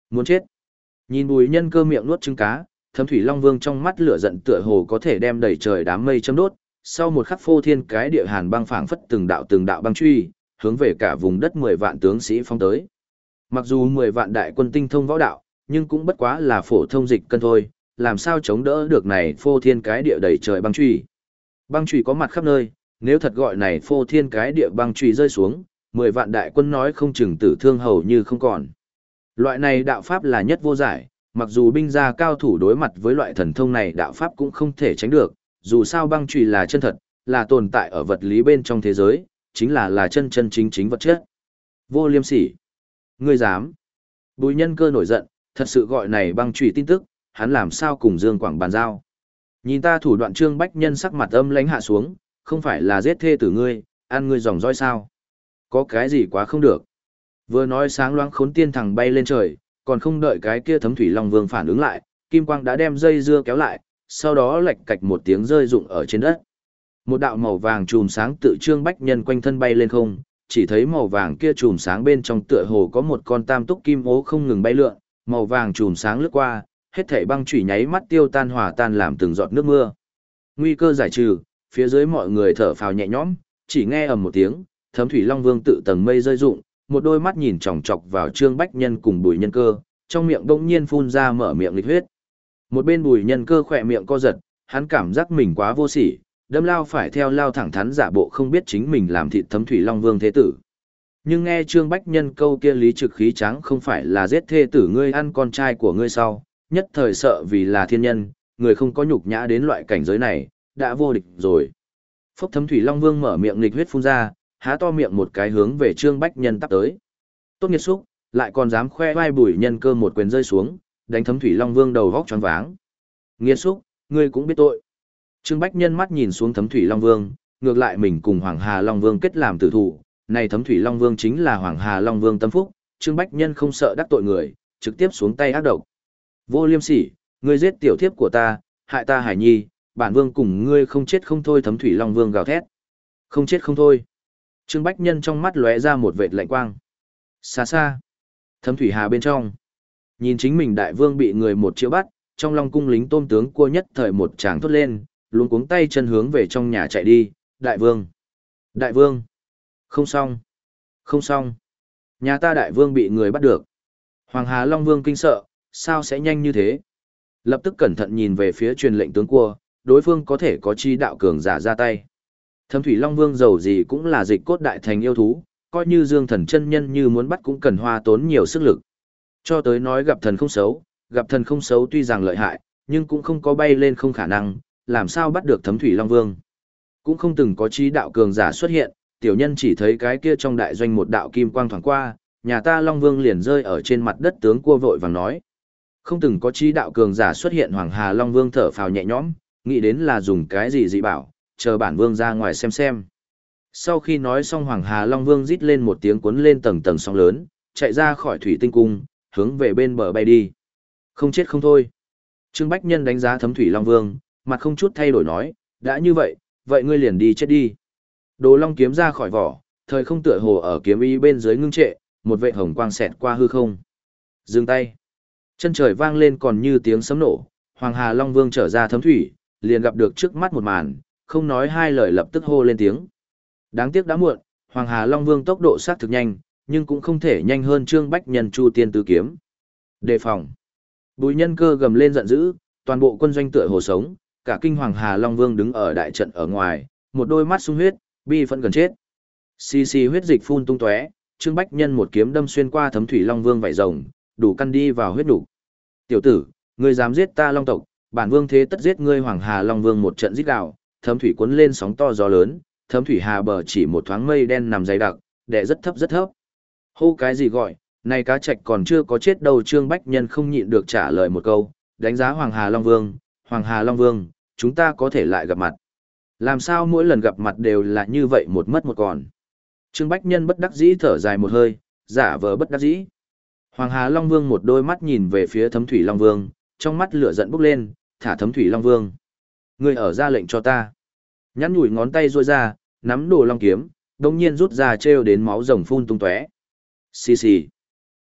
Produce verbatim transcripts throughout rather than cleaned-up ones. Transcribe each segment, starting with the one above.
Muốn chết. Nhìn Bùi Nhân Cơ miệng nuốt trứng cá, Thấm Thủy Long Vương trong mắt lửa giận tựa hồ có thể đem đầy trời đám mây châm đốt, sau một khắc phô thiên cái địa hàn băng phảng phất từng đạo từng đạo băng truy, hướng về cả vùng đất mười vạn tướng sĩ phong tới. Mặc dù mười vạn đại quân tinh thông võ đạo, nhưng cũng bất quá là phổ thông dịch cân thôi, làm sao chống đỡ được này phô thiên cái địa đầy trời băng truy. Băng truy có mặt khắp nơi, nếu thật gọi này phô thiên cái địa băng truy rơi xuống, mười vạn đại quân nói không chừng tử thương hầu như không còn. Loại này đạo pháp là nhất vô giải, mặc dù binh gia cao thủ đối mặt với loại thần thông này đạo pháp cũng không thể tránh được, dù sao băng truy là chân thật, là tồn tại ở vật lý bên trong thế giới, chính là là chân chân chính chính vật chất. Vô liêm sỉ. Ngươi dám. Bùi Nhân Cơ nổi giận, thật sự gọi này băng truy tin tức, hắn làm sao cùng Dương Quảng bàn giao. Nhìn ta thủ đoạn Trương Bách Nhân sắc mặt âm lãnh hạ xuống, không phải là giết thê tử ngươi, ăn ngươi dòng roi sao. Có cái gì quá không được. Vừa nói sáng loáng khốn tiên thẳng bay lên trời, còn không đợi cái kia Thấm Thủy Long Vương phản ứng lại, kim quang đã đem dây dưa kéo lại, sau đó lạch cạch một tiếng rơi rụng ở trên đất. Một đạo màu vàng chùm sáng tự Trương Bách Nhân quanh thân bay lên không, chỉ thấy màu vàng kia chùm sáng bên trong tựa hồ có một con tam túc kim ố không ngừng bay lượn, màu vàng chùm sáng lướt qua, hết thảy băng chủy nháy mắt tiêu tan hòa tan làm từng giọt nước mưa. Nguy cơ giải trừ, phía dưới mọi người thở phào nhẹ nhõm, chỉ nghe ầm một tiếng, Thấm Thủy Long Vương tự tầng mây rơi rụng, một đôi mắt nhìn chòng chọc vào Trương Bách Nhân cùng Bùi Nhân Cơ, trong miệng bỗng nhiên phun ra mở miệng nghịch huyết. Một bên Bùi Nhân Cơ khỏe miệng co giật, hắn cảm giác mình quá vô sỉ, đâm lao phải theo lao thẳng thắn giả bộ không biết chính mình làm thịt Thấm Thủy Long Vương thế tử. Nhưng nghe Trương Bách Nhân câu kia lý trực khí tráng không phải là giết thê tử ngươi ăn con trai của ngươi sau, nhất thời sợ vì là thiên nhân, người không có nhục nhã đến loại cảnh giới này, đã vô địch rồi. Phốc Thấm Thủy Long Vương mở miệng nghịch huyết phun ra, há to miệng một cái hướng về Trương Bách Nhân tắp tới. Tốt nghiệt xúc, lại còn dám khoe vai Bùi Nhân Cơ một quyền rơi xuống, đánh Thấm Thủy Long Vương đầu vóc choáng váng. Nghiệt xúc, ngươi cũng biết tội. Trương Bách Nhân mắt nhìn xuống Thấm Thủy Long Vương, ngược lại mình cùng Hoàng Hà Long Vương kết làm tử thủ, này Thấm Thủy Long Vương chính là Hoàng Hà Long Vương tâm phúc, Trương Bách Nhân không sợ đắc tội người, trực tiếp xuống tay ác độc. Vô liêm sỉ, ngươi giết tiểu thiếp của ta, hại ta Hải Nhi, bản vương cùng ngươi không chết không thôi. Thấm Thủy Long Vương gào thét. Không chết không thôi. Trương Bách Nhân trong mắt lóe ra một vệt lạnh quang. Xa xa, Thấm Thủy Hà bên trong, nhìn chính mình đại vương bị người một chiếu bắt, trong Long cung lính tôm tướng cua nhất thời một tràng thốt lên, luống cuống tay chân hướng về trong nhà chạy đi. Đại vương, đại vương, không xong, không xong, nhà ta đại vương bị người bắt được. Hoàng Hà Long Vương kinh sợ, sao sẽ nhanh như thế? Lập tức cẩn thận nhìn về phía truyền lệnh tướng cua, đối phương có thể có chi đạo cường giả ra tay. Thấm Thủy Long Vương giàu gì cũng là dịch cốt đại thành yêu thú, coi như Dương Thần chân nhân như muốn bắt cũng cần hoa tốn nhiều sức lực. Cho tới nói gặp thần không xấu, gặp thần không xấu tuy rằng lợi hại, nhưng cũng không có bay lên không khả năng, làm sao bắt được Thấm Thủy Long Vương. Cũng không từng có chi đạo cường giả xuất hiện, tiểu nhân chỉ thấy cái kia trong đại doanh một đạo kim quang thoáng qua, nhà ta Long Vương liền rơi ở trên mặt đất. Tướng cua vội vàng nói. Không từng có chi đạo cường giả xuất hiện. Hoàng Hà Long Vương thở phào nhẹ nhõm, nghĩ đến là dùng cái gì dị bảo, chờ bản vương ra ngoài xem xem. Sau khi nói xong Hoàng Hà Long Vương rít lên một tiếng cuốn lên tầng tầng sóng lớn, chạy ra khỏi thủy tinh cung, hướng về bên bờ bay đi. Không chết không thôi. Trương Bách Nhân đánh giá Thấm Thủy Long Vương, mặt không chút thay đổi nói, đã như vậy, vậy ngươi liền đi chết đi. Đồ Long kiếm ra khỏi vỏ, thời không tựa hồ ở kiếm ý bên dưới ngưng trệ, một vệ hồng quang xẹt qua hư không. Dừng tay. Chân trời vang lên còn như tiếng sấm nổ, Hoàng Hà Long Vương trở ra thấm thủy, liền gặp được trước mắt một màn, không nói hai lời lập tức hô lên tiếng. Đáng tiếc đã muộn, Hoàng Hà Long Vương tốc độ sát thực nhanh, nhưng cũng không thể nhanh hơn Trương Bách Nhân Chu Tiên Tứ Kiếm. Đề phòng. Bùi Nhân Cơ gầm lên giận dữ, toàn bộ quân doanh tựa hồ sống, cả kinh Hoàng Hà Long Vương đứng ở đại trận ở ngoài, một đôi mắt sung huyết, bi phẫn gần chết. Xì xì huyết dịch phun tung tóe, Trương Bách Nhân một kiếm đâm xuyên qua thấm thủy Long Vương vảy rồng, đủ căn đi vào huyết đủ. Tiểu tử, ngươi dám giết ta Long tộc, bản vương thế tất giết ngươi. Hoàng Hà Long Vương một trận rít gào, thấm thủy cuốn lên sóng to gió lớn, thấm thủy hà bờ chỉ một thoáng mây đen nằm dày đặc, đè rất thấp rất thấp. Hô cái gì gọi, này cá trạch còn chưa có chết đâu. Trương Bách Nhân không nhịn được trả lời một câu, đánh giá Hoàng Hà Long Vương, Hoàng Hà Long Vương, chúng ta có thể lại gặp mặt. Làm sao mỗi lần gặp mặt đều là như vậy một mất một còn. Trương Bách Nhân bất đắc dĩ thở dài một hơi, giả vờ bất đắc dĩ. Hoàng Hà Long Vương một đôi mắt nhìn về phía thấm thủy Long Vương, trong mắt lửa giận bốc lên, thả thấm thủy Long Vương. Ngươi ở ra lệnh cho ta. Nhắn nhủi ngón tay ruôi ra, nắm đồ long kiếm, đồng nhiên rút ra treo đến máu rồng phun tung tóe. Xì xì.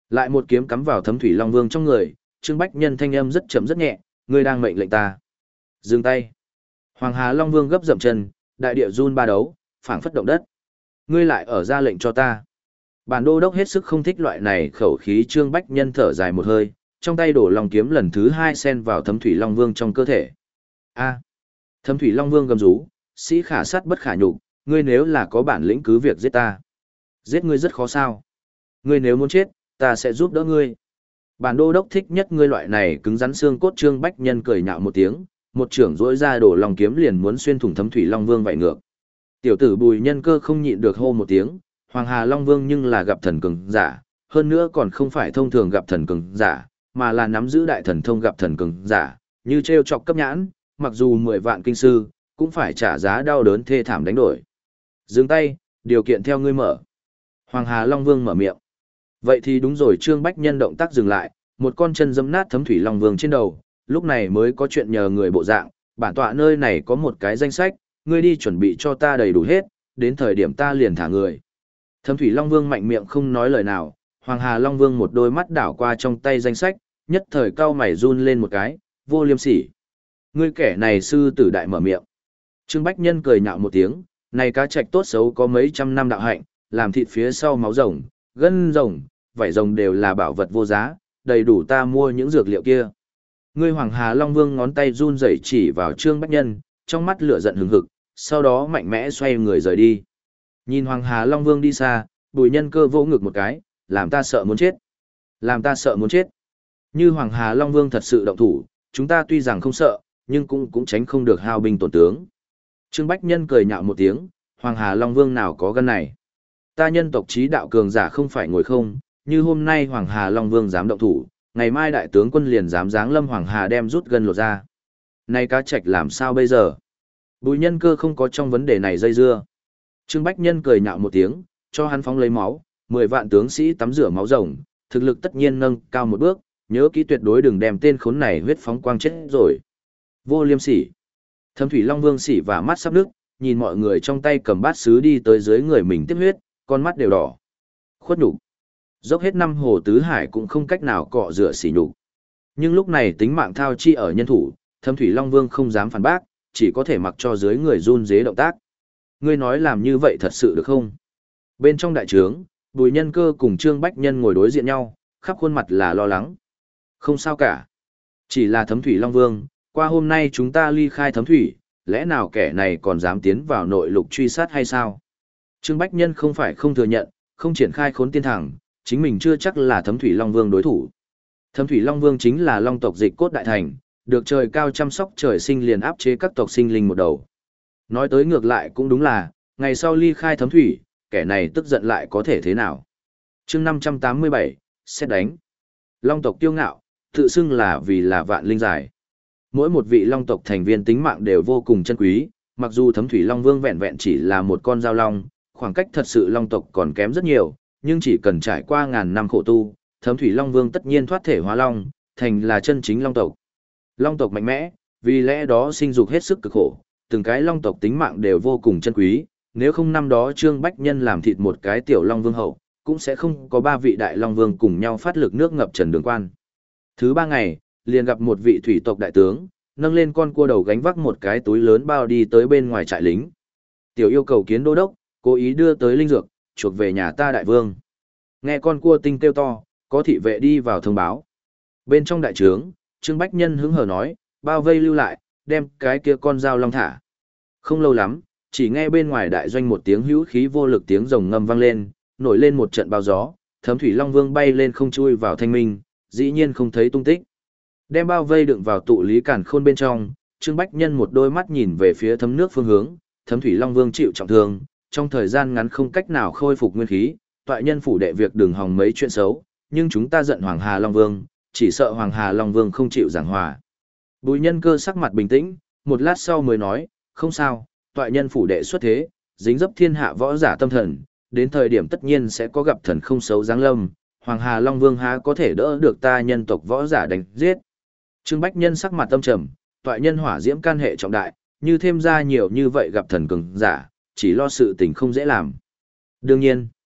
Lại một kiếm cắm vào Thấm Thủy Long Vương trong người, Trương Bách Nhân thanh âm rất chậm rất nhẹ, ngươi đang mệnh lệnh ta. Dừng tay. Hoàng Hà Long Vương gấp dậm chân, đại địa run ba đấu, phảng phất động đất. Ngươi lại ở ra lệnh cho ta. Bản đô đốc hết sức không thích loại này khẩu khí. Trương Bách Nhân thở dài một hơi, trong tay đổ long kiếm lần thứ hai xen vào Thấm Thủy Long Vương trong cơ thể. A. Thấm Thủy Long Vương gầm rú, sĩ khả sát bất khả nhục, ngươi nếu là có bản lĩnh cứ việc giết ta. Giết ngươi rất khó sao. Ngươi nếu muốn chết, ta sẽ giúp đỡ ngươi. Bản đô đốc thích nhất ngươi loại này cứng rắn xương cốt. Trương Bách Nhân cười nhạo một tiếng, một trưởng rỗi ra đổ long kiếm liền muốn xuyên thủng Thấm Thủy Long Vương vậy ngược. Tiểu tử Bùi Nhân Cơ không nhịn được hô một tiếng, Hoàng Hà Long Vương nhưng là gặp thần cường giả, hơn nữa còn không phải thông thường gặp thần cường giả, mà là nắm giữ đại thần thông gặp thần cường giả, như treo chọc cấp nhãn, mặc dù mười vạn kinh sư, cũng phải trả giá đau đớn thê thảm đánh đổi. Dừng tay, điều kiện theo ngươi mở. Hoàng Hà Long Vương mở miệng. Vậy thì đúng rồi. Trương Bách Nhân động tác dừng lại, một con chân giẫm nát Thấm Thủy Long Vương trên đầu, lúc này mới có chuyện nhờ người bộ dạng, bản tọa nơi này có một cái danh sách, ngươi đi chuẩn bị cho ta đầy đủ hết, đến thời điểm ta liền thả người. Thấm Thủy Long Vương mạnh miệng không nói lời nào, Hoàng Hà Long Vương một đôi mắt đảo qua trong tay danh sách, nhất thời cao mày run lên một cái, vô liêm sỉ. Ngươi kẻ này sư tử đại mở miệng. Trương Bách Nhân cười nhạo một tiếng, này cá trạch tốt xấu có mấy trăm năm đạo hạnh, làm thịt phía sau máu rồng, gân rồng, vảy rồng đều là bảo vật vô giá, đầy đủ ta mua những dược liệu kia. Ngươi Hoàng Hà Long Vương ngón tay run rẩy chỉ vào Trương Bách Nhân, trong mắt lửa giận hừng hực, sau đó mạnh mẽ xoay người rời đi. Nhìn Hoàng Hà Long Vương đi xa, Bùi Nhân Cơ vỗ ngực một cái, làm ta sợ muốn chết. Làm ta sợ muốn chết. Như Hoàng Hà Long Vương thật sự động thủ, chúng ta tuy rằng không sợ, nhưng cũng cũng tránh không được hao binh tổn tướng. Trương Bách Nhân cười nhạo một tiếng, Hoàng Hà Long Vương nào có gan này. Ta nhân tộc trí đạo cường giả không phải ngồi không, như hôm nay Hoàng Hà Long Vương dám động thủ, ngày mai đại tướng quân liền dám giáng lâm Hoàng Hà đem rút gân lột ra. Này cá trạch làm sao bây giờ? Bùi Nhân Cơ không có trong vấn đề này dây dưa. Trương Bách Nhân cười nhạo một tiếng, cho hắn phóng lấy máu, mười vạn tướng sĩ tắm rửa máu rồng, thực lực tất nhiên nâng cao một bước, nhớ kỹ tuyệt đối đừng đem tên khốn này huyết phóng quang chết rồi. Vô liêm sỉ. Thấm Thủy Long Vương sỉ và mắt sắp nước, nhìn mọi người trong tay cầm bát sứ đi tới dưới người mình tiếp huyết, con mắt đều đỏ. Khuất nhục. Dốc hết năm hồ tứ hải cũng không cách nào cọ rửa sỉ nhục. Nhưng lúc này tính mạng thao chi ở nhân thủ, Thấm Thủy Long Vương không dám phản bác, chỉ có thể mặc cho dưới người run rế động tác. Ngươi nói làm như vậy thật sự được không? Bên trong đại trướng, Bùi Nhân Cơ cùng Trương Bách Nhân ngồi đối diện nhau, khắp khuôn mặt là lo lắng. Không sao cả. Chỉ là Thấm Thủy Long Vương, qua hôm nay chúng ta ly khai Thấm Thủy, lẽ nào kẻ này còn dám tiến vào nội lục truy sát hay sao? Trương Bách Nhân không phải không thừa nhận, không triển khai khốn tiên thẳng, chính mình chưa chắc là Thấm Thủy Long Vương đối thủ. Thấm Thủy Long Vương chính là long tộc dịch cốt đại thành, được trời cao chăm sóc trời sinh liền áp chế các tộc sinh linh một đầu. Nói tới ngược lại cũng đúng là, ngày sau ly khai Thấm Thủy, kẻ này tức giận lại có thể thế nào? Chương năm trăm tám mươi bảy, xét đánh. Long tộc kiêu ngạo, tự xưng là vì là vạn linh giải. Mỗi một vị long tộc thành viên tính mạng đều vô cùng chân quý, mặc dù Thấm Thủy Long Vương vẹn vẹn chỉ là một con dao long, khoảng cách thật sự long tộc còn kém rất nhiều, nhưng chỉ cần trải qua ngàn năm khổ tu, Thấm Thủy Long Vương tất nhiên thoát thể hóa long, thành là chân chính long tộc. Long tộc mạnh mẽ, vì lẽ đó sinh dục hết sức cực khổ, từng cái long tộc tính mạng đều vô cùng chân quý, nếu không năm đó Trương Bách Nhân làm thịt một cái tiểu long vương hậu, cũng sẽ không có ba vị đại long vương cùng nhau phát lực nước ngập trần đường quan. Thứ ba ngày, liền gặp một vị thủy tộc đại tướng, nâng lên con cua đầu gánh vác một cái túi lớn bao đi tới bên ngoài trại lính. Tiểu yêu cầu kiến đô đốc, cố ý đưa tới linh dược, chuộc về nhà ta đại vương. Nghe con cua tinh kêu to, có thị vệ đi vào thông báo. Bên trong đại trướng, Trương Bách Nhân hứng hờ nói, bao vây lưu lại, đem cái kia con dao long thả. Không lâu lắm, chỉ nghe bên ngoài đại doanh một tiếng hữu khí vô lực tiếng rồng ngâm vang lên, nổi lên một trận bao gió, Thấm Thủy Long Vương bay lên không chui vào thanh minh, dĩ nhiên không thấy tung tích. Đem bao vây đựng vào tụ lý càn khôn bên trong, Trương Bách Nhân một đôi mắt nhìn về phía thấm nước phương hướng, Thấm Thủy Long Vương chịu trọng thương, trong thời gian ngắn không cách nào khôi phục nguyên khí, toại nhân phủ đệ việc đừng hòng mấy chuyện xấu, nhưng chúng ta giận Hoàng Hà Long Vương, chỉ sợ Hoàng Hà Long Vương không chịu giảng hòa. Bùi Nhân Cơ sắc mặt bình tĩnh, một lát sau mới nói, không sao, toại nhân phủ đệ xuất thế, dính dấp thiên hạ võ giả tâm thần, đến thời điểm tất nhiên sẽ có gặp thần không xấu giáng lâm, Hoàng Hà Long Vương há có thể đỡ được ta nhân tộc võ giả đánh giết. Trương Bách Nhân sắc mặt tâm trầm, toại nhân hỏa diễm can hệ trọng đại, như thêm ra nhiều như vậy gặp thần cường giả, chỉ lo sự tình không dễ làm. Đương nhiên,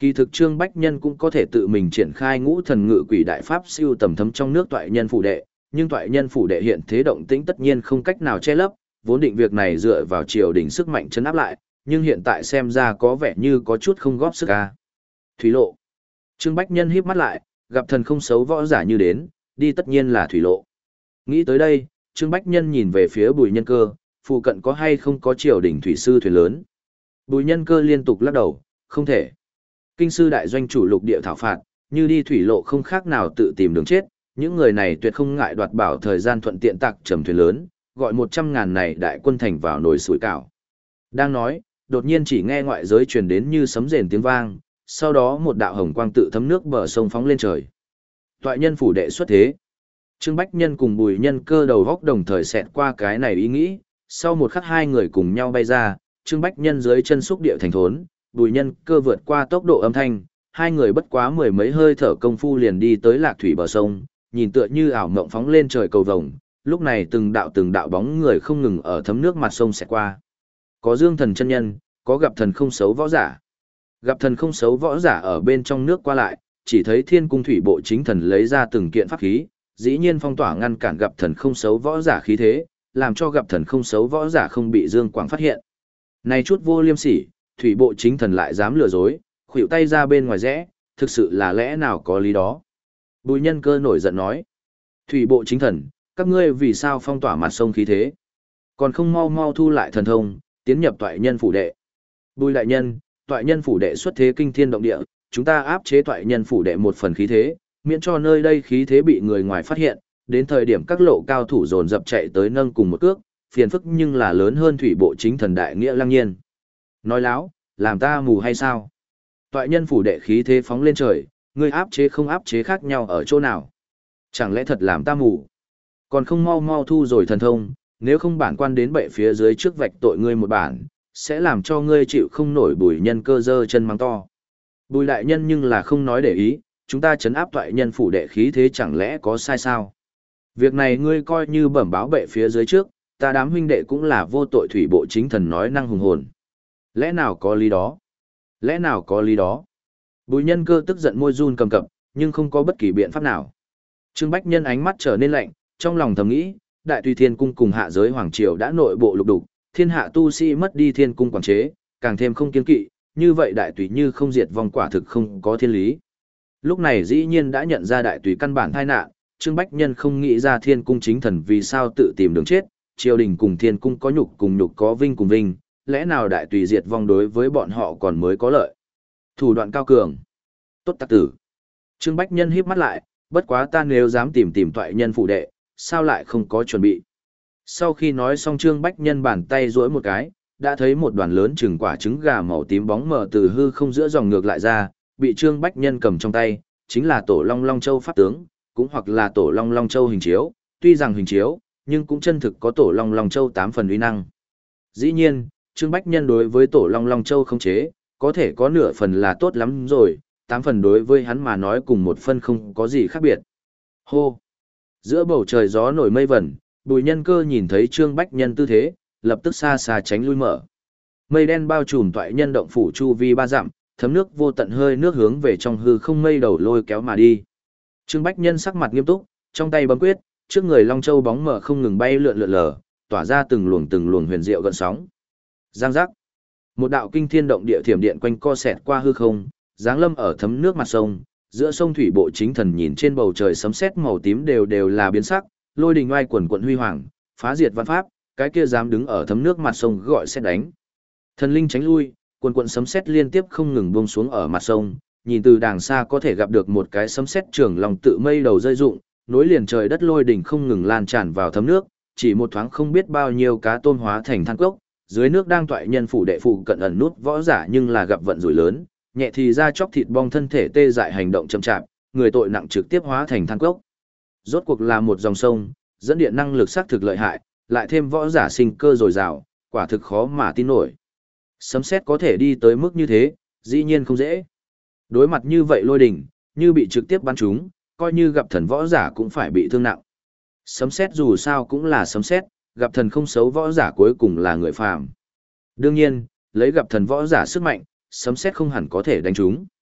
Kỳ thực Trương Bách Nhân cũng có thể tự mình triển khai ngũ thần ngự quỷ đại pháp siêu tầm thấm trong nước toại nhân phủ đệ, nhưng toại nhân phủ đệ hiện thế động tĩnh tất nhiên không cách nào che lấp, vốn định việc này dựa vào triều đình sức mạnh chấn áp lại, nhưng hiện tại xem ra có vẻ như có chút không góp sức ca. Thủy lộ. Trương Bách Nhân híp mắt lại, gặp thần không xấu võ giả như đến, đi tất nhiên là thủy lộ. Nghĩ tới đây, Trương Bách Nhân nhìn về phía Bùi Nhân Cơ, phụ cận có hay không có triều đình thủy sư thuyền lớn. Bùi Nhân Cơ liên tục lắc đầu, không thể. Kinh sư đại doanh chủ lục địa thảo phạt, như đi thủy lộ không khác nào tự tìm đường chết, những người này tuyệt không ngại đoạt bảo thời gian thuận tiện tạc trầm thuyền lớn, gọi một trăm ngàn này đại quân thành vào nồi sủi cảo. Đang nói, đột nhiên chỉ nghe ngoại giới truyền đến như sấm rền tiếng vang, sau đó một đạo hồng quang tự thấm nước bờ sông phóng lên trời. Toại nhân phủ đệ xuất thế. Trương Bách Nhân cùng Bùi Nhân Cơ đầu góc đồng thời xẹt qua cái này ý nghĩ, sau một khắc hai người cùng nhau bay ra, Trương Bách Nhân dưới chân xúc địa thành thốn, Bùi Nhân Cơ vượt qua tốc độ âm thanh, hai người bất quá mười mấy hơi thở công phu liền đi tới lạc thủy bờ sông, nhìn tựa như ảo mộng phóng lên trời cầu vồng, lúc này từng đạo từng đạo bóng người không ngừng ở thấm nước mặt sông xẹt qua. Có dương thần chân nhân, có gặp thần không xấu võ giả. Gặp thần không xấu võ giả ở bên trong nước qua lại, chỉ thấy thiên cung thủy bộ chính thần lấy ra từng kiện pháp khí, dĩ nhiên phong tỏa ngăn cản gặp thần không xấu võ giả khí thế, làm cho gặp thần không xấu võ giả không bị Dương Quảng phát hiện. Này chút vô liêm sỉ, thủy bộ chính thần lại dám lừa dối, khuỷu tay ra bên ngoài rẽ, thực sự là lẽ nào có lý đó. Bùi Nhân Cơ nổi giận nói, thủy bộ chính thần, các ngươi vì sao phong tỏa mặt sông khí thế? Còn không mau mau thu lại thần thông, tiến nhập toại nhân phủ đệ. Bùi đại nhân, toại nhân phủ đệ xuất thế kinh thiên động địa, chúng ta áp chế toại nhân phủ đệ một phần khí thế, miễn cho nơi đây khí thế bị người ngoài phát hiện, đến thời điểm các lộ cao thủ dồn dập chạy tới nâng cùng một cước, phiền phức nhưng là lớn hơn thủy bộ chính thần đại nghĩa lăng nhiên. Nói láo, làm ta mù hay sao? Toại nhân phủ đệ khí thế phóng lên trời, ngươi áp chế không áp chế khác nhau ở chỗ nào? Chẳng lẽ thật làm ta mù? Còn không mau mau thu rồi thần thông, nếu không bản quan đến bệ phía dưới trước vạch tội ngươi một bản, sẽ làm cho ngươi chịu không nổi. Bùi Nhân Cơ giơ chân mắng to. Bùi đại nhân nhưng là không nói để ý, chúng ta chấn áp toại nhân phủ đệ khí thế chẳng lẽ có sai sao? Việc này ngươi coi như bẩm báo bệ phía dưới trước, ta đám huynh đệ cũng là vô tội. Thủy bộ chính thần nói năng hùng hồn. Lẽ nào có lý đó? Lẽ nào có lý đó? Bùi Nhân Cơ tức giận môi run cầm cập, nhưng không có bất kỳ biện pháp nào. Trương Bách Nhân ánh mắt trở nên lạnh, trong lòng thầm nghĩ, Đại Tùy Thiên Cung cùng hạ giới hoàng triều đã nội bộ lục đục, thiên hạ tu sĩ mất đi thiên cung quản chế, càng thêm không kiên kỵ, như vậy Đại Tùy như không diệt vong quả thực không có thiên lý. Lúc này dĩ nhiên đã nhận ra Đại Tùy căn bản tai nạn, Trương Bách Nhân không nghĩ ra thiên cung chính thần vì sao tự tìm đường chết, triều đình cùng thiên cung có nhục cùng nhục có vinh cùng vinh, lẽ nào Đại Tùy diệt vong đối với bọn họ còn mới có lợi. Thủ đoạn cao cường. Tốt tặc tử. Trương Bách Nhân híp mắt lại, bất quá ta nếu dám tìm tìm toại nhân phụ đệ, sao lại không có chuẩn bị. Sau khi nói xong Trương Bách Nhân bàn tay duỗi một cái, đã thấy một đoàn lớn chừng quả trứng gà màu tím bóng mờ từ hư không giữa dòng ngược lại ra, bị Trương Bách Nhân cầm trong tay, chính là Tổ Long Long Châu pháp tướng, cũng hoặc là Tổ Long Long Châu hình chiếu, tuy rằng hình chiếu, nhưng cũng chân thực có Tổ Long Long Châu tám phần uy năng. Dĩ nhiên, Trương Bách Nhân đối với Tổ Long Long Châu không chế, có thể có nửa phần là tốt lắm rồi, tám phần đối với hắn mà nói cùng một phân không có gì khác biệt. Hô! Giữa bầu trời gió nổi mây vẩn, Bùi Nhân Cơ nhìn thấy Trương Bách Nhân tư thế, lập tức xa xa tránh lui mở. Mây đen bao trùm toại nhân động phủ chu vi ba dặm, thấm nước vô tận hơi nước hướng về trong hư không mây đầu lôi kéo mà đi. Trương Bách Nhân sắc mặt nghiêm túc, trong tay bấm quyết, trước người Long Châu bóng mờ không ngừng bay lượn lượn lờ, tỏa ra từng luồng từng luồng huyền diệu gợn sóng. Giang giác. Một đạo kinh thiên động địa thiểm điện quanh co xẹt qua hư không, giáng lâm ở thấm nước mặt sông, giữa sông thủy bộ chính thần nhìn trên bầu trời sấm sét màu tím đều đều là biến sắc, lôi đình oai quần quận huy hoàng, phá diệt văn pháp, cái kia dám đứng ở thấm nước mặt sông gọi xét đánh. Thần linh tránh lui, quần quận sấm sét liên tiếp không ngừng buông xuống ở mặt sông, nhìn từ đàng xa có thể gặp được một cái sấm sét trường lòng tự mây đầu rơi rụng, nối liền trời đất lôi đỉnh không ngừng lan tràn vào thấm nước, chỉ một thoáng không biết bao nhiêu cá tôm hóa thành than cốc, dưới nước đang toại nhân phủ đệ phụ cận ẩn nút võ giả nhưng là gặp vận rủi lớn, nhẹ thì ra chóc thịt bong thân thể tê dại hành động chậm chạp, người tội nặng trực tiếp hóa thành than cốc. Rốt cuộc là một dòng sông, dẫn điện năng lực xác thực lợi hại, lại thêm võ giả sinh cơ dồi dào, quả thực khó mà tin nổi. Sấm sét có thể đi tới mức như thế, dĩ nhiên không dễ. Đối mặt như vậy lôi đỉnh, như bị trực tiếp bắn trúng, coi như gặp thần võ giả cũng phải bị thương nặng. Sấm sét dù sao cũng là sấm sét, gặp thần không xấu võ giả cuối cùng là người phàm. Đương nhiên, lấy gặp thần võ giả sức mạnh, sấm sét không hẳn có thể đánh trúng.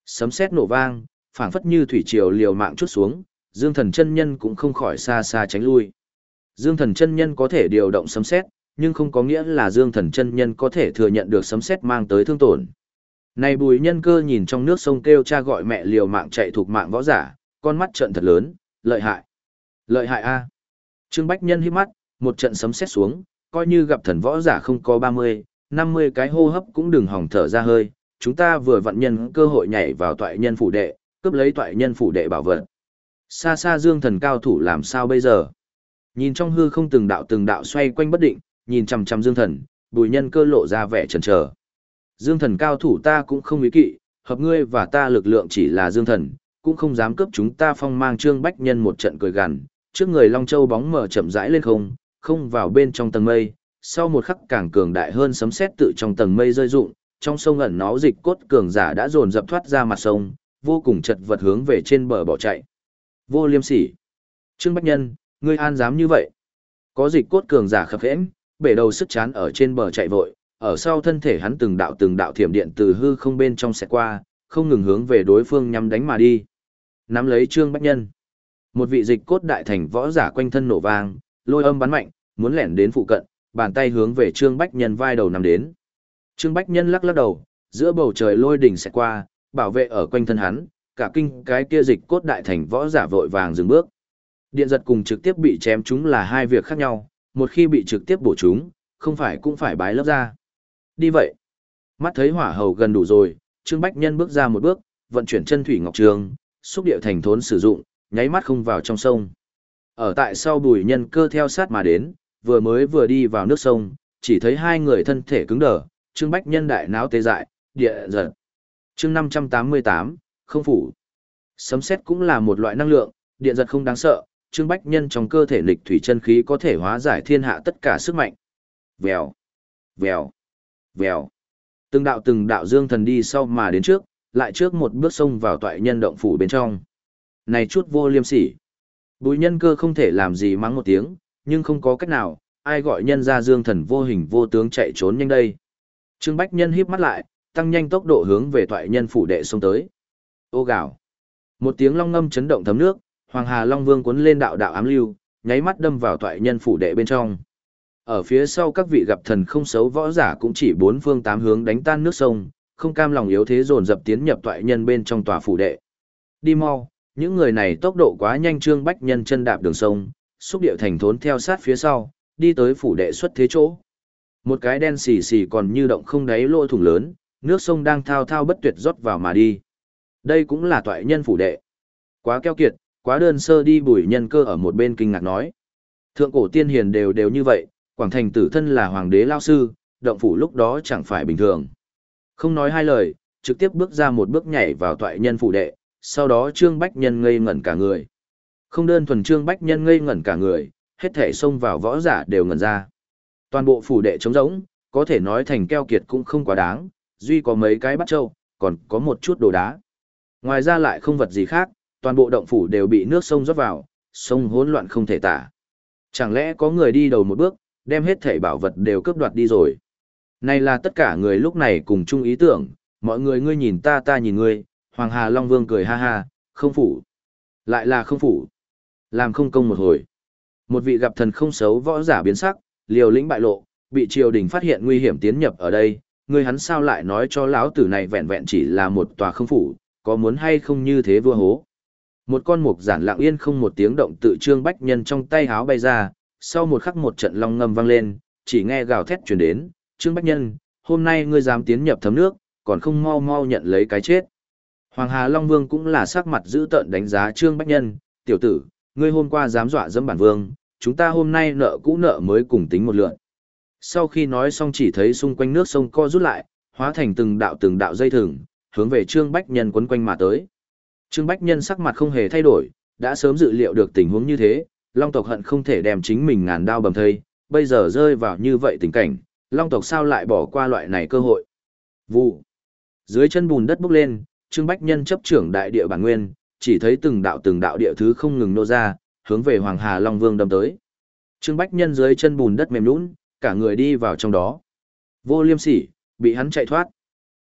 Sấm sét nổ vang, phảng phất như thủy triều liều mạng chút xuống, Dương Thần chân nhân cũng không khỏi xa xa tránh lui. Dương Thần chân nhân có thể điều động sấm sét, nhưng không có nghĩa là Dương Thần chân nhân có thể thừa nhận được sấm sét mang tới thương tổn. Này Bùi Nhân Cơ nhìn trong nước sông kêu cha gọi mẹ liều mạng chạy thuộc mạng võ giả, con mắt trợn thật lớn, lợi hại. Lợi hại a. Trương Bách Nhân híp mắt, một trận sấm sét xuống, coi như gặp thần võ giả không có ba mươi, năm mươi cái hô hấp cũng đừng hỏng thở ra hơi, chúng ta vừa vận nhân cơ hội nhảy vào toại nhân phủ đệ, cướp lấy toại nhân phủ đệ bảo vật. Xa xa Dương Thần cao thủ làm sao bây giờ? Nhìn trong hư không từng đạo từng đạo xoay quanh bất định, nhìn chằm chằm Dương Thần, Bùi Nhân Cơ lộ ra vẻ chần chờ. Dương Thần cao thủ ta cũng không ý kỵ, hợp ngươi và ta lực lượng chỉ là Dương Thần, cũng không dám cướp chúng ta. Phong mang Trương Bách Nhân một trận cười gằn, trước người Long Châu bóng mở chậm rãi lên không, không vào bên trong tầng mây, sau một khắc càng cường đại hơn sấm sét tự trong tầng mây rơi rụng, trong sông ẩn náu dịch cốt cường giả đã dồn dập thoát ra mặt sông, vô cùng chật vật hướng về trên bờ bỏ chạy. Vô liêm sỉ. Trương Bách Nhân, ngươi an dám như vậy? Có dịch cốt cường giả khập khẽm, bể đầu sức chán ở trên bờ chạy vội, ở sau thân thể hắn từng đạo từng đạo thiểm điện từ hư không bên trong xẹt qua, không ngừng hướng về đối phương nhắm đánh mà đi. Nắm lấy Trương Bách Nhân. Một vị dịch cốt đại thành võ giả quanh thân nổ vang, lôi âm bắn mạnh, muốn lẻn đến phụ cận, bàn tay hướng về Trương Bách Nhân vai đầu nằm đến. Trương Bách Nhân lắc lắc đầu, giữa bầu trời lôi đỉnh xẹt qua, bảo vệ ở quanh thân hắn, cả kinh cái kia dịch cốt đại thành võ giả vội vàng dừng bước. Điện giật cùng trực tiếp bị chém chúng là hai việc khác nhau, một khi bị trực tiếp bổ chúng, không phải cũng phải bái lớp ra. Đi vậy. Mắt thấy hỏa hầu gần đủ rồi, Trương Bách Nhân bước ra một bước, vận chuyển chân thủy ngọc trường, xúc địa thành thốn sử dụng, nháy mắt không vào trong sông. Ở tại sau Bùi Nhân Cơ theo sát mà đến, vừa mới vừa đi vào nước sông, chỉ thấy hai người thân thể cứng đờ, Trương Bách Nhân đại náo tê dại, địa giật. Chương năm trăm tám mươi tám, không phủ. Sấm sét cũng là một loại năng lượng, điện giật không đáng sợ, Trương Bách Nhân trong cơ thể lịch thủy chân khí có thể hóa giải thiên hạ tất cả sức mạnh. Vèo, vèo, vèo. Từng đạo từng đạo Dương Thần đi sau mà đến trước, lại trước một bước xông vào toại nhân động phủ bên trong. Này chút vô liêm sỉ. Bùi Nhân Cơ không thể làm gì mắng một tiếng, nhưng không có cách nào, ai gọi nhân ra Dương Thần vô hình vô tướng chạy trốn nhanh đây. Trương Bách Nhân híp mắt lại, tăng nhanh tốc độ hướng về toại nhân phủ đệ xông tới. Ô gào. Một tiếng long ngâm chấn động thấm nước, Hoàng Hà Long Vương cuốn lên đạo đạo ám lưu, nháy mắt đâm vào toại nhân phủ đệ bên trong. Ở phía sau các vị gặp thần không xấu võ giả cũng chỉ bốn phương tám hướng đánh tan nước sông, không cam lòng yếu thế dồn dập tiến nhập toại nhân bên trong tòa phủ đệ. Đi mau, những người này tốc độ quá nhanh. Trương Bách Nhân chân đạp đường sông, xúc điệu thành thốn theo sát phía sau, đi tới phủ đệ xuất thế chỗ. Một cái đen xì xì còn như động không đáy lỗ thủng lớn, nước sông đang thao thao bất tuyệt rót vào mà đi. Đây cũng là toại nhân phủ đệ. Quá keo kiệt, quá đơn sơ đi. Bùi Nhân Cơ ở một bên kinh ngạc nói. Thượng cổ tiên hiền đều đều như vậy, Quảng Thành tử thân là hoàng đế lao sư, động phủ lúc đó chẳng phải bình thường. Không nói hai lời, trực tiếp bước ra một bước nhảy vào toại nhân phủ đệ, sau đó Trương Bách Nhân ngây ngẩn cả người. Không đơn thuần Trương Bách Nhân ngây ngẩn cả người, hết thể xông vào võ giả đều ngẩn ra. Toàn bộ phủ đệ trống rỗng, có thể nói thành keo kiệt cũng không quá đáng, duy có mấy cái bát trâu, còn có một chút đồ đá. Ngoài ra lại không vật gì khác, toàn bộ động phủ đều bị nước sông rót vào, sông hỗn loạn không thể tả. Chẳng lẽ có người đi đầu một bước, đem hết thảy bảo vật đều cướp đoạt đi rồi. Này là tất cả người lúc này cùng chung ý tưởng, mọi người ngươi nhìn ta ta nhìn ngươi, Hoàng Hà Long Vương cười ha ha, không phủ. Lại là không phủ. Làm không công một hồi. Một vị gặp thần không xấu võ giả biến sắc, liều lĩnh bại lộ, bị triều đình phát hiện nguy hiểm tiến nhập ở đây, ngươi hắn sao lại nói cho lão tử này vẹn vẹn chỉ là một tòa không phủ, có muốn hay không như thế vua hố. Một con mục giản lặng yên không một tiếng động tự Trương Bách Nhân trong tay háo bay ra, sau một khắc một trận long ngâm vang lên, chỉ nghe gào thét truyền đến, Trương Bách Nhân, hôm nay ngươi dám tiến nhập thấm nước, còn không mau mau nhận lấy cái chết. Hoàng Hà Long Vương cũng là sắc mặt dữ tợn đánh giá Trương Bách Nhân, tiểu tử, ngươi hôm qua dám dọa dẫm bản vương, chúng ta hôm nay nợ cũ nợ mới cùng tính một lượt. Sau khi nói xong chỉ thấy xung quanh nước sông co rút lại, hóa thành từng đạo từng đạo dây thừng, hướng về Trương Bách Nhân quấn quanh mà tới. Trương Bách Nhân sắc mặt không hề thay đổi, đã sớm dự liệu được tình huống như thế, Long tộc hận không thể đem chính mình ngàn đao bầm thây, bây giờ rơi vào như vậy tình cảnh, Long tộc sao lại bỏ qua loại này cơ hội. Vụ. Dưới chân bùn đất bốc lên, Trương Bách Nhân chấp trưởng đại địa bản nguyên, chỉ thấy từng đạo từng đạo địa thứ không ngừng nô ra, hướng về Hoàng Hà Long Vương đâm tới. Trương Bách Nhân dưới chân bùn đất mềm nhũn, cả người đi vào trong đó. Vô liêm sỉ, bị hắn chạy thoát.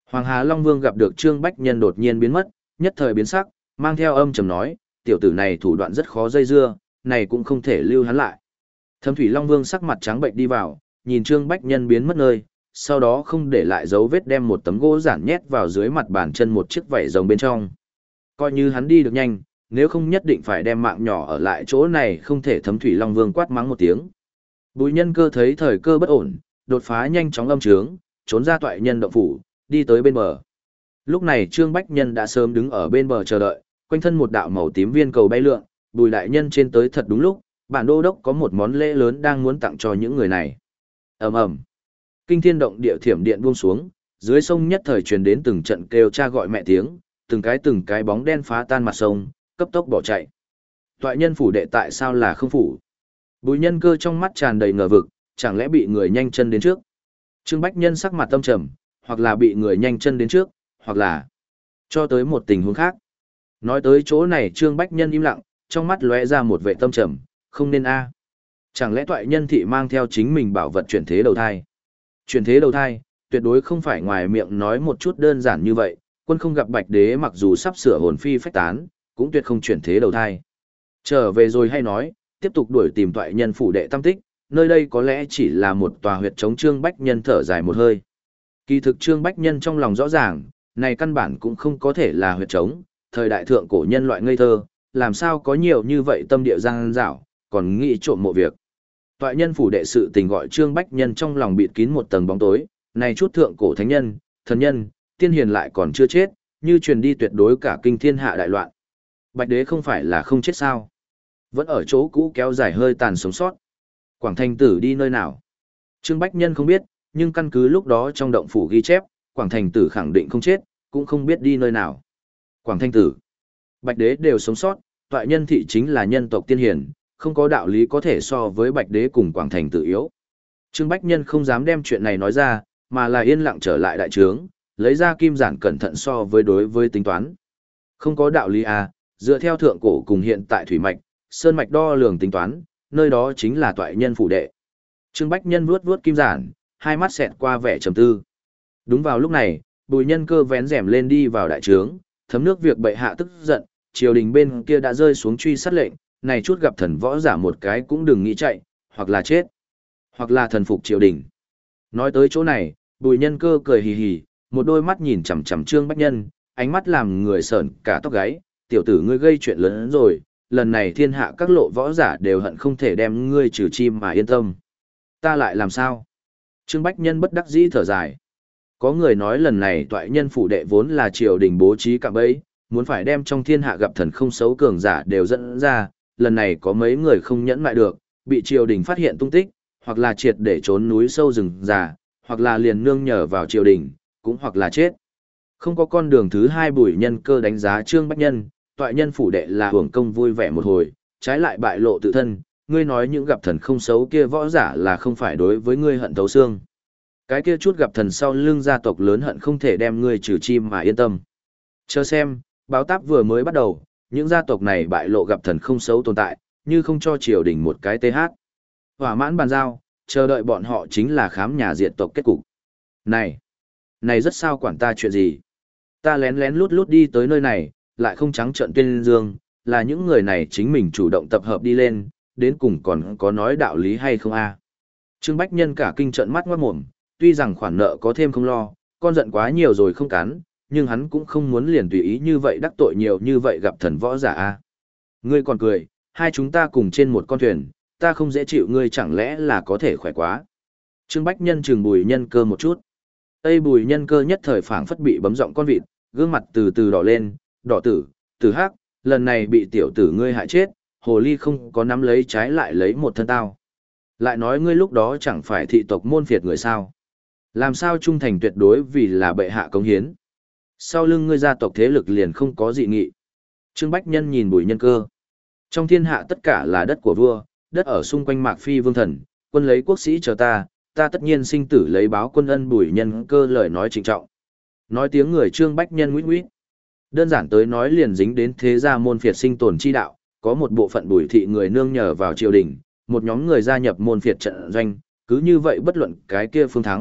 Hoàng Hà Long Vương gặp được Trương Bách Nhân đột nhiên biến mất, nhất thời biến sắc, mang theo âm trầm nói, tiểu tử này thủ đoạn rất khó dây dưa, này cũng không thể lưu hắn lại. Thẩm Thủy Long Vương sắc mặt trắng bệnh đi vào, nhìn Trương Bách Nhân biến mất nơi, sau đó không để lại dấu vết đem một tấm gỗ giản nhét vào dưới mặt bàn chân một chiếc vảy rồng bên trong. Coi như hắn đi được nhanh, nếu không nhất định phải đem mạng nhỏ ở lại chỗ này, không thể. Thẩm Thủy Long Vương quát mắng một tiếng. Bùi Nhân Cơ thấy thời cơ bất ổn, đột phá nhanh chóng âm trướng, trốn ra toại nhân động phủ, đi tới bên bờ. Lúc này Trương Bách Nhân đã sớm đứng ở bên bờ chờ đợi, quanh thân một đạo màu tím viên cầu bay lượn, Bùi đại nhân trên tới thật đúng lúc, bản đô đốc có một món lễ lớn đang muốn tặng cho những người này. Ầm ầm. Kinh thiên động địa thiểm điện buông xuống, dưới sông nhất thời truyền đến từng trận kêu cha gọi mẹ tiếng, từng cái từng cái bóng đen phá tan mặt sông, cấp tốc bỏ chạy. Toại nhân phủ đệ tại sao là không phủ? Bùi Nhân Cơ trong mắt tràn đầy ngờ vực, chẳng lẽ bị người nhanh chân đến trước? Trương Bách Nhân sắc mặt tâm trầm, hoặc là bị người nhanh chân đến trước, hoặc là cho tới một tình huống khác. Nói tới chỗ này Trương Bách Nhân im lặng, trong mắt lóe ra một vẻ tâm trầm, không nên a. Chẳng lẽ toại nhân thị mang theo chính mình bảo vật chuyển thế đầu thai? Chuyển thế đầu thai, tuyệt đối không phải ngoài miệng nói một chút đơn giản như vậy, quân không gặp Bạch Đế mặc dù sắp sửa hồn phi phách tán, cũng tuyệt không chuyển thế đầu thai. Trở về rồi hay nói, tiếp tục đuổi tìm toại nhân phủ đệ tâm tích, nơi đây có lẽ chỉ là một tòa huyệt trống. Trương Bách Nhân thở dài một hơi. Kỳ thực Trương Bách Nhân trong lòng rõ ràng, này căn bản cũng không có thể là huyệt trống, thời đại thượng cổ nhân loại ngây thơ, làm sao có nhiều như vậy tâm địa giang dảo, còn nghĩ trộm mộ việc. Toại nhân phủ đệ sự tình gọi Trương Bách Nhân trong lòng bịt kín một tầng bóng tối, này chút thượng cổ thánh nhân, thần nhân, tiên hiền lại còn chưa chết, như truyền đi tuyệt đối cả kinh thiên hạ đại loạn. Bạch Đế không phải là không chết sao? Vẫn ở chỗ cũ kéo dài hơi tàn sống sót. Quảng Thành Tử đi nơi nào? Trương Bách Nhân không biết, nhưng căn cứ lúc đó trong động phủ ghi chép, Quảng Thành Tử khẳng định không chết, cũng không biết đi nơi nào. Quảng Thành Tử, Bạch Đế đều sống sót, toại nhân thị chính là nhân tộc tiên hiền, không có đạo lý có thể so với Bạch Đế cùng Quảng Thành Tử yếu. Trương Bách Nhân không dám đem chuyện này nói ra, mà là yên lặng trở lại đại trướng, lấy ra kim giản cẩn thận so với đối với tính toán. Không có đạo lý à, dựa theo thượng cổ cùng hiện tại thủy mạch, sơn mạch đo lường tính toán, nơi đó chính là toại nhân phủ đệ. Trương Bách Nhân vuốt vuốt kim giản, hai mắt xẹt qua vẻ trầm tư. Đúng vào lúc này, Bùi Nhân Cơ vén rèm lên đi vào đại trướng, thấm nước việc bệ hạ tức giận, triều đình bên kia đã rơi xuống truy sát lệnh, này chút gặp thần võ giả một cái cũng đừng nghĩ chạy, hoặc là chết, hoặc là thần phục triều đình. Nói tới chỗ này, Bùi Nhân Cơ cười hì hì, một đôi mắt nhìn chằm chằm Trương Bách Nhân, ánh mắt làm người sởn cả tóc gáy, tiểu tử ngươi gây chuyện lớn hơn rồi, lần này thiên hạ các lộ võ giả đều hận không thể đem ngươi trừ chim mà yên tâm. Ta lại làm sao? Trương Bách Nhân bất đắc dĩ thở dài. Có người nói lần này toại nhân phủ đệ vốn là triều đình bố trí cạm bẫy, muốn phải đem trong thiên hạ gặp thần không xấu cường giả đều dẫn ra, lần này có mấy người không nhẫn lại được, bị triều đình phát hiện tung tích, hoặc là triệt để trốn núi sâu rừng già, hoặc là liền nương nhờ vào triều đình, cũng hoặc là chết. Không có con đường thứ hai. Bùi Nhân Cơ đánh giá Trương Bách Nhân, toại nhân phủ đệ là hưởng công vui vẻ một hồi, trái lại bại lộ tự thân, ngươi nói những gặp thần không xấu kia võ giả là không phải đối với ngươi hận thấu xương. Cái kia chút gặp thần sau lưng gia tộc lớn hận không thể đem ngươi trừ chim mà yên tâm. Chờ xem, báo táp vừa mới bắt đầu, những gia tộc này bại lộ gặp thần không xấu tồn tại, như không cho triều đình một cái tê hát. Hỏa mãn bàn giao, chờ đợi bọn họ chính là khám nhà diệt tộc kết cục. Này, này rất sao quản ta chuyện gì? Ta lén lén lút lút đi tới nơi này, lại không trắng trợn tuyên dương, là những người này chính mình chủ động tập hợp đi lên, đến cùng còn có nói đạo lý hay không a? Trương Bách Nhân cả kinh trợn mắt ngoát mồm, tuy rằng khoản nợ có thêm không lo, con giận quá nhiều rồi không cắn, nhưng hắn cũng không muốn liền tùy ý như vậy đắc tội nhiều như vậy gặp thần võ giả a. Ngươi còn cười, hai chúng ta cùng trên một con thuyền, ta không dễ chịu ngươi chẳng lẽ là có thể khỏe quá. Trương Bách Nhân chừng Bùi Nhân Cơ một chút. Tây Bùi Nhân Cơ nhất thời phảng phất bị bấm giọng con vịt, gương mặt từ từ đỏ lên, đỏ tử, tử hắc, lần này bị tiểu tử ngươi hại chết, hồ ly không có nắm lấy trái lại lấy một thân tao. Lại nói ngươi lúc đó chẳng phải thị tộc môn phiệt người sao. Làm sao trung thành tuyệt đối vì là bệ hạ cống hiến. Sau lưng ngươi gia tộc thế lực liền không có dị nghị. Trương Bách Nhân nhìn Bùi Nhân Cơ. Trong thiên hạ tất cả là đất của vua, đất ở xung quanh Mạc Phi vương thần, quân lấy quốc sĩ chờ ta, ta tất nhiên sinh tử lấy báo quân ân. Bùi Nhân Cơ lời nói trịnh trọng. Nói tiếng người Trương Bách Nhân nguyết nguyết. Đơn giản tới nói liền dính đến thế gia môn phiệt sinh tồn chi đạo, có một bộ phận Bùi thị người nương nhờ vào triều đình, một nhóm người gia nhập môn phiệt trận doanh, cứ như vậy bất luận cái kia phương thắng,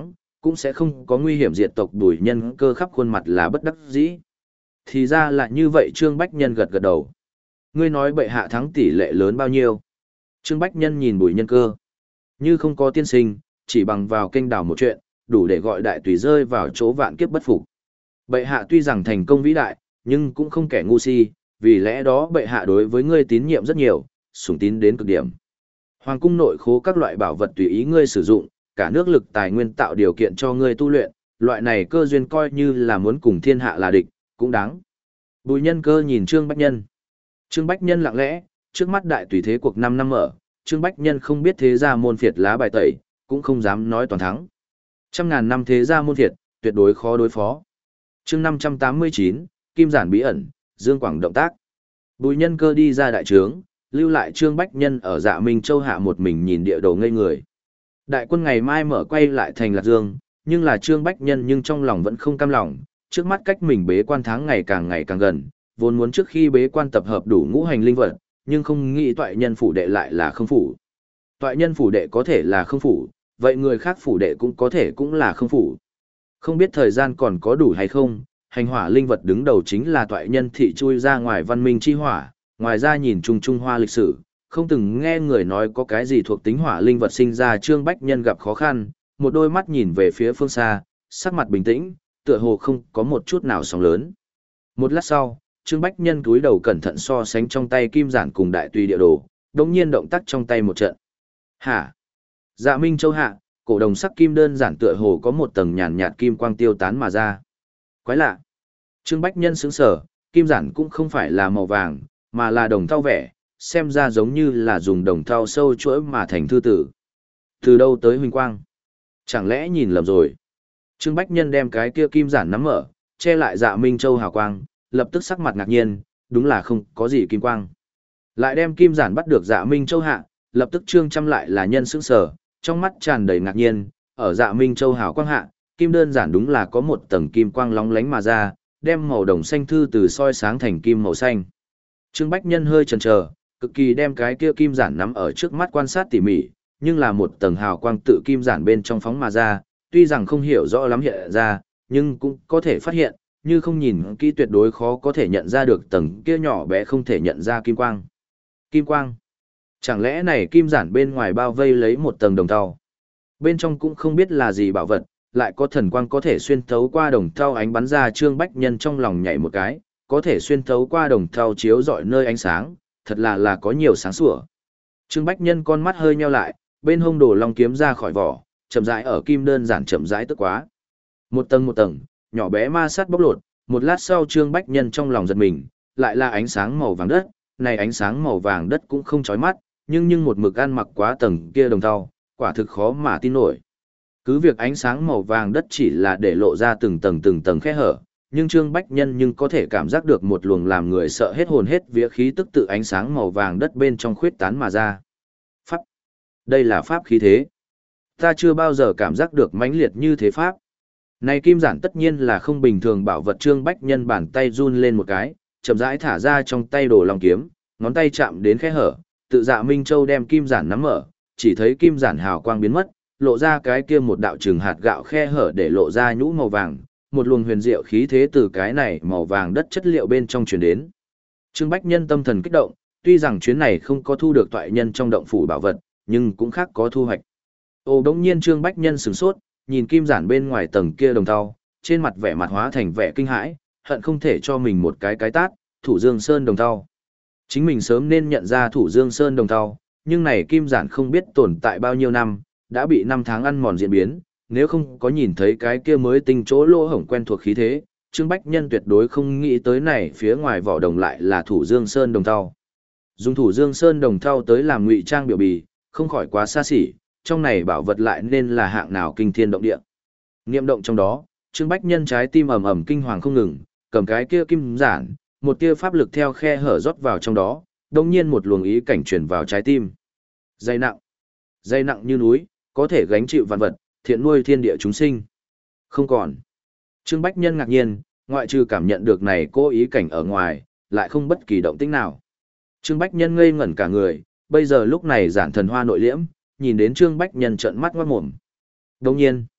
cũng sẽ không có nguy hiểm diệt tộc. Bùi Nhân Cơ khắp khuôn mặt là bất đắc dĩ. Thì ra là như vậy. Trương Bách Nhân gật gật đầu. Ngươi nói bệ hạ thắng tỷ lệ lớn bao nhiêu? Trương Bách Nhân nhìn Bùi Nhân Cơ. Như không có tiên sinh, chỉ bằng vào kênh đào một chuyện, đủ để gọi đại tùy rơi vào chỗ vạn kiếp bất phục. Bệ hạ tuy rằng thành công vĩ đại, nhưng cũng không kẻ ngu si, vì lẽ đó bệ hạ đối với ngươi tín nhiệm rất nhiều, sủng tín đến cực điểm. Hoàng cung nội khố các loại bảo vật tùy ý ngươi sử dụng, cả nước lực tài nguyên tạo điều kiện cho ngươi tu luyện, loại này cơ duyên coi như là muốn cùng thiên hạ là địch, cũng đáng. Bùi Nhân Cơ nhìn Trương Bách Nhân. Trương Bách Nhân lặng lẽ, trước mắt đại tùy thế cuộc năm năm mở, Trương Bách Nhân không biết thế gia môn phiệt lá bài tẩy, cũng không dám nói toàn thắng. Trăm ngàn năm thế gia môn phiệt, tuyệt đối khó đối phó. Chương năm trăm tám mươi chín, Kim Giản bí ẩn, Dương Quảng động tác. Bùi Nhân Cơ đi ra đại trướng, lưu lại Trương Bách Nhân ở Dạ Minh Châu hạ một mình nhìn địa đồ ngây người. Đại quân ngày mai mở quay lại thành Lạc Dương, nhưng là Trương Bách Nhân nhưng trong lòng vẫn không cam lòng, trước mắt cách mình bế quan tháng ngày càng ngày càng gần, vốn muốn trước khi bế quan tập hợp đủ ngũ hành linh vật, nhưng không nghĩ toại nhân phủ đệ lại là không phủ. Toại nhân phủ đệ có thể là không phủ, vậy người khác phủ đệ cũng có thể cũng là không phủ. Không biết thời gian còn có đủ hay không, hành hỏa linh vật đứng đầu chính là toại nhân thị chui ra ngoài văn minh chi hỏa, ngoài ra nhìn chung Trung Hoa lịch sử, không từng nghe người nói có cái gì thuộc tính hỏa linh vật sinh ra. Trương Bách Nhân gặp khó khăn, một đôi mắt nhìn về phía phương xa, sắc mặt bình tĩnh, tựa hồ không có một chút nào sóng lớn. Một lát sau, Trương Bách Nhân cúi đầu cẩn thận so sánh trong tay Kim Giản cùng đại tùy địa đồ, đồng nhiên động tác trong tay một trận. Hả? Dạ Minh Châu hạ, cổ đồng sắc kim đơn giản tựa hồ có một tầng nhàn nhạt kim quang tiêu tán mà ra. Quái lạ. Trương Bách Nhân sững sờ, kim giản cũng không phải là màu vàng, mà là đồng thau vẻ, xem ra giống như là dùng đồng thau sâu chuỗi mà thành thư tử. Từ đâu tới huỳnh quang? Chẳng lẽ nhìn lầm rồi? Trương Bách Nhân đem cái kia kim giản nắm mở, che lại Dạ Minh Châu hào quang, lập tức sắc mặt ngạc nhiên, đúng là không có gì kim quang. Lại đem kim giản bắt được Dạ Minh Châu hạ, lập tức Trương Chăm lại là nhân sững sờ, trong mắt tràn đầy ngạc nhiên, ở Dạ Minh Châu hào quang hạ, kim đơn giản đúng là có một tầng kim quang lóng lánh mà ra, đem màu đồng xanh thư từ soi sáng thành kim màu xanh. Trương Bách Nhân hơi chần chờ, cực kỳ đem cái kia kim giản nắm ở trước mắt quan sát tỉ mỉ, nhưng là một tầng hào quang tự kim giản bên trong phóng mà ra, tuy rằng không hiểu rõ lắm hiện ra, nhưng cũng có thể phát hiện, như không nhìn kỹ tuyệt đối khó có thể nhận ra được tầng kia nhỏ bé không thể nhận ra kim quang. Kim quang? Chẳng lẽ này kim giản bên ngoài bao vây lấy một tầng đồng thau? Bên trong cũng không biết là gì bảo vật, lại có thần quang có thể xuyên thấu qua đồng thau ánh bắn ra. Trương Bách Nhân trong lòng nhảy một cái, có thể xuyên thấu qua đồng thau chiếu rọi nơi ánh sáng, thật là là có nhiều sáng sủa. Trương Bách Nhân con mắt hơi nheo lại, bên hông đồ long kiếm ra khỏi vỏ, chậm rãi ở kim đơn giản chậm rãi tức quá. Một tầng một tầng, nhỏ bé ma sát bốc lột, một lát sau Trương Bách Nhân trong lòng giật mình, lại là ánh sáng màu vàng đất, này ánh sáng màu vàng đất cũng không chói mắt, nhưng nhưng một mực ăn mặc quá tầng kia đồng thau, quả thực khó mà tin nổi. Cứ việc ánh sáng màu vàng đất chỉ là để lộ ra từng tầng từng tầng khe hở, nhưng Trương Bách Nhân nhưng có thể cảm giác được một luồng làm người sợ hết hồn hết vía khí tức tự ánh sáng màu vàng đất bên trong khuyết tán mà ra. Pháp. Đây là pháp khí thế. Ta chưa bao giờ cảm giác được mãnh liệt như thế pháp. Này kim giản tất nhiên là không bình thường bảo vật. Trương Bách Nhân bàn tay run lên một cái, chậm rãi thả ra trong tay đồ long kiếm, ngón tay chạm đến khe hở, tự Dạ Minh Châu đem kim giản nắm mở, chỉ thấy kim giản hào quang biến mất, lộ ra cái kia một đạo trừng hạt gạo khe hở để lộ ra nhũ màu vàng, một luồng huyền diệu khí thế từ cái này màu vàng đất chất liệu bên trong truyền đến. Trương Bách Nhân tâm thần kích động, tuy rằng chuyến này không có thu được toại nhân trong động phủ bảo vật, nhưng cũng khác có thu hoạch. Ồ, đống nhiên Trương Bách Nhân sửng sốt, nhìn kim giản bên ngoài tầng kia đồng thau, trên mặt vẻ mặt hóa thành vẻ kinh hãi, hận không thể cho mình một cái cái tát. Thủ Dương Sơn đồng thau. Chính mình sớm nên nhận ra Thủ Dương Sơn đồng thau, nhưng này kim giản không biết tồn tại bao nhiêu năm, đã bị năm tháng ăn mòn diễn biến, nếu không có nhìn thấy cái kia mới tinh chỗ lỗ hổng quen thuộc khí thế, Trương Bách Nhân tuyệt đối không nghĩ tới này phía ngoài vỏ đồng lại là Thủ Dương Sơn đồng thau. Dùng Thủ Dương Sơn đồng thau tới làm ngụy trang biểu bì, không khỏi quá xa xỉ, trong này bảo vật lại nên là hạng nào kinh thiên động địa. Niệm động trong đó, Trương Bách Nhân trái tim ầm ầm kinh hoàng không ngừng, cầm cái kia kim giản, một tia pháp lực theo khe hở rót vào trong đó, đồng nhiên một luồng ý cảnh truyền vào trái tim. Dây nặng, dây nặng như núi, có thể gánh chịu vạn vật, thiện nuôi thiên địa chúng sinh. Không còn. Trương Bách Nhân ngạc nhiên, ngoại trừ cảm nhận được này cố ý cảnh ở ngoài, lại không bất kỳ động tĩnh nào. Trương Bách Nhân ngây ngẩn cả người, bây giờ lúc này giản thần hoa nội liễm, nhìn đến Trương Bách Nhân trợn mắt ngoát mồm. Đồng nhiên,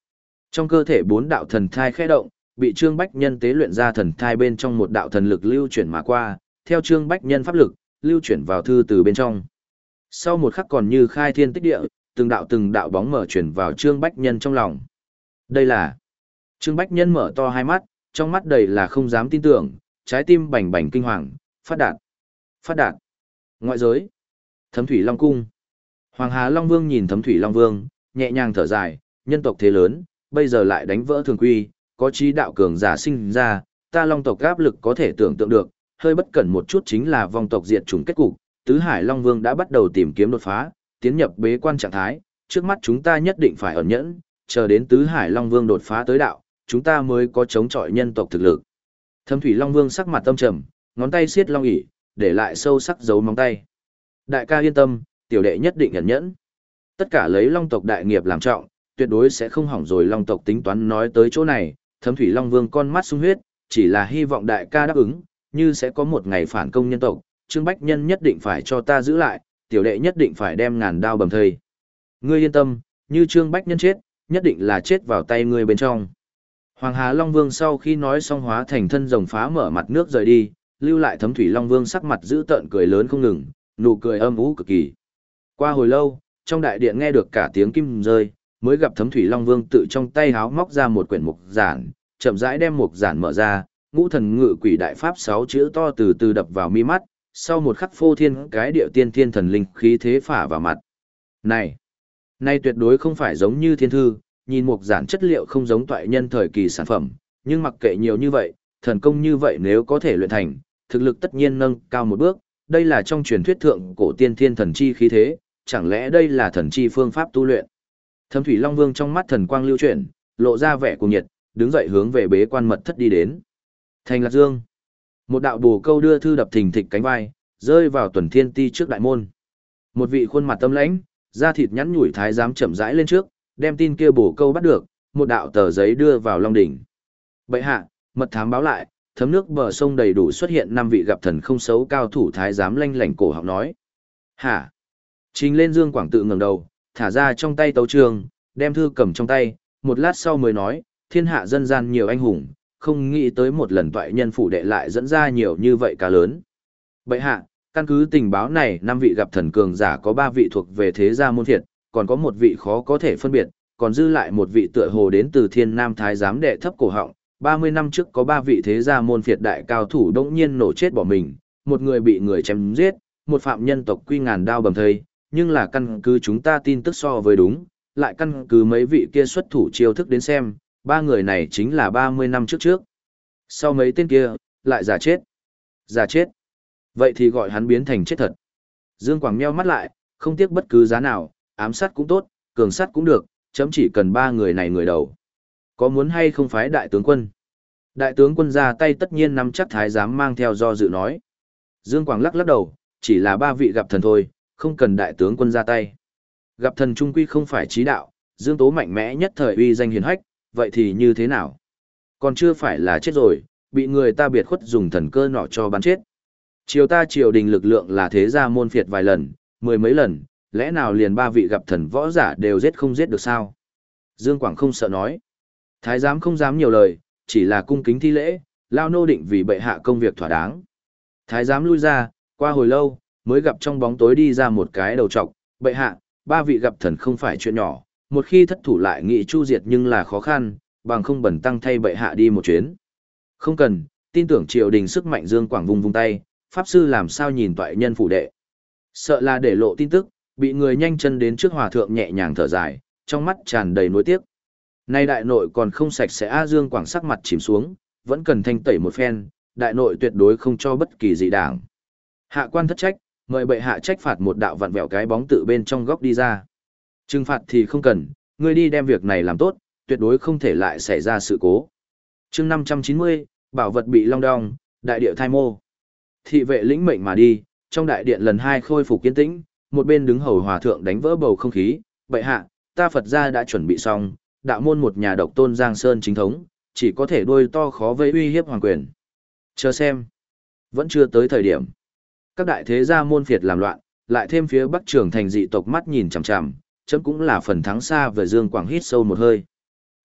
Trong cơ thể bốn đạo thần thai khẽ động, bị Trương Bách Nhân tế luyện ra thần thai bên trong một đạo thần lực lưu chuyển mà qua, theo Trương Bách Nhân pháp lực, lưu chuyển vào thư từ bên trong. Sau một khắc còn như khai thiên tích địa, từng đạo từng đạo bóng mở chuyển vào Trương Bách Nhân trong lòng. Đây là... Trương Bách Nhân mở to hai mắt, trong mắt đầy là không dám tin tưởng, trái tim bành bành kinh hoàng, phát đạt, phát đạt. Ngoại giới, Thấm Thủy Long Cung. Hoàng Hà Long Vương nhìn Thấm Thủy Long Vương, nhẹ nhàng thở dài, nhân tộc thế lớn, bây giờ lại đánh vỡ thường quy, có trí đạo cường giả sinh ra, ta Long tộc áp lực có thể tưởng tượng được, hơi bất cẩn một chút chính là vong tộc diệt chủng kết cục. Tứ Hải Long Vương đã bắt đầu tìm kiếm đột phá, tiến nhập bế quan trạng thái, trước mắt chúng ta nhất định phải ẩn nhẫn, chờ đến Tứ Hải Long Vương đột phá tới đạo, chúng ta mới có chống chọi nhân tộc thực lực. Thâm Thủy Long Vương sắc mặt tâm trầm, ngón tay siết long ỷ, để lại sâu sắc dấu móng tay. Đại ca yên tâm, tiểu đệ nhất định ẩn nhẫn. Tất cả lấy Long tộc đại nghiệp làm trọng, tuyệt đối sẽ không hỏng rồi Long tộc tính toán nói tới chỗ này, Thâm Thủy Long Vương con mắt sung huyết, chỉ là hy vọng đại ca đáp ứng, như sẽ có một ngày phản công nhân tộc, Trương Bách Nhân nhất định phải cho ta giữ lại, tiểu đệ nhất định phải đem ngàn đao bầm thây. Ngươi yên tâm, như Trương Bách Nhân chết, nhất định là chết vào tay ngươi bên trong. Hoàng Hà Long Vương sau khi nói xong hóa thành thân rồng phá mở mặt nước rời đi, lưu lại Thấm Thủy Long Vương sắc mặt giữ tợn cười lớn không ngừng, nụ cười âm u cực kỳ. Qua hồi lâu, trong đại điện nghe được cả tiếng kim rơi, mới gặp Thấm Thủy Long Vương tự trong tay háo móc ra một quyển mục giản, chậm rãi đem mục giản mở ra, ngũ thần ngự quỷ đại pháp sáu chữ to từ từ đập vào mi mắt, sau một khắc phô thiên cái điệu tiên thiên thần linh khí thế phả vào mặt. Này, này tuyệt đối không phải giống như thiên thư, nhìn mục giản chất liệu không giống toại nhân thời kỳ sản phẩm, nhưng mặc kệ nhiều như vậy, thần công như vậy nếu có thể luyện thành, thực lực tất nhiên nâng cao một bước, đây là trong truyền thuyết thượng cổ tiên thiên thần chi khí thế, chẳng lẽ đây là thần chi phương pháp tu luyện. Thâm Thủy Long Vương trong mắt thần quang lưu chuyển, lộ ra vẻ cuồng nhiệt, đứng dậy hướng về bế quan mật thất đi đến. Thành Lạc Dương. Một đạo bồ câu đưa thư đập thình thịch cánh vai, rơi vào tuần thiên ti trước đại môn. Một vị khuôn mặt tâm lãnh, da thịt nhẵn nhủi thái giám chậm rãi lên trước, đem tin kia bồ câu bắt được, một đạo tờ giấy đưa vào Long đỉnh. Bệ hạ, mật thám báo lại, thấm nước bờ sông đầy đủ xuất hiện năm vị gặp thần không xấu cao thủ thái giám lanh lảnh cổ họng nói. Hả? Trình lên Dương Quảng tự ngẩng đầu, thả ra trong tay tấu trường, đem thư cầm trong tay, một lát sau mới nói, thiên hạ dân gian nhiều anh hùng, không nghĩ tới một lần toại nhân phủ đệ lại dẫn ra nhiều như vậy cá lớn. Bệ hạ, căn cứ tình báo này, năm vị gặp thần cường giả có ba vị thuộc về thế gia môn thiệt, còn có một vị khó có thể phân biệt, còn dư lại một vị tựa hồ đến từ Thiên Nam thái giám đệ thấp cổ họng. ba mươi năm trước có ba vị thế gia môn phiệt đại cao thủ đột nhiên nổ chết bỏ mình, một người bị người chém giết, một phạm nhân tộc quy ngàn đao bầm thây, nhưng là căn cứ chúng ta tin tức so với đúng, lại căn cứ mấy vị kia xuất thủ chiêu thức đến xem, ba người này chính là ba mươi năm trước trước. Sau mấy tên kia, lại giả chết. Giả chết. Vậy thì gọi hắn biến thành chết thật. Dương Quảng meo mắt lại, không tiếc bất cứ giá nào, ám sát cũng tốt, cường sát cũng được, chấm chỉ cần ba người này người đầu. Có muốn hay không phái đại tướng quân? Đại tướng quân ra tay tất nhiên nắm chắc thái giám mang theo do dự nói. Dương Quảng lắc lắc đầu, chỉ là ba vị gặp thần thôi, không cần đại tướng quân ra tay. Gặp thần trung quy không phải trí đạo, Dương Tố mạnh mẽ nhất thời uy danh hiền hách, vậy thì như thế nào? Còn chưa phải là chết rồi, bị người ta biệt khuất dùng thần cơ nọ cho bắn chết. Triều ta triều đình lực lượng là thế gia môn phiệt vài lần, mười mấy lần, lẽ nào liền ba vị gặp thần võ giả đều giết không giết được sao? Dương Quảng không sợ nói. Thái giám không dám nhiều lời, chỉ là cung kính thi lễ, lao nô định vì bệ hạ công việc thỏa đáng. Thái giám lui ra, qua hồi lâu, mới gặp trong bóng tối đi ra một cái đầu trọc, bệ hạ, ba vị gặp thần không phải chuyện nhỏ, một khi thất thủ lại nghị chu diệt nhưng là khó khăn, bằng không bẩn tăng thay bệ hạ đi một chuyến. Không cần, tin tưởng triều đình sức mạnh. Dương Quảng vung vung tay, pháp sư làm sao nhìn toại nhân phủ đệ. Sợ là để lộ tin tức, bị người nhanh chân đến trước hòa thượng nhẹ nhàng thở dài, trong mắt tràn đầy nuối tiếc. Nay đại nội còn không sạch sẽ. A Dương Quảng sắc mặt chìm xuống, vẫn cần thanh tẩy một phen, đại nội tuyệt đối không cho bất kỳ dị đảng. Hạ quan thất trách, mời bệ hạ trách phạt. Một đạo vặn vẹo cái bóng tự bên trong góc đi ra. Trừng phạt thì không cần, ngươi đi đem việc này làm tốt, tuyệt đối không thể lại xảy ra sự cố. Chương năm trăm chín mươi, bảo vật bị long đong, đại địa thai mô. Thị vệ lĩnh mệnh mà đi, trong đại điện lần hai khôi phục kiên tĩnh, một bên đứng hầu hòa thượng đánh vỡ bầu không khí, bệ hạ, ta Phật gia đã chuẩn bị xong, đạo môn một nhà độc tôn Giang Sơn chính thống, chỉ có thể đôi to khó vây uy hiếp hoàng quyền. Chờ xem, vẫn chưa tới thời điểm. Các đại thế gia môn phiệt làm loạn, lại thêm phía Bắc Trường thành dị tộc mắt nhìn chằm chằm, chấm cũng là phần thắng xa về. Dương Quảng hít sâu một hơi.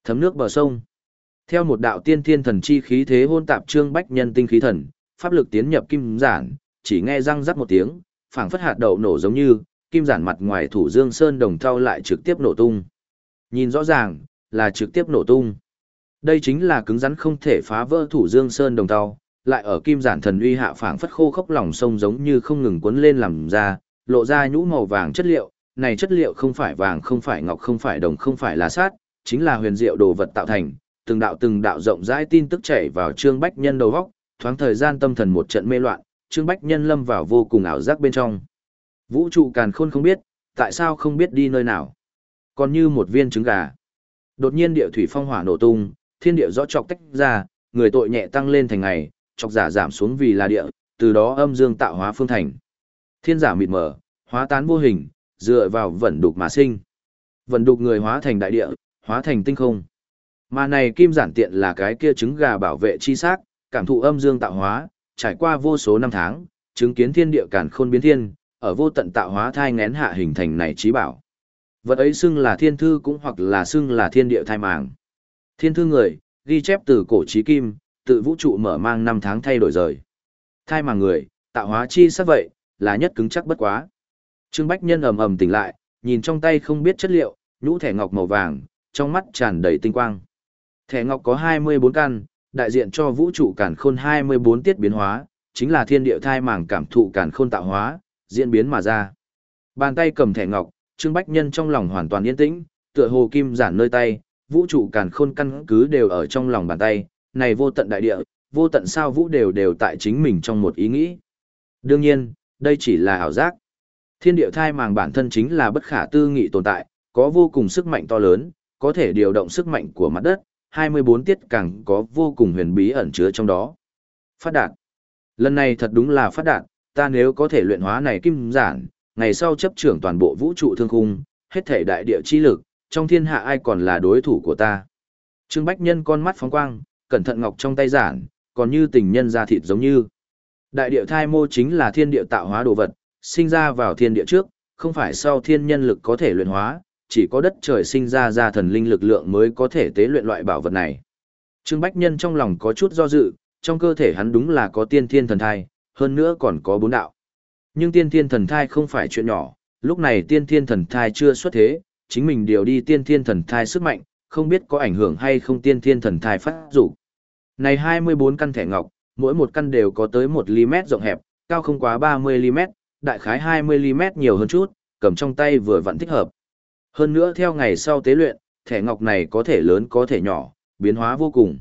Thấm nước bờ sông. Theo một đạo tiên thiên thần chi khí thế hôn tạp Trương Bách Nhân tinh khí thần, pháp lực tiến nhập kim giản, chỉ nghe răng rắc một tiếng, phảng phất hạt đậu nổ giống như, kim giản mặt ngoài thủ Dương Sơn đồng thau lại trực tiếp nổ tung. Nhìn rõ ràng, là trực tiếp nổ tung. Đây chính là cứng rắn không thể phá vỡ thủ Dương Sơn đồng thau, lại ở kim giản thần uy hạ phảng phất khô khốc lòng sông giống như không ngừng cuốn lên làm ra, lộ ra nhũ màu vàng chất liệu, này chất liệu không phải vàng, không phải ngọc, không phải đồng, không phải là sát, chính là huyền diệu đồ vật tạo thành, từng đạo từng đạo rộng rãi tin tức chảy vào Trương Bách Nhân đầu óc, thoáng thời gian tâm thần một trận mê loạn, Trương Bách Nhân lâm vào vô cùng ảo giác bên trong. Vũ trụ càn khôn không biết, tại sao không biết đi nơi nào. Còn như một viên trứng gà. Đột nhiên địa thủy phong hỏa nổ tung, thiên địa rõ chọc tách ra, người tội nhẹ tăng lên thành ngày, chọc giả giảm xuống vì là địa, từ đó âm dương tạo hóa phương thành. Thiên giả mịt mờ, hóa tán vô hình, dựa vào vận đục mà sinh. Vận đục người hóa thành đại địa, hóa thành tinh không. Mà này kim giản tiện là cái kia trứng gà bảo vệ chi xác, cảm thụ âm dương tạo hóa, trải qua vô số năm tháng, chứng kiến thiên địa càn khôn biến thiên, ở vô tận tạo hóa thai ngén hạ hình thành này trí bảo. Vật ấy xưng là thiên thư cũng hoặc là xưng là thiên địa thai màng. Thiên thư người, ghi chép từ cổ chí kim, tự vũ trụ mở mang năm tháng thay đổi rời. Thai màng người, tạo hóa chi sắc vậy, là nhất cứng chắc bất quá. Trương Bách Nhân ầm ầm tỉnh lại, nhìn trong tay không biết chất liệu, nhũ thẻ ngọc màu vàng, trong mắt tràn đầy tinh quang. Thẻ ngọc có hai mươi bốn căn, đại diện cho vũ trụ càn khôn hai mươi bốn tiết biến hóa, chính là thiên địa thai màng cảm thụ càn khôn tạo hóa, diễn biến mà ra. Bàn tay cầm thẻ ngọc, Trương Bách Nhân trong lòng hoàn toàn yên tĩnh, tựa hồ kim giản nơi tay, vũ trụ càn khôn căn cứ đều ở trong lòng bàn tay, này vô tận đại địa, vô tận sao vũ đều đều tại chính mình trong một ý nghĩ. Đương nhiên, đây chỉ là ảo giác. Thiên địa thai màng bản thân chính là bất khả tư nghị tồn tại, có vô cùng sức mạnh to lớn, có thể điều động sức mạnh của mặt đất, hai mươi bốn tiết càng có vô cùng huyền bí ẩn chứa trong đó. Phát đạt. Lần này thật đúng là phát đạt, ta nếu có thể luyện hóa này kim giản, ngày sau chấp trưởng toàn bộ vũ trụ thương khung, hết thể đại địa chi lực, trong thiên hạ ai còn là đối thủ của ta. Trương Bách Nhân con mắt phóng quang, cẩn thận ngọc trong tay giản, còn như tình nhân da thịt giống như. Đại địa thai mô chính là thiên địa tạo hóa đồ vật, sinh ra vào thiên địa trước, không phải sau thiên nhân lực có thể luyện hóa, chỉ có đất trời sinh ra ra thần linh lực lượng mới có thể tế luyện loại bảo vật này. Trương Bách Nhân trong lòng có chút do dự, trong cơ thể hắn đúng là có tiên thiên thần thai, hơn nữa còn có bốn đạo. Nhưng tiên thiên thần thai không phải chuyện nhỏ, lúc này tiên thiên thần thai chưa xuất thế, chính mình điều đi tiên thiên thần thai sức mạnh, không biết có ảnh hưởng hay không tiên thiên thần thai phát dục. Này hai mươi bốn căn thẻ ngọc, mỗi một căn đều có tới một mi-li-mét rộng hẹp, cao không quá ba mươi mi-li-mét, đại khái hai mươi mi-li-mét nhiều hơn chút, cầm trong tay vừa vặn thích hợp. Hơn nữa theo ngày sau tế luyện, thẻ ngọc này có thể lớn có thể nhỏ, biến hóa vô cùng.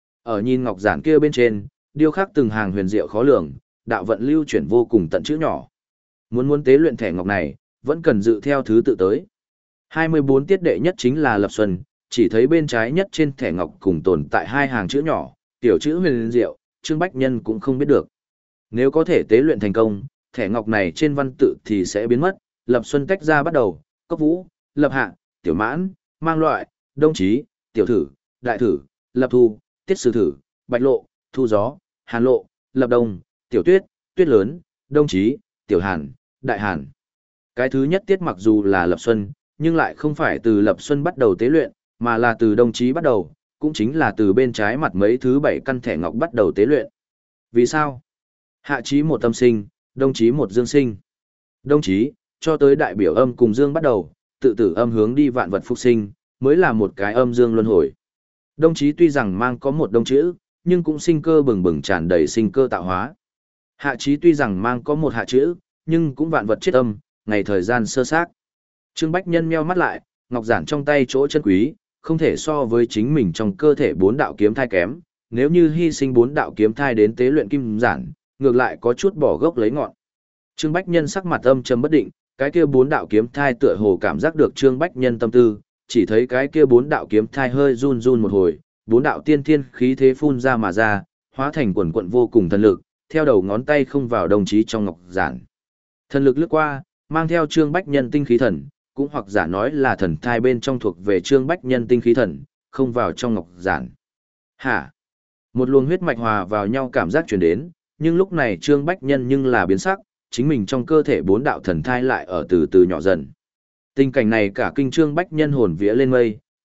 Ở nhìn ngọc giản kia bên trên, điêu khắc từng hàng huyền diệu khó lường, đạo vận lưu chuyển vô cùng tận chữ nhỏ. Muốn muốn tế luyện thẻ ngọc này, vẫn cần dự theo thứ tự tới. hai mươi bốn tiết đệ nhất chính là lập xuân, chỉ thấy bên trái nhất trên thẻ ngọc cùng tồn tại hai hàng chữ nhỏ, tiểu chữ huyền diệu, Trương Bách Nhân cũng không biết được. Nếu có thể tế luyện thành công, thẻ ngọc này trên văn tự thì sẽ biến mất, lập xuân tách ra bắt đầu, cốc vũ, lập hạ, tiểu mãn, mang loại, đông chí, tiểu thử, đại thử, lập thu, tiết sử thử, bạch lộ, thu gió, hàn lộ, lập đông, tiểu tuyết, tuyết lớn, đông chí, tiểu hàn, đại hàn. Cái thứ nhất tiết mặc dù là lập xuân, nhưng lại không phải từ lập xuân bắt đầu tế luyện, mà là từ đông chí bắt đầu, cũng chính là từ bên trái mặt mấy thứ bảy căn thẻ ngọc bắt đầu tế luyện. Vì sao? Hạ chí một âm sinh, đông chí một dương sinh. Đông chí, cho tới đại biểu âm cùng dương bắt đầu, tự tử âm hướng đi vạn vật phục sinh, mới là một cái âm dương luân hồi. Đông chí tuy rằng mang có một đông chữ, nhưng cũng sinh cơ bừng bừng tràn đầy sinh cơ tạo hóa. Hạ chí tuy rằng mang có một hạ chữ, nhưng cũng vạn vật chết âm, ngày thời gian sơ xác. Trương Bách Nhân meo mắt lại, ngọc giản trong tay chỗ chân quý, không thể so với chính mình trong cơ thể bốn đạo kiếm thai kém, nếu như hy sinh bốn đạo kiếm thai đến tế luyện kim giản, ngược lại có chút bỏ gốc lấy ngọn. Trương Bách Nhân sắc mặt âm trầm bất định, cái kia bốn đạo kiếm thai tựa hồ cảm giác được Trương Bách Nhân tâm tư, chỉ thấy cái kia bốn đạo kiếm thai hơi run run một hồi, bốn đạo tiên thiên khí thế phun ra mà ra, hóa thành quần quận vô cùng thần lực, theo đầu ngón tay không vào đồng chí trong ngọc giản. Thần lực lướt qua, mang theo Trương Bách Nhân tinh khí thần, cũng hoặc giả nói là thần thai bên trong thuộc về Trương Bách Nhân tinh khí thần, không vào trong ngọc giản. Hả? Một luồng huyết mạch hòa vào nhau cảm giác truyền đến, nhưng lúc này Trương Bách Nhân nhưng là biến sắc, chính mình trong cơ thể bốn đạo thần thai lại ở từ từ nhỏ dần. Tình cảnh này cả kinh Trương Bách Nhân hồn vía lên mây,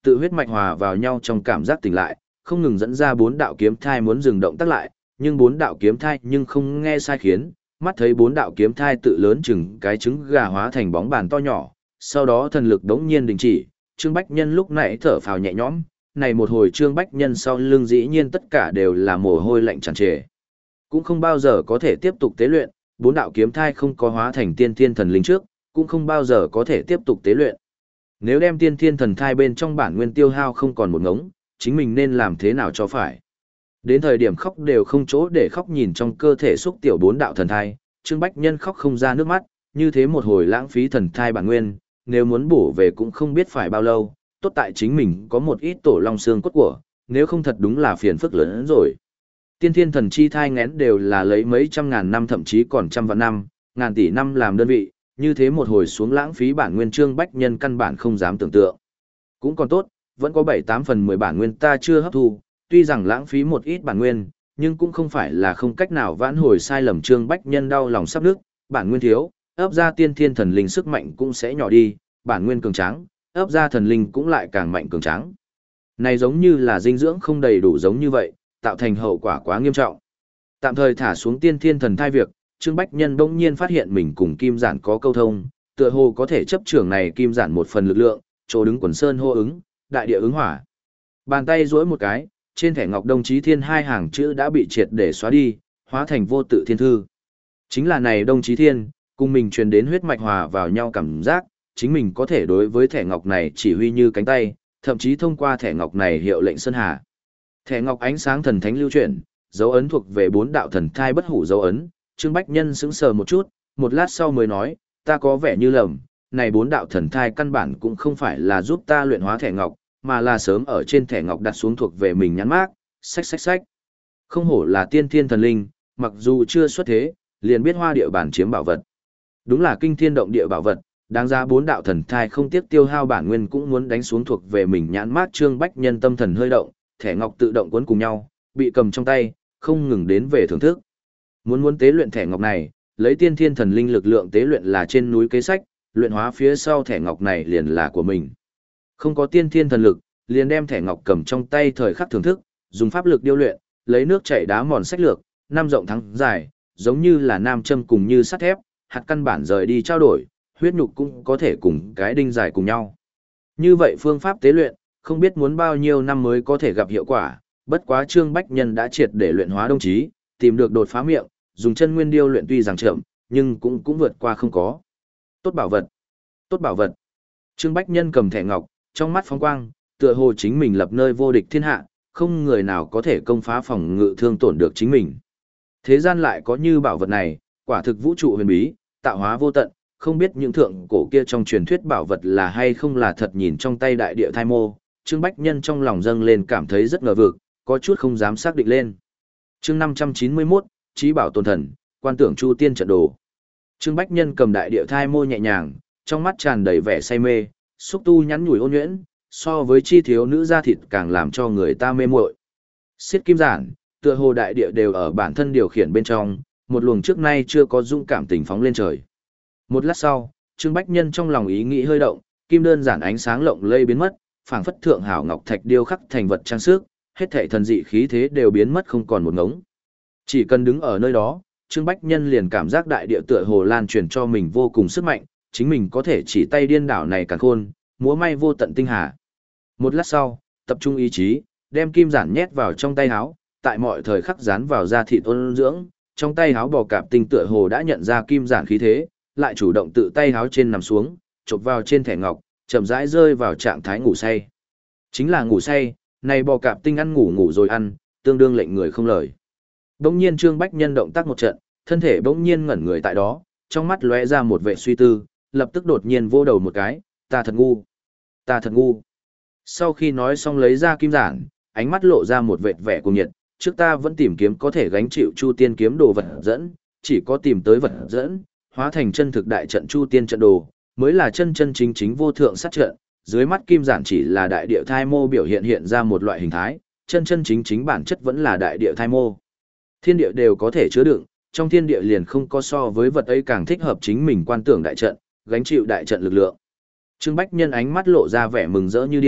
tự huyết mạch hòa vào nhau trong cảm giác tỉnh lại, không ngừng dẫn ra bốn đạo kiếm thai muốn dừng động tác lại, nhưng bốn đạo kiếm thai nhưng không nghe sai khiến, mắt thấy bốn đạo kiếm thai tự lớn chừng cái trứng gà hóa thành bóng bàn to nhỏ, sau đó thần lực đống nhiên đình chỉ, Trương Bách Nhân lúc nãy thở phào nhẹ nhõm, này một hồi Trương Bách Nhân sau lưng dĩ nhiên tất cả đều là mồ hôi lạnh tràn trề. Cũng không bao giờ có thể tiếp tục tế luyện, bốn đạo kiếm thai không có hóa thành tiên thiên thần linh trước, cũng không bao giờ có thể tiếp tục tế luyện. Nếu đem tiên thiên thần thai bên trong bản nguyên tiêu hao không còn một ngống, chính mình nên làm thế nào cho phải. Đến thời điểm khóc đều không chỗ để khóc, nhìn trong cơ thể xúc tiểu bốn đạo thần thai, Trương Bách Nhân khóc không ra nước mắt, như thế một hồi lãng phí thần thai bản nguyên, nếu muốn bổ về cũng không biết phải bao lâu, tốt tại chính mình có một ít tổ long xương cốt của, nếu không thật đúng là phiền phức lớn hơn rồi. Tiên thiên thần chi thai ngén đều là lấy mấy trăm ngàn năm thậm chí còn trăm vạn năm, ngàn tỷ năm làm đơn vị, như thế một hồi xuống lãng phí bản nguyên Trương Bách Nhân căn bản không dám tưởng tượng. Cũng còn tốt, vẫn có bảy tám phần mười bản nguyên ta chưa hấp thu, tuy rằng lãng phí một ít bản nguyên, nhưng cũng không phải là không cách nào vãn hồi sai lầm. Trương Bách Nhân đau lòng sắp nước, bản nguyên thiếu, ấp ra tiên thiên thần linh sức mạnh cũng sẽ nhỏ đi, bản nguyên cường tráng, ấp ra thần linh cũng lại càng mạnh cường tráng. Này giống như là dinh dưỡng không đầy đủ giống như vậy, tạo thành hậu quả quá nghiêm trọng. Tạm thời thả xuống tiên thiên thần thai việc, Trương Bách Nhân bỗng nhiên phát hiện mình cùng Kim Giản có câu thông, tựa hồ có thể chấp trưởng này Kim Giản một phần lực lượng, chỗ đứng quần sơn hô ứng, đại địa ứng hỏa. Bàn tay duỗi một cái, trên thẻ ngọc Đông Chí Thiên hai hàng chữ đã bị triệt để xóa đi, hóa thành vô tự thiên thư. Chính là này Đông Chí Thiên, cùng mình truyền đến huyết mạch hòa vào nhau cảm giác, chính mình có thể đối với thẻ ngọc này chỉ huy như cánh tay, thậm chí thông qua thẻ ngọc này hiệu lệnh sơn hà. Thẻ ngọc ánh sáng thần thánh lưu chuyển, dấu ấn thuộc về bốn đạo thần thai bất hủ dấu ấn. Trương Bách Nhân sững sờ một chút, một lát sau mới nói, ta có vẻ như lầm, này bốn đạo thần thai căn bản cũng không phải là giúp ta luyện hóa thẻ ngọc, mà là sớm ở trên thẻ ngọc đặt xuống thuộc về mình nhắn mác, xách xách xách. Không hổ là tiên thiên thần linh, mặc dù chưa xuất thế, liền biết hoa địa bản chiếm bảo vật. Đúng là kinh thiên động địa bảo vật, đáng ra bốn đạo thần thai không tiếc tiêu hao bản nguyên cũng muốn đánh xuống thuộc về mình nhãn mác. Trương Bách Nhân tâm thần hơi động, thẻ ngọc tự động cuốn cùng nhau, bị cầm trong tay, không ngừng đến về thưởng thức. Muốn muốn tế luyện thẻ ngọc này, lấy tiên thiên thần linh lực lượng tế luyện là trên núi kế sách, luyện hóa phía sau thẻ ngọc này liền là của mình. Không có tiên thiên thần lực, liền đem thẻ ngọc cầm trong tay thời khắc thưởng thức, dùng pháp lực điêu luyện, lấy nước chảy đá mòn sách lược, năm rộng thắng dài, giống như là nam châm cùng như sắt thép, hạt căn bản rời đi trao đổi, huyết nhục cũng có thể cùng cái đinh dài cùng nhau. Như vậy phương pháp tế luyện, không biết muốn bao nhiêu năm mới có thể gặp hiệu quả, bất quá Trương Bách Nhân đã triệt để luyện hóa Đông Chí, tìm được đột phá miệng, dùng chân nguyên điêu luyện tuy rằng chậm, nhưng cũng cũng vượt qua không có. Tốt bảo vật, tốt bảo vật. Trương Bách Nhân cầm thẻ ngọc, trong mắt phóng quang, tựa hồ chính mình lập nơi vô địch thiên hạ, không người nào có thể công phá phòng ngự thương tổn được chính mình. Thế gian lại có như bảo vật này, quả thực vũ trụ huyền bí, tạo hóa vô tận, không biết những thượng cổ kia trong truyền thuyết bảo vật là hay không là thật. Nhìn trong tay đại địa thai mô, Trương Bách Nhân trong lòng dâng lên cảm thấy rất ngờ vực, có chút không dám xác định lên. Chương năm trăm chín mươi mốt, Chí bảo tôn thần, quan tưởng Chu Tiên trận đồ. Trương Bách Nhân cầm đại địa thai mô nhẹ nhàng, trong mắt tràn đầy vẻ say mê, xúc tu nhắn nhủi ôn nhuyễn, so với chi thiếu nữ da thịt càng làm cho người ta mê muội. Xiết kim giản, tựa hồ đại địa đều ở bản thân điều khiển bên trong, một luồng trước nay chưa có dũng cảm tình phóng lên trời. Một lát sau, Trương Bách Nhân trong lòng ý nghĩ hơi động, kim đơn giản ánh sáng lộng lây biến mất, phảng phất thượng hảo ngọc thạch điêu khắc thành vật trang sức, hết thảy thần dị khí thế đều biến mất không còn một ngống. Chỉ cần đứng ở nơi đó, Trương Bách Nhân liền cảm giác đại địa tựa hồ lan truyền cho mình vô cùng sức mạnh, chính mình có thể chỉ tay điên đảo này càn khôn, múa may vô tận tinh hà. Một lát sau, tập trung ý chí, đem kim giản nhét vào trong tay áo, tại mọi thời khắc dán vào da thịt ôn dưỡng, trong tay áo bò cạp tinh tựa hồ đã nhận ra kim giản khí thế, lại chủ động tự tay áo trên nằm xuống, chộp vào trên thẻ ngọc, chậm rãi rơi vào trạng thái ngủ say. Chính là ngủ say, này bò cạp tinh ăn ngủ ngủ rồi ăn, tương đương lệnh người không lời. Bỗng nhiên Trương Bách Nhân động tác một trận, thân thể bỗng nhiên ngẩn người tại đó, trong mắt lóe ra một vẻ suy tư, lập tức đột nhiên vô đầu một cái, ta thật ngu, ta thật ngu. Sau khi nói xong lấy ra kim giản, ánh mắt lộ ra một vệt vẻ cuồng nhiệt, trước ta vẫn tìm kiếm có thể gánh chịu Chu Tiên kiếm đồ vật dẫn, chỉ có tìm tới vật dẫn, hóa thành chân thực đại trận Chu Tiên trận đồ, mới là chân chân chính chính vô thượng sát trận. Dưới mắt kim giản chỉ là đại địa thai mô biểu hiện hiện ra một loại hình thái, chân chân chính chính bản chất vẫn là đại địa thai mô. Thiên địa đều có thể chứa đựng, trong thiên địa liền không có so với vật ấy càng thích hợp chính mình quan tưởng đại trận, gánh chịu đại trận lực lượng. Trương Bách Nhân ánh mắt lộ ra vẻ mừng rỡ như điên,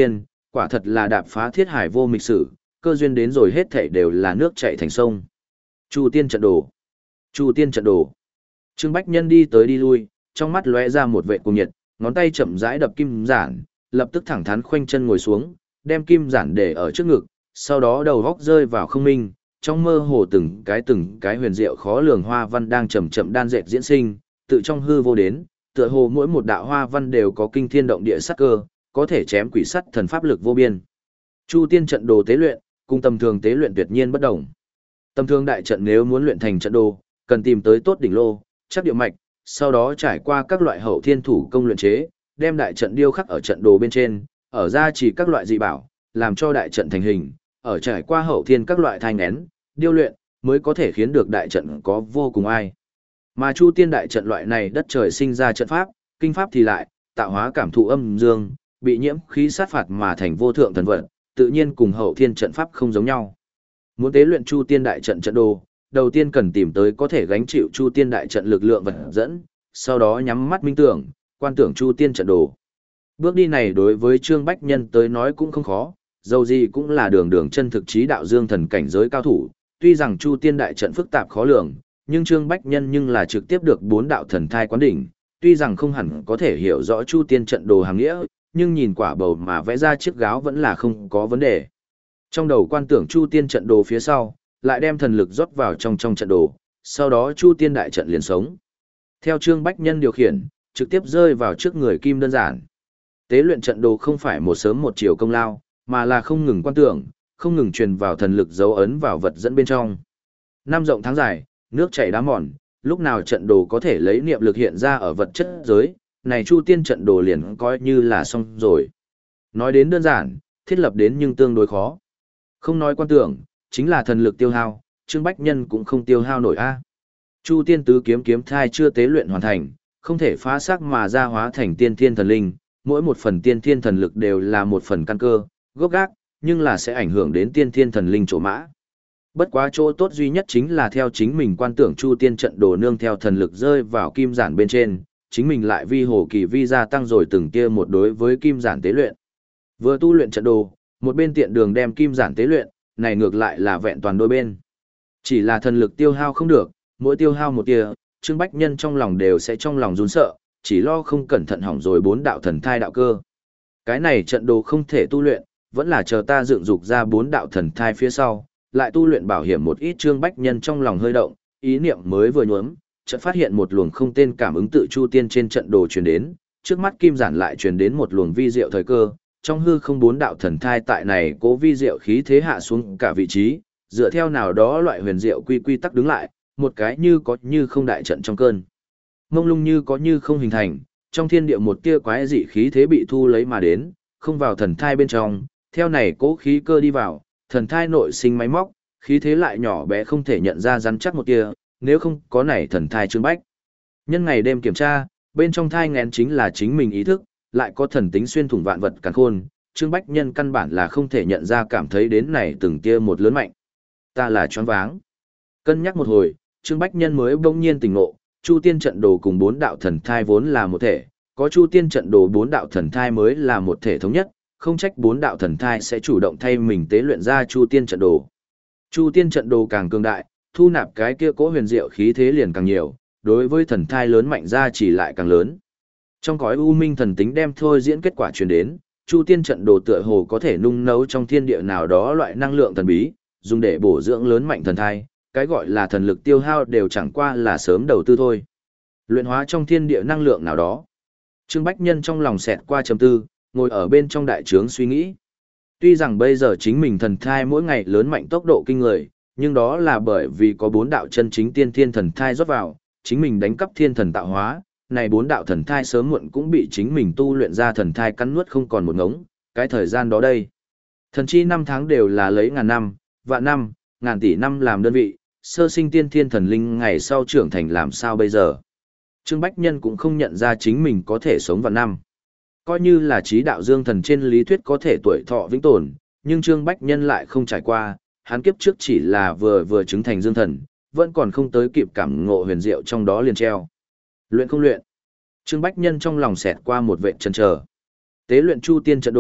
quả thật là đạp phá thiết hải vô mịch sử, cơ duyên đến rồi hết thảy đều là nước chảy thành sông. Chu tiên trận đồ. Chu tiên trận đồ. Trương Bách Nhân đi tới đi lui, trong mắt lóe ra một vệ cuồng nhiệt, ngón tay chậm rãi đập kim giản, lập tức thẳng thắn khoanh chân ngồi xuống, đem kim giản để ở trước ngực, sau đó đầu góc rơi vào không minh, trong mơ hồ từng cái từng cái huyền diệu khó lường hoa văn đang chậm chậm đan dệt diễn sinh, tự trong hư vô đến, tựa hồ mỗi một đạo hoa văn đều có kinh thiên động địa sắc cơ, có thể chém quỷ sắt thần pháp lực vô biên. Chu tiên trận đồ tế luyện, cùng tầm thường tế luyện tuyệt nhiên bất đồng. Tầm thường đại trận nếu muốn luyện thành trận đồ, cần tìm tới tốt đỉnh lô, chắc địa mạch, sau đó trải qua các loại hậu thiên thủ công luyện chế, đem đại trận điêu khắc ở trận đồ bên trên, ở ra chỉ các loại dị bảo, làm cho đại trận thành hình, ở trải qua hậu thiên các loại thanh nén, điêu luyện, mới có thể khiến được đại trận có vô cùng ai. Mà Chu tiên đại trận loại này đất trời sinh ra trận pháp, kinh pháp thì lại, tạo hóa cảm thụ âm dương, bị nhiễm khí sát phạt mà thành vô thượng thần vật, tự nhiên cùng hậu thiên trận pháp không giống nhau. Muốn tế luyện Chu tiên đại trận trận đồ, đầu tiên cần tìm tới có thể gánh chịu Chu tiên đại trận lực lượng vật dẫn, sau đó nhắm mắt minh tưởng, quan tưởng Chu tiên trận đồ. Bước đi này đối với Trương Bách Nhân tới nói cũng không khó, dầu gì cũng là đường đường chân thực trí đạo dương thần cảnh giới cao thủ, tuy rằng Chu tiên đại trận phức tạp khó lường, nhưng Trương Bách Nhân nhưng là trực tiếp được bốn đạo thần thai quán đỉnh, tuy rằng không hẳn có thể hiểu rõ Chu tiên trận đồ hàng nghĩa, nhưng nhìn quả bầu mà vẽ ra chiếc gáo vẫn là không có vấn đề. Trong đầu quan tưởng Chu tiên trận đồ phía sau, lại đem thần lực rót vào trong trong trận đồ, sau đó Chu tiên đại trận liền sống. Theo Trương Bách Nhân điều khiển, trực tiếp rơi vào trước người kim đơn giản. Tế luyện trận đồ không phải một sớm một chiều công lao, mà là không ngừng quan tưởng, không ngừng truyền vào thần lực dấu ấn vào vật dẫn bên trong. Năm rộng tháng dài, nước chảy đá mòn, lúc nào trận đồ có thể lấy niệm lực hiện ra ở vật chất giới, này Chu tiên trận đồ liền coi như là xong rồi. Nói đến đơn giản, thiết lập đến nhưng tương đối khó. Không nói quan tưởng, chính là thần lực tiêu hao, Trương Bách Nhân cũng không tiêu hao nổi a. Chu tiên tứ kiếm kiếm thai chưa tế luyện hoàn thành, không thể phá xác mà ra hóa thành tiên thiên thần linh, mỗi một phần tiên thiên thần lực đều là một phần căn cơ, gốc gác, nhưng là sẽ ảnh hưởng đến tiên thiên thần linh chỗ mã. Bất quá chỗ tốt duy nhất chính là theo chính mình quan tưởng Chu tiên trận đồ nương theo thần lực rơi vào kim giản bên trên, chính mình lại vi hồ kỳ vi gia tăng rồi từng kia một đối với kim giản tế luyện. Vừa tu luyện trận đồ, một bên tiện đường đem kim giản tế luyện, này ngược lại là vẹn toàn đôi bên. Chỉ là thần lực tiêu hao không được, mỗi tiêu hao một tia, Trương Bách Nhân trong lòng đều sẽ trong lòng run sợ, chỉ lo không cẩn thận hỏng rồi bốn đạo thần thai đạo cơ. Cái này trận đồ không thể tu luyện, vẫn là chờ ta dựng dục ra bốn đạo thần thai phía sau, lại tu luyện bảo hiểm một ít. Trương Bách Nhân trong lòng hơi động, ý niệm mới vừa nhuốm, chợt phát hiện một luồng không tên cảm ứng tự Chu tiên trên trận đồ truyền đến, trước mắt kim giản lại truyền đến một luồng vi diệu thời cơ, trong hư không bốn đạo thần thai tại này cố vi diệu khí thế hạ xuống cả vị trí, dựa theo nào đó loại huyền diệu quy quy tắc đứng lại, một cái như có như không đại trận trong cơn. Mông lung như có như không hình thành, trong thiên địa một tia quái dị khí thế bị thu lấy mà đến, không vào thần thai bên trong, theo này cố khí cơ đi vào, thần thai nội sinh máy móc, khí thế lại nhỏ bé không thể nhận ra rắn chắc một tia, nếu không có này thần thai Trương Bách. Nhân ngày đêm kiểm tra, bên trong thai nghén chính là chính mình ý thức, lại có thần tính xuyên thủng vạn vật càn khôn, Trương Bách Nhân căn bản là không thể nhận ra cảm thấy đến này từng tia một lớn mạnh. Ta là choáng váng. Cân nhắc một hồi, Trương Bách Nhân mới bỗng nhiên tỉnh ngộ, Chu tiên trận đồ cùng bốn đạo thần thai vốn là một thể, có Chu tiên trận đồ bốn đạo thần thai mới là một thể thống nhất, không trách bốn đạo thần thai sẽ chủ động thay mình tế luyện ra Chu tiên trận đồ. Chu tiên trận đồ càng cường đại, thu nạp cái kia cố huyền diệu khí thế liền càng nhiều, đối với thần thai lớn mạnh ra chỉ lại càng lớn. Trong cõi u minh thần tính đem thôi diễn kết quả truyền đến, Chu tiên trận đồ tựa hồ có thể nung nấu trong thiên địa nào đó loại năng lượng thần bí, dùng để bổ dưỡng lớn mạnh thần thai, cái gọi là thần lực tiêu hao đều chẳng qua là sớm đầu tư thôi. Luyện hóa trong thiên địa năng lượng nào đó. Trương Bách Nhân trong lòng xẹt qua trầm tư, ngồi ở bên trong đại trướng suy nghĩ. Tuy rằng bây giờ chính mình thần thai mỗi ngày lớn mạnh tốc độ kinh người, nhưng đó là bởi vì có bốn đạo chân chính tiên thiên thần thai rót vào, chính mình đánh cắp thiên thần tạo hóa, này bốn đạo thần thai sớm muộn cũng bị chính mình tu luyện ra thần thai cắn nuốt không còn một ngống, cái thời gian đó đây. Thần chi năm tháng đều là lấy ngàn năm, vạn năm, ngàn tỷ năm làm đơn vị, sơ sinh tiên thiên thần linh ngày sau trưởng thành làm sao bây giờ. Trương Bách Nhân cũng không nhận ra chính mình có thể sống vạn năm. Coi như là trí đạo dương thần trên lý thuyết có thể tuổi thọ vĩnh tồn, nhưng Trương Bách Nhân lại không trải qua, hắn kiếp trước chỉ là vừa vừa chứng thành dương thần, vẫn còn không tới kịp cảm ngộ huyền diệu trong đó liền treo. Luyện không luyện. Trương Bách Nhân trong lòng xẹt qua một vệ chần chờ. Tế luyện Chu tiên trận đồ,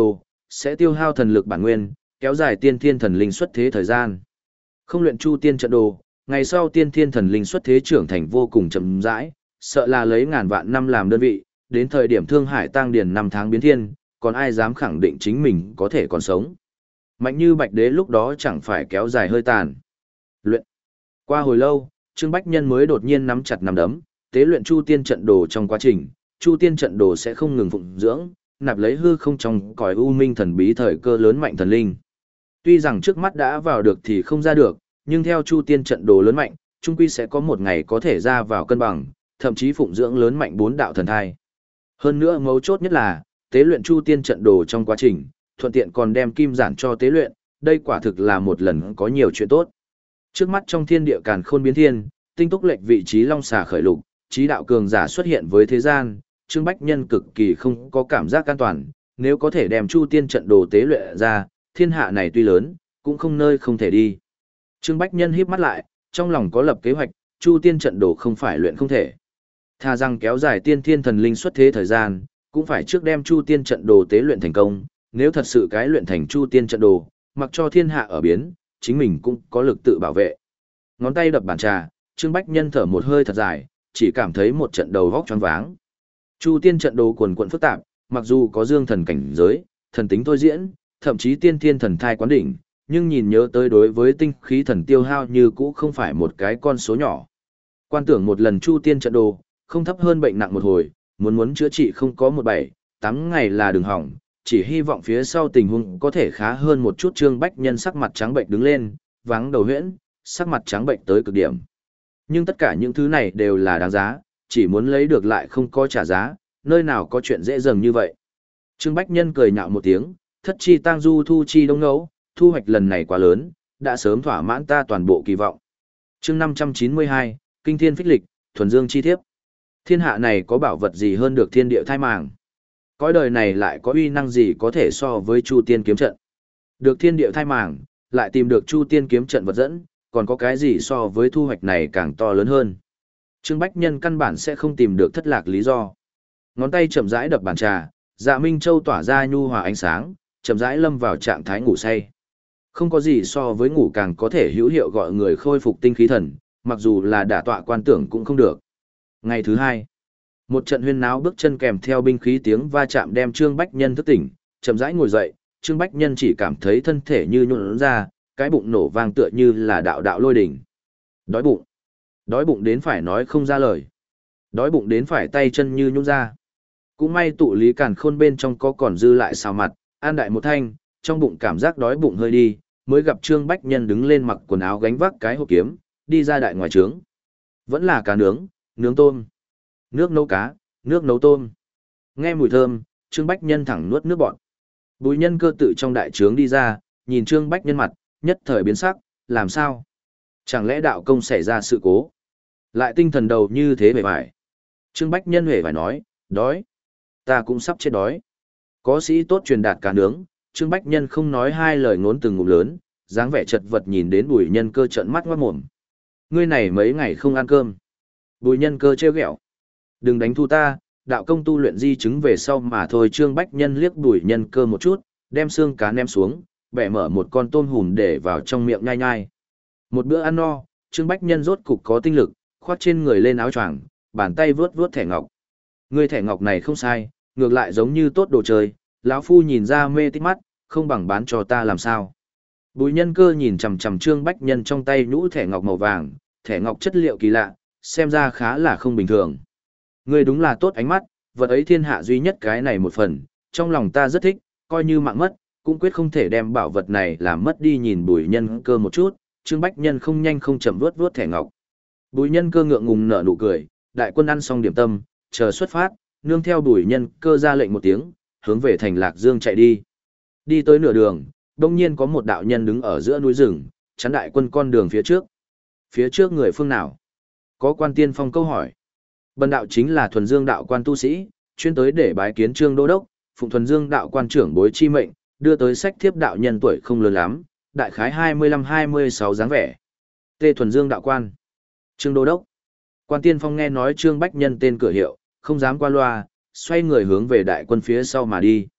sẽ tiêu hao thần lực bản nguyên, kéo dài tiên thiên thần linh xuất thế thời gian. Không luyện chu tiên trận đồ, ngày sau tiên thiên thần linh xuất thế trưởng thành vô cùng chậm rãi, sợ là lấy ngàn vạn năm làm đơn vị, đến thời điểm Thương Hải tăng điền năm tháng biến thiên, còn ai dám khẳng định chính mình có thể còn sống. Mạnh như Bạch Đế lúc đó chẳng phải kéo dài hơi tàn. Luyện. Qua hồi lâu, Trương Bách Nhân mới đột nhiên nắm chặt nắm đấm, tế luyện chu tiên trận đồ trong quá trình, chu tiên trận đồ sẽ không ngừng phụng dưỡng, nạp lấy hư không trong cõi u minh thần bí thời cơ lớn mạnh thần linh. Tuy rằng trước mắt đã vào được thì không ra được, nhưng theo chu tiên trận đồ lớn mạnh, chung quy sẽ có một ngày có thể ra vào cân bằng, thậm chí phụng dưỡng lớn mạnh bốn đạo thần thai. Hơn nữa mấu chốt nhất là, tế luyện chu tiên trận đồ trong quá trình, thuận tiện còn đem kim giản cho tế luyện, đây quả thực là một lần có nhiều chuyện tốt. Trước mắt trong thiên địa càn khôn biến thiên, tinh túc lệch vị trí long xà khởi lục, trí đạo cường giả xuất hiện với thế gian, Trương Bách Nhân cực kỳ không có cảm giác an toàn, nếu có thể đem chu tiên trận đồ tế luyện ra, thiên hạ này tuy lớn, cũng không nơi không thể đi. Trương Bách Nhân híp mắt lại, trong lòng có lập kế hoạch, chu tiên trận đồ không phải luyện không thể. Thà rằng kéo dài tiên thiên thần linh xuất thế thời gian, cũng phải trước đem chu tiên trận đồ tế luyện thành công, nếu thật sự cái luyện thành chu tiên trận đồ, mặc cho thiên hạ ở biến, chính mình cũng có lực tự bảo vệ. Ngón tay đập bàn trà, Trương Bách Nhân thở một hơi thật dài, chỉ cảm thấy một trận đầu vóc choáng váng. Chu tiên trận đồ quần quần phức tạp, mặc dù có dương thần cảnh giới, thần tính thôi diễn, thậm chí tiên thiên thần thai quán đỉnh, nhưng nhìn nhớ tới đối với tinh khí thần tiêu hao như cũ không phải một cái con số nhỏ. Quan tưởng một lần chu tiên trận đồ, không thấp hơn bệnh nặng một hồi, muốn muốn chữa trị không có một bảy, tám ngày là đừng hỏng, chỉ hy vọng phía sau tình huống có thể khá hơn một chút. Trương Bách Nhân sắc mặt trắng bệnh đứng lên, vắng đầu huyễn, sắc mặt trắng bệnh tới cực điểm. Nhưng tất cả những thứ này đều là đáng giá, chỉ muốn lấy được lại không có trả giá, nơi nào có chuyện dễ dàng như vậy. Trương Bách Nhân cười nhạo một tiếng, thất chi tang du thu chi đông ngấu, thu hoạch lần này quá lớn, đã sớm thỏa mãn ta toàn bộ kỳ vọng. Chương năm trăm chín mươi hai, Kinh Thiên Phích Lịch, Thuần Dương chi thiếp. Thiên hạ này có bảo vật gì hơn được thiên địa thai màng? Cõi đời này lại có uy năng gì có thể so với Chu Tiên kiếm trận? Được thiên địa thai màng, lại tìm được Chu Tiên kiếm trận vật dẫn, còn có cái gì so với thu hoạch này càng to lớn hơn? Trương Bách Nhân căn bản sẽ không tìm được thất lạc lý do. Ngón tay chậm rãi đập bàn trà, Dạ Minh Châu tỏa ra nhu hòa ánh sáng, chậm rãi lâm vào trạng thái ngủ say. Không có gì so với ngủ càng có thể hữu hiệu gọi người khôi phục tinh khí thần, mặc dù là đả tọa quan tưởng cũng không được. Ngày thứ hai, một trận huyên náo bước chân kèm theo binh khí tiếng va chạm đem Trương Bách Nhân thức tỉnh, chậm rãi ngồi dậy, Trương Bách Nhân chỉ cảm thấy thân thể như nhũn ra, cái bụng nổ vang tựa như là đạo đạo lôi đỉnh. Đói bụng. Đói bụng đến phải nói không ra lời. Đói bụng đến phải tay chân như nhũn ra. Cũng may tụ lý càn khôn bên trong có còn dư lại xào mặt, an đại một thanh, trong bụng cảm giác đói bụng hơi đi, mới gặp Trương Bách Nhân đứng lên mặc quần áo gánh vác cái hộp kiếm, đi ra đại ngoài trướng. Vẫn là cá nướng, nướng tôm, nước nấu cá, nước nấu tôm. Nghe mùi thơm, Trương Bách Nhân thẳng nuốt nước bọt. Bùi Nhân Cơ tự trong đại trướng đi ra, nhìn Trương Bách Nhân mặt, nhất thời biến sắc, làm sao? Chẳng lẽ đạo công xảy ra sự cố? Lại tinh thần đầu như thế vẻ vải. Trương Bách Nhân hề phải nói, đói. Ta cũng sắp chết đói. Có sĩ tốt truyền đạt cá nướng, Trương Bách Nhân không nói hai lời ngốn từng ngụm lớn, dáng vẻ chật vật nhìn đến Bùi Nhân Cơ trợn mắt ngoát mồm. Ngươi này mấy ngày không ăn cơm. Bùi Nhân Cơ trêu ghẹo. Đừng đánh thu ta, đạo công tu luyện di chứng về sau mà thôi. Trương Bách Nhân liếc Bùi Nhân Cơ một chút, đem xương cá ném xuống, bẻ mở một con tôm hùm để vào trong miệng nhai nhai. Một bữa ăn no, Trương Bách Nhân rốt cục có tinh lực, khoác trên người lên áo choàng, bàn tay vướt vướt thẻ ngọc. Ngươi thẻ ngọc này không sai, ngược lại giống như tốt đồ chơi, lão phu nhìn ra mê tít mắt, không bằng bán cho ta làm sao. Bùi Nhân Cơ nhìn chằm chằm Trương Bách Nhân trong tay nhũ thẻ ngọc màu vàng, thẻ ngọc chất liệu kỳ lạ, xem ra khá là không bình thường. Ngươi đúng là tốt ánh mắt, vật ấy thiên hạ duy nhất cái này một phần, trong lòng ta rất thích, coi như mạng mất, cũng quyết không thể đem bảo vật này làm mất đi. Nhìn Bùi Nhân Cơ một chút, Trương Bách Nhân không nhanh không chậm vuốt vuốt thẻ ngọc. Bùi Nhân Cơ ngượng ngùng nở nụ cười, đại quân ăn xong điểm tâm, chờ xuất phát, nương theo Bùi Nhân Cơ ra lệnh một tiếng, hướng về thành Lạc Dương chạy đi. Đi tới nửa đường, đông nhiên có một đạo nhân đứng ở giữa núi rừng, chắn đại quân con đường phía trước. Phía trước người phương nào? Có quan tiên phong câu hỏi. Bần đạo chính là Thuần Dương đạo quan tu sĩ, chuyên tới để bái kiến Trương Đô Đốc, phụng Thuần Dương đạo quan trưởng bối chi mệnh, đưa tới sách thiếp đạo nhân tuổi không lớn lắm, đại khái hai mươi lăm hai mươi sáu dáng vẻ. Tê Thuần Dương đạo quan. Trương Đô Đốc. Quan tiên phong nghe nói Trương Bách Nhân tên cửa hiệu, không dám qua loa, xoay người hướng về đại quân phía sau mà đi.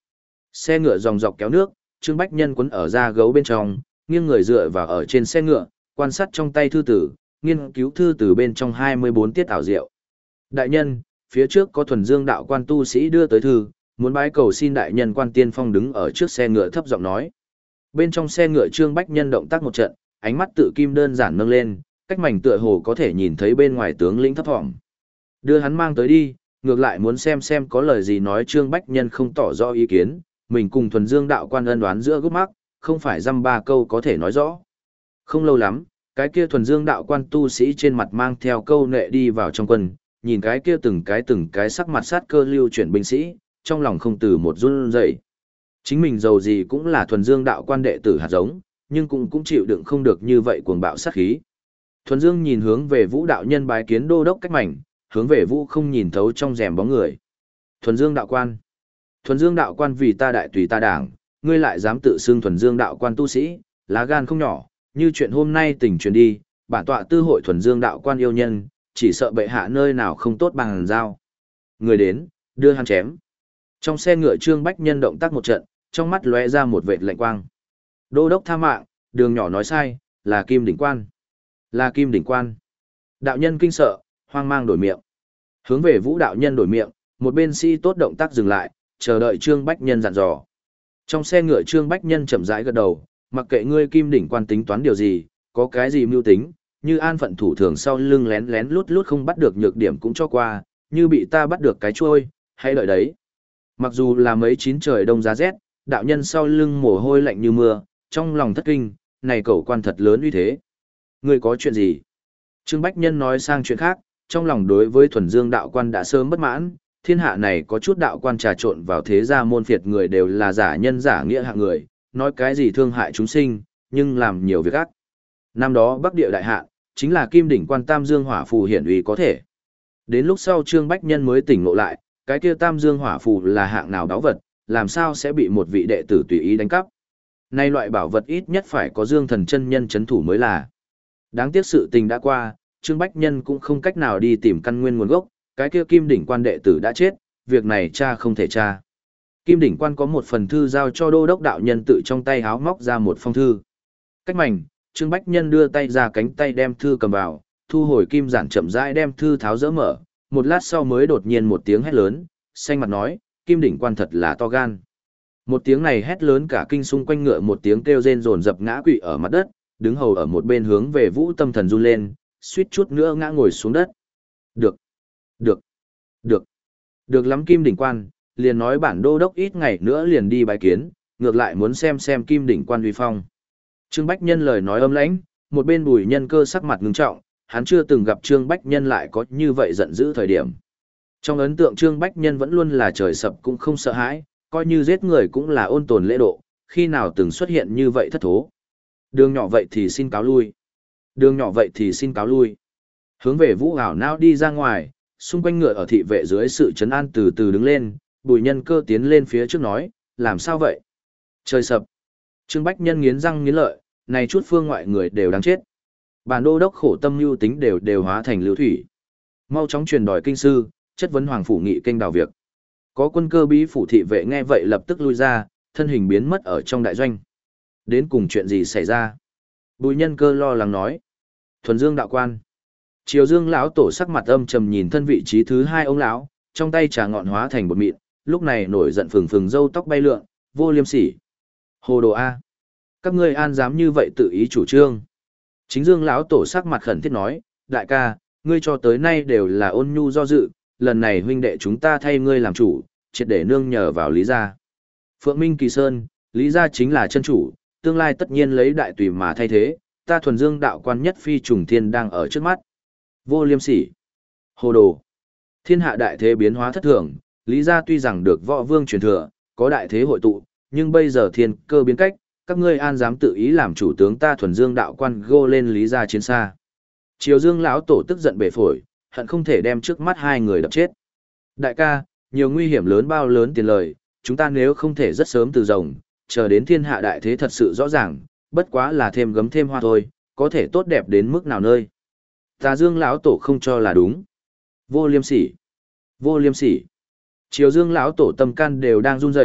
Xe ngựa dòng dọc kéo nước, Trương Bách Nhân quấn ở da gấu bên trong, nghiêng người dựa vào ở trên xe ngựa, quan sát trong tay thư tử, nghiên cứu thư tử bên trong hai mươi bốn tiết ảo diệu. Đại nhân, phía trước có thuần dương đạo quan tu sĩ đưa tới thư, muốn bái cầu xin đại nhân quan tiên phong đứng ở trước xe ngựa thấp giọng nói. Bên trong xe ngựa Trương Bách Nhân động tác một trận, ánh mắt tự kim đơn giản nâng lên, cách mảnh tựa hồ có thể nhìn thấy bên ngoài tướng lĩnh thấp thỏm. Đưa hắn mang tới đi, ngược lại muốn xem xem có lời gì nói. Trương Bách Nhân không tỏ rõ ý kiến, mình cùng thuần dương đạo quan ân đoán giữa gốc mắc, không phải dăm ba câu có thể nói rõ. Không lâu lắm, cái kia thuần dương đạo quan tu sĩ trên mặt mang theo câu nệ đi vào trong quân, nhìn cái kia từng cái từng cái sắc mặt sát cơ lưu chuyển binh sĩ, trong lòng không từ một run rẩy. Chính mình giàu gì cũng là thuần dương đạo quan đệ tử hạt giống, nhưng cũng cũng chịu đựng không được như vậy cuồng bạo sát khí. Thuần Dương nhìn hướng về Vũ đạo nhân bái kiến đô đốc cách mảnh, hướng về Vũ không nhìn thấu trong rèm bóng người. Thuần Dương đạo quan. Thuần Dương đạo quan vì ta đại tùy ta đảng, ngươi lại dám tự xưng Thuần Dương đạo quan tu sĩ, lá gan không nhỏ, như chuyện hôm nay tỉnh truyền đi, bản tọa tư hội Thuần Dương đạo quan yêu nhân, chỉ sợ bệ hạ nơi nào không tốt bằng giao. Người đến, đưa hắn chém. Trong xe ngựa Trương Bách Nhân động tác một trận, trong mắt lóe ra một vệt lạnh quang. Đô đốc tha mạng, đường nhỏ nói sai, là Kim Đỉnh Quan. Là Kim Đỉnh Quan. Đạo nhân kinh sợ, hoang mang đổi miệng. Hướng về Vũ đạo nhân đổi miệng, một bên sĩ tốt động tác dừng lại, chờ đợi Trương Bách Nhân dặn dò. Trong xe ngựa Trương Bách Nhân chậm rãi gật đầu, mặc kệ ngươi Kim Đỉnh Quan tính toán điều gì, có cái gì mưu tính, như an phận thủ thường sau lưng lén lén lút lút không bắt được nhược điểm cũng cho qua, như bị ta bắt được cái chuôi, hãy đợi đấy. Mặc dù là mấy chín trời đông giá rét, đạo nhân sau lưng mồ hôi lạnh như mưa, trong lòng thất kinh, này cẩu quan thật lớn uy thế. Ngươi có chuyện gì? Trương Bách Nhân nói sang chuyện khác, trong lòng đối với thuần dương đạo quan đã sớm bất mãn, thiên hạ này có chút đạo quan trà trộn vào thế gia môn phiệt người đều là giả nhân giả nghĩa hạng người, nói cái gì thương hại chúng sinh, nhưng làm nhiều việc ác. Năm đó Bắc Địa đại hạ, chính là Kim Đỉnh Quan Tam Dương Hỏa Phù hiển uy có thể. Đến lúc sau Trương Bách Nhân mới tỉnh ngộ lại, cái kia Tam Dương Hỏa Phù là hạng nào đáo vật, làm sao sẽ bị một vị đệ tử tùy ý đánh cắp. Nay loại bảo vật ít nhất phải có Dương Thần chân nhân chấn thủ mới là. Đáng tiếc sự tình đã qua, Trương Bách Nhân cũng không cách nào đi tìm căn nguyên nguồn gốc, cái kia Kim Đỉnh Quan đệ tử đã chết, việc này cha không thể tra. Kim Đỉnh Quan có một phần thư giao cho đô đốc đạo nhân tự trong tay háo móc ra một phong thư. Cách mảnh, Trương Bách Nhân đưa tay ra cánh tay đem thư cầm vào, thu hồi kim giản chậm rãi đem thư tháo dỡ mở, một lát sau mới đột nhiên một tiếng hét lớn, xanh mặt nói, Kim Đỉnh Quan thật là to gan. Một tiếng này hét lớn cả kinh xung quanh ngựa một tiếng kêu rên rồn dập ngã quỵ ở mặt đất, đứng hầu ở một bên hướng về Vũ tâm thần run lên, suýt chút nữa ngã ngồi xuống đất. Được, được, được, được lắm Kim Đỉnh Quan, liền nói bản đô đốc ít ngày nữa liền đi bái kiến, ngược lại muốn xem xem Kim Đỉnh Quan uy phong. Trương Bách Nhân lời nói âm lãnh, một bên Bùi Nhân Cơ sắc mặt ngưng trọng, hắn chưa từng gặp Trương Bách Nhân lại có như vậy giận dữ thời điểm. Trong ấn tượng Trương Bách Nhân vẫn luôn là trời sập cũng không sợ hãi, coi như giết người cũng là ôn tồn lễ độ, khi nào từng xuất hiện như vậy thất thố. Đường nhỏ vậy thì xin cáo lui. Đường nhỏ vậy thì xin cáo lui. Hướng về Vũ ảo não đi ra ngoài, xung quanh ngựa ở thị vệ dưới sự trấn an từ từ đứng lên, Bùi Nhân Cơ tiến lên phía trước nói, làm sao vậy? Trời sập. Trương Bách Nhân nghiến răng nghiến lợi, này chút phương ngoại người đều đáng chết. Bản đô đốc khổ tâm lưu tính đều đều hóa thành lưu thủy. Mau chóng truyền đòi kinh sư, chất vấn hoàng phủ nghị kênh đào việc. Có quân cơ bí phủ thị vệ nghe vậy lập tức lui ra, thân hình biến mất ở trong đại doanh. Đến cùng chuyện gì xảy ra? Bùi Nhân Cơ lo lắng nói. Thuần Dương đạo quan. Triều Dương lão tổ sắc mặt âm trầm nhìn thân vị trí thứ hai ông lão, trong tay trà ngọn hóa thành bột mịn, lúc này nổi giận phừng phừng râu tóc bay lượn, vô liêm sỉ. Hồ đồ a, các ngươi an dám như vậy tự ý chủ trương? Chính Dương lão tổ sắc mặt khẩn thiết nói, đại ca, ngươi cho tới nay đều là ôn nhu do dự, lần này huynh đệ chúng ta thay ngươi làm chủ, triệt để nương nhờ vào Lý gia. Phượng Minh Kỳ Sơn, Lý gia chính là chân chủ, tương lai tất nhiên lấy đại tùy mà thay thế, ta thuần dương đạo quan nhất phi trùng thiên đang ở trước mắt. Vô liêm sỉ. Hồ đồ. Thiên hạ đại thế biến hóa thất thường, Lý gia tuy rằng được võ vương truyền thừa, có đại thế hội tụ, nhưng bây giờ thiên cơ biến cách, các ngươi an dám tự ý làm chủ tướng ta thuần dương đạo quan gô lên Lý gia chiến xa. Triều Dương lão tổ tức giận bể phổi, hận không thể đem trước mắt hai người đập chết. Đại ca, nhiều nguy hiểm lớn bao lớn tiền lời, chúng ta nếu không thể rất sớm từ rồng, chờ đến thiên hạ đại thế thật sự rõ ràng, bất quá là thêm gấm thêm hoa thôi, có thể tốt đẹp đến mức nào nơi. Tà Dương lão tổ không cho là đúng. Vô liêm sỉ. Vô liêm sỉ. Triều Dương lão tổ tâm can đều đang run rẩy,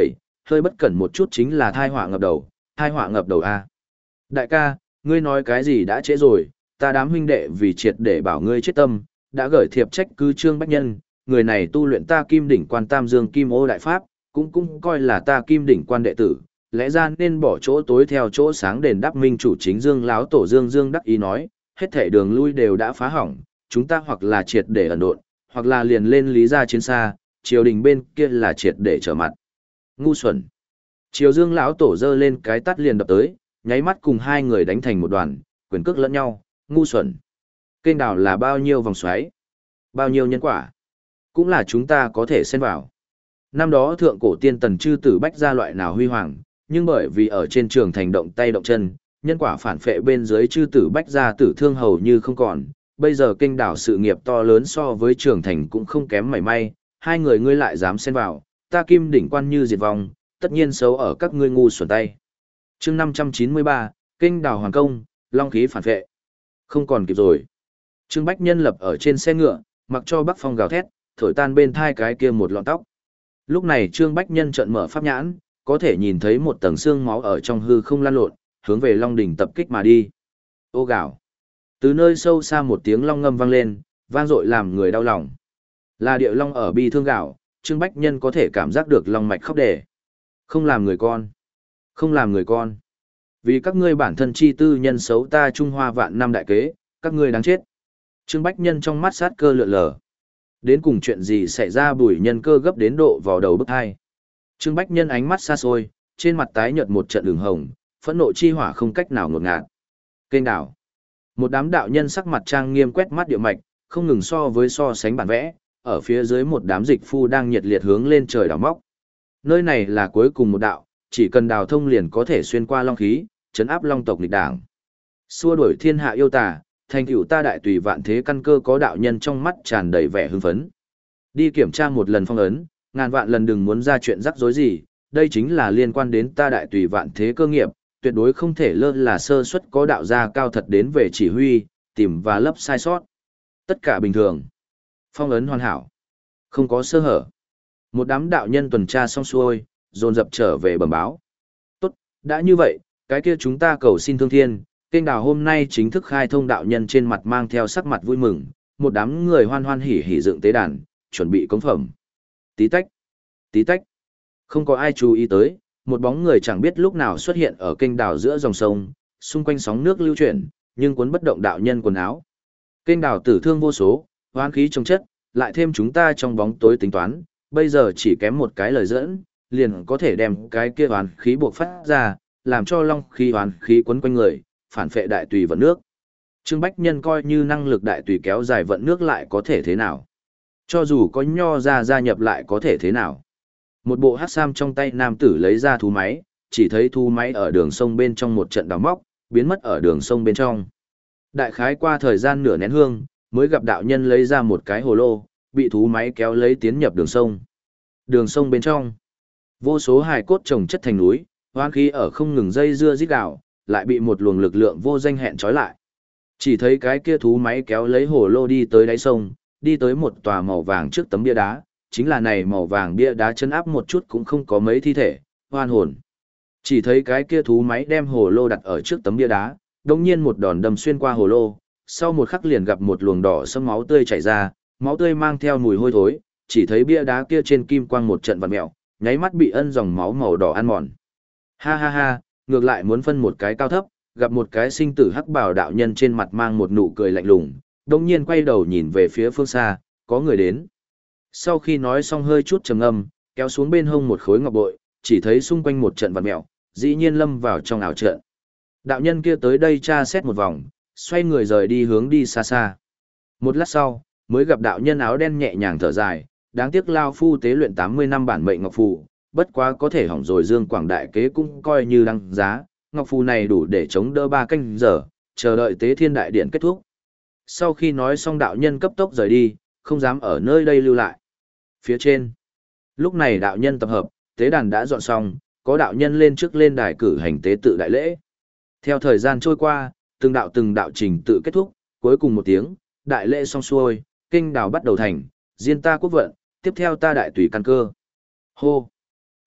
hơi bất cẩn một chút chính là thai họa ngập đầu, thai họa ngập đầu a. Đại ca, ngươi nói cái gì đã trễ rồi, ta đám huynh đệ vì triệt để bảo ngươi chết tâm, đã gửi thiệp trách cứ Trương Bách Nhân, người này tu luyện ta Kim đỉnh quan Tam Dương Kim Ô đại pháp, cũng cũng coi là ta Kim đỉnh quan đệ tử, lẽ ra nên bỏ chỗ tối theo chỗ sáng đền đáp minh chủ chính Dương láo tổ Dương Dương đắc ý nói, hết thể đường lui đều đã phá hỏng, chúng ta hoặc là triệt để ẩn độn, hoặc là liền lên lý gia chiến xa, triều đình bên kia là triệt để trở mặt. Ngu xuẩn. Triều Dương lão tổ giơ lên cái tát liền đập tới, nháy mắt cùng hai người đánh thành một đoàn, quyền cước lẫn nhau, ngu xuẩn. Kênh đào là bao nhiêu vòng xoáy, bao nhiêu nhân quả, cũng là chúng ta có thể xen vào. Năm đó thượng cổ tiên tần chư tử bách gia loại nào huy hoàng, nhưng bởi vì ở trên trường thành động tay động chân, nhân quả phản phệ bên dưới chư tử bách gia tử thương hầu như không còn. Bây giờ kênh đảo sự nghiệp to lớn so với trường thành cũng không kém mảy may, hai người ngươi lại dám xen vào, ta Kim đỉnh quan như diệt vong, tất nhiên xấu ở các ngươi ngu xuẩn tay. Chương năm trăm chín mươi ba, kênh đảo hoàng công, long khí phản phệ. Không còn kịp rồi. Trương Bách Nhân lập ở trên xe ngựa, mặc cho Bắc Phong gào thét, thổi tan bên thai cái kia một lọn tóc. Lúc này Trương Bách Nhân trợn mở pháp nhãn, có thể nhìn thấy một tầng xương máu ở trong hư không lan lộn, hướng về Long đỉnh tập kích mà đi. Ô gào. Từ nơi sâu xa một tiếng long ngâm vang lên, vang dội làm người đau lòng. Là địa long ở bi thương gào, Trương Bách Nhân có thể cảm giác được long mạch khóc đẻ. Không làm người con. Không làm người con. Vì các ngươi bản thân chi tư nhân xấu ta Trung Hoa vạn năm đại kế, các ngươi đáng chết. Trương Bách Nhân trong mắt sát cơ lượn lờ. Đến cùng chuyện gì xảy ra Bùi Nhân Cơ gấp đến độ vào đầu bức hai. Trương Bách Nhân ánh mắt xa xôi, trên mặt tái nhợt một trận đường hồng, phẫn nộ chi hỏa không cách nào ngột ngạt. Kênh đảo. Một đám đạo nhân sắc mặt trang nghiêm quét mắt địa mạch, không ngừng so với so sánh bản vẽ, ở phía dưới một đám dịch phu đang nhiệt liệt hướng lên trời đào móc. Nơi này là cuối cùng một đạo, chỉ cần đào thông liền có thể xuyên qua long khí, trấn áp long tộc nghịch đảng. Xua đuổi thiên hạ yêu tà, thành tựu ta đại tùy vạn thế căn cơ có đạo nhân trong mắt tràn đầy vẻ hưng phấn. Đi kiểm tra một lần phong ấn, ngàn vạn lần đừng muốn ra chuyện rắc rối gì, đây chính là liên quan đến ta đại tùy vạn thế cơ nghiệp, tuyệt đối không thể lơ là sơ suất có đạo gia cao thật đến về chỉ huy, tìm và lấp sai sót. Tất cả bình thường. Phong ấn hoàn hảo. Không có sơ hở. Một đám đạo nhân tuần tra xong xuôi, dồn dập trở về bẩm báo. Tốt, đã như vậy, cái kia chúng ta cầu xin thương thiên, kênh đào hôm nay chính thức khai thông đạo nhân trên mặt mang theo sắc mặt vui mừng, một đám người hoan hoan hỉ hỉ dựng tế đàn, chuẩn bị cống phẩm. Tí tách, tí tách. Không có ai chú ý tới, một bóng người chẳng biết lúc nào xuất hiện ở kênh đào giữa dòng sông, xung quanh sóng nước lưu chuyển, nhưng cuốn bất động đạo nhân quần áo. Kênh đào tử thương vô số, hoán khí trong chất, lại thêm chúng ta trong bóng tối tính toán, bây giờ chỉ kém một cái lời dẫn, liền có thể đem cái kia hoán khí buộc phát ra, làm cho long khí hoán khí quấn quanh người, phản phệ đại tùy vận nước. Trương Bách Nhân coi như năng lực đại tùy kéo dài vận nước lại có thể thế nào? Cho dù có nho ra gia nhập lại có thể thế nào? Một bộ hắc sam trong tay nam tử lấy ra thú máy, chỉ thấy thú máy ở đường sông bên trong một trận đào móc, biến mất ở đường sông bên trong. Đại khái qua thời gian nửa nén hương, mới gặp đạo nhân lấy ra một cái hồ lô, bị thú máy kéo lấy tiến nhập đường sông. Đường sông bên trong, vô số hài cốt chồng chất thành núi, hoang khí ở không ngừng dây dưa rít gào, lại bị một luồng lực lượng vô danh hẹn trói lại. Chỉ thấy cái kia thú máy kéo lấy hồ lô đi tới đáy sông, đi tới một tòa màu vàng trước tấm bia đá, chính là này màu vàng bia đá chân áp một chút cũng không có mấy thi thể, hoan hồn. Chỉ thấy cái kia thú máy đem hồ lô đặt ở trước tấm bia đá, đồng nhiên một đòn đâm xuyên qua hồ lô, sau một khắc liền gặp một luồng đỏ sẫm máu tươi chảy ra, máu tươi mang theo mùi hôi thối, chỉ thấy bia đá kia trên kim quang một trận vặn mèo, nháy mắt bị ân dòng máu màu đỏ ăn mòn. Ha ha ha, ngược lại muốn phân một cái cao thấp, gặp một cái sinh tử hắc bào đạo nhân trên mặt mang một nụ cười lạnh lùng, đồng nhiên quay đầu nhìn về phía phương xa, có người đến. Sau khi nói xong hơi chút trầm ngâm, kéo xuống bên hông một khối ngọc bội, chỉ thấy xung quanh một trận vặn mèo, dĩ nhiên lâm vào trong ảo trận. Đạo nhân kia tới đây tra xét một vòng, xoay người rời đi hướng đi xa xa. Một lát sau, mới gặp đạo nhân áo đen nhẹ nhàng thở dài, đáng tiếc lao phu tế luyện tám mươi năm bản mệnh ngọc phù, bất quá có thể hỏng rồi Dương Quảng đại kế cũng coi như đăng giá, ngọc phù này đủ để chống đỡ ba canh giờ, chờ đợi tế thiên đại điện kết thúc. Sau khi nói xong đạo nhân cấp tốc rời đi, không dám ở nơi đây lưu lại. Phía trên, lúc này đạo nhân tập hợp, tế đàn đã dọn xong, có đạo nhân lên trước lên đài cử hành tế tự đại lễ. Theo thời gian trôi qua, từng đạo từng đạo trình tự kết thúc, cuối cùng một tiếng, đại lễ xong xuôi, kinh đào bắt đầu thành, diên ta quốc vận, tiếp theo ta đại tùy căn cơ. Hô!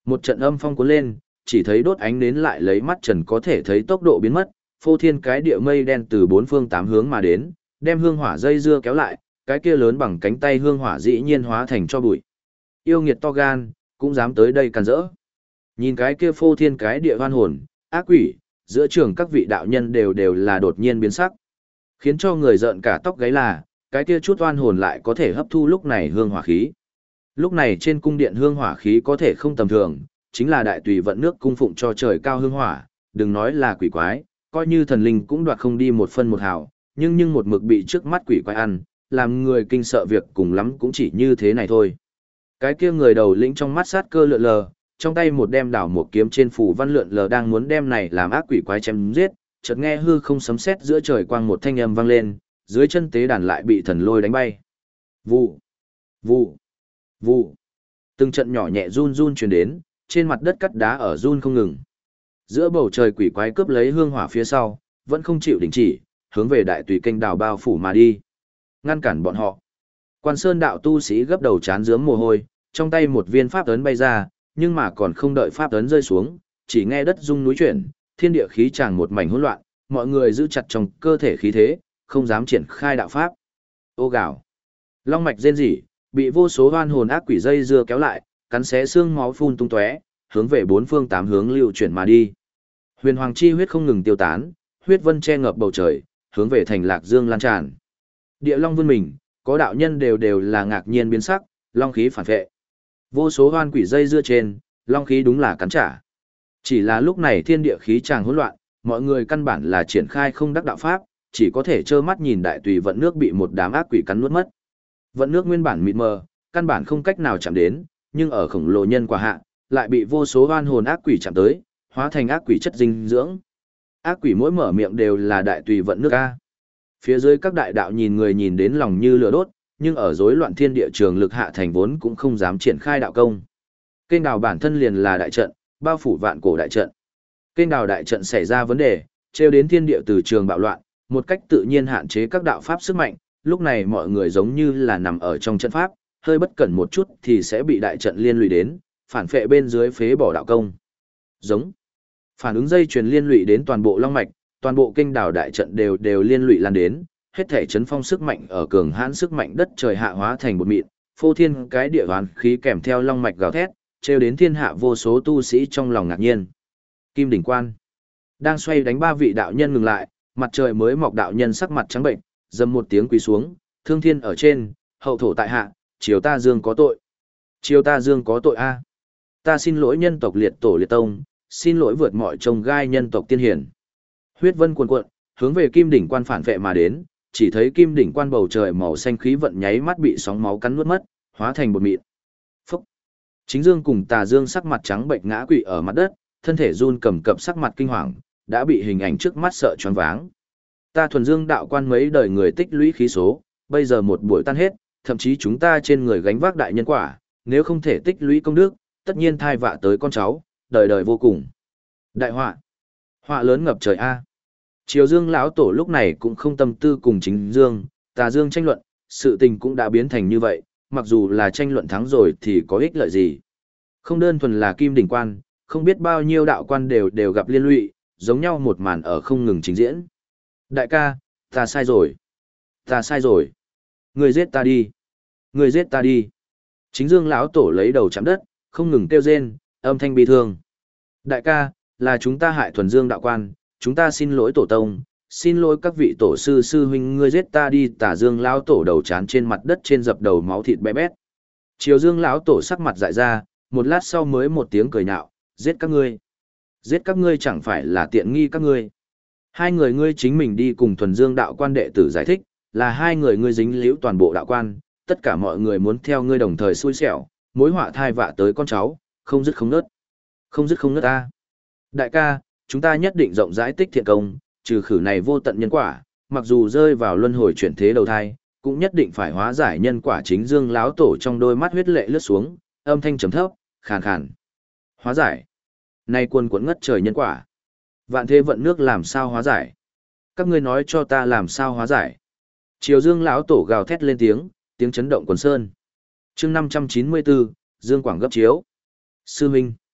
Một trận âm phong cuốn lên, chỉ thấy đốt ánh nến lại lấy mắt trần có thể thấy tốc độ biến mất, phô thiên cái địa mây đen từ bốn phương tám hướng mà đến, đem hương hỏa dây dưa kéo lại, cái kia lớn bằng cánh tay hương hỏa dĩ nhiên hóa thành cho bụi. Yêu nghiệt to gan, cũng dám tới đây càn rỡ. Nhìn cái kia phô thiên cái địa hoan hồn, ác quỷ, giữa trường các vị đạo nhân đều đều là đột nhiên biến sắc. Khiến cho người giận cả tóc gáy là, cái kia chút oan hồn lại có thể hấp thu lúc này hương hỏa khí. Lúc này trên cung điện hương hỏa khí có thể không tầm thường, chính là đại tùy vận nước cung phụng cho trời cao hương hỏa, đừng nói là quỷ quái, coi như thần linh cũng đoạt không đi một phân một hào, nhưng nhưng một mực bị trước mắt quỷ quái ăn, làm người kinh sợ việc cùng lắm cũng chỉ như thế này thôi. Cái kia người đầu lĩnh trong mắt sát cơ lượn lờ, trong tay một đem đảo một kiếm trên phủ văn lượn lờ đang muốn đem này làm ác quỷ quái chém giết, chợt nghe hư không sấm sét giữa trời quang một thanh âm vang lên, dưới chân tế đàn lại bị thần lôi đánh bay. Vụ, vụ, vụ. Từng trận nhỏ nhẹ run run truyền đến, trên mặt đất cắt đá ở run không ngừng. Giữa bầu trời quỷ quái cướp lấy hương hỏa phía sau, vẫn không chịu đình chỉ, hướng về đại tùy kênh đào bao phủ mà đi. Ngăn cản bọn họ. Quan Sơn đạo tu sĩ gấp đầu chán rướm mồ hôi, trong tay một viên pháp ấn bay ra, nhưng mà còn không đợi pháp ấn rơi xuống, chỉ nghe đất rung núi chuyển, thiên địa khí tràn một mảnh hỗn loạn, mọi người giữ chặt trong cơ thể khí thế, không dám triển khai đạo pháp. Ô gào. Long mạch rên rỉ, bị vô số oan hồn ác quỷ dây dưa kéo lại, cắn xé xương máu phun tung tóe, hướng về bốn phương tám hướng lưu chuyển mà đi. Huyền hoàng chi huyết không ngừng tiêu tán, huyết vân che ngập bầu trời, hướng về thành Lạc Dương lan tràn. Địa long vươn mình, có đạo nhân đều đều là ngạc nhiên biến sắc, long khí phản vệ. Vô số oan quỷ dây dưa trên, long khí đúng là cắn trả. Chỉ là lúc này thiên địa khí tràng hỗn loạn, mọi người căn bản là triển khai không đắc đạo pháp, chỉ có thể trơ mắt nhìn đại tùy vận nước bị một đám ác quỷ cắn nuốt mất. Vận nước nguyên bản mịt mờ, căn bản không cách nào chạm đến, nhưng ở khổng lồ nhân quả hạ, lại bị vô số oan hồn ác quỷ chạm tới, hóa thành ác quỷ chất dinh dưỡng. Ác quỷ mỗi mở miệng đều là đại tùy vận nước a. Phía dưới các đại đạo nhìn người nhìn đến lòng như lửa đốt, nhưng ở rối loạn thiên địa trường lực hạ thành vốn cũng không dám triển khai đạo công. Kênh đào bản thân liền là đại trận, bao phủ vạn cổ đại trận. Kênh đào đại trận xảy ra vấn đề, trêu đến thiên địa từ trường bạo loạn, một cách tự nhiên hạn chế các đạo pháp sức mạnh, lúc này mọi người giống như là nằm ở trong trận pháp, hơi bất cẩn một chút thì sẽ bị đại trận liên lụy đến, phản phệ bên dưới phế bỏ đạo công. Giống. Phản ứng dây chuyền liên lụy đến toàn bộ long mạch, toàn bộ kênh đào đại trận đều đều liên lụy lan đến, hết thể chấn phong sức mạnh ở cường hãn sức mạnh đất trời hạ hóa thành một mịn, phô thiên cái địa hoàn khí kèm theo long mạch gào thét, trêu đến thiên hạ vô số tu sĩ trong lòng ngạc nhiên. Kim đỉnh quan đang xoay đánh ba vị đạo nhân ngừng lại, mặt trời mới mọc đạo nhân sắc mặt trắng bệnh, dầm một tiếng quỳ xuống, thương thiên ở trên, hậu thổ tại hạ, triều ta dương có tội. Triều ta dương có tội a. Ta xin lỗi nhân tộc liệt tổ liệt tông, xin lỗi vượt mọi trông gai nhân tộc tiên hiển. Huyết vân cuồn cuộn, hướng về kim đỉnh quan phản vệ mà đến, chỉ thấy kim đỉnh quan bầu trời màu xanh khí vận nháy mắt bị sóng máu cắn nuốt mất, hóa thành bột mịn. Phúc. Chính dương cùng tà dương sắc mặt trắng bệnh ngã quỵ ở mặt đất, thân thể run cầm cập sắc mặt kinh hoàng, đã bị hình ảnh trước mắt sợ choáng váng. Ta thuần dương đạo quan mấy đời người tích lũy khí số, bây giờ một buổi tan hết, thậm chí chúng ta trên người gánh vác đại nhân quả, nếu không thể tích lũy công đức, tất nhiên thai vạ tới con cháu, đời đời vô cùng. Đại họa, họa lớn ngập trời a. Triều Dương lão tổ lúc này cũng không tâm tư cùng chính Dương, tà Dương tranh luận, sự tình cũng đã biến thành như vậy, mặc dù là tranh luận thắng rồi thì có ích lợi gì. Không đơn thuần là kim đỉnh quan, không biết bao nhiêu đạo quan đều đều gặp liên lụy, giống nhau một màn ở không ngừng trình diễn. Đại ca, ta sai rồi. Ta sai rồi. Người giết ta đi. Người giết ta đi. Chính Dương lão tổ lấy đầu chạm đất, không ngừng kêu rên, âm thanh bi thương. Đại ca, là chúng ta hại thuần Dương đạo quan, chúng ta xin lỗi tổ tông, xin lỗi các vị tổ sư sư huynh, ngươi giết ta đi. Tả Dương lão tổ đầu chán trên mặt đất trên dập đầu máu thịt bé bét. Triều Dương lão tổ sắc mặt dại ra, một lát sau mới một tiếng cười nhạo, giết các ngươi. Giết các ngươi chẳng phải là tiện nghi các ngươi. Hai người ngươi chính mình đi cùng thuần Dương đạo quan đệ tử giải thích, là hai người ngươi dính liễu toàn bộ đạo quan, tất cả mọi người muốn theo ngươi đồng thời xui xẻo, mối họa thai vạ tới con cháu, không dứt không nớt. Không dứt không nớt ta. Đại ca, chúng ta nhất định rộng rãi tích thiện công, trừ khử này vô tận nhân quả, mặc dù rơi vào luân hồi chuyển thế đầu thai, cũng nhất định phải hóa giải nhân quả. Chính Dương lão tổ trong đôi mắt huyết lệ lướt xuống, âm thanh trầm thấp, khàn khàn. Hóa giải? Nay quân quẫn ngất trời nhân quả. Vạn thế vận nước làm sao hóa giải? Các ngươi nói cho ta làm sao hóa giải? Triều Dương lão tổ gào thét lên tiếng, tiếng chấn động quần sơn. Chương năm trăm chín mươi bốn, Dương Quảng gấp chiếu. Sư Minh.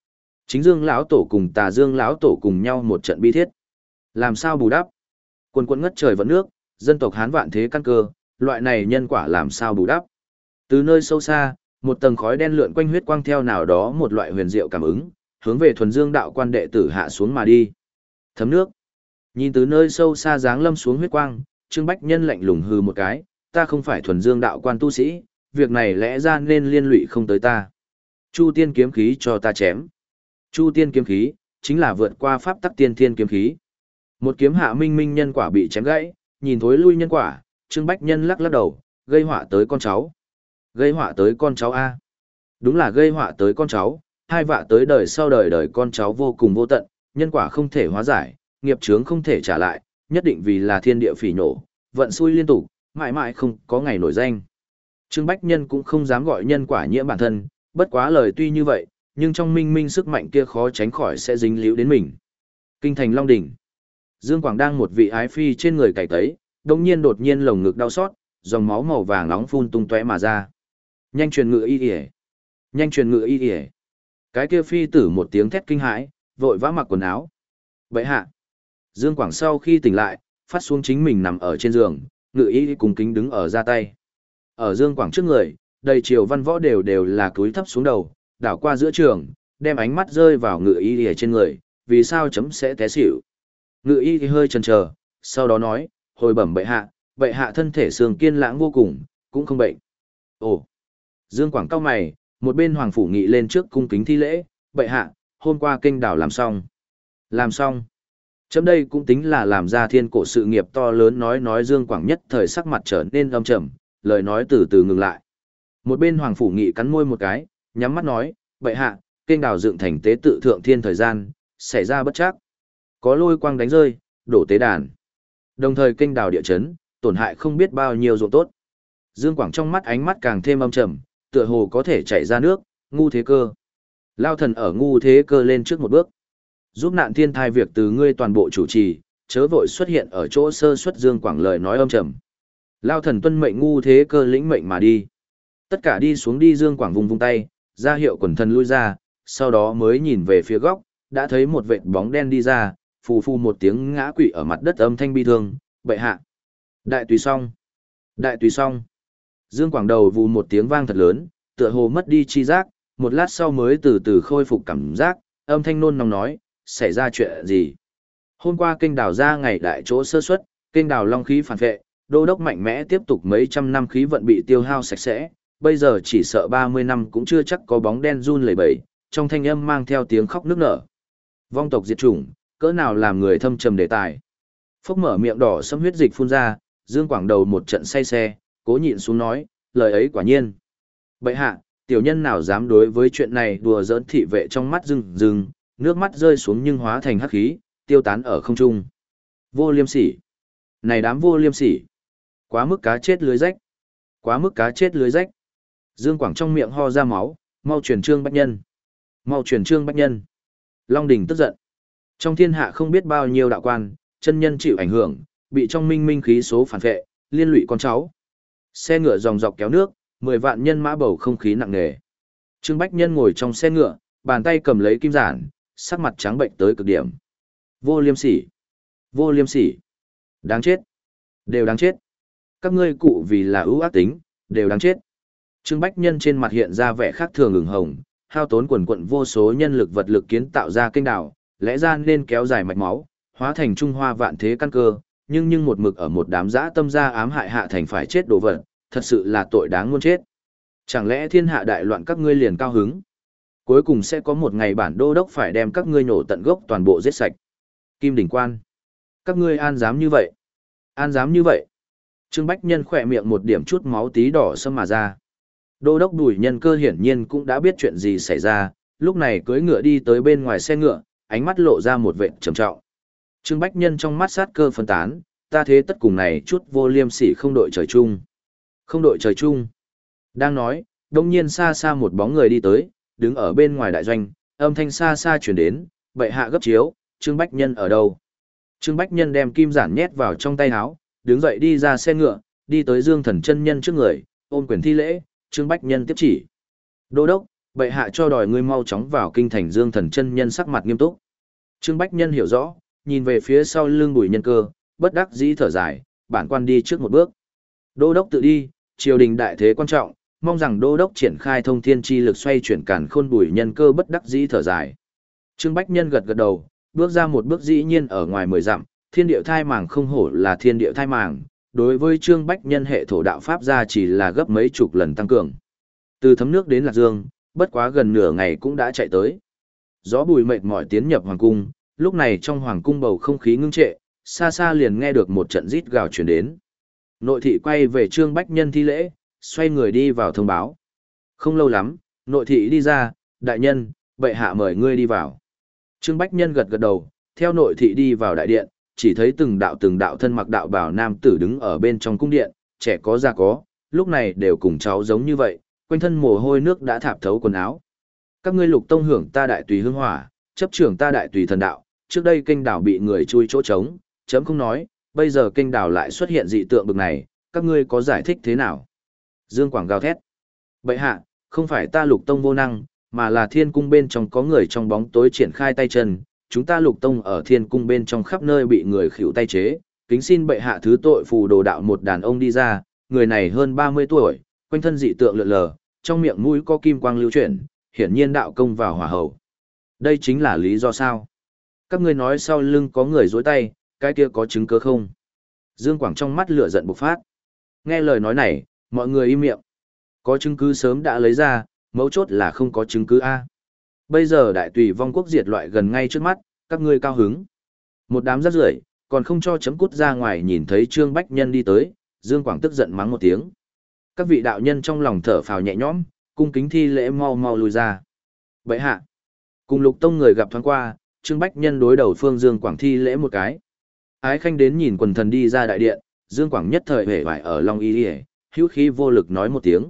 Chính Dương lão tổ cùng Tà Dương lão tổ cùng nhau một trận bi thiết. Làm sao bù đắp? Quân quân ngất trời vận nước, dân tộc Hán vạn thế căn cơ, loại này nhân quả làm sao bù đắp? Từ nơi sâu xa, một tầng khói đen lượn quanh huyết quang theo nào đó một loại huyền diệu cảm ứng, hướng về thuần dương đạo quan đệ tử hạ xuống mà đi. Thấm nước. Nhìn từ nơi sâu xa dáng lâm xuống huyết quang, Trương Bách Nhân lạnh lùng hừ một cái, ta không phải thuần dương đạo quan tu sĩ, việc này lẽ ra nên liên lụy không tới ta. Chu tiên kiếm khí cho ta chém. Chu tiên kiếm khí, chính là vượt qua pháp tắc tiên thiên kiếm khí. Một kiếm hạ minh minh nhân quả bị chém gãy, nhìn thối lui nhân quả, Trương Bách Nhân lắc lắc đầu, gây họa tới con cháu. Gây họa tới con cháu A. Đúng là gây họa tới con cháu, hai vạ tới đời sau đời đời con cháu vô cùng vô tận, nhân quả không thể hóa giải, nghiệp chướng không thể trả lại, nhất định vì là thiên địa phỉ nổ, vận xui liên tục, mãi mãi không có ngày nổi danh. Trương Bách Nhân cũng không dám gọi nhân quả nhiễm bản thân, bất quá lời tuy như vậy, nhưng trong minh minh sức mạnh kia khó tránh khỏi sẽ dính líu đến mình. Kinh thành Long Đỉnh. Dương Quảng đang một vị ái phi trên người cày tấy, đồng nhiên đột nhiên lồng ngực đau xót, dòng máu màu vàng nóng phun tung tóe mà ra. Nhanh truyền ngự y y. Nhanh truyền ngự y y. Cái kia phi tử một tiếng thét kinh hãi, vội vã mặc quần áo. Bệ hạ. Dương Quảng sau khi tỉnh lại, phát xuống chính mình nằm ở trên giường, ngự y cùng kính đứng ở ra tay. Ở Dương Quảng trước người, đầy triều văn võ đều đều là cúi thấp xuống đầu, đảo qua giữa trường, đem ánh mắt rơi vào ngự y y trên người, vì sao chấm sẽ té xỉu. Ngự y thì hơi chần chờ, sau đó nói, hồi bẩm bệ hạ, bệ hạ thân thể sườn kiên lãng vô cùng, cũng không bệnh. Ồ. Dương Quảng cao mày, một bên Hoàng Phủ Nghị lên trước cung kính thi lễ, bệ hạ, hôm qua kênh đảo làm xong. Làm xong. Chấm đây cũng tính là làm ra thiên cổ sự nghiệp to lớn nói nói Dương Quảng nhất thời sắc mặt trở nên âm trầm, lời nói từ từ ngừng lại. Một bên Hoàng Phủ Nghị cắn môi một cái, nhắm mắt nói, bệ hạ, kênh đảo dựng thành tế tự thượng thiên thời gian, xảy ra bất trắc. Có lôi quang đánh rơi, đổ tế đàn. Đồng thời kênh đảo địa chấn, tổn hại không biết bao nhiêu ruộng tốt. Dương Quảng trong mắt ánh mắt càng thêm âm trầm, tựa hồ có thể chảy ra nước, ngu thế cơ. Lao thần ở ngu thế cơ lên trước một bước. Giúp nạn thiên thai việc từ ngươi toàn bộ chủ trì, chớ vội xuất hiện ở chỗ sơ xuất. Dương Quảng lời nói âm trầm. Lao thần tuân mệnh ngu thế cơ lĩnh mệnh mà đi. Tất cả đi xuống đi. Dương Quảng vung vung tay, ra hiệu quần thần lui ra, sau đó mới nhìn về phía góc, đã thấy một vệt bóng đen đi ra, phù phù một tiếng ngã quỵ ở mặt đất, âm thanh bi thương, bệ hạ. Đại tùy xong. Đại tùy xong. Dương Quảng đầu vù một tiếng vang thật lớn, tựa hồ mất đi chi giác, một lát sau mới từ từ khôi phục cảm giác, âm thanh nôn nóng nói, xảy ra chuyện gì? Hôm qua kênh đào ra ngày đại chỗ sơ suất, kênh đào long khí phản vệ, đô đốc mạnh mẽ tiếp tục mấy trăm năm khí vận bị tiêu hao sạch sẽ, bây giờ chỉ sợ ba mươi năm cũng chưa chắc có bóng đen run lẩy bẩy, trong thanh âm mang theo tiếng khóc nức nở. Vong tộc diệt chủng, cỡ nào làm người thâm trầm đề tài. Phốc mở miệng đỏ sẫm huyết dịch phun ra, Dương Quảng đầu một trận say xe, cố nhịn xuống nói, lời ấy quả nhiên. Bệ hạ, tiểu nhân nào dám đối với chuyện này đùa giỡn. Thị vệ trong mắt rừng rừng, nước mắt rơi xuống nhưng hóa thành hắc khí, tiêu tán ở không trung. Vô liêm sỉ. Này đám vô liêm sỉ. Quá mức cá chết lưới rách. Quá mức cá chết lưới rách. Dương Quảng trong miệng ho ra máu, mau truyền Trương Bách Nhân. Mau truyền Trương Bách Nhân. Long Đình tức giận. Trong thiên hạ không biết bao nhiêu đạo quan, chân nhân chịu ảnh hưởng, bị trong minh minh khí số phản vệ, liên lụy con cháu. Xe ngựa dòng dọc kéo nước, mười vạn nhân mã bầu không khí nặng nề. Trương Bách Nhân ngồi trong xe ngựa, bàn tay cầm lấy kim giản, sắc mặt trắng bệnh tới cực điểm. Vô liêm sỉ, vô liêm sỉ, đáng chết, đều đáng chết. Các ngươi cụ vì là ưu ác tính, đều đáng chết. Trương Bách Nhân trên mặt hiện ra vẻ khác thường ửng hồng, hao tốn quần quận vô số nhân lực vật lực kiến tạo ra kênh đảo, lẽ ra nên kéo dài mạch máu, hóa thành trung hoa vạn thế căn cơ, nhưng nhưng một mực ở một đám dã tâm gia ám hại hạ thành phải chết đồ vật, thật sự là tội đáng muôn chết. Chẳng lẽ thiên hạ đại loạn các ngươi liền cao hứng? Cuối cùng sẽ có một ngày bản đô đốc phải đem các ngươi nổ tận gốc toàn bộ giết sạch. Kim Đỉnh Quan, các ngươi an dám như vậy? An dám như vậy? Trương Bách Nhân khỏe miệng một điểm chút máu tí đỏ sâm mà ra. Đô đốc Bùi Nhân Cơ hiển nhiên cũng đã biết chuyện gì xảy ra, lúc này cưỡi ngựa đi tới bên ngoài xe ngựa, ánh mắt lộ ra một vệt trầm trọng. Trương Bách Nhân trong mắt sát cơ phân tán, ta thế tất cùng này chút vô liêm sỉ không đội trời chung. Không đội trời chung. Đang nói, đông nhiên xa xa một bóng người đi tới, đứng ở bên ngoài đại doanh, âm thanh xa xa chuyển đến, bệ hạ gấp chiếu, Trương Bách Nhân ở đâu? Trương Bách Nhân đem kim giản nhét vào trong tay áo, đứng dậy đi ra xe ngựa, đi tới Dương Thần chân nhân trước người, ôm quyền thi lễ, Trương Bách Nhân tiếp chỉ. Đô đốc, Bệ hạ cho đòi ngươi mau chóng vào kinh thành. Dương Thần chân nhân sắc mặt nghiêm túc. Trương Bách Nhân hiểu rõ, nhìn về phía sau lưng Bùi Nhân Cơ, bất đắc dĩ thở dài, bản quan đi trước một bước. Đô đốc tự đi, triều đình đại thế quan trọng, mong rằng đô đốc triển khai thông thiên chi lực xoay chuyển càn khôn. Bùi Nhân Cơ bất đắc dĩ thở dài. Trương Bách Nhân gật gật đầu, bước ra một bước dĩ nhiên ở ngoài mười dặm, thiên địa thai màng không hổ là thiên địa thai màng, đối với Trương Bách Nhân hệ thổ đạo pháp ra chỉ là gấp mấy chục lần tăng cường. Từ Thấm Nước đến Lạc Dương, bất quá gần nửa ngày cũng đã chạy tới. Gió Bùi mệt mỏi tiến nhập hoàng cung, lúc này trong hoàng cung bầu không khí ngưng trệ, xa xa liền nghe được một trận rít gào truyền đến. Nội thị quay về Trương Bách Nhân thi lễ, xoay người đi vào thông báo. Không lâu lắm, nội thị đi ra, đại nhân, bệ hạ mời ngươi đi vào. Trương Bách Nhân gật gật đầu, theo nội thị đi vào đại điện, chỉ thấy từng đạo từng đạo thân mặc đạo bào nam tử đứng ở bên trong cung điện, trẻ có già có, lúc này đều cùng cháu giống như vậy, quanh thân mồ hôi nước đã thạp thấu quần áo. Các ngươi Lục tông hưởng ta đại tùy hương hỏa, chấp trưởng ta đại tùy thần đạo, trước đây kênh đảo bị người chui chỗ trống, chấm không nói, bây giờ kênh đảo lại xuất hiện dị tượng bực này, các ngươi có giải thích thế nào? Dương Quảng gào thét. Bệ hạ, không phải ta Lục tông vô năng, mà là thiên cung bên trong có người trong bóng tối triển khai tay chân, chúng ta Lục tông ở thiên cung bên trong khắp nơi bị người khỉu tay chế, kính xin bệ hạ thứ tội phù đồ đạo. Một đàn ông đi ra, người này hơn ba mươi tuổi, quanh thân dị tượng lượn lờ, trong miệng mũi có kim quang lưu chuyển, hiển nhiên đạo công vào hỏa hầu. Đây chính là lý do sao? Các ngươi nói sau lưng có người dối tay, cái kia có chứng cứ không? Dương Quảng trong mắt lửa giận bộc phát. Nghe lời nói này, mọi người im miệng. Có chứng cứ sớm đã lấy ra, mấu chốt là không có chứng cứ A. Bây giờ đại tùy vong quốc diệt loại gần ngay trước mắt, các ngươi cao hứng. Một đám rác rưởi, còn không cho chấm cút ra ngoài. Nhìn thấy Trương Bách Nhân đi tới, Dương Quảng tức giận mắng một tiếng. Các vị đạo nhân trong lòng thở phào nhẹ nhõm, cung kính thi lễ mau mau lùi ra. Bệ hạ, cùng Lục tông người gặp thoáng qua, Trương Bách Nhân đối đầu Phương Dương Quảng thi lễ một cái. Ái Khanh đến nhìn quần thần đi ra đại điện, Dương Quảng nhất thời hề vải ở Long Y Điề, hữu khí vô lực nói một tiếng.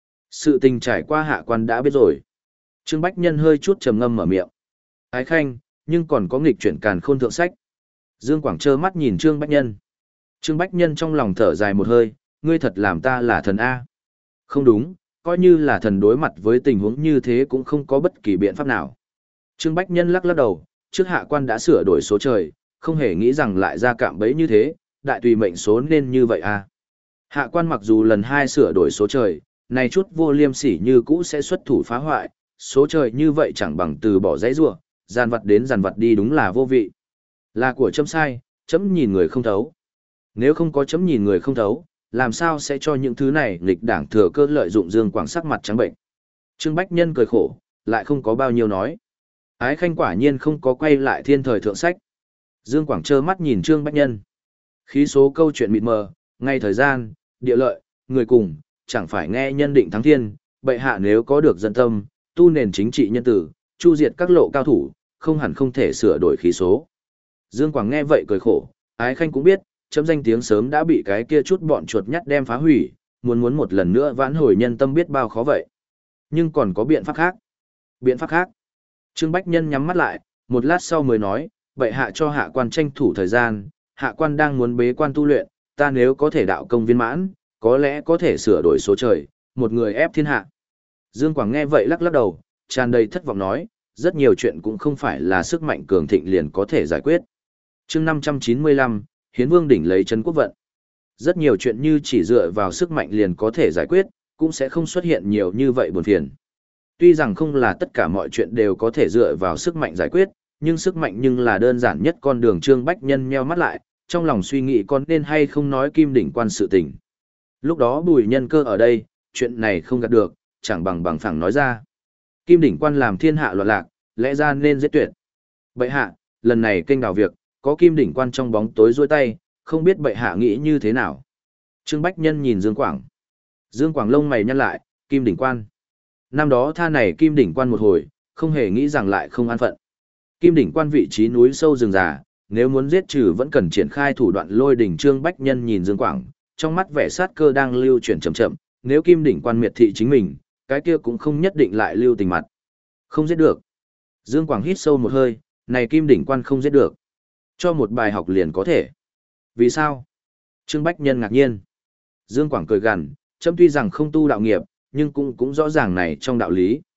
Sự tình trải qua hạ quan đã biết rồi. Trương Bách Nhân hơi chút trầm ngâm mở miệng. Ái Khanh, nhưng còn có nghịch chuyển càn khôn thượng sách. Dương Quảng trơ mắt nhìn Trương Bách Nhân. Trương Bách Nhân trong lòng thở dài một hơi, ngươi thật làm ta là thần A. Không đúng, coi như là thần đối mặt với tình huống như thế cũng không có bất kỳ biện pháp nào. Trương Bách Nhân lắc lắc đầu, trước hạ quan đã sửa đổi số trời, không hề nghĩ rằng lại ra cạm bẫy như thế, đại tùy mệnh số nên như vậy à. Hạ quan mặc dù lần hai sửa đổi số trời, này chút vô liêm sỉ như cũ sẽ xuất thủ phá hoại, số trời như vậy chẳng bằng từ bỏ dãy rủa, giàn vật đến giàn vật đi đúng là vô vị. Là của chấm sai, chấm nhìn người không thấu. Nếu không có chấm nhìn người không thấu, làm sao sẽ cho những thứ này nghịch đảng thừa cơ lợi dụng. Dương Quảng sắc mặt trắng bệnh. Trương Bách Nhân cười khổ, lại không có bao nhiêu nói. Ái Khanh quả nhiên không có quay lại thiên thời thượng sách. Dương Quảng trơ mắt nhìn Trương Bách Nhân. Khí số câu chuyện mịt mờ, ngay thời gian, địa lợi, người cùng, chẳng phải nghe nhân định thắng thiên, bệ hạ nếu có được dân tâm, tu nền chính trị nhân tử, chu diệt các lộ cao thủ, không hẳn không thể sửa đổi khí số. Dương Quảng nghe vậy cười khổ, Ái Khanh cũng biết, chấm danh tiếng sớm đã bị cái kia chút bọn chuột nhắt đem phá hủy, muốn muốn một lần nữa vãn hồi nhân tâm biết bao khó vậy. Nhưng còn có biện pháp khác. Biện pháp khác. Trương Bách Nhân nhắm mắt lại, một lát sau mới nói, bệ hạ cho hạ quan tranh thủ thời gian, hạ quan đang muốn bế quan tu luyện, ta nếu có thể đạo công viên mãn, có lẽ có thể sửa đổi số trời, một người ép thiên hạ. Dương Quảng nghe vậy lắc lắc đầu, tràn đầy thất vọng nói, rất nhiều chuyện cũng không phải là sức mạnh cường thịnh liền có thể giải quyết. Chương năm trăm chín mươi lăm, Hiến Vương đỉnh lấy trấn quốc vận. Rất nhiều chuyện như chỉ dựa vào sức mạnh liền có thể giải quyết, cũng sẽ không xuất hiện nhiều như vậy buồn phiền. Tuy rằng không là tất cả mọi chuyện đều có thể dựa vào sức mạnh giải quyết, nhưng sức mạnh nhưng là đơn giản nhất con đường. Trương Bách Nhân nheo mắt lại, trong lòng suy nghĩ con nên hay không nói Kim đỉnh quan sự tình. Lúc đó Bùi Nhân Cơ ở đây, chuyện này không gạt được, chẳng bằng bằng phẳng nói ra. Kim đỉnh quan làm thiên hạ loạn lạc, lẽ ra nên giết tuyệt. Bệ hạ, lần này kênh đào việc, có Kim đỉnh quan trong bóng tối rôi tay, không biết bệ hạ nghĩ như thế nào. Trương Bách Nhân nhìn Dương Quảng. Dương Quảng lông mày nhăn lại, Kim đỉnh quan. Năm đó tha này Kim đỉnh quan một hồi, không hề nghĩ rằng lại không an phận. Kim đỉnh quan vị trí núi sâu rừng già, nếu muốn giết trừ vẫn cần triển khai thủ đoạn lôi đỉnh. Trương Bách Nhân nhìn Dương Quảng, trong mắt vẻ sát cơ đang lưu chuyển chậm chậm, nếu Kim đỉnh quan miệt thị chính mình, cái kia cũng không nhất định lại lưu tình mặt. Không giết được. Dương Quảng hít sâu một hơi, này Kim đỉnh quan không giết được. Cho một bài học liền có thể. Vì sao? Trương Bách Nhân ngạc nhiên. Dương Quảng cười gằn, chấm tuy rằng không tu đạo nghiệp, nhưng cũng cũng rõ ràng này trong đạo lý.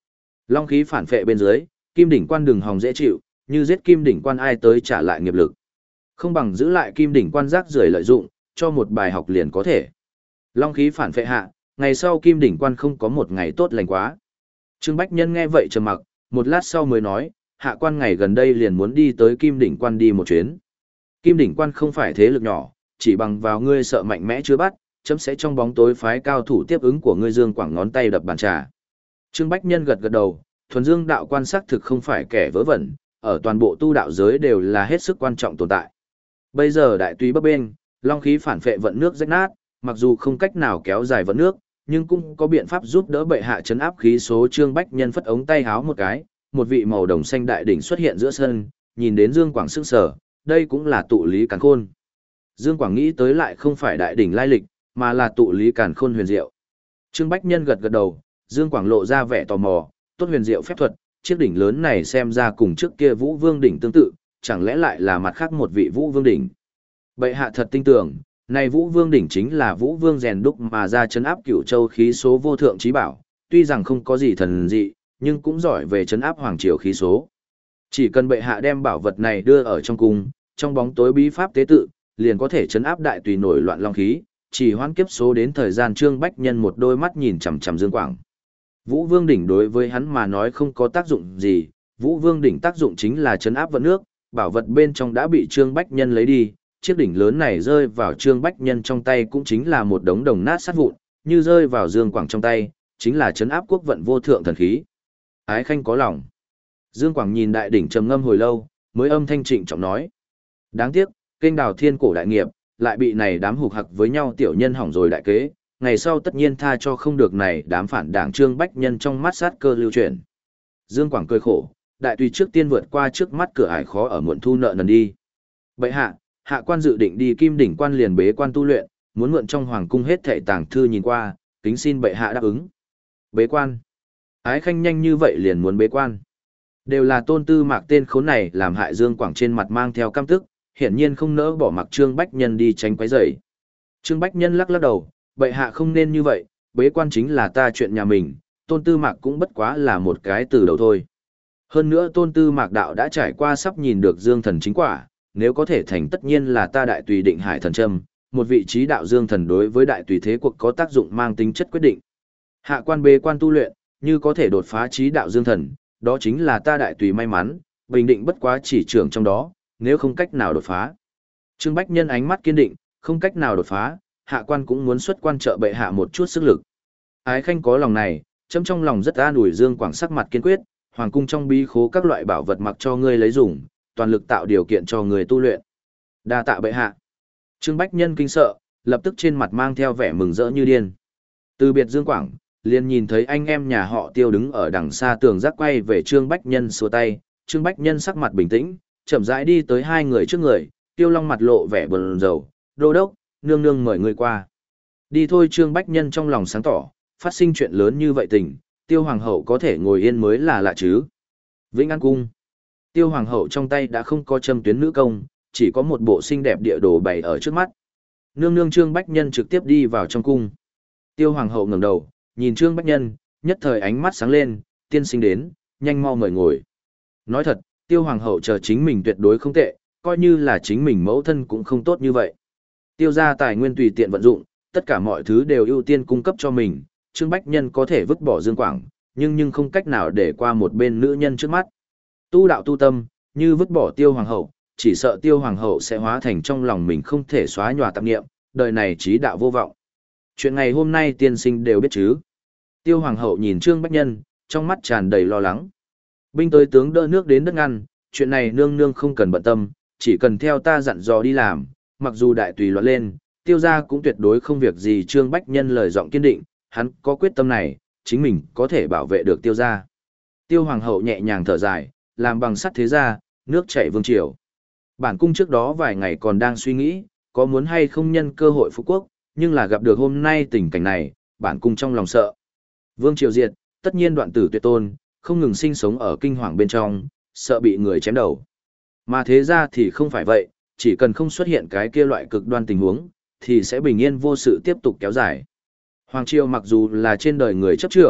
Long khí phản phệ bên dưới, Kim đỉnh quan đừng hòng dễ chịu, như giết Kim đỉnh quan ai tới trả lại nghiệp lực. Không bằng giữ lại Kim đỉnh quan rác rưởi lợi dụng, cho một bài học liền có thể. Long khí phản phệ hạ, ngày sau Kim đỉnh quan không có một ngày tốt lành quá. Trương Bách Nhân nghe vậy trầm mặc, một lát sau mới nói, hạ quan ngày gần đây liền muốn đi tới Kim đỉnh quan đi một chuyến. Kim đỉnh quan không phải thế lực nhỏ, chỉ bằng vào ngươi sợ mạnh mẽ chưa bắt, chấm sẽ trong bóng tối phái cao thủ tiếp ứng của ngươi Dương Quảng ngón tay đập bàn trà. Trương Bách Nhân gật gật đầu, thuần dương đạo quan sắc thực không phải kẻ vớ vẩn, ở toàn bộ tu đạo giới đều là hết sức quan trọng tồn tại. Bây giờ đại tùy bấp bênh, long khí phản phệ vận nước rách nát, mặc dù không cách nào kéo dài vận nước, nhưng cũng có biện pháp giúp đỡ bệ hạ chấn áp khí số. Trương Bách Nhân phất ống tay háo một cái, một vị màu đồng xanh đại đỉnh xuất hiện giữa sân, nhìn đến Dương Quảng sững sờ, đây cũng là tụ lý càn khôn. Dương Quảng nghĩ tới lại không phải đại đỉnh lai lịch, mà là tụ lý càn khôn huyền diệu. Trương Bách Nhân gật gật đầu, Dương Quảng lộ ra vẻ tò mò, tốt huyền diệu phép thuật, chiếc đỉnh lớn này xem ra cùng trước kia Vũ Vương đỉnh tương tự, chẳng lẽ lại là mặt khác một vị Vũ Vương đỉnh. Bệ hạ thật tin tưởng, này Vũ Vương đỉnh chính là Vũ Vương rèn đúc mà ra trấn áp Cửu Châu khí số vô thượng chí bảo, tuy rằng không có gì thần dị, nhưng cũng giỏi về trấn áp hoàng triều khí số. Chỉ cần bệ hạ đem bảo vật này đưa ở trong cung, trong bóng tối bí pháp tế tự, liền có thể trấn áp đại tùy nổi loạn long khí, chỉ hoãn kiếp số đến thời gian. Trương Bách Nhân một đôi mắt nhìn chằm chằm Dương Quảng. Vũ Vương đỉnh đối với hắn mà nói không có tác dụng gì, Vũ Vương đỉnh tác dụng chính là trấn áp vận nước, bảo vật bên trong đã bị Trương Bách Nhân lấy đi, chiếc đỉnh lớn này rơi vào Trương Bách Nhân trong tay cũng chính là một đống đồng nát sắt vụn, như rơi vào Dương Quảng trong tay, chính là trấn áp quốc vận vô thượng thần khí. Ái khanh có lòng. Dương Quảng nhìn đại đỉnh trầm ngâm hồi lâu, mới âm thanh trịnh trọng nói: đáng tiếc, kênh đào thiên cổ đại nghiệp, lại bị này đám hục hặc với nhau tiểu nhân hỏng rồi đại kế, ngày sau tất nhiên tha cho không được này đám phản đảng. Trương Bách Nhân trong mắt sát cơ lưu chuyển. Dương Quảng cười khổ, đại tùy trước tiên vượt qua trước mắt cửa ải khó ở muộn thu nợ nần đi. Bệ hạ, hạ quan dự định đi Kim đỉnh quan liền bế quan tu luyện, muốn mượn trong hoàng cung hết thảy tàng thư nhìn qua, kính xin bệ hạ đáp ứng. Bế quan? Ái khanh nhanh như vậy liền muốn bế quan? Đều là Tôn Tư Mạc tên khốn này làm hại. Dương Quảng trên mặt mang theo căm tức, hiển nhiên không nỡ bỏ mặc Trương Bách Nhân đi tránh quấy rầy. Trương Bách Nhân lắc lắc đầu, bệ hạ không nên như vậy, bế quan chính là ta chuyện nhà mình, Tôn Tư Mạc cũng bất quá là một cái từ đầu thôi. Hơn nữa Tôn Tư Mạc đạo đã trải qua sắp nhìn được Dương thần chính quả, nếu có thể thành tất nhiên là ta đại tùy định hải thần châm, một vị trí đạo Dương thần đối với đại tùy thế cuộc có tác dụng mang tính chất quyết định. Hạ quan bế quan tu luyện, như có thể đột phá trí đạo Dương thần, đó chính là ta đại tùy may mắn, bình định bất quá chỉ trưởng trong đó, nếu không cách nào đột phá. Trương Bách Nhân ánh mắt kiên định, không cách nào đột phá, hạ quan cũng muốn xuất quan trợ bệ hạ một chút sức lực. Ái khanh có lòng này, chấm trong lòng rất an ủi. Dương Quảng sắc mặt kiên quyết, hoàng cung trong bí khố các loại bảo vật mặc cho ngươi lấy dùng, toàn lực tạo điều kiện cho người tu luyện. Đa tạ bệ hạ. Trương Bách Nhân kinh sợ, lập tức trên mặt mang theo vẻ mừng rỡ như điên. Từ biệt Dương Quảng, liền nhìn thấy anh em nhà họ Tiêu đứng ở đằng xa tường giác quay về Trương Bách Nhân xua tay. Trương Bách Nhân sắc mặt bình tĩnh, chậm rãi đi tới hai người trước người. Tiêu Long mặt lộ vẻ buồn rầu, đô đốc, nương nương mời người qua. Đi thôi. Trương Bách Nhân trong lòng sáng tỏ, phát sinh chuyện lớn như vậy tình, Tiêu Hoàng hậu có thể ngồi yên mới là lạ chứ. Vĩnh An cung. Tiêu Hoàng hậu trong tay đã không có châm tuyến nữ công, chỉ có một bộ xinh đẹp địa đồ bày ở trước mắt. Nương nương. Trương Bách Nhân trực tiếp đi vào trong cung. Tiêu Hoàng hậu ngẩng đầu, nhìn Trương Bách Nhân, nhất thời ánh mắt sáng lên, tiên sinh đến, nhanh mau mời ngồi. Nói thật, Tiêu Hoàng hậu chờ chính mình tuyệt đối không tệ, coi như là chính mình mẫu thân cũng không tốt như vậy. Tiêu gia tài nguyên tùy tiện vận dụng, tất cả mọi thứ đều ưu tiên cung cấp cho mình, Trương Bách Nhân có thể vứt bỏ Dương Quảng, nhưng nhưng không cách nào để qua một bên nữ nhân trước mắt. Tu đạo tu tâm, như vứt bỏ Tiêu Hoàng hậu, chỉ sợ Tiêu Hoàng hậu sẽ hóa thành trong lòng mình không thể xóa nhòa tạp niệm, đời này trí đạo vô vọng. Chuyện ngày hôm nay tiên sinh đều biết chứ. Tiêu Hoàng hậu nhìn Trương Bách Nhân, trong mắt tràn đầy lo lắng. Binh tới tướng đỡ nước đến đất ngăn, chuyện này nương nương không cần bận tâm, chỉ cần theo ta dặn dò đi làm, mặc dù đại tùy loạn lên, Tiêu gia cũng tuyệt đối không việc gì. Trương Bách Nhân lời giọng kiên định, hắn có quyết tâm này, chính mình có thể bảo vệ được Tiêu gia. Tiêu Hoàng hậu nhẹ nhàng thở dài, làm bằng sắt thế gia, nước chảy vương triều. Bản cung trước đó vài ngày còn đang suy nghĩ, có muốn hay không nhân cơ hội phục quốc, nhưng là gặp được hôm nay tình cảnh này, bản cung trong lòng sợ. Vương triều diệt, tất nhiên đoạn tử tuyệt tôn, không ngừng sinh sống ở kinh hoàng bên trong, sợ bị người chém đầu. Mà thế ra thì không phải vậy, chỉ cần không xuất hiện cái kia loại cực đoan tình huống, thì sẽ bình yên vô sự tiếp tục kéo dài. Hoàng triều mặc dù là trên đời người chấp trưởng,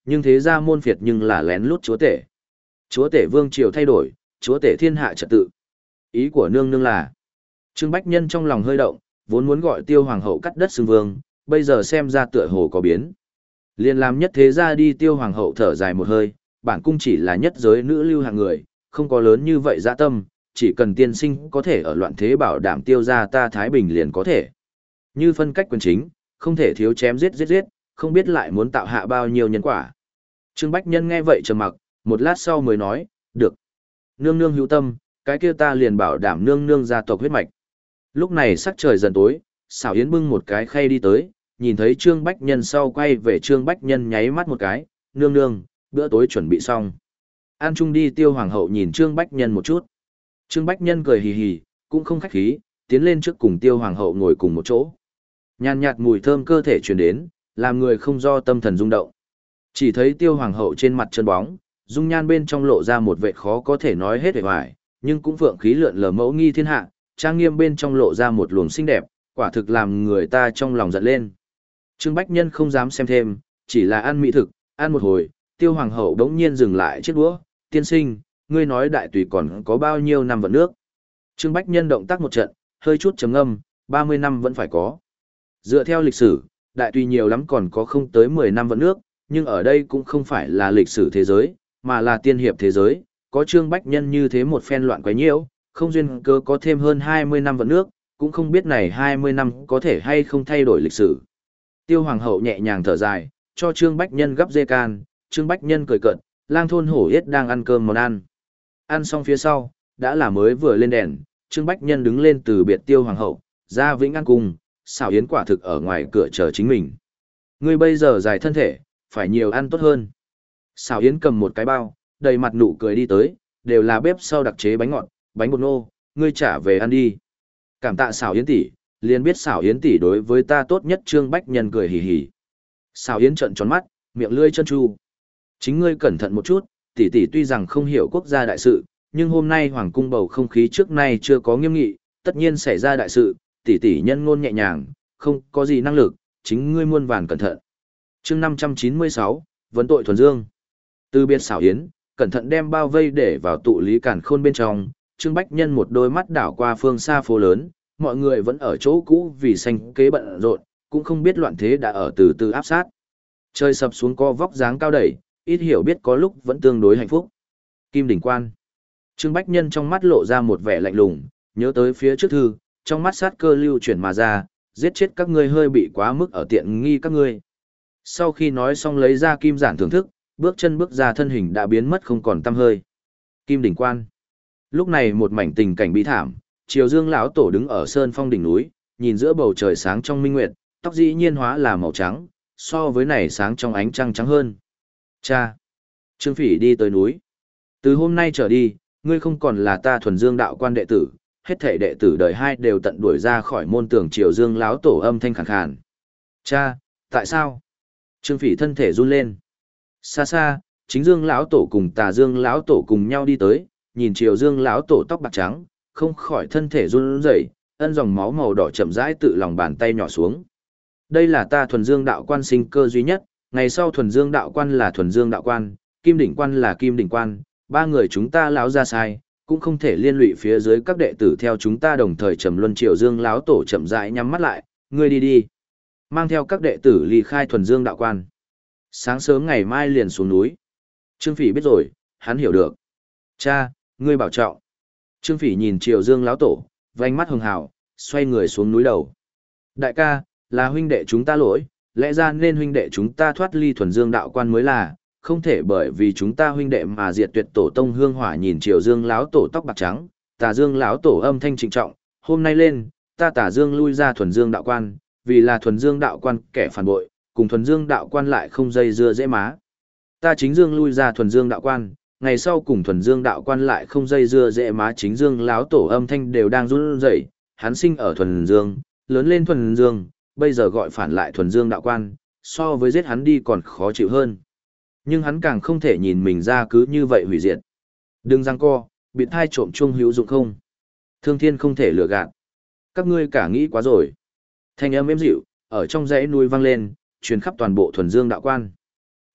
nhưng thế ra môn phiệt nhưng là lén lút chúa tể. Chúa tể vương triều thay đổi, chúa tể thiên hạ trật tự. Ý của nương nương là, Trương Bách Nhân trong lòng hơi động, vốn muốn gọi Tiêu hoàng hậu cắt đất xưng vương, bây giờ xem ra tựa hồ có biến. Liền làm nhất thế ra đi. Tiêu hoàng hậu thở dài một hơi, bản cung chỉ là nhất giới nữ lưu hạng người, không có lớn như vậy dạ tâm, chỉ cần tiên sinh có thể ở loạn thế bảo đảm Tiêu gia ta thái bình liền có thể. Như phân cách quyền chính, không thể thiếu chém giết giết giết, không biết lại muốn tạo hạ bao nhiêu nhân quả. Trương Bách Nhân nghe vậy trầm mặc, một lát sau mới nói, được. Nương nương hữu tâm, cái kia ta liền bảo đảm nương nương gia tộc huyết mạch. Lúc này sắc trời dần tối, Sảo Yến bưng một cái khay đi tới, nhìn thấy Trương Bách Nhân sau quay về Trương Bách Nhân nháy mắt một cái, nương nương, bữa tối chuẩn bị xong. An chung đi. Tiêu hoàng hậu nhìn Trương Bách Nhân một chút. Trương Bách Nhân cười hì hì, cũng không khách khí, tiến lên trước cùng Tiêu hoàng hậu ngồi cùng một chỗ. Nhàn nhạt mùi thơm cơ thể truyền đến, làm người không do tâm thần rung động. Chỉ thấy Tiêu hoàng hậu trên mặt chân bóng, dung nhan bên trong lộ ra một vẻ khó có thể nói hết vẻ vải, nhưng cũng vượng khí lượn lờ mẫu nghi thiên hạ, trang nghiêm bên trong lộ ra một luồng xinh đẹp, quả thực làm người ta trong lòng giận lên. Trương Bách Nhân không dám xem thêm, chỉ là ăn mỹ thực, ăn một hồi, Tiêu hoàng hậu đống nhiên dừng lại chiếc đũa, tiên sinh, ngươi nói đại tùy còn có bao nhiêu năm vận nước. Trương Bách Nhân động tác một trận, hơi chút trầm ngâm, ba mươi năm vẫn phải có. Dựa theo lịch sử, đại tùy nhiều lắm còn có không tới mười năm vận nước, nhưng ở đây cũng không phải là lịch sử thế giới, mà là tiên hiệp thế giới, có Trương Bách Nhân như thế một phen loạn quấy nhiễu, không duyên cớ có thêm hơn hai mươi năm vận nước, cũng không biết này hai mươi năm có thể hay không thay đổi lịch sử. Tiêu hoàng hậu nhẹ nhàng thở dài, cho Trương Bách Nhân gắp dê can, Trương Bách Nhân cười cợt, lang thôn hổ yết đang ăn cơm món ăn. Ăn xong phía sau, đã là mới vừa lên đèn, Trương Bách Nhân đứng lên từ biệt Tiêu hoàng hậu, ra Vĩnh An cung, Sảo Yến quả thực ở ngoài cửa chờ chính mình. Ngươi bây giờ dài thân thể, phải nhiều ăn tốt hơn. Sảo Yến cầm một cái bao, đầy mặt nụ cười đi tới, đều là bếp sau đặc chế bánh ngọt, bánh bột nô, ngươi trả về ăn đi. Cảm tạ Sảo Yến tỷ, liền biết Sảo Yến tỷ đối với ta tốt nhất. Trương Bách Nhân cười hì hì. Sảo Yến trợn tròn mắt, miệng lưỡi chân chu. Chính ngươi cẩn thận một chút, tỷ tỷ tuy rằng không hiểu quốc gia đại sự, nhưng hôm nay hoàng cung bầu không khí trước nay chưa có nghiêm nghị, tất nhiên xảy ra đại sự, tỷ tỷ nhân ngôn nhẹ nhàng, không có gì năng lực, chính ngươi muôn vàn cẩn thận. Chương năm trăm chín mươi sáu, vấn tội thuần dương. Từ biệt Sảo Yến, cẩn thận đem bao vây để vào tụ lý càn khôn bên trong, Trương Bách Nhân một đôi mắt đảo qua phương xa phố lớn, mọi người vẫn ở chỗ cũ vì xanh kế bận rộn, cũng không biết loạn thế đã ở từ từ áp sát. Trời sập xuống co vóc dáng cao đẩy, ít hiểu biết có lúc vẫn tương đối hạnh phúc. Kim đỉnh quan. Trương Bách Nhân trong mắt lộ ra một vẻ lạnh lùng, nhớ tới phía trước thư, trong mắt sát cơ lưu chuyển mà ra, giết chết các ngươi hơi bị quá mức ở tiện nghi các ngươi. Sau khi nói xong lấy ra kim giản thưởng thức, bước chân bước ra thân hình đã biến mất không còn tăm hơi. Kim đỉnh quan. Lúc này một mảnh tình cảnh bi thảm, Triều Dương lão tổ đứng ở sơn phong đỉnh núi, nhìn giữa bầu trời sáng trong minh nguyệt, tóc dĩ nhiên hóa là màu trắng, so với này sáng trong ánh trăng trắng hơn. Cha! Trương Phỉ đi tới núi. Từ hôm nay trở đi, ngươi không còn là ta thuần dương đạo quan đệ tử, hết thảy đệ tử đời hai đều tận đuổi ra khỏi môn tường. Triều Dương lão tổ âm thanh khàn khàn. Cha! Tại sao? Trương Phỉ thân thể run lên. Xa xa, Chính Dương lão tổ cùng Tà Dương lão tổ cùng nhau đi tới, nhìn Triều Dương lão tổ tóc bạc trắng, không khỏi thân thể run rẩy, ân dòng máu màu đỏ chậm rãi tự lòng bàn tay nhỏ xuống. Đây là ta thuần dương đạo quan sinh cơ duy nhất, ngày sau thuần dương đạo quan là thuần dương đạo quan, kim đỉnh quan là kim đỉnh quan, ba người chúng ta lão ra sai, cũng không thể liên lụy phía dưới các đệ tử theo chúng ta đồng thời trầm luân. Triều Dương lão tổ chậm rãi nhắm mắt lại, ngươi đi đi, mang theo các đệ tử ly khai thuần dương đạo quan. Sáng sớm ngày mai liền xuống núi. Trương Phỉ biết rồi, hắn hiểu được. Cha, ngươi bảo trọng. Trương Phỉ nhìn Triều Dương lão tổ, vành mắt hường hào, xoay người xuống núi đầu. Đại ca, là huynh đệ chúng ta lỗi, lẽ ra nên huynh đệ chúng ta thoát ly thuần dương đạo quan mới là, không thể bởi vì chúng ta huynh đệ mà diệt tuyệt tổ tông hương hỏa. Nhìn Triều Dương lão tổ tóc bạc trắng, Tà Dương lão tổ âm thanh trịnh trọng, hôm nay lên, ta Tà Dương lui ra thuần dương đạo quan, vì là thuần dương đạo quan kẻ phản bội, cùng thuần dương đạo quan lại không dây dưa dễ má. Ta Chính Dương lui ra thuần dương đạo quan, ngày sau cùng thuần dương đạo quan lại không dây dưa dễ má. Chính Dương lão tổ âm thanh đều đang run rẩy, hắn sinh ở thuần dương, lớn lên thuần dương, bây giờ gọi phản lại thuần dương đạo quan, so với giết hắn đi còn khó chịu hơn. Nhưng hắn càng không thể nhìn mình ra cứ như vậy hủy diệt. Đừng giằng co, bị thai trộm chuông hữu dụng không? Thương thiên không thể lừa gạt. Các ngươi cả nghĩ quá rồi. Thanh âm êm dịu, ở trong dãy núi vang lên, truyền khắp toàn bộ thuần dương đạo quan.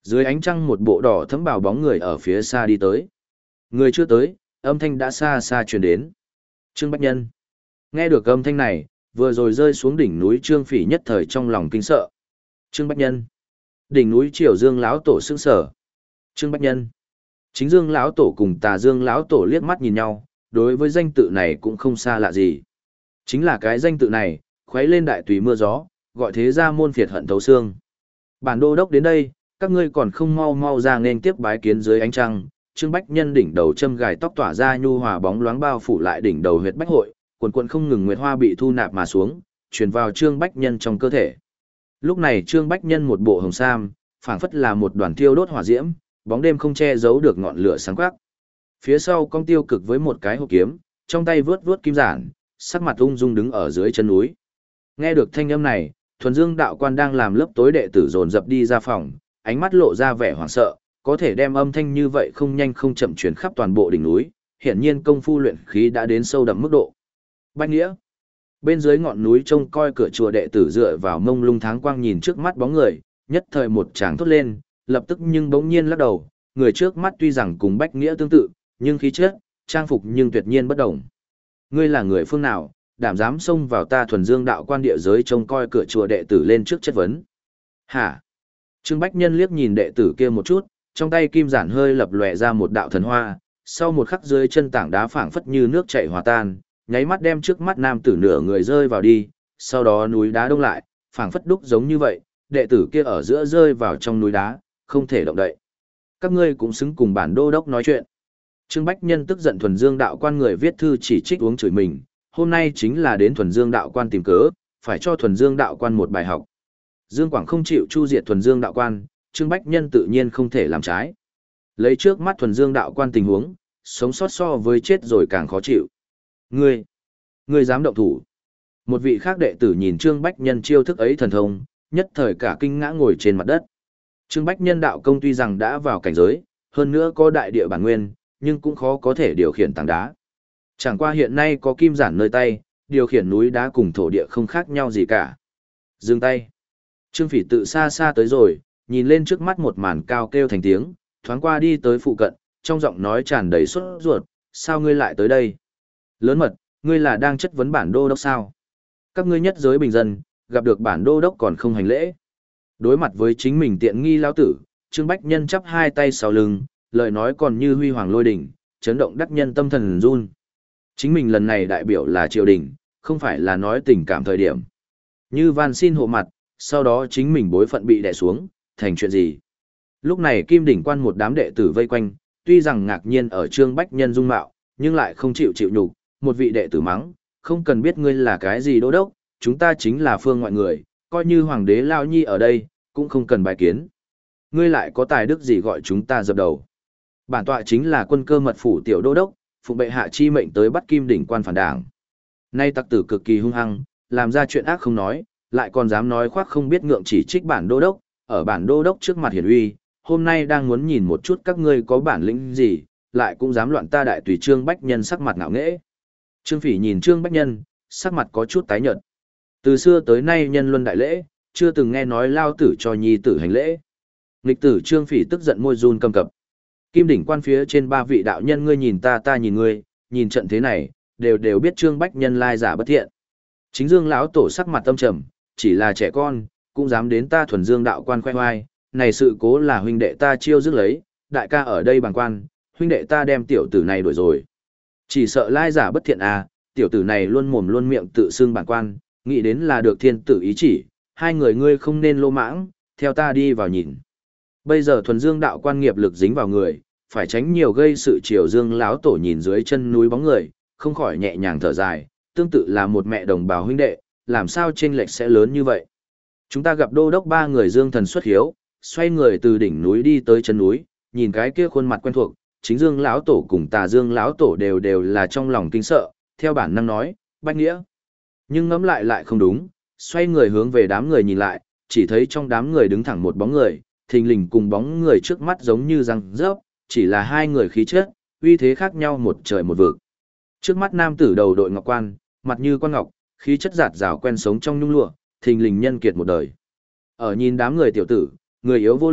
Dưới ánh trăng một bộ đỏ thấm bào bóng người ở phía xa đi tới. Người chưa tới, âm thanh đã xa xa truyền đến. Trương Bách Nhân. Nghe được âm thanh này, vừa rồi rơi xuống đỉnh núi Trương Phỉ nhất thời trong lòng kinh sợ. Trương Bách Nhân. Đỉnh núi Triều Dương lão tổ sững sờ. Trương Bách Nhân. Chính Dương lão tổ cùng Tà Dương lão tổ liếc mắt nhìn nhau, đối với danh tự này cũng không xa lạ gì. Chính là cái danh tự này, khuấy lên đại tùy mưa gió, gọi thế ra môn phiệt hận thấu xương. Bản đô đốc đến đây, các ngươi còn không mau mau ra nên tiếp bái kiến dưới ánh trăng. Trương Bách Nhân đỉnh đầu châm gài tóc tỏa ra nhu hòa bóng loáng bao phủ lại đỉnh đầu huyệt bách hội, quần quần không ngừng nguyệt hoa bị thu nạp mà xuống, truyền vào Trương Bách Nhân trong cơ thể. Lúc này Trương Bách Nhân một bộ hồng sam, phảng phất là một đoàn thiêu đốt hỏa diễm, bóng đêm không che giấu được ngọn lửa sáng quắc. Phía sau cong tiêu cực với một cái hộp kiếm, trong tay vướt vướt kim giản, sắc mặt ung dung đứng ở dưới chân núi. Nghe được thanh âm này, Thuần Dương đạo quan đang làm lớp tối đệ tử dồn dập đi ra phòng, ánh mắt lộ ra vẻ hoảng sợ, có thể đem âm thanh như vậy không nhanh không chậm truyền khắp toàn bộ đỉnh núi, hiển nhiên công phu luyện khí đã đến sâu đậm mức độ. Bách Nghĩa. Bên dưới ngọn núi trông coi cửa chùa đệ tử dựa vào mông lung tháng quang nhìn trước mắt bóng người, nhất thời một tràng thốt lên, lập tức nhưng bỗng nhiên lắc đầu, người trước mắt tuy rằng cùng Bách Nghĩa tương tự, nhưng khí chất, trang phục nhưng tuyệt nhiên bất đồng. Ngươi là người phương nào, đảm dám xông vào ta Thuần Dương đạo quan địa giới trông coi cửa chùa đệ tử lên trước chất vấn. Hả? Trương Bách Nhân liếc nhìn đệ tử kia một chút, trong tay kim giản hơi lập lòe ra một đạo thần hoa, sau một khắc dưới chân tảng đá phảng phất như nước chảy hòa tan, nháy mắt đem trước mắt nam tử nửa người rơi vào đi, sau đó núi đá đông lại, phảng phất đúc giống như vậy, đệ tử kia ở giữa rơi vào trong núi đá, không thể động đậy. Các ngươi cũng xứng cùng bản đô đốc nói chuyện. Trương Bách Nhân tức giận Thuần Dương đạo quan người viết thư chỉ trích uống chửi mình, hôm nay chính là đến Thuần Dương đạo quan tìm cớ, phải cho Thuần Dương đạo quan một bài học. Dương Quảng không chịu chu diệt Thuần Dương đạo quan, Trương Bách Nhân tự nhiên không thể làm trái. Lấy trước mắt Thuần Dương đạo quan tình huống, sống sót so với chết rồi càng khó chịu. Ngươi, ngươi dám động thủ? Một vị khác đệ tử nhìn Trương Bách Nhân chiêu thức ấy thần thông, nhất thời cả kinh ngã ngồi trên mặt đất. Trương Bách Nhân đạo công tuy rằng đã vào cảnh giới, hơn nữa có đại địa bản nguyên, nhưng cũng khó có thể điều khiển tảng đá. Chẳng qua hiện nay có kim giản nơi tay, điều khiển núi đá cùng thổ địa không khác nhau gì cả. Dừng tay. Trương Phỉ tự xa xa tới rồi, nhìn lên trước mắt một màn cao kêu thành tiếng, thoáng qua đi tới phụ cận, trong giọng nói tràn đầy sốt ruột, sao ngươi lại tới đây? Lớn mật, ngươi là đang chất vấn bản đô đốc sao? Các ngươi nhất giới bình dân, gặp được bản đô đốc còn không hành lễ. Đối mặt với chính mình tiện nghi lão tử, Trương Bách Nhân chắp hai tay sau lưng, lời nói còn như huy hoàng lôi đỉnh, chấn động đắc nhân tâm thần run. Chính mình lần này đại biểu là triều đình, không phải là nói tình cảm thời điểm. Như van xin hộ mặt, sau đó chính mình bối phận bị đè xuống, thành chuyện gì? Lúc này Kim Đỉnh quan một đám đệ tử vây quanh, tuy rằng ngạc nhiên ở Trương Bách Nhân dung mạo, nhưng lại không chịu chịu nhục, một vị đệ tử mắng, không cần biết ngươi là cái gì đô đốc, chúng ta chính là phương ngoại người, coi như hoàng đế Lao Nhi ở đây, cũng không cần bài kiến. Ngươi lại có tài đức gì gọi chúng ta dập đầu? Bản tọa chính là quân cơ mật phủ tiểu đô đốc, phụ bệ hạ chi mệnh tới bắt Kim Đỉnh quan phản đảng. Nay tặc tử cực kỳ hung hăng, làm ra chuyện ác không nói, lại còn dám nói khoác không biết ngượng chỉ trích bản đô đốc, ở bản đô đốc trước mặt hiển uy, hôm nay đang muốn nhìn một chút các ngươi có bản lĩnh gì, lại cũng dám loạn ta đại tùy. Trương Bách Nhân sắc mặt ngạo nghễ. Trương Phỉ nhìn Trương Bách Nhân, sắc mặt có chút tái nhợt. Từ xưa tới nay nhân luân đại lễ, chưa từng nghe nói lao tử cho nhi tử hành lễ. Nghịch tử Trương Phỉ tức giận môi run cầm cập. Kim Đỉnh quan phía trên ba vị đạo nhân ngươi nhìn ta ta nhìn ngươi, nhìn trận thế này, đều đều biết Trương Bách Nhân lai giả bất thiện. Chính Dương lão tổ sắc mặt tâm trầm, chỉ là trẻ con, cũng dám đến ta Thuần Dương đạo quan khoe oai, này sự cố là huynh đệ ta chiêu dứt lấy, đại ca ở đây bằng quan, huynh đệ ta đem tiểu tử này đuổi rồi. Chỉ sợ lai giả bất thiện à, tiểu tử này luôn mồm luôn miệng tự xưng bản quan, nghĩ đến là được thiên tử ý chỉ, hai người ngươi không nên lô mãng, theo ta đi vào nhìn. Bây giờ Thuần Dương đạo quan nghiệp lực dính vào người, phải tránh nhiều gây sự. Triều Dương lão tổ nhìn dưới chân núi bóng người, không khỏi nhẹ nhàng thở dài, tương tự là một mẹ đồng bào huynh đệ, làm sao chênh lệch sẽ lớn như vậy. Chúng ta gặp đô đốc ba người Dương thần xuất hiếu, xoay người từ đỉnh núi đi tới chân núi, nhìn cái kia khuôn mặt quen thuộc, chính Dương lão tổ cùng Tà Dương lão tổ đều đều là trong lòng kinh sợ, theo bản năng nói, Bách Nghĩa. Nhưng ngẫm lại lại không đúng, xoay người hướng về đám người nhìn lại, chỉ thấy trong đám người đứng thẳng một bóng người, thình lình cùng bóng người trước mắt giống như răng rớp, chỉ là hai người khí chất, uy thế khác nhau một trời một vực. Trước mắt nam tử đầu đội ngọc quan, mặt như quan ngọc, khí chất giạt rào quen sống trong nhung lụa, thình lình nhân kiệt một đời. Ở nhìn đám người tiểu tử, người yếu vô lực,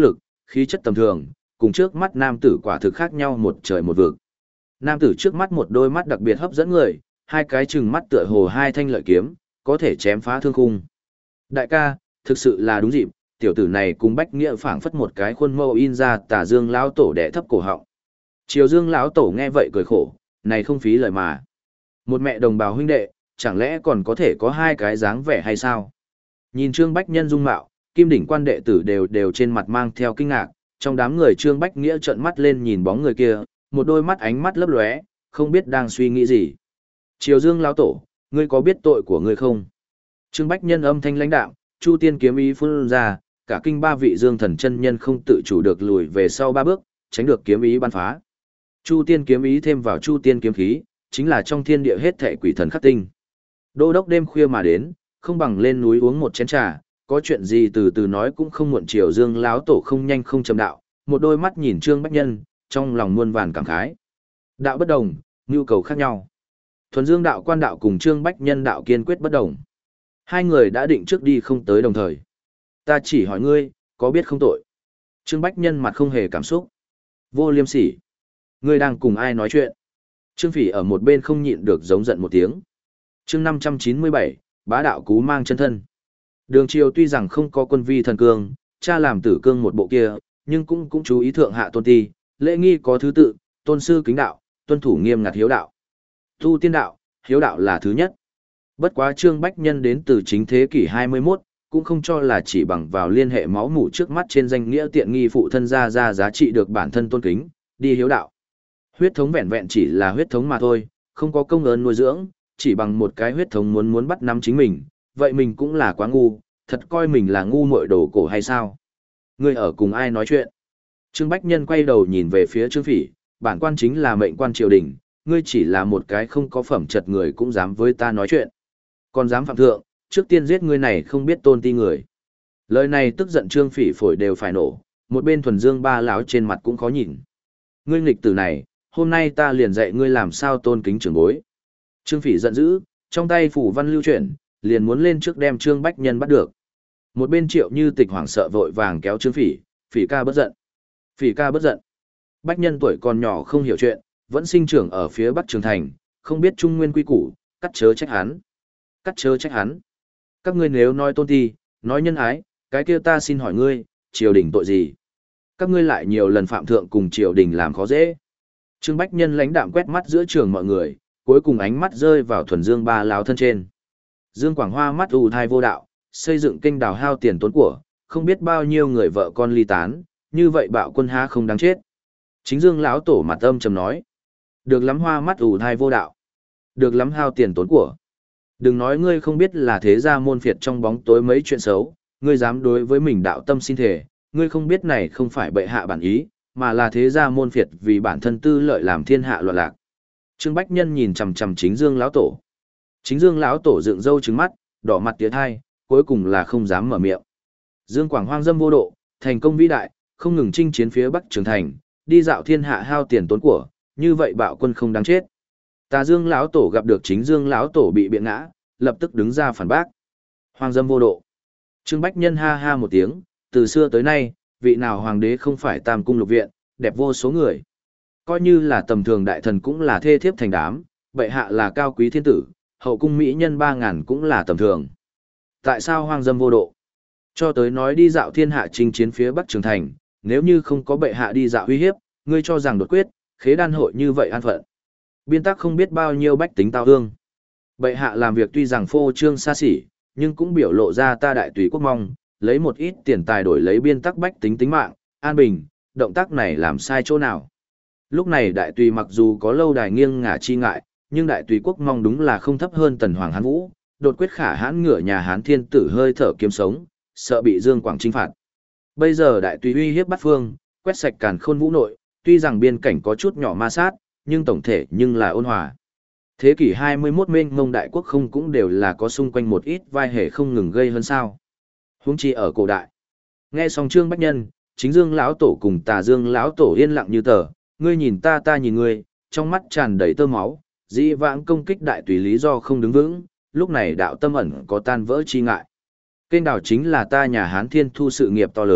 khí chất tầm thường, cùng trước mắt nam tử quả thực khác nhau một trời một vực. Nam tử trước mắt một đôi mắt đặc biệt hấp dẫn người, hai cái trừng mắt tựa hồ hai thanh lợi kiếm, có thể chém phá thương khung. Đại ca, thực sự là đúng dịp, tiểu tử này cùng Bách Nghĩa phảng phất một cái khuôn mẫu in ra Tà Dương lão tổ đẻ thấp cổ họng. Triều Dương lão tổ nghe vậy cười khổ, này không phí lời mà. Một mẹ đồng bào huynh đệ, chẳng lẽ còn có thể có hai cái dáng vẻ hay sao? Nhìn Trương Bách Nhân dung mạo, Kim đỉnh quan đệ tử đều đều trên mặt mang theo kinh ngạc, trong đám người Trương Bách Nghĩa trợn mắt lên nhìn bóng người kia, một đôi mắt ánh mắt lấp lóe, không biết đang suy nghĩ gì. Triều Dương lão tổ, ngươi có biết tội của ngươi không? Trương Bách Nhân âm thanh lãnh đạm, Chu Tiên kiếm ý phun ra, cả kinh ba vị Dương thần chân nhân không tự chủ được lùi về sau ba bước, tránh được kiếm ý bắn phá. Chu Tiên kiếm ý thêm vào Chu Tiên kiếm khí, chính là trong thiên địa hết thảy quỷ thần khắc tinh. Đô đốc đêm khuya mà đến, không bằng lên núi uống một chén trà, có chuyện gì từ từ nói cũng không muộn. Triều Dương lão tổ không nhanh không chậm đạo, một đôi mắt nhìn Trương Bách Nhân, trong lòng muôn vàn cảm khái. Đạo bất đồng, nhu cầu khác nhau. Thuần Dương đạo quan đạo cùng Trương Bách Nhân đạo kiên quyết bất đồng. Hai người đã định trước đi không tới đồng thời. Ta chỉ hỏi ngươi, có biết không tội? Trương Bách Nhân mặt không hề cảm xúc. Vô liêm sỉ. Ngươi đang cùng ai nói chuyện? Trương Phỉ ở một bên không nhịn được giống giận một tiếng. Chương năm trăm chín mươi bảy, bá đạo cú mang chân thân. Đường Triều tuy rằng không có quân vi thần cương, cha làm tử cương một bộ kia, nhưng cũng cũng chú ý thượng hạ tôn ti, lễ nghi có thứ tự, tôn sư kính đạo, tuân thủ nghiêm ngặt hiếu đạo. Tu tiên đạo, hiếu đạo là thứ nhất. Bất quá Trương Bách Nhân đến từ chính thế kỷ hai mươi mốt, cũng không cho là chỉ bằng vào liên hệ máu mủ trước mắt trên danh nghĩa tiện nghi phụ thân ra ra giá trị được bản thân tôn kính, đi hiếu đạo. Huyết thống vẹn vẹn chỉ là huyết thống mà thôi, không có công ơn nuôi dưỡng, chỉ bằng một cái huyết thống muốn muốn bắt nắm chính mình, vậy mình cũng là quá ngu, thật coi mình là ngu muội đồ cổ hay sao? Ngươi ở cùng ai nói chuyện? Trương Bách Nhân quay đầu nhìn về phía Trương Phỉ, bản quan chính là mệnh quan triều đình, ngươi chỉ là một cái không có phẩm chất người cũng dám với ta nói chuyện. Còn dám phạm thượng, trước tiên giết ngươi này không biết tôn ti người. Lời này tức giận Trương Phỉ phổi đều phải nổ, một bên Thuần Dương ba lão trên mặt cũng khó nhìn. Ngươi nghịch tử này, hôm nay ta liền dạy ngươi làm sao tôn kính trưởng bối. Trương Phỉ giận dữ, trong tay phủ văn lưu chuyển, liền muốn lên trước đem Trương Bách Nhân bắt được. Một bên Triệu Như Tịch hoảng sợ vội vàng kéo Trương Phỉ, Phỉ ca bất giận. Phỉ ca bất giận. Bách Nhân tuổi còn nhỏ không hiểu chuyện, vẫn sinh trưởng ở phía Bắc Trường Thành, không biết trung nguyên quy củ, cắt chớ trách hắn. Cắt chớ trách hắn. Các ngươi nếu nói tôn ti, nói nhân ái, cái kia ta xin hỏi ngươi, triều đình tội gì? Các ngươi lại nhiều lần phạm thượng cùng triều đình làm khó dễ. Trương Bách Nhân lãnh đạm quét mắt giữa trường mọi người, cuối cùng ánh mắt rơi vào Thuần Dương ba lão thân trên. Dương Quảng Hoa mắt ù thai vô đạo, xây dựng kênh đào hao tiền tốn của, không biết bao nhiêu người vợ con ly tán, như vậy bạo quân há không đáng chết. Chính Dương lão tổ mặt âm trầm nói, được lắm hoa mắt ù thai vô đạo, được lắm hao tiền tốn của. Đừng nói ngươi không biết là thế gia môn phiệt trong bóng tối mấy chuyện xấu, ngươi dám đối với mình đạo tâm xin thể, ngươi không biết này không phải bệ hạ bản ý, mà là thế gia môn phiệt vì bản thân tư lợi làm thiên hạ loạn lạc. Trương Bách Nhân nhìn chằm chằm Chính Dương lão tổ. Chính Dương lão tổ dựng râu trừng mắt, đỏ mặt tía thai, cuối cùng là không dám mở miệng. Dương Quảng hoang dâm vô độ, thành công vĩ đại, không ngừng chinh chiến phía Bắc Trường Thành, đi dạo thiên hạ hao tiền tốn của, như vậy bạo quân không đáng chết. Tà Dương lão tổ gặp được Chính Dương lão tổ bị biện ngã, lập tức đứng ra phản bác. Hoang dâm vô độ. Trương Bách Nhân ha ha một tiếng, từ xưa tới nay, vị nào hoàng đế không phải tam cung lục viện, đẹp vô số người. Coi như là tầm thường đại thần cũng là thê thiếp thành đám, bệ hạ là cao quý thiên tử, hậu cung mỹ nhân ba ngàn cũng là tầm thường. Tại sao hoang dâm vô độ? Cho tới nói đi dạo thiên hạ chinh chiến phía Bắc Trường Thành, nếu như không có bệ hạ đi dạo uy hiếp, ngươi cho rằng đột quyết, khế đan hội như vậy an phận. Biên tắc không biết bao nhiêu bách tính tao hương. Bệ hạ làm việc tuy rằng phô trương xa xỉ, nhưng cũng biểu lộ ra ta đại tùy quốc mong, lấy một ít tiền tài đổi lấy biên tắc bách tính tính mạng, an bình, động tác này làm sai chỗ nào. Lúc này đại tùy mặc dù có lâu đài nghiêng ngả chi ngại, nhưng đại tùy quốc mong đúng là không thấp hơn tần hoàng Hán Vũ, đột quyết khả hãn ngửa nhà Hán thiên tử hơi thở kiếm sống, sợ bị Dương Quảng chinh phạt. Bây giờ đại tùy uy hiếp bát phương, quét sạch càn khôn vũ nội, tuy rằng biên cảnh có chút nhỏ ma sát, nhưng tổng thể nhưng là ôn hòa. Thế kỷ hai mươi mốt mênh mông đại quốc không cũng đều là có xung quanh một ít vai hề không ngừng gây hơn sao. Huống chi ở cổ đại. Nghe xong Trương Bách Nhân, Chính Dương lão tổ cùng Tà Dương lão tổ yên lặng như tờ, ngươi nhìn ta ta nhìn ngươi, trong mắt tràn đầy tơ máu, dĩ vãng công kích đại tùy lý do không đứng vững, lúc này đạo tâm ẩn có tan vỡ chi ngại. Kênh đào chính là ta nhà Hán Thiên Thu sự nghiệp to lớn,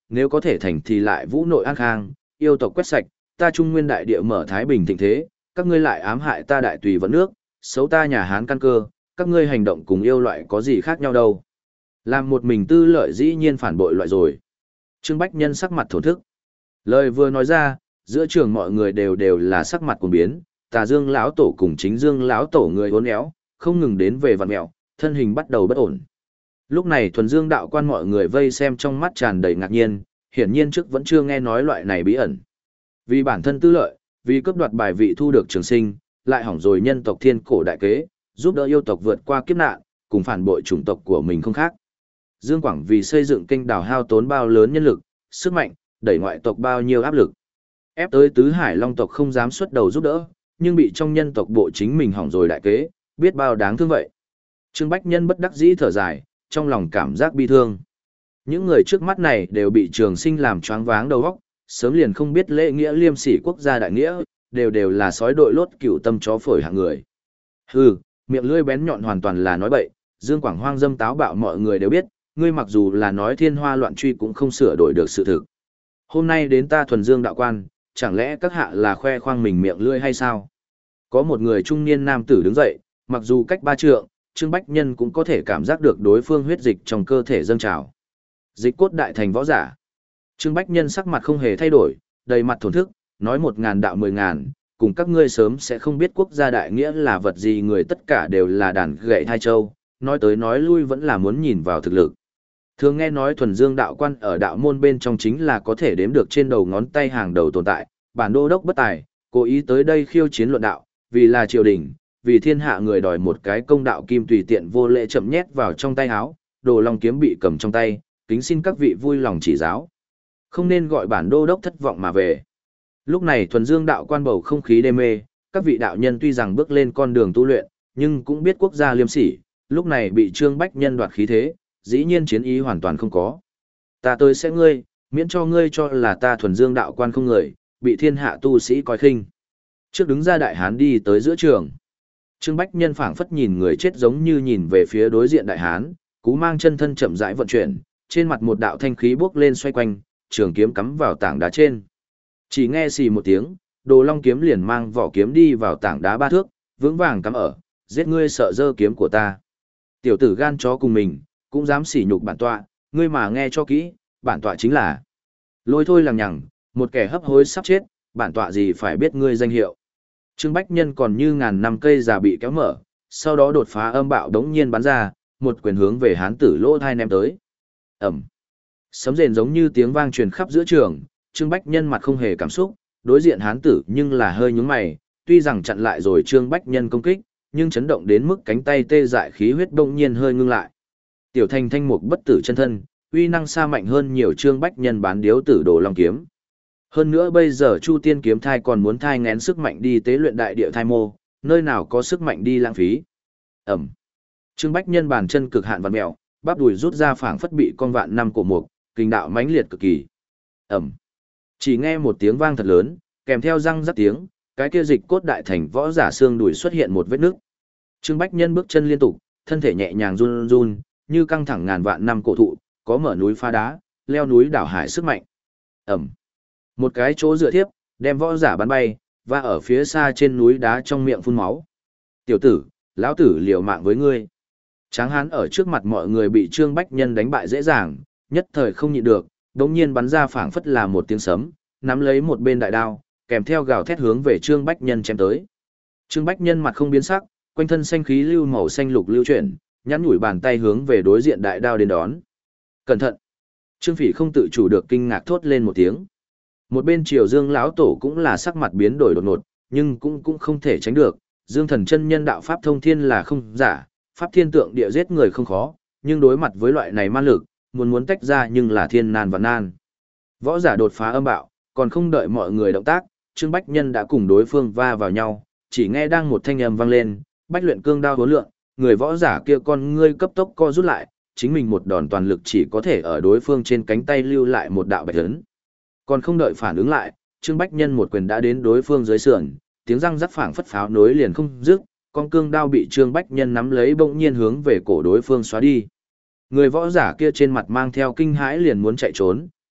nếu có thể thành thì lại vũ nội an khang, yêu tộc quét sạch, ta trung nguyên đại địa mở thái bình thịnh thế, các ngươi lại ám hại ta đại tùy vận nước, xấu ta nhà Hán căn cơ, các ngươi hành động cùng yêu loại có gì khác nhau đâu. Làm một mình tư lợi dĩ nhiên phản bội loại rồi. Trương Bách Nhân sắc mặt thổn thức. Lời vừa nói ra, giữa trường mọi người đều đều là sắc mặt cuồng biến, Tà Dương lão tổ cùng Chính Dương lão tổ người uốn éo, không ngừng đến về vặn mẹo, thân hình bắt đầu bất ổn. Lúc này thuần dương đạo quan mọi người vây xem trong mắt tràn đầy ngạc nhiên, hiển nhiên trước vẫn chưa nghe nói loại này bí ẩn. Vì bản thân tư lợi, vì cướp đoạt bài vị thu được trường sinh, lại hỏng rồi nhân tộc thiên cổ đại kế, giúp đỡ yêu tộc vượt qua kiếp nạn, cùng phản bội chủng tộc của mình không khác. Dương Quảng vì xây dựng kênh đào hao tốn bao lớn nhân lực, sức mạnh, đẩy ngoại tộc bao nhiêu áp lực. Ép tới tứ hải long tộc không dám xuất đầu giúp đỡ, nhưng bị trong nhân tộc bộ chính mình hỏng rồi đại kế, biết bao đáng thương vậy. Trương Bách Nhân bất đắc dĩ thở dài, trong lòng cảm giác bi thương. Những người trước mắt này đều bị trường sinh làm choáng váng đầu óc, sớm liền không biết lễ nghĩa liêm sỉ quốc gia đại nghĩa, đều đều là sói đội lốt cửu tâm chó phổi hạng người. Hừ, miệng lưỡi bén nhọn hoàn toàn là nói bậy, Dương Quảng hoang dâm táo bạo mọi người đều biết, ngươi mặc dù là nói thiên hoa loạn truy cũng không sửa đổi được sự thực. Hôm nay đến ta thuần dương đạo quan, chẳng lẽ các hạ là khoe khoang mình miệng lưỡi hay sao? Có một người trung niên nam tử đứng dậy, mặc dù cách ba trượng, Trương Bách Nhân cũng có thể cảm giác được đối phương huyết dịch trong cơ thể dâng trào. Dịch cốt đại thành võ giả. Trương Bách Nhân sắc mặt không hề thay đổi, đầy mặt thổn thức, nói một ngàn đạo mười ngàn, cùng các ngươi sớm sẽ không biết quốc gia đại nghĩa là vật gì, người tất cả đều là đàn gậy thai châu, nói tới nói lui vẫn là muốn nhìn vào thực lực. Thường nghe nói thuần dương đạo quan ở đạo môn bên trong chính là có thể đếm được trên đầu ngón tay hàng đầu tồn tại, bản đô đốc bất tài, cố ý tới đây khiêu chiến luận đạo, vì là triều đình, vì thiên hạ người đòi một cái công đạo kim tùy tiện vô lễ chậm nhét vào trong tay áo, đồ long kiếm bị cầm trong tay, kính xin các vị vui lòng chỉ giáo. Không nên gọi bản đô đốc thất vọng mà về. Lúc này thuần dương đạo quan bầu không khí đê mê, các vị đạo nhân tuy rằng bước lên con đường tu luyện, nhưng cũng biết quốc gia liêm sỉ, lúc này bị Trương Bách Nhân đoạt khí thế, dĩ nhiên chiến ý hoàn toàn không có. Ta tới sẽ ngươi, miễn cho ngươi cho là ta thuần dương đạo quan không người, bị thiên hạ tu sĩ coi khinh. Trước đứng ra đại hán đi tới giữa trường. Trương Bách Nhân phảng phất nhìn người chết giống như nhìn về phía đối diện đại hán, cú mang chân thân chậm rãi vận chuyển, trên mặt một đạo thanh khí bốc lên xoay quanh, trường kiếm cắm vào tảng đá trên. Chỉ nghe xì một tiếng, Đồ Long kiếm liền mang vỏ kiếm đi vào tảng đá ba thước, vững vàng cắm ở, giết ngươi sợ dơ kiếm của ta. Tiểu tử gan chó cùng mình, cũng dám sỉ nhục bản tọa, ngươi mà nghe cho kỹ, bản tọa chính là Lôi Thôi lằng nhằng, một kẻ hấp hối sắp chết, bản tọa gì phải biết ngươi danh hiệu. Trương Bách Nhân còn như ngàn năm cây già bị kéo mở, sau đó đột phá âm bạo đống nhiên bắn ra, một quyền hướng về hán tử lỗ thai ném tới. Ẩm. Sấm rền giống như tiếng vang truyền khắp giữa trường, Trương Bách Nhân mặt không hề cảm xúc, đối diện hán tử nhưng là hơi nhướng mày, tuy rằng chặn lại rồi Trương Bách Nhân công kích, nhưng chấn động đến mức cánh tay tê dại khí huyết bỗng nhiên hơi ngưng lại. Tiểu Thành thanh mục bất tử chân thân, uy năng xa mạnh hơn nhiều Trương Bách Nhân bán điếu tử Đồ Long kiếm. Hơn nữa bây giờ Chu Tiên kiếm thai còn muốn thai ngén sức mạnh đi tế luyện đại địa thai mô, nơi nào có sức mạnh đi lãng phí. Ẩm. Trương Bách Nhân bàn chân cực hạn vặn mèo, bắp đùi rút ra phảng phất bị con vạn năm cổ mục, kinh đạo mãnh liệt cực kỳ. Ẩm. Chỉ nghe một tiếng vang thật lớn, kèm theo răng rắc tiếng, cái kia dịch cốt đại thành võ giả xương đùi xuất hiện một vết nứt. Trương Bách Nhân bước chân liên tục, thân thể nhẹ nhàng run run, như căng thẳng ngàn vạn năm cổ thụ, có mở núi phá đá, leo núi đảo hải sức mạnh. Ẩm. Một cái chỗ dựa thiếp, đem võ giả bắn bay, và ở phía xa trên núi đá trong miệng phun máu. Tiểu tử, lão tử liều mạng với ngươi. Tráng hán ở trước mặt mọi người bị Trương Bách Nhân đánh bại dễ dàng, nhất thời không nhịn được, đống nhiên bắn ra phảng phất là một tiếng sấm, nắm lấy một bên đại đao, kèm theo gào thét hướng về Trương Bách Nhân chém tới. Trương Bách Nhân mặt không biến sắc, quanh thân xanh khí lưu màu xanh lục lưu chuyển, nhắn nhủi bàn tay hướng về đối diện đại đao đến đón. Cẩn thận! Trương Phỉ không tự chủ được kinh ngạc thốt lên một tiếng. Một bên Triều Dương lão tổ cũng là sắc mặt biến đổi đột ngột, nhưng cũng cũng không thể tránh được, Dương Thần chân nhân đạo pháp thông thiên là không giả, pháp thiên tượng địa giết người không khó, nhưng đối mặt với loại này ma lực, muốn muốn tách ra nhưng là thiên nan và nan. Võ giả đột phá âm bạo, còn không đợi mọi người động tác, Trương Bách Nhân đã cùng đối phương va vào nhau, chỉ nghe đang một thanh âm vang lên, bách luyện cương đao hối lượng, người võ giả kia con ngươi cấp tốc co rút lại, chính mình một đòn toàn lực chỉ có thể ở đối phương trên cánh tay lưu lại một đạo bạch ấn. Còn không đợi phản ứng lại, Trương Bách Nhân một quyền đã đến đối phương dưới sườn, tiếng răng rắc phảng phất pháo nối liền không dứt, con cương đao bị Trương Bách Nhân nắm lấy bỗng nhiên hướng về cổ đối phương xóa đi. Người võ giả kia trên mặt mang theo kinh hãi liền muốn chạy trốn,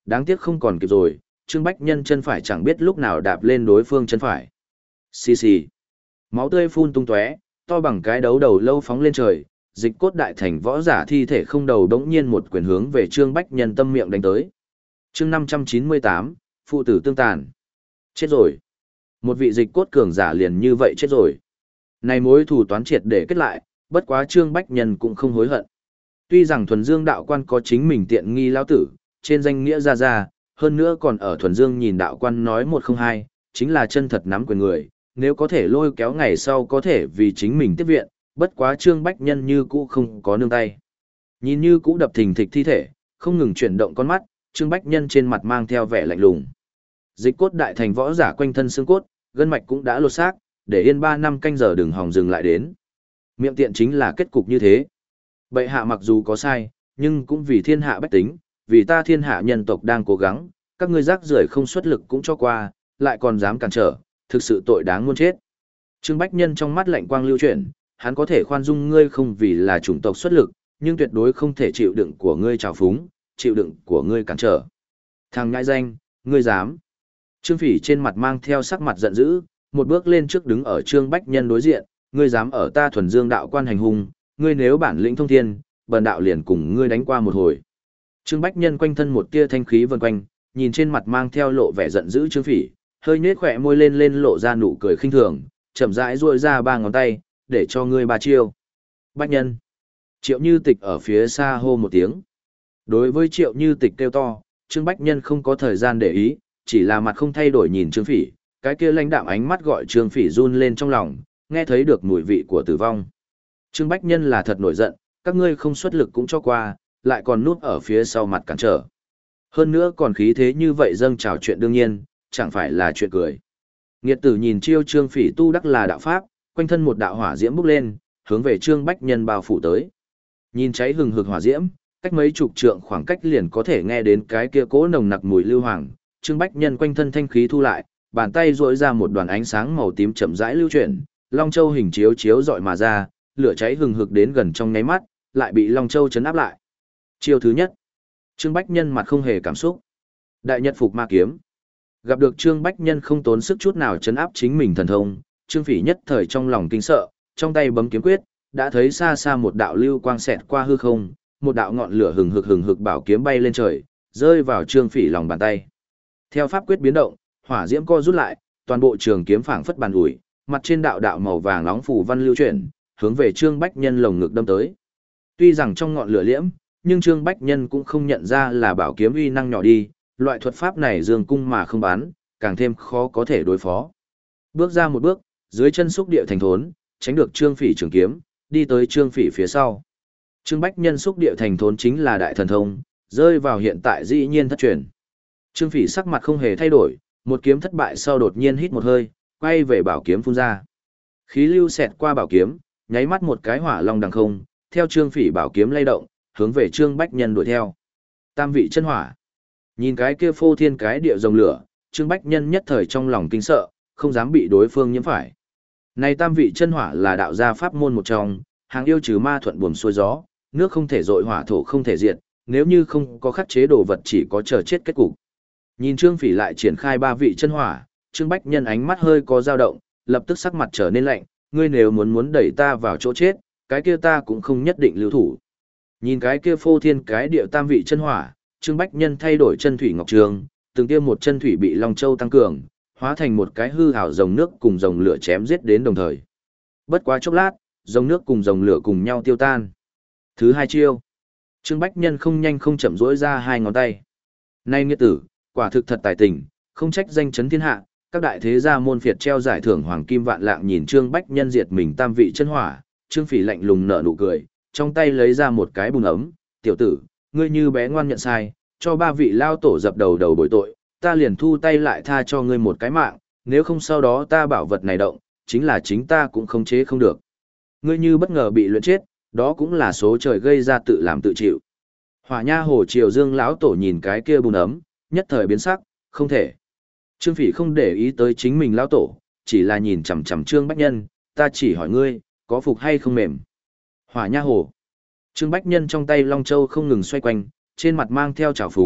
đáng tiếc không còn kịp rồi, Trương Bách Nhân chân phải chẳng biết lúc nào đạp lên đối phương chân phải. Xì xì. Máu tươi phun tung tóe, to bằng cái đấu đầu lâu phóng lên trời, dịch cốt đại thành võ giả thi thể không đầu đống nhiên một quyền hướng về Trương Bách Nhân tâm miệng đánh tới. Chương năm trăm chín mươi tám, phụ tử tương tàn. Chết rồi. Một vị dịch cốt cường giả liền như vậy chết rồi. Này mối thù toán triệt để kết lại, bất quá Trương Bách Nhân cũng không hối hận. Tuy rằng thuần dương đạo quan có chính mình tiện nghi lão tử, trên danh nghĩa ra ra, hơn nữa còn ở thuần dương nhìn đạo quan nói một không hai, chính là chân thật nắm quyền người, nếu có thể lôi kéo ngày sau có thể vì chính mình tiếp viện, bất quá Trương Bách Nhân như cũ không có nương tay. Nhìn như cũ đập thình thịch thi thể, không ngừng chuyển động con mắt, Trương Bách Nhân trên mặt mang theo vẻ lạnh lùng. Dịch cốt đại thành võ giả quanh thân xương cốt, gân mạch cũng đã lột xác, để yên ba năm canh giờ đừng hòng dừng lại đến. Miệng tiện chính là kết cục như thế. Bệ hạ mặc dù có sai, nhưng cũng vì thiên hạ bách tính, vì ta thiên hạ nhân tộc đang cố gắng, các ngươi rác rưởi không xuất lực cũng cho qua, lại còn dám cản trở, thực sự tội đáng muôn chết. Trương Bách Nhân trong mắt lạnh quang lưu chuyển, hắn có thể khoan dung ngươi không vì là chủng tộc xuất lực, nhưng tuyệt đối không thể chịu đựng của ngươi trào phúng, chịu đựng của ngươi cản trở. Thằng ngại danh, ngươi dám. Trương Phỉ trên mặt mang theo sắc mặt giận dữ, một bước lên trước đứng ở Trương Bách Nhân đối diện, ngươi dám ở ta thuần dương đạo quan hành hung, ngươi nếu bản lĩnh thông thiên, bần đạo liền cùng ngươi đánh qua một hồi. Trương Bách Nhân quanh thân một tia thanh khí vần quanh, nhìn trên mặt mang theo lộ vẻ giận dữ Trương Phỉ, hơi nhếch khỏe môi lên lên lộ ra nụ cười khinh thường, chậm rãi duỗi ra ba ngón tay, để cho ngươi ba chiêu. Bách Nhân. Triệu Như Tịch ở phía xa hô một tiếng. Đối với Triệu Như Tịch kêu to, Trương Bách Nhân không có thời gian để ý, chỉ là mặt không thay đổi nhìn Trương Phỉ, cái kia lãnh đạm ánh mắt gọi Trương Phỉ run lên trong lòng, nghe thấy được mùi vị của tử vong. Trương Bách Nhân là thật nổi giận, các ngươi không xuất lực cũng cho qua, lại còn núp ở phía sau mặt cản trở. Hơn nữa còn khí thế như vậy dâng trào chuyện đương nhiên, chẳng phải là chuyện cười. Nghiệt tử nhìn chiêu Trương Phỉ tu đắc là đạo pháp, quanh thân một đạo hỏa diễm bốc lên, hướng về Trương Bách Nhân bao phủ tới. Nhìn cháy hừng hực hỏa diễm, cách mấy chục trượng khoảng cách liền có thể nghe đến cái kia cỗ nồng nặc mùi lưu hoàng, Trương Bách Nhân quanh thân thanh khí thu lại, bàn tay duỗi ra một đoàn ánh sáng màu tím chậm rãi lưu chuyển, Long Châu hình chiếu chiếu dọi mà ra, lửa cháy hừng hực đến gần trong nháy mắt, lại bị Long Châu chấn áp lại. Chiêu thứ nhất, Trương Bách Nhân mặt không hề cảm xúc. Đại Nhật Phục Ma Kiếm. Gặp được Trương Bách Nhân không tốn sức chút nào chấn áp chính mình thần thông, Trương Phỉ nhất thời trong lòng kinh sợ, trong tay bấm kiếm quyết, đã thấy xa xa một đạo lưu quang xẹt qua hư không, một đạo ngọn lửa hừng hực hừng hực bảo kiếm bay lên trời, rơi vào Trương Phỉ lòng bàn tay. Theo pháp quyết biến động, hỏa diễm co rút lại, toàn bộ trường kiếm phảng phất bàn ủi, mặt trên đạo đạo màu vàng nóng phủ văn lưu chuyển, hướng về Trương Bách Nhân lồng ngực đâm tới. Tuy rằng trong ngọn lửa liễm, nhưng Trương Bách Nhân cũng không nhận ra là bảo kiếm uy năng nhỏ đi, loại thuật pháp này dương cung mà không bắn, càng thêm khó có thể đối phó. Bước ra một bước, dưới chân xúc địa thành thốn, tránh được Trương Phỉ trường kiếm, đi tới Trương Phỉ phía sau. Trương Bách Nhân xúc địa thành thốn chính là đại thần thông, rơi vào hiện tại dĩ nhiên thất truyền. Trương Phỉ sắc mặt không hề thay đổi, một kiếm thất bại sau đột nhiên hít một hơi, quay về bảo kiếm phun ra. Khí lưu xẹt qua bảo kiếm, nháy mắt một cái hỏa long đằng không, theo Trương Phỉ bảo kiếm lay động, hướng về Trương Bách Nhân đuổi theo. Tam vị chân hỏa. Nhìn cái kia phô thiên cái địa rồng lửa, Trương Bách Nhân nhất thời trong lòng kinh sợ, không dám bị đối phương nhiễm phải. Này tam vị chân hỏa là đạo gia pháp môn một trong, hàng yêu trừ ma thuận buồm xuôi gió, nước không thể dội hỏa thổ không thể diệt, nếu như không có khắc chế đồ vật chỉ có chờ chết kết cục. Nhìn Trương Phỉ lại triển khai ba vị chân hỏa, Trương Bách Nhân ánh mắt hơi có dao động, lập tức sắc mặt trở nên lạnh, ngươi nếu muốn muốn đẩy ta vào chỗ chết, cái kia ta cũng không nhất định lưu thủ. Nhìn cái kia phô thiên cái địa tam vị chân hỏa, Trương Bách Nhân thay đổi chân thủy ngọc trường, từng kia một chân thủy bị Long Châu tăng cường, hóa thành một cái hư ảo rồng nước cùng rồng lửa chém giết đến đồng thời. Bất quá chốc lát, rồng nước cùng rồng lửa cùng nhau tiêu tan. Thứ hai chiêu, Trương Bách Nhân không nhanh không chậm rỗi ra hai ngón tay. Nay nghĩa tử, quả thực thật tài tình, không trách danh chấn thiên hạ, các đại thế gia môn phiệt treo giải thưởng hoàng kim vạn lạng nhìn Trương Bách Nhân diệt mình tam vị chân hỏa, Trương Phỉ lạnh lùng nở nụ cười, trong tay lấy ra một cái bùn ấm, "Tiểu tử, ngươi như bé ngoan nhận sai, cho ba vị lao tổ dập đầu đầu bồi tội, ta liền thu tay lại tha cho ngươi một cái mạng, nếu không sau đó ta bảo vật này động, chính là chính ta cũng không chế không được. Ngươi như bất ngờ bị luyện chết, đó cũng là số trời gây ra tự làm tự chịu." Hỏa Nha Hồ Triều Dương lão tổ nhìn cái kia bùn ấm, nhất thời biến sắc, không thể. Trương Phỉ không để ý tới chính mình lão tổ, chỉ là nhìn chằm chằm Trương Bách Nhân, "Ta chỉ hỏi ngươi, có phục hay không mềm?" Hỏa Nha Hồ. Trương Bách Nhân trong tay Long Châu không ngừng xoay quanh, trên mặt mang theo trào phúng,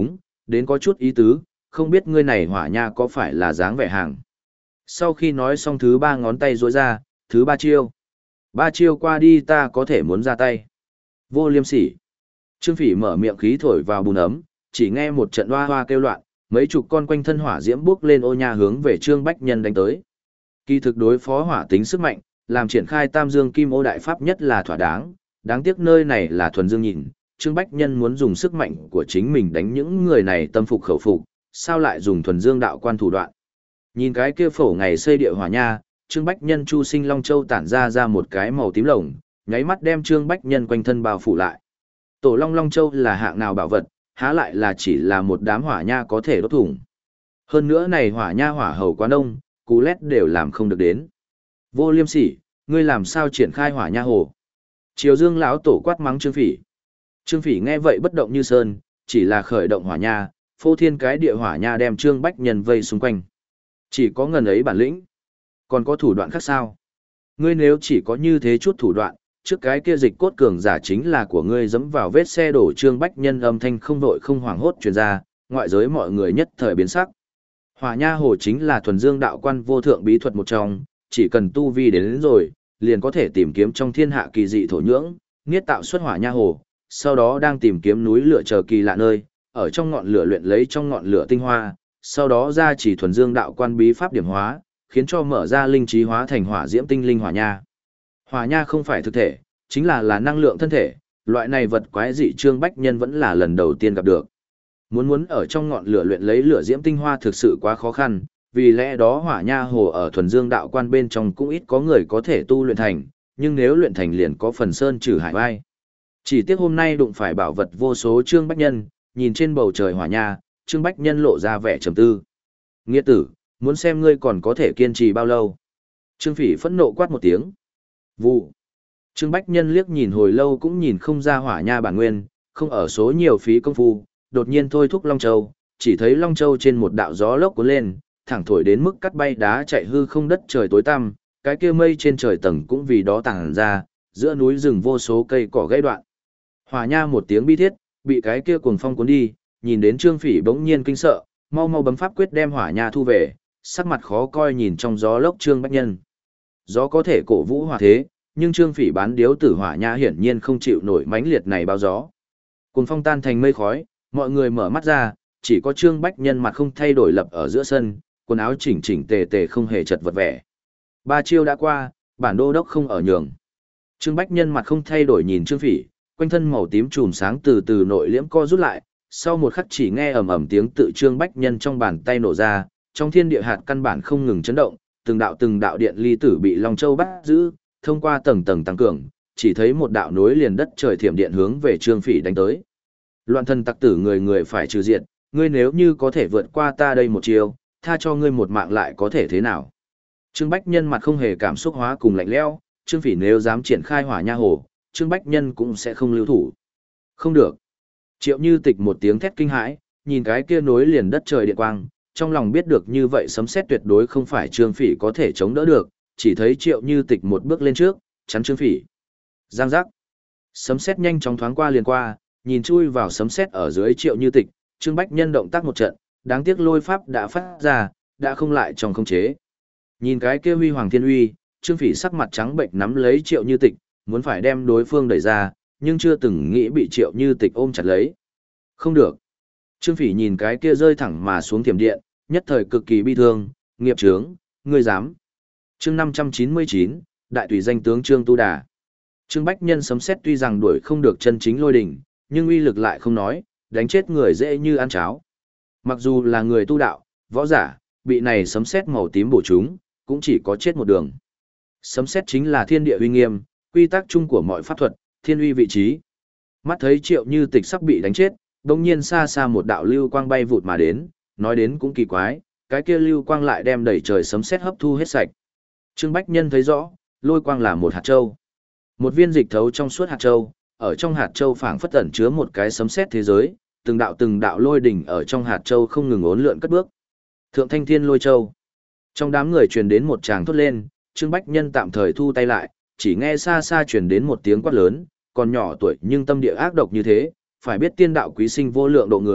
đến có chút ý tứ, không biết ngươi này hỏa nha có phải là dáng vẻ hàng. Sau khi nói xong thứ ba ngón tay rối ra, thứ ba chiêu. Ba chiêu qua đi ta có thể muốn ra tay. Vô liêm sỉ. Trương Phỉ mở miệng khí thổi vào bùn ấm, chỉ nghe một trận hoa hoa kêu loạn, mấy chục con quanh thân hỏa diễm bước lên ô nha hướng về Trương Bách Nhân đánh tới. Kỳ thực đối phó hỏa tính sức mạnh, làm triển khai Tam Dương Kim Ô đại pháp nhất là thỏa đáng, đáng tiếc nơi này là thuần dương nhìn, Trương Bách Nhân muốn dùng sức mạnh của chính mình đánh những người này tâm phục khẩu phục, sao lại dùng thuần dương đạo quan thủ đoạn. Nhìn cái kia phổ ngày xây địa hỏa nha, Trương Bách Nhân Chu Sinh Long Châu tản ra ra một cái màu tím lồng, nháy mắt đem Trương Bách Nhân quanh thân bao phủ lại. Tổ Long Long Châu là hạng nào bảo vật, há lại là chỉ là một đám hỏa nha có thể đốt thủng. Hơn nữa này hỏa nha hỏa hầu quá đông, cú lét đều làm không được đến. Vô liêm sỉ, ngươi làm sao triển khai hỏa nha hồ? Triều Dương lão tổ quát mắng Trương Phỉ. Trương Phỉ nghe vậy bất động như sơn, chỉ là khởi động hỏa nha, phô thiên cái địa hỏa nha đem Trương Bách Nhân vây xung quanh. Chỉ có ngần ấy bản lĩnh, còn có thủ đoạn khác sao? Ngươi nếu chỉ có như thế chút thủ đoạn, trước cái kia dịch cốt cường giả chính là của ngươi dẫm vào vết xe đổ Trương Bách Nhân âm thanh không vội không hoảng hốt truyền ra, ngoại giới mọi người nhất thời biến sắc. Hỏa nha hồ chính là thuần dương đạo quan vô thượng bí thuật một trong, chỉ cần tu vi đến, đến rồi, liền có thể tìm kiếm trong thiên hạ kỳ dị thổ nhưỡng, nghiết tạo xuất hỏa nha hồ, sau đó đang tìm kiếm núi lửa chờ kỳ lạ nơi, ở trong ngọn lửa luyện lấy trong ngọn lửa tinh hoa, sau đó ra chỉ thuần dương đạo quan bí pháp điểm hóa, khiến cho mở ra linh trí hóa thành hỏa diễm tinh linh hỏa nha. Hỏa nha không phải thực thể, chính là là năng lượng thân thể, loại này vật quái dị Trương Bách Nhân vẫn là lần đầu tiên gặp được. Muốn muốn ở trong ngọn lửa luyện lấy lửa diễm tinh hoa thực sự quá khó khăn, vì lẽ đó hỏa nha hồ ở thuần dương đạo quan bên trong cũng ít có người có thể tu luyện thành, nhưng nếu luyện thành liền có phần sơn trừ hải vai. Chỉ tiếc hôm nay đụng phải bảo vật vô số Trương Bách Nhân, nhìn trên bầu trời hỏa nha, Trương Bách Nhân lộ ra vẻ trầm tư. Nghĩa tử, muốn xem ngươi còn có thể kiên trì bao lâu. Trương Phỉ phẫn nộ quát một tiếng. Vụ. Trương Bách Nhân liếc nhìn hồi lâu cũng nhìn không ra hỏa nha bản nguyên, không ở số nhiều phí công phu, đột nhiên thôi thúc Long Châu, chỉ thấy Long Châu trên một đạo gió lốc cuốn lên, thẳng thổi đến mức cắt bay đá chạy hư không đất trời tối tăm, cái kia mây trên trời tầng cũng vì đó tàng ra, giữa núi rừng vô số cây cỏ gãy đoạn. Hỏa nha một tiếng bi thiết, bị cái kia cuồng phong cuốn đi, nhìn đến Trương Phỉ bỗng nhiên kinh sợ, mau mau bấm pháp quyết đem hỏa nha thu về, sắc mặt khó coi nhìn trong gió lốc Trương Bách Nhân. Gió có thể cổ vũ hỏa thế, nhưng Trương Phỉ bán điếu tử hỏa nha hiển nhiên không chịu nổi mãnh liệt này bao gió. Cuồng phong tan thành mây khói, mọi người mở mắt ra, chỉ có Trương Bách Nhân mặt không thay đổi lập ở giữa sân, quần áo chỉnh chỉnh tề tề không hề chật vật vẻ. Ba chiêu đã qua, bản đô đốc không ở nhường. Trương Bách Nhân mặt không thay đổi nhìn Trương Phỉ, quanh thân màu tím chùm sáng từ từ nội liễm co rút lại, sau một khắc chỉ nghe ầm ầm tiếng tự Trương Bách Nhân trong bàn tay nổ ra, trong thiên địa hạt căn bản không ngừng chấn động, từng đạo từng đạo điện ly tử bị Long Châu bắt giữ, thông qua tầng tầng tăng cường, chỉ thấy một đạo nối liền đất trời thiểm điện hướng về Trương Phỉ đánh tới. Loạn thần tặc tử người người phải trừ diệt, ngươi nếu như có thể vượt qua ta đây một chiều, tha cho ngươi một mạng lại có thể thế nào? Trương Bách Nhân mặt không hề cảm xúc hóa cùng lạnh lẽo, Trương Phỉ nếu dám triển khai hỏa nha hồ, Trương Bách Nhân cũng sẽ không lưu thủ. Không được. Triệu Như Tịch một tiếng thét kinh hãi, nhìn cái kia nối liền đất trời điện quang, trong lòng biết được như vậy sấm sét tuyệt đối không phải Trương Phỉ có thể chống đỡ được, chỉ thấy Triệu Như Tịch một bước lên trước, chắn Trương Phỉ. Giang giác. Sấm sét nhanh chóng thoáng qua liền qua, nhìn chui vào sấm sét ở dưới Triệu Như Tịch, Trương Bách Nhân động tác một trận, đáng tiếc lôi pháp đã phát ra, đã không lại trong không chế. Nhìn cái kia huy hoàng thiên uy, Trương Phỉ sắc mặt trắng bệnh nắm lấy Triệu Như Tịch, muốn phải đem đối phương đẩy ra, nhưng chưa từng nghĩ bị Triệu Như Tịch ôm chặt lấy. Không được. Trương Phỉ nhìn cái kia rơi thẳng mà xuống thiểm điện, nhất thời cực kỳ bi thương, nghiệp chướng, ngươi dám. Chương năm trăm chín mươi chín, đại tùy danh tướng Trương Tu Đà. Trương Bách Nhân sấm sét tuy rằng đuổi không được chân chính lôi đỉnh, nhưng uy lực lại không nói, đánh chết người dễ như ăn cháo. Mặc dù là người tu đạo, võ giả, bị này sấm sét màu tím bổ trúng, cũng chỉ có chết một đường. Sấm sét chính là thiên địa uy nghiêm, quy tắc chung của mọi pháp thuật, thiên uy vị trí. Mắt thấy Triệu Như Tịch sắp bị đánh chết, đột nhiên xa xa một đạo lưu quang bay vụt mà đến, nói đến cũng kỳ quái, cái kia lưu quang lại đem đẩy trời sấm sét hấp thu hết sạch. Trương Bách Nhân thấy rõ, lôi quang là một hạt châu. Một viên dịch thấu trong suốt hạt châu, ở trong hạt châu phảng phất ẩn chứa một cái sấm sét thế giới, từng đạo từng đạo lôi đỉnh ở trong hạt châu không ngừng uốn lượn cất bước. Thượng Thanh Thiên Lôi Châu. Trong đám người truyền đến một tràng thốt lên, Trương Bách Nhân tạm thời thu tay lại, chỉ nghe xa xa truyền đến một tiếng quát lớn, còn nhỏ tuổi nhưng tâm địa ác độc như thế, phải biết tiên đạo quý sinh vô lượng độ người,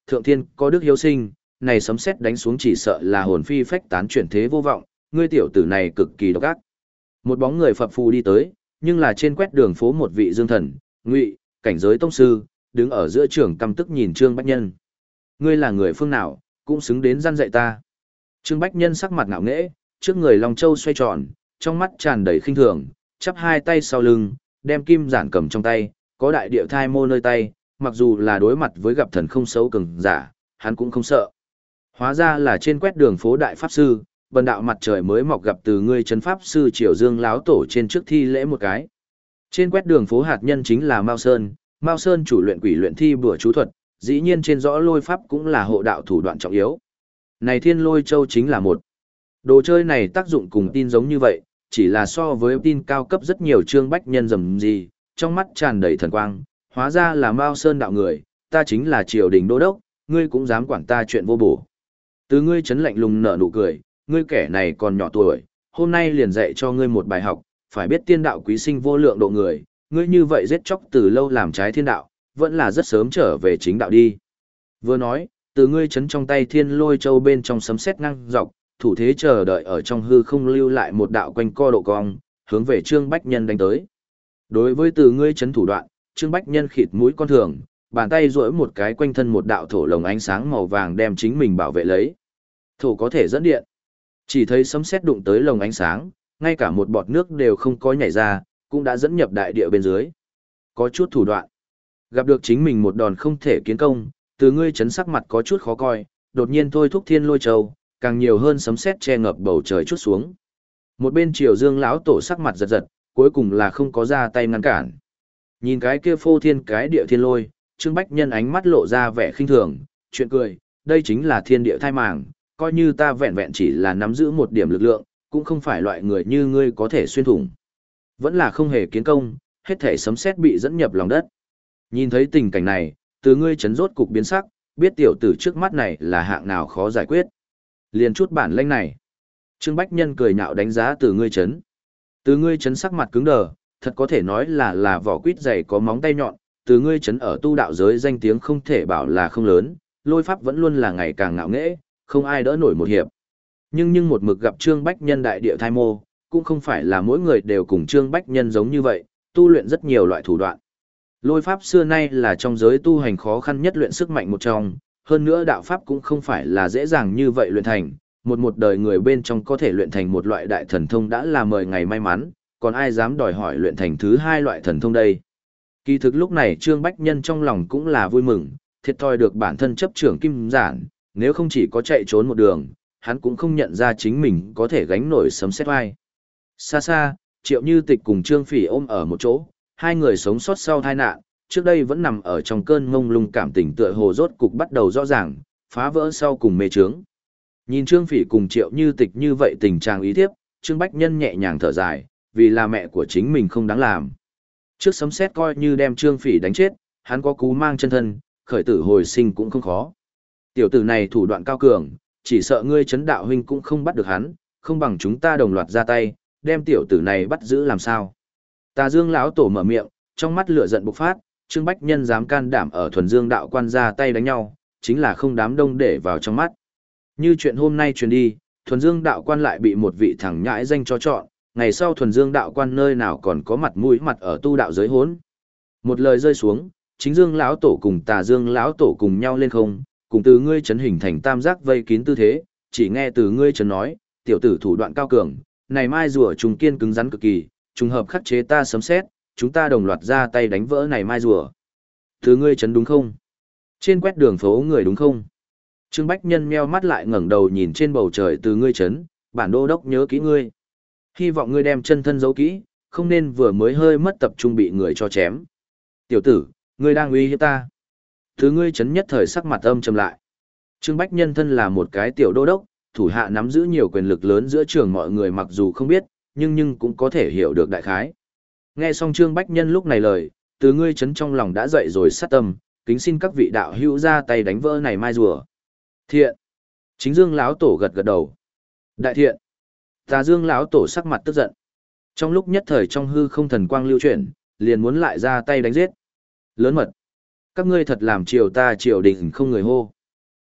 thượng thiên có đức hiếu sinh, này sấm sét đánh xuống chỉ sợ là hồn phi phách tán chuyển thế vô vọng, ngươi tiểu tử này cực kỳ độc ác. Một bóng người phập phù đi tới, nhưng là trên quét đường phố một vị dương thần, ngụy, cảnh giới tông sư, đứng ở giữa trường căm tức nhìn Trương Bách Nhân. Ngươi là người phương nào, cũng xứng đến gian dạy ta. Trương Bách Nhân sắc mặt ngạo nghễ, trước người Long Châu xoay tròn, trong mắt tràn đầy khinh thường, chắp hai tay sau lưng, đem kim giản cầm trong tay, có đại địa thai mô nơi tay, mặc dù là đối mặt với gặp thần không xấu cường giả, hắn cũng không sợ. Hóa ra là trên quét đường phố đại pháp sư, bần đạo mặt trời mới mọc gặp từ ngươi trấn pháp sư Triều Dương láo tổ trên trước thi lễ một cái. Trên quét đường phố hạt nhân chính là Mao Sơn, Mao Sơn chủ luyện quỷ luyện thi bùa chú thuật, dĩ nhiên trên rõ lôi pháp cũng là hộ đạo thủ đoạn trọng yếu. Này Thiên Lôi Châu chính là một đồ chơi này, tác dụng cùng tin giống như vậy, chỉ là so với tin cao cấp rất nhiều. Trương Bách Nhân rầm gì, trong mắt tràn đầy thần quang, hóa ra là Mao Sơn đạo người, ta chính là triều đình đô đốc, ngươi cũng dám quản ta chuyện vô bổ. Từ ngươi chấn lạnh lùng nở nụ cười, ngươi kẻ này còn nhỏ tuổi, hôm nay liền dạy cho ngươi một bài học, phải biết tiên đạo quý sinh vô lượng độ người, ngươi như vậy giết chóc từ lâu làm trái thiên đạo, vẫn là rất sớm trở về chính đạo đi. Vừa nói, từ ngươi chấn trong tay Thiên Lôi Châu bên trong sấm sét ngang dọc, thủ thế chờ đợi ở trong hư không lưu lại một đạo quanh co độ cong, hướng về Trương Bách Nhân đánh tới. Đối với từ ngươi chấn thủ đoạn, Trương Bách Nhân khịt mũi con thường, bàn tay duỗi một cái quanh thân một đạo thổ lồng ánh sáng màu vàng đem chính mình bảo vệ lấy. Thổ có thể dẫn điện. Chỉ thấy sấm sét đụng tới lồng ánh sáng, ngay cả một bọt nước đều không có nhảy ra, cũng đã dẫn nhập đại địa bên dưới. Có chút thủ đoạn. Gặp được chính mình một đòn không thể kiến công, từ ngươi chấn sắc mặt có chút khó coi, đột nhiên thôi thúc Thiên Lôi Châu, càng nhiều hơn sấm sét che ngập bầu trời chút xuống. Một bên Triều Dương lão tổ sắc mặt giật giật, cuối cùng là không có ra tay ngăn cản. Nhìn cái kia phô thiên cái địa thiên lôi, Trương Bách Nhân ánh mắt lộ ra vẻ khinh thường, chuyện cười, đây chính là thiên địa thai màng, coi như ta vẹn vẹn chỉ là nắm giữ một điểm lực lượng, cũng không phải loại người như ngươi có thể xuyên thủng. Vẫn là không hề kiến công, hết thể sấm sét bị dẫn nhập lòng đất. Nhìn thấy tình cảnh này, từ ngươi chấn rốt cục biến sắc, biết tiểu tử trước mắt này là hạng nào khó giải quyết. Liền chút bản lĩnh này. Trương Bách Nhân cười nhạo đánh giá từ ngươi chấn. Từ ngươi chấn sắc mặt cứng đờ, thật có thể nói là là vỏ quýt dày có móng tay nhọn, từ ngươi chấn ở tu đạo giới danh tiếng không thể bảo là không lớn, lôi pháp vẫn luôn là ngày càng ngạo nghễ, không ai đỡ nổi một hiệp. Nhưng nhưng một mực gặp Trương Bách Nhân đại địa thai mô, cũng không phải là mỗi người đều cùng Trương Bách Nhân giống như vậy, tu luyện rất nhiều loại thủ đoạn. Lôi pháp xưa nay là trong giới tu hành khó khăn nhất luyện sức mạnh một trong, hơn nữa đạo pháp cũng không phải là dễ dàng như vậy luyện thành, một một đời người bên trong có thể luyện thành một loại đại thần thông đã là mời ngày may mắn, còn ai dám đòi hỏi luyện thành thứ hai loại thần thông đây. Kỳ thực lúc này Trương Bách Nhân trong lòng cũng là vui mừng, thiệt thòi được bản thân chấp trưởng kim giản, nếu không chỉ có chạy trốn một đường, hắn cũng không nhận ra chính mình có thể gánh nổi sấm sét vai. Xa xa, Triệu Như Tịch cùng Trương Phỉ ôm ở một chỗ, hai người sống sót sau tai nạn, trước đây vẫn nằm ở trong cơn ngông lung cảm tình tựa hồ rốt cục bắt đầu rõ ràng, phá vỡ sau cùng mê trướng. Nhìn Trương Phỉ cùng Triệu Như Tịch như vậy tình trạng ý thiếp, Trương Bách Nhân nhẹ nhàng thở dài, vì là mẹ của chính mình không đáng làm. Trước sấm sét coi như đem Trương Phỉ đánh chết, hắn có cú mang chân thân, khởi tử hồi sinh cũng không khó. Tiểu tử này thủ đoạn cao cường, chỉ sợ ngươi Chấn đạo huynh cũng không bắt được hắn, không bằng chúng ta đồng loạt ra tay, đem tiểu tử này bắt giữ làm sao. Tà Dương lão tổ mở miệng, trong mắt lửa giận bộc phát, Trương Bách Nhân dám can đảm ở thuần dương đạo quan ra tay đánh nhau, chính là không đám đông để vào trong mắt. Như chuyện hôm nay truyền đi, thuần dương đạo quan lại bị một vị thằng nhãi danh cho chọn, ngày sau thuần dương đạo quan nơi nào còn có mặt mũi mặt ở tu đạo giới hốn. Một lời rơi xuống, chính dương lão tổ cùng tà dương lão tổ cùng nhau lên không, cùng từ ngươi chấn hình thành tam giác vây kín tư thế, chỉ nghe từ ngươi chấn nói, tiểu tử thủ đoạn cao cường, này mai rùa trùng kiên cứng rắn cực kỳ, trùng hợp khắc chế ta sấm xét, chúng ta đồng loạt ra tay đánh vỡ này mai rùa. Từ ngươi chấn đúng không? Trên quét đường phố người đúng không? Trương Bách Nhân meo mắt lại ngẩng đầu nhìn trên bầu trời từ ngươi chấn, bản đô đốc nhớ kỹ ngươi. Hy vọng ngươi đem chân thân giấu kỹ, không nên vừa mới hơi mất tập trung bị người cho chém. Tiểu tử, ngươi đang uy hiếp ta. Từ ngươi chấn nhất thời sắc mặt âm trầm lại. Trương Bách Nhân thân là một cái tiểu đô đốc, thủ hạ nắm giữ nhiều quyền lực lớn giữa trường mọi người mặc dù không biết, nhưng nhưng cũng có thể hiểu được đại khái. Nghe xong Trương Bách Nhân lúc này lời, từ ngươi chấn trong lòng đã dậy rồi sát tâm, kính xin các vị đạo hữu ra tay đánh vỡ này mai rùa. Thiện. Chính Dương lão tổ gật gật đầu. Đại thiện. Tà Dương lão tổ sắc mặt tức giận. Trong lúc nhất thời trong hư không thần quang lưu chuyển, liền muốn lại ra tay đánh giết. Lớn mật. Các ngươi thật làm triều ta triều đình không người hô.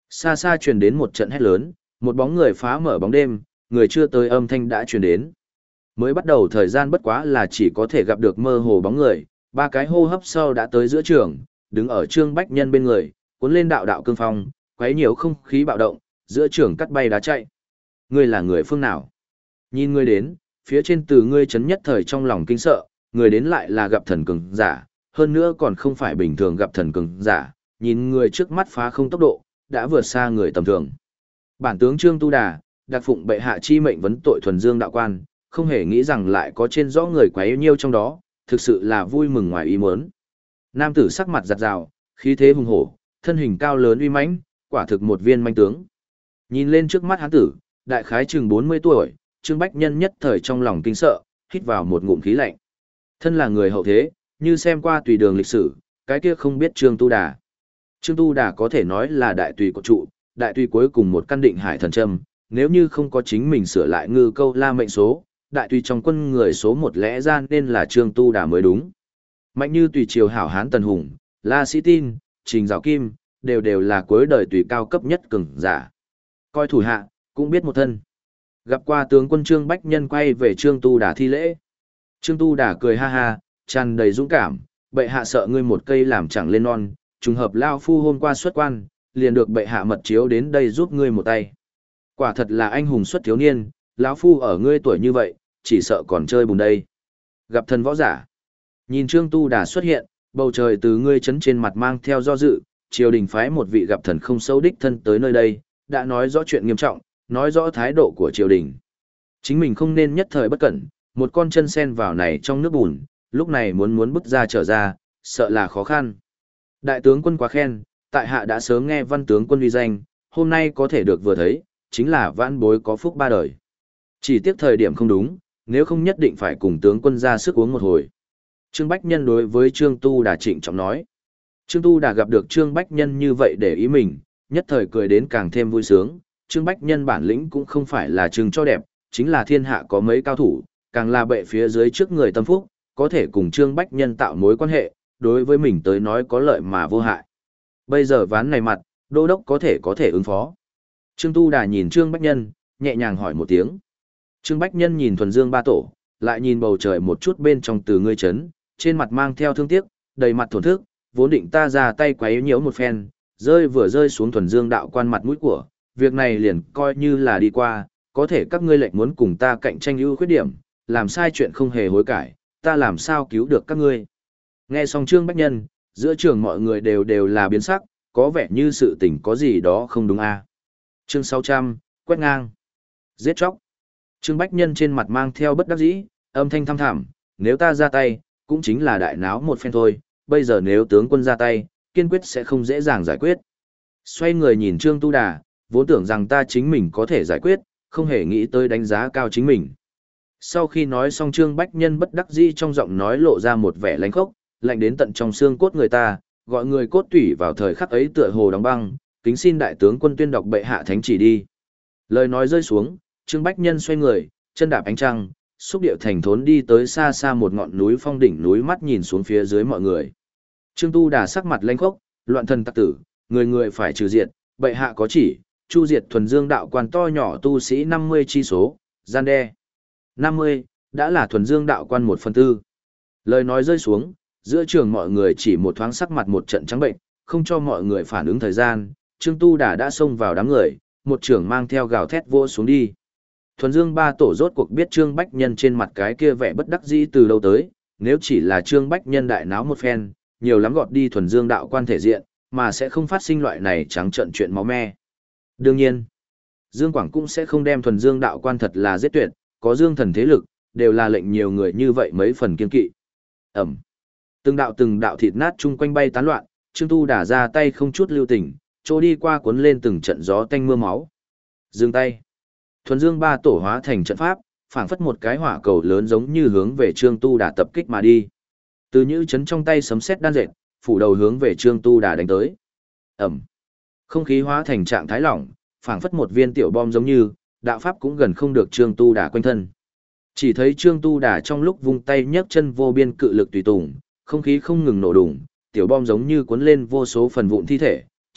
Xa xa truyền đến một trận hét lớn, một bóng người phá mở bóng đêm, người chưa tới âm thanh đã truyền đến. Mới bắt đầu thời gian bất quá là chỉ có thể gặp được mơ hồ bóng người, ba cái hô hấp sau đã tới giữa trường, đứng ở Trương Bách Nhân bên người, cuốn lên đạo đạo cương phong, quấy nhiều không khí bạo động, giữa trường cắt bay đá chạy. Ngươi là người phương nào? Nhìn ngươi đến, phía trên từ ngươi chấn nhất thời trong lòng kinh sợ, người đến lại là gặp thần cường giả, hơn nữa còn không phải bình thường gặp thần cường giả, nhìn người trước mắt phá không tốc độ, đã vượt xa người tầm thường. Bản tướng Trương Tu Đà, đặc phụng bệ hạ chi mệnh vấn tội thuần dương đạo quan, không hề nghĩ rằng lại có trên rõ người quấy nhiêu trong đó, thực sự là vui mừng ngoài ý muốn. Nam tử sắc mặt giặt rào, khí thế hùng hổ, thân hình cao lớn uy mãnh, quả thực một viên manh tướng. Nhìn lên trước mắt hắn tử, đại khái chừng bốn mươi tuổi, Trương Bách Nhân nhất thời trong lòng kinh sợ, hít vào một ngụm khí lạnh. Thân là người hậu thế, như xem qua tùy đường lịch sử, cái kia không biết Trương Tu Đà. Trương Tu Đà có thể nói là đại tùy của trụ, đại tùy cuối cùng một căn định hải thần châm, nếu như không có chính mình sửa lại ngư câu la mệnh số, đại tùy trong quân người số một lẽ ra nên là Trương Tu Đà mới đúng. Mạnh như tùy triều hảo hán Tần Hùng, La Sĩ Tin, Trình Giảo Kim, đều đều là cuối đời tùy cao cấp nhất cường giả. Coi thủ hạ, cũng biết một thân. Gặp qua tướng quân Trương Bách Nhân quay về Trương Tu Đà thi lễ. Trương Tu Đà cười ha ha, tràn đầy dũng cảm, bệ hạ sợ ngươi một cây làm chẳng lên non, trùng hợp lao phu hôm qua xuất quan, liền được bệ hạ mật chiếu đến đây giúp ngươi một tay. Quả thật là anh hùng xuất thiếu niên, lão phu ở ngươi tuổi như vậy, chỉ sợ còn chơi bùn đây. Gặp thần võ giả. Nhìn Trương Tu Đà xuất hiện, bầu trời từ ngươi chấn trên mặt mang theo do dự, triều đình phái một vị gặp thần không sâu đích thân tới nơi đây, đã nói rõ chuyện nghiêm trọng, nói rõ thái độ của triều đình. Chính mình không nên nhất thời bất cẩn, một con chân sen vào này trong nước bùn, lúc này muốn muốn bứt ra trở ra, sợ là khó khăn. Đại tướng quân quá khen, tại hạ đã sớm nghe văn tướng quân uy danh, hôm nay có thể được vừa thấy, chính là vãn bối có phúc ba đời. Chỉ tiếc thời điểm không đúng, nếu không nhất định phải cùng tướng quân ra sức uống một hồi. Trương Bách Nhân đối với Trương Tu Đà trịnh trọng nói. Trương Tu Đà gặp được Trương Bách Nhân như vậy để ý mình, nhất thời cười đến càng thêm vui sướng. Trương Bách Nhân bản lĩnh cũng không phải là trưng cho đẹp, chính là thiên hạ có mấy cao thủ, càng là bệ phía dưới trước người tâm phúc, có thể cùng Trương Bách Nhân tạo mối quan hệ, đối với mình tới nói có lợi mà vô hại. Bây giờ ván này mặt, đô đốc có thể có thể ứng phó. Trương Tu Đà nhìn Trương Bách Nhân, nhẹ nhàng hỏi một tiếng. Trương Bách Nhân nhìn thuần dương ba tổ, lại nhìn bầu trời một chút bên trong từ ngươi chấn, trên mặt mang theo thương tiếc, đầy mặt thổn thức, vốn định ta ra tay quấy nhiễu một phen, rơi vừa rơi xuống thuần dương đạo quan mặt mũi của, việc này liền coi như là đi qua, có thể các ngươi lệnh muốn cùng ta cạnh tranh ưu khuyết điểm, làm sai chuyện không hề hối cải, ta làm sao cứu được các ngươi. Nghe xong Trương Bách Nhân, giữa trường mọi người đều đều là biến sắc, có vẻ như sự tình có gì đó không đúng a. À. Chương sáu trăm, quét ngang. Giết chóc. Trương Bách Nhân trên mặt mang theo bất đắc dĩ, âm thanh thăm thẳm, nếu ta ra tay, cũng chính là đại náo một phen thôi, bây giờ nếu tướng quân ra tay, kiên quyết sẽ không dễ dàng giải quyết. Xoay người nhìn Trương Tu Đà, vốn tưởng rằng ta chính mình có thể giải quyết, không hề nghĩ tới đánh giá cao chính mình. Sau khi nói xong Trương Bách Nhân bất đắc dĩ trong giọng nói lộ ra một vẻ lánh khốc, lạnh đến tận trong xương cốt người ta, gọi người cốt tủy vào thời khắc ấy tựa hồ đóng băng, kính xin đại tướng quân tuyên đọc bệ hạ thánh chỉ đi. Lời nói rơi xuống, Trương Bách Nhân xoay người, chân đạp ánh trăng, xúc điệu thành thốn đi tới xa xa một ngọn núi phong đỉnh núi, mắt nhìn xuống phía dưới mọi người. Trương Tu Đà sắc mặt lanh khốc, loạn thần tặc tử, người người phải trừ diệt, bệ hạ có chỉ, chu diệt thuần dương đạo quan to nhỏ tu sĩ năm mươi chi số, gian đe. năm mươi, đã là thuần dương đạo quan một phần tư. Lời nói rơi xuống, giữa trường mọi người chỉ một thoáng sắc mặt một trận trắng bệnh, không cho mọi người phản ứng thời gian, Trương Tu Đà đã xông vào đám người, một trưởng mang theo gào thét vô xuống đi. Thuần Dương ba tổ rốt cuộc biết Trương Bách Nhân trên mặt cái kia vẻ bất đắc dĩ từ lâu tới, nếu chỉ là Trương Bách Nhân đại náo một phen, nhiều lắm gọt đi Thuần Dương đạo quan thể diện, mà sẽ không phát sinh loại này trắng trợn chuyện máu me. Đương nhiên, Dương Quảng cũng sẽ không đem Thuần Dương đạo quan thật là giết tuyệt, có Dương thần thế lực, đều là lệnh nhiều người như vậy mấy phần kiên kỵ. Ẩm. Từng đạo từng đạo thịt nát chung quanh bay tán loạn, Trương Tu Đà ra tay không chút lưu tình, chỗ đi qua cuốn lên từng trận gió tanh mưa máu. Dừng tay. Thuần Dương ba tổ hóa thành trận pháp, phảng phất một cái hỏa cầu lớn giống như hướng về Trương Tu Đà tập kích mà đi. Từ như chấn trong tay sấm sét đan dệt, phủ đầu hướng về Trương Tu Đà đánh tới. Ẩm. Không khí hóa thành trạng thái lỏng, phảng phất một viên tiểu bom giống như, đạo pháp cũng gần không được Trương Tu Đà quanh thân. Chỉ thấy Trương Tu Đà trong lúc vung tay nhấc chân vô biên cự lực tùy tùng, không khí không ngừng nổ đùng, tiểu bom giống như cuốn lên vô số phần vụn thi thể,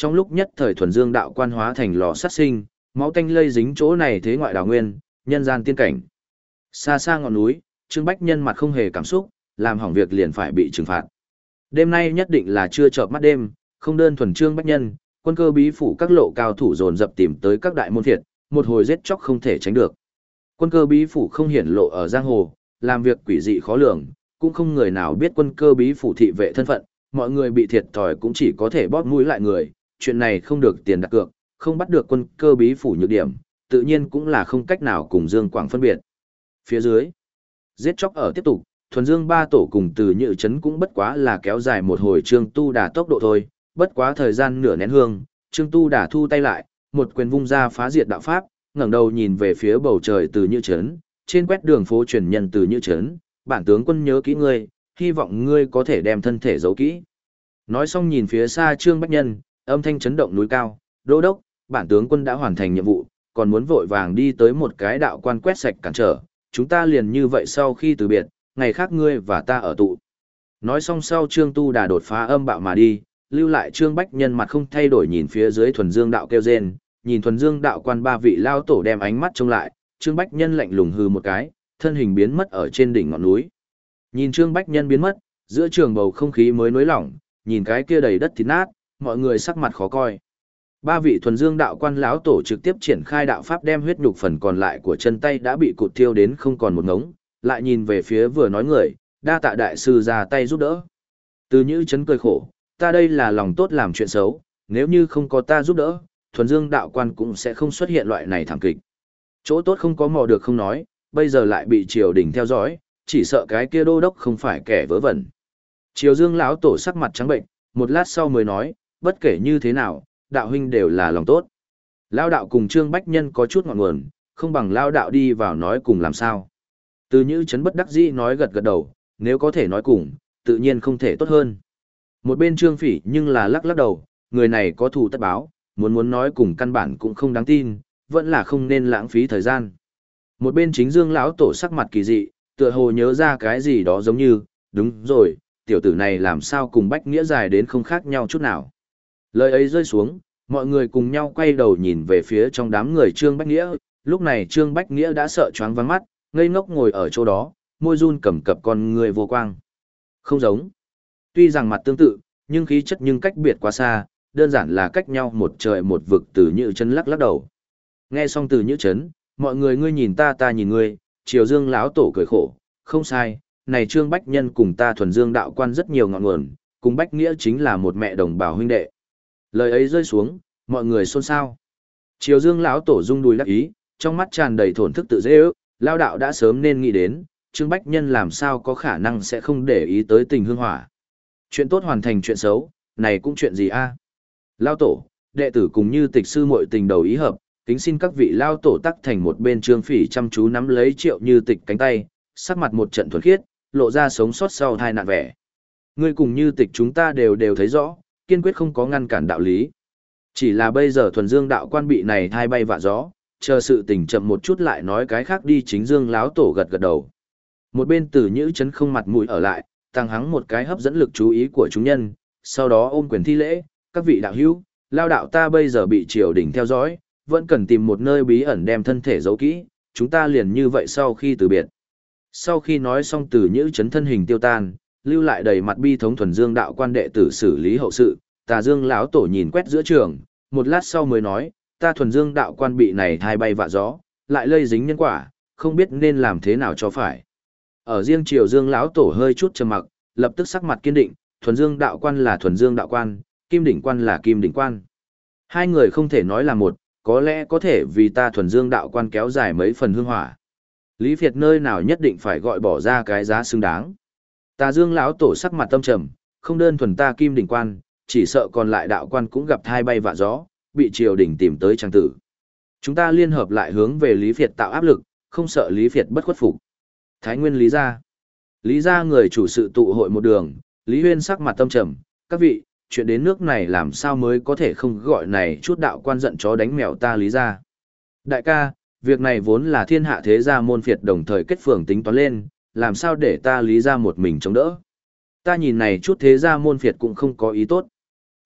trong lúc nhất thời thuần dương đạo quan hóa thành lò sát sinh, máu tanh lây dính chỗ này thế ngoại đào nguyên, nhân gian tiên cảnh. Xa xa ngọn núi, Trương Bách Nhân mặt không hề cảm xúc, làm hỏng việc liền phải bị trừng phạt. Đêm nay nhất định là chưa chợp mắt đêm, không đơn thuần Trương Bách Nhân, quân cơ bí phủ các lộ cao thủ dồn dập tìm tới các đại môn phiệt, một hồi giết chóc không thể tránh được. Quân cơ bí phủ không hiển lộ ở giang hồ, làm việc quỷ dị khó lường, cũng không người nào biết quân cơ bí phủ thị vệ thân phận, mọi người bị thiệt thòi cũng chỉ có thể bóp mũi lại người, chuyện này không được tiền đặt cược, không bắt được quân cơ bí phủ nhược điểm, tự nhiên cũng là không cách nào cùng Dương Quảng phân biệt. Phía dưới, giết chóc ở tiếp tục, thuần dương ba tổ cùng từ Nhự Trấn cũng bất quá là kéo dài một hồi Trương Tu Đà tốc độ thôi, bất quá thời gian nửa nén hương, Trương Tu Đà thu tay lại, một quyền vung ra phá diệt đạo pháp, ngẩng đầu nhìn về phía bầu trời từ Nhự Trấn, trên quét đường phố truyền nhân từ Nhự Trấn, bản tướng quân nhớ kỹ ngươi, hy vọng ngươi có thể đem thân thể giấu kỹ. Nói xong nhìn phía xa Trương Bách Nhân, âm thanh chấn động núi cao, đô đốc, bản tướng quân đã hoàn thành nhiệm vụ, còn muốn vội vàng đi tới một cái đạo quan quét sạch cản trở, chúng ta liền như vậy sau khi từ biệt, ngày khác ngươi và ta ở tụ. Nói xong sau Trương Tu Đà đột phá âm bạo mà đi, lưu lại Trương Bách Nhân mặt không thay đổi nhìn phía dưới thuần dương đạo kêu rên, nhìn thuần dương đạo quan ba vị lao tổ đem ánh mắt trông lại, Trương Bách Nhân lạnh lùng hừ một cái, thân hình biến mất ở trên đỉnh ngọn núi. Nhìn Trương Bách Nhân biến mất, giữa trường bầu không khí mới nới lỏng, nhìn cái kia đầy đất thịt nát, mọi người sắc mặt khó coi. Ba vị thuần dương đạo quan lão tổ trực tiếp triển khai đạo pháp đem huyết nhục phần còn lại của chân tay đã bị cụt thiêu đến không còn một ngống, lại nhìn về phía vừa nói người, đa tạ đại sư ra tay giúp đỡ. Từ Nhữ Trấn cười khổ, ta đây là lòng tốt làm chuyện xấu, nếu như không có ta giúp đỡ, thuần dương đạo quan cũng sẽ không xuất hiện loại này thảm kịch. Chỗ tốt không có mò được không nói, bây giờ lại bị triều đình theo dõi, chỉ sợ cái kia đô đốc không phải kẻ vớ vẩn. Triều Dương lão tổ sắc mặt trắng bệnh, một lát sau mới nói, bất kể như thế nào, đạo huynh đều là lòng tốt. Lao đạo cùng Trương Bách Nhân có chút ngọn nguồn, không bằng lao đạo đi vào nói cùng làm sao. Từ Nhữ Trấn bất đắc dĩ nói gật gật đầu, nếu có thể nói cùng, tự nhiên không thể tốt hơn. Một bên Trương Phỉ nhưng là lắc lắc đầu, người này có thù tất báo, muốn muốn nói cùng căn bản cũng không đáng tin, vẫn là không nên lãng phí thời gian. Một bên Chính Dương lão tổ sắc mặt kỳ dị, tựa hồ nhớ ra cái gì đó giống như, đúng rồi, tiểu tử này làm sao cùng Bách Nghĩa dài đến không khác nhau chút nào. Lời ấy rơi xuống, mọi người cùng nhau quay đầu nhìn về phía trong đám người Trương Bách Nghĩa, lúc này Trương Bách Nghĩa đã sợ choáng váng mắt, ngây ngốc ngồi ở chỗ đó, môi run cầm cập con người vô quang. Không giống. Tuy rằng mặt tương tự, nhưng khí chất nhưng cách biệt quá xa, đơn giản là cách nhau một trời một vực. Từ Nhữ Trấn lắc lắc đầu. Nghe xong Từ Nhữ Trấn, mọi người ngươi nhìn ta ta nhìn ngươi, Triều Dương lão tổ cười khổ, không sai, này Trương Bách Nhân cùng ta thuần dương đạo quan rất nhiều ngọn nguồn, cùng Bách Nghĩa chính là một mẹ đồng bào huynh đệ. Lời ấy rơi xuống, mọi người xôn xao. Triều Dương lão tổ rung đùi đắc ý, trong mắt tràn đầy thổn thức tự dễ ước, lao đạo đã sớm nên nghĩ đến, Trương Bách Nhân làm sao có khả năng sẽ không để ý tới tình hương hỏa. Chuyện tốt hoàn thành chuyện xấu, này cũng chuyện gì a? À? Lao tổ, đệ tử cùng như tịch sư muội tình đầu ý hợp, kính xin các vị lao tổ tắc thành một bên. Trương Phỉ chăm chú nắm lấy Triệu Như Tịch cánh tay, sắc mặt một trận thuần khiết, lộ ra sống sót sau tai nạn vẻ. Ngươi cùng Như Tịch chúng ta đều đều thấy rõ, kiên quyết không có ngăn cản đạo lý. Chỉ là bây giờ thuần dương đạo quan bị này thai bay vạ gió, chờ sự tình chậm một chút lại nói cái khác đi. Chính Dương láo tổ gật gật đầu. Một bên Từ Nhữ Trấn không mặt mũi ở lại, tăng hắng một cái hấp dẫn lực chú ý của chúng nhân, sau đó ôm quyền thi lễ, các vị đạo hữu, lao đạo ta bây giờ bị triều đình theo dõi, vẫn cần tìm một nơi bí ẩn đem thân thể giấu kỹ, chúng ta liền như vậy sau khi từ biệt. Sau khi nói xong Từ Nhữ Trấn thân hình tiêu tan, lưu lại đầy mặt bi thống thuần dương đạo quan đệ tử xử lý hậu sự. Tà Dương lão tổ nhìn quét giữa trường, một lát sau mới nói, ta thuần dương đạo quan bị này thai bay vạ gió, lại lây dính nhân quả, không biết nên làm thế nào cho phải. Ở riêng Triều Dương lão tổ hơi chút trầm mặc, lập tức sắc mặt kiên định, thuần dương đạo quan là thuần dương đạo quan, kim đỉnh quan là kim đỉnh quan. Hai người không thể nói là một, có lẽ có thể vì ta thuần dương đạo quan kéo dài mấy phần hương hỏa. Lý Việt nơi nào nhất định phải gọi bỏ ra cái giá xứng đáng. Tà Dương lão tổ sắc mặt tâm trầm, không đơn thuần ta kim đỉnh quan, chỉ sợ còn lại đạo quan cũng gặp thai bay vạ gió, bị triều đình tìm tới trang tử. Chúng ta liên hợp lại hướng về Lý Việt tạo áp lực, không sợ Lý Việt bất khuất phục. Thái Nguyên Lý gia. Lý gia người chủ sự tụ hội một đường, Lý Huyên sắc mặt tâm trầm, các vị, chuyện đến nước này làm sao mới có thể không gọi này chút đạo quan giận chó đánh mèo ta Lý gia. Đại ca, việc này vốn là thiên hạ thế gia môn phiệt đồng thời kết phường tính toán lên, làm sao để ta Lý gia một mình chống đỡ. Ta nhìn này chút thế gia môn phiệt cũng không có ý tốt.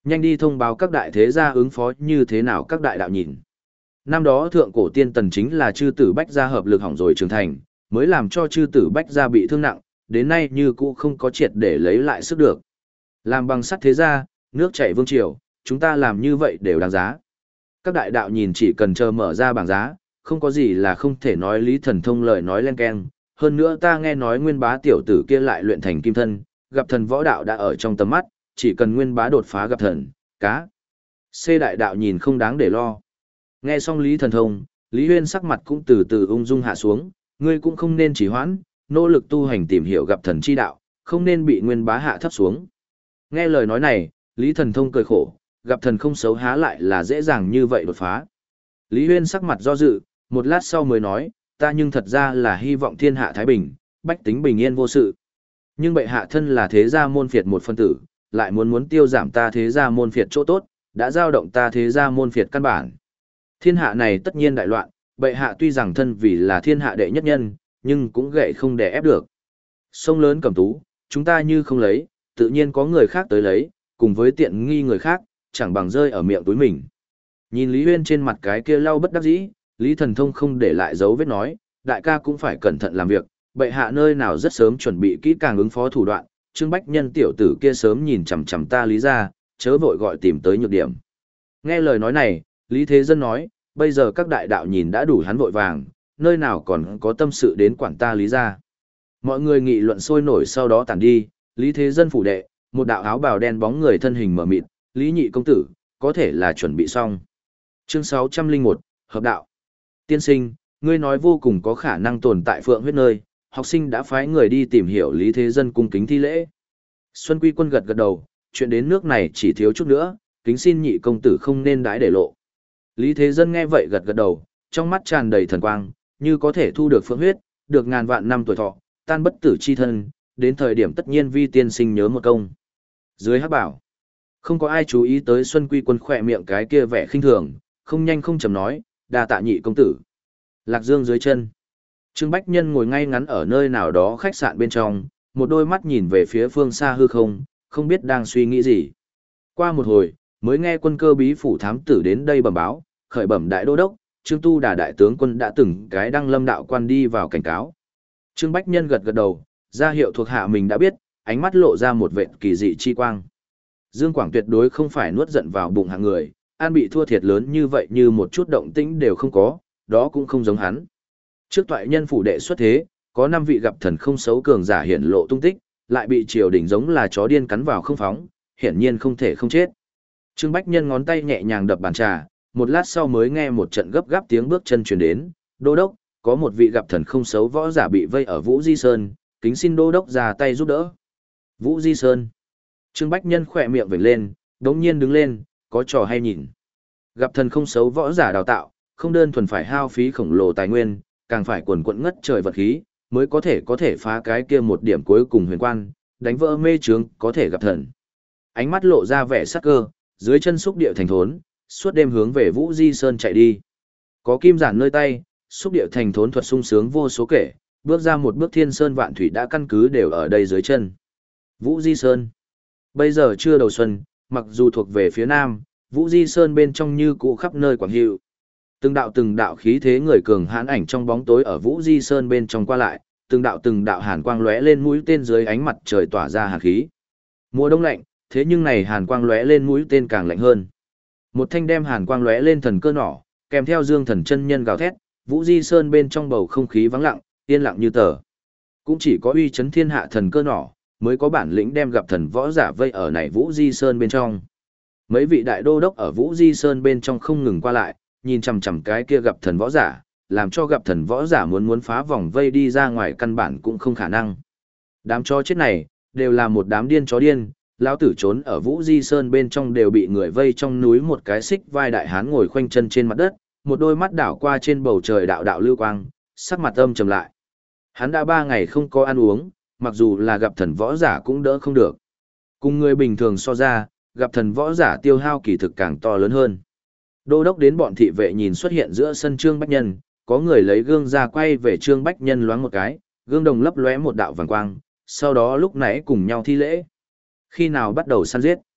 Nhanh đi thông báo các đại thế gia ứng phó như thế nào các đại đạo nhìn. Năm đó thượng cổ tiên tần chính là chư tử bách gia hợp lực hỏng rồi trưởng thành, mới làm cho chư tử bách gia bị thương nặng, đến nay như cũ không có triệt để lấy lại sức được. Làm bằng sắt thế gia, nước chảy vương triều, chúng ta làm như vậy đều đáng giá. Các đại đạo nhìn chỉ cần chờ mở ra bảng giá, không có gì là không thể nói Lý Thần Thông lời nói len keng. Hơn nữa ta nghe nói Nguyên Bá tiểu tử kia lại luyện thành kim thân, gặp thần võ đạo đã ở trong tầm mắt, chỉ cần Nguyên Bá đột phá gặp thần, cá. C đại đạo nhìn không đáng để lo. Nghe xong Lý Thần Thông, Lý Huyên sắc mặt cũng từ từ ung dung hạ xuống, ngươi cũng không nên chỉ hoãn, nỗ lực tu hành tìm hiểu gặp thần chi đạo, không nên bị Nguyên Bá hạ thấp xuống. Nghe lời nói này, Lý Thần Thông cười khổ, gặp thần không xấu há lại là dễ dàng như vậy đột phá. Lý Huyên sắc mặt do dự, một lát sau mới nói, ta nhưng thật ra là hy vọng thiên hạ thái bình, bách tính bình yên vô sự. Nhưng bệ hạ thân là thế gia môn phiệt một phân tử, lại muốn muốn tiêu giảm ta thế gia môn phiệt chỗ tốt, đã giao động ta thế gia môn phiệt căn bản. Thiên hạ này tất nhiên đại loạn, bệ hạ tuy rằng thân vì là thiên hạ đệ nhất nhân, nhưng cũng gậy không để ép được. Sông lớn cầm tú, chúng ta như không lấy, tự nhiên có người khác tới lấy, cùng với tiện nghi người khác, chẳng bằng rơi ở miệng túi mình. Nhìn Lý Huyên trên mặt cái kia lau bất đắc dĩ, Lý Thần Thông không để lại dấu vết nói, đại ca cũng phải cẩn thận làm việc, bệ hạ nơi nào rất sớm chuẩn bị kỹ càng ứng phó thủ đoạn, Trương Bách Nhân tiểu tử kia sớm nhìn chằm chằm ta Lý ra, chớ vội gọi tìm tới nhược điểm. Nghe lời nói này, Lý Thế Dân nói, bây giờ các đại đạo nhìn đã đủ hắn vội vàng, nơi nào còn có tâm sự đến quản ta Lý ra. Mọi người nghị luận sôi nổi sau đó tản đi, Lý Thế Dân phủ đệ, một đạo áo bào đen bóng người thân hình mở mịt, Lý Nhị công tử, có thể là chuẩn bị xong. Chương sáu trăm lẻ một, Hợp đạo. Tiên sinh, ngươi nói vô cùng có khả năng tồn tại phượng huyết nơi, học sinh đã phái người đi tìm hiểu Lý Thế Dân cung kính thi lễ. Xuân Quy Quân gật gật đầu, chuyện đến nước này chỉ thiếu chút nữa, kính xin nhị công tử không nên đãi để lộ. Lý Thế Dân nghe vậy gật gật đầu, trong mắt tràn đầy thần quang, như có thể thu được phượng huyết, được ngàn vạn năm tuổi thọ, tan bất tử chi thân, đến thời điểm tất nhiên vi tiên sinh nhớ một công. Dưới hắc bảo, không có ai chú ý tới Xuân Quy Quân khỏe miệng cái kia vẻ khinh thường, không nhanh không chậm nói, đa tạ nhị công tử. Lạc Dương dưới chân, Trương Bách Nhân ngồi ngay ngắn ở nơi nào đó khách sạn bên trong, một đôi mắt nhìn về phía phương xa hư không, không biết đang suy nghĩ gì. Qua một hồi, mới nghe quân cơ bí phủ thám tử đến đây bẩm báo, khởi bẩm đại đô đốc, Trương Tu Đà đại tướng quân đã từng cái đăng lâm đạo quan đi vào cảnh cáo. Trương Bách Nhân gật gật đầu, ra hiệu thuộc hạ mình đã biết, ánh mắt lộ ra một vệt kỳ dị chi quang. Dương Quảng tuyệt đối không phải nuốt giận vào bụng hạng người, an bị thua thiệt lớn như vậy như một chút động tĩnh đều không có, đó cũng không giống hắn. Trước toại nhân phủ đệ xuất thế, có năm vị gặp thần không xấu cường giả hiển lộ tung tích, lại bị triều đình giống là chó điên cắn vào không phóng, hiển nhiên không thể không chết. Trương Bách Nhân ngón tay nhẹ nhàng đập bàn trà, một lát sau mới nghe một trận gấp gáp tiếng bước chân truyền đến, đô đốc, có một vị gặp thần không xấu võ giả bị vây ở Vũ Di Sơn, kính xin đô đốc ra tay giúp đỡ. Vũ Di Sơn. Trương Bách Nhân khỏe miệng vểnh lên, đống nhiên đứng lên, có trò hay nhìn. Gặp thần không xấu võ giả đào tạo, không đơn thuần phải hao phí khổng lồ tài nguyên, càng phải quần quận ngất trời vật khí, mới có thể có thể phá cái kia một điểm cuối cùng huyền quan, đánh vỡ mê trướng, có thể gặp thần. Ánh mắt lộ ra vẻ sắc cơ, dưới chân xúc địa thành thốn, suốt đêm hướng về Vũ Di Sơn chạy đi. Có kim giản nơi tay, xúc địa thành thốn thuật sung sướng vô số kể, bước ra một bước thiên sơn vạn thủy đã căn cứ đều ở đây dưới chân. Vũ Di Sơn. Bây giờ chưa đầu xuân, mặc dù thuộc về phía nam, Vũ Di Sơn bên trong như cũ khắp nơi quảng hiệu. Từng đạo từng đạo khí thế người cường hãn ảnh trong bóng tối ở Vũ Di Sơn bên trong qua lại, từng đạo từng đạo hàn quang lóe lên mũi tên dưới ánh mặt trời tỏa ra hàn khí. Mùa đông lạnh, thế nhưng này hàn quang lóe lên mũi tên càng lạnh hơn. Một thanh đem hàn quang lóe lên thần cơ nỏ, kèm theo dương thần chân nhân gào thét, Vũ Di Sơn bên trong bầu không khí vắng lặng, yên lặng như tờ. Cũng chỉ có uy chấn thiên hạ thần cơ nỏ, mới có bản lĩnh đem gặp thần võ giả vây ở này Vũ Di Sơn bên trong. Mấy vị đại đô đốc ở Vũ Di Sơn bên trong không ngừng qua lại, nhìn chằm chằm cái kia gặp thần võ giả, làm cho gặp thần võ giả muốn muốn phá vòng vây đi ra ngoài căn bản cũng không khả năng. Đám chó chết này, đều là một đám điên chó điên, lão tử trốn ở Vũ Di Sơn bên trong đều bị người vây trong núi một cái xích vai đại hán ngồi khoanh chân trên mặt đất, một đôi mắt đảo qua trên bầu trời đạo đạo lưu quang, sắc mặt âm trầm lại. Hắn đã ba ngày không có ăn uống, mặc dù là gặp thần võ giả cũng đỡ không được. Cùng người bình thường so ra, gặp thần võ giả tiêu hao kỳ thực càng to lớn hơn. Đô đốc đến bọn thị vệ nhìn xuất hiện giữa sân Trương Bách Nhân, có người lấy gương ra quay về Trương Bách Nhân loáng một cái, gương đồng lấp lóe một đạo vàng quang, sau đó lúc nãy cùng nhau thi lễ. Khi nào bắt đầu săn giết?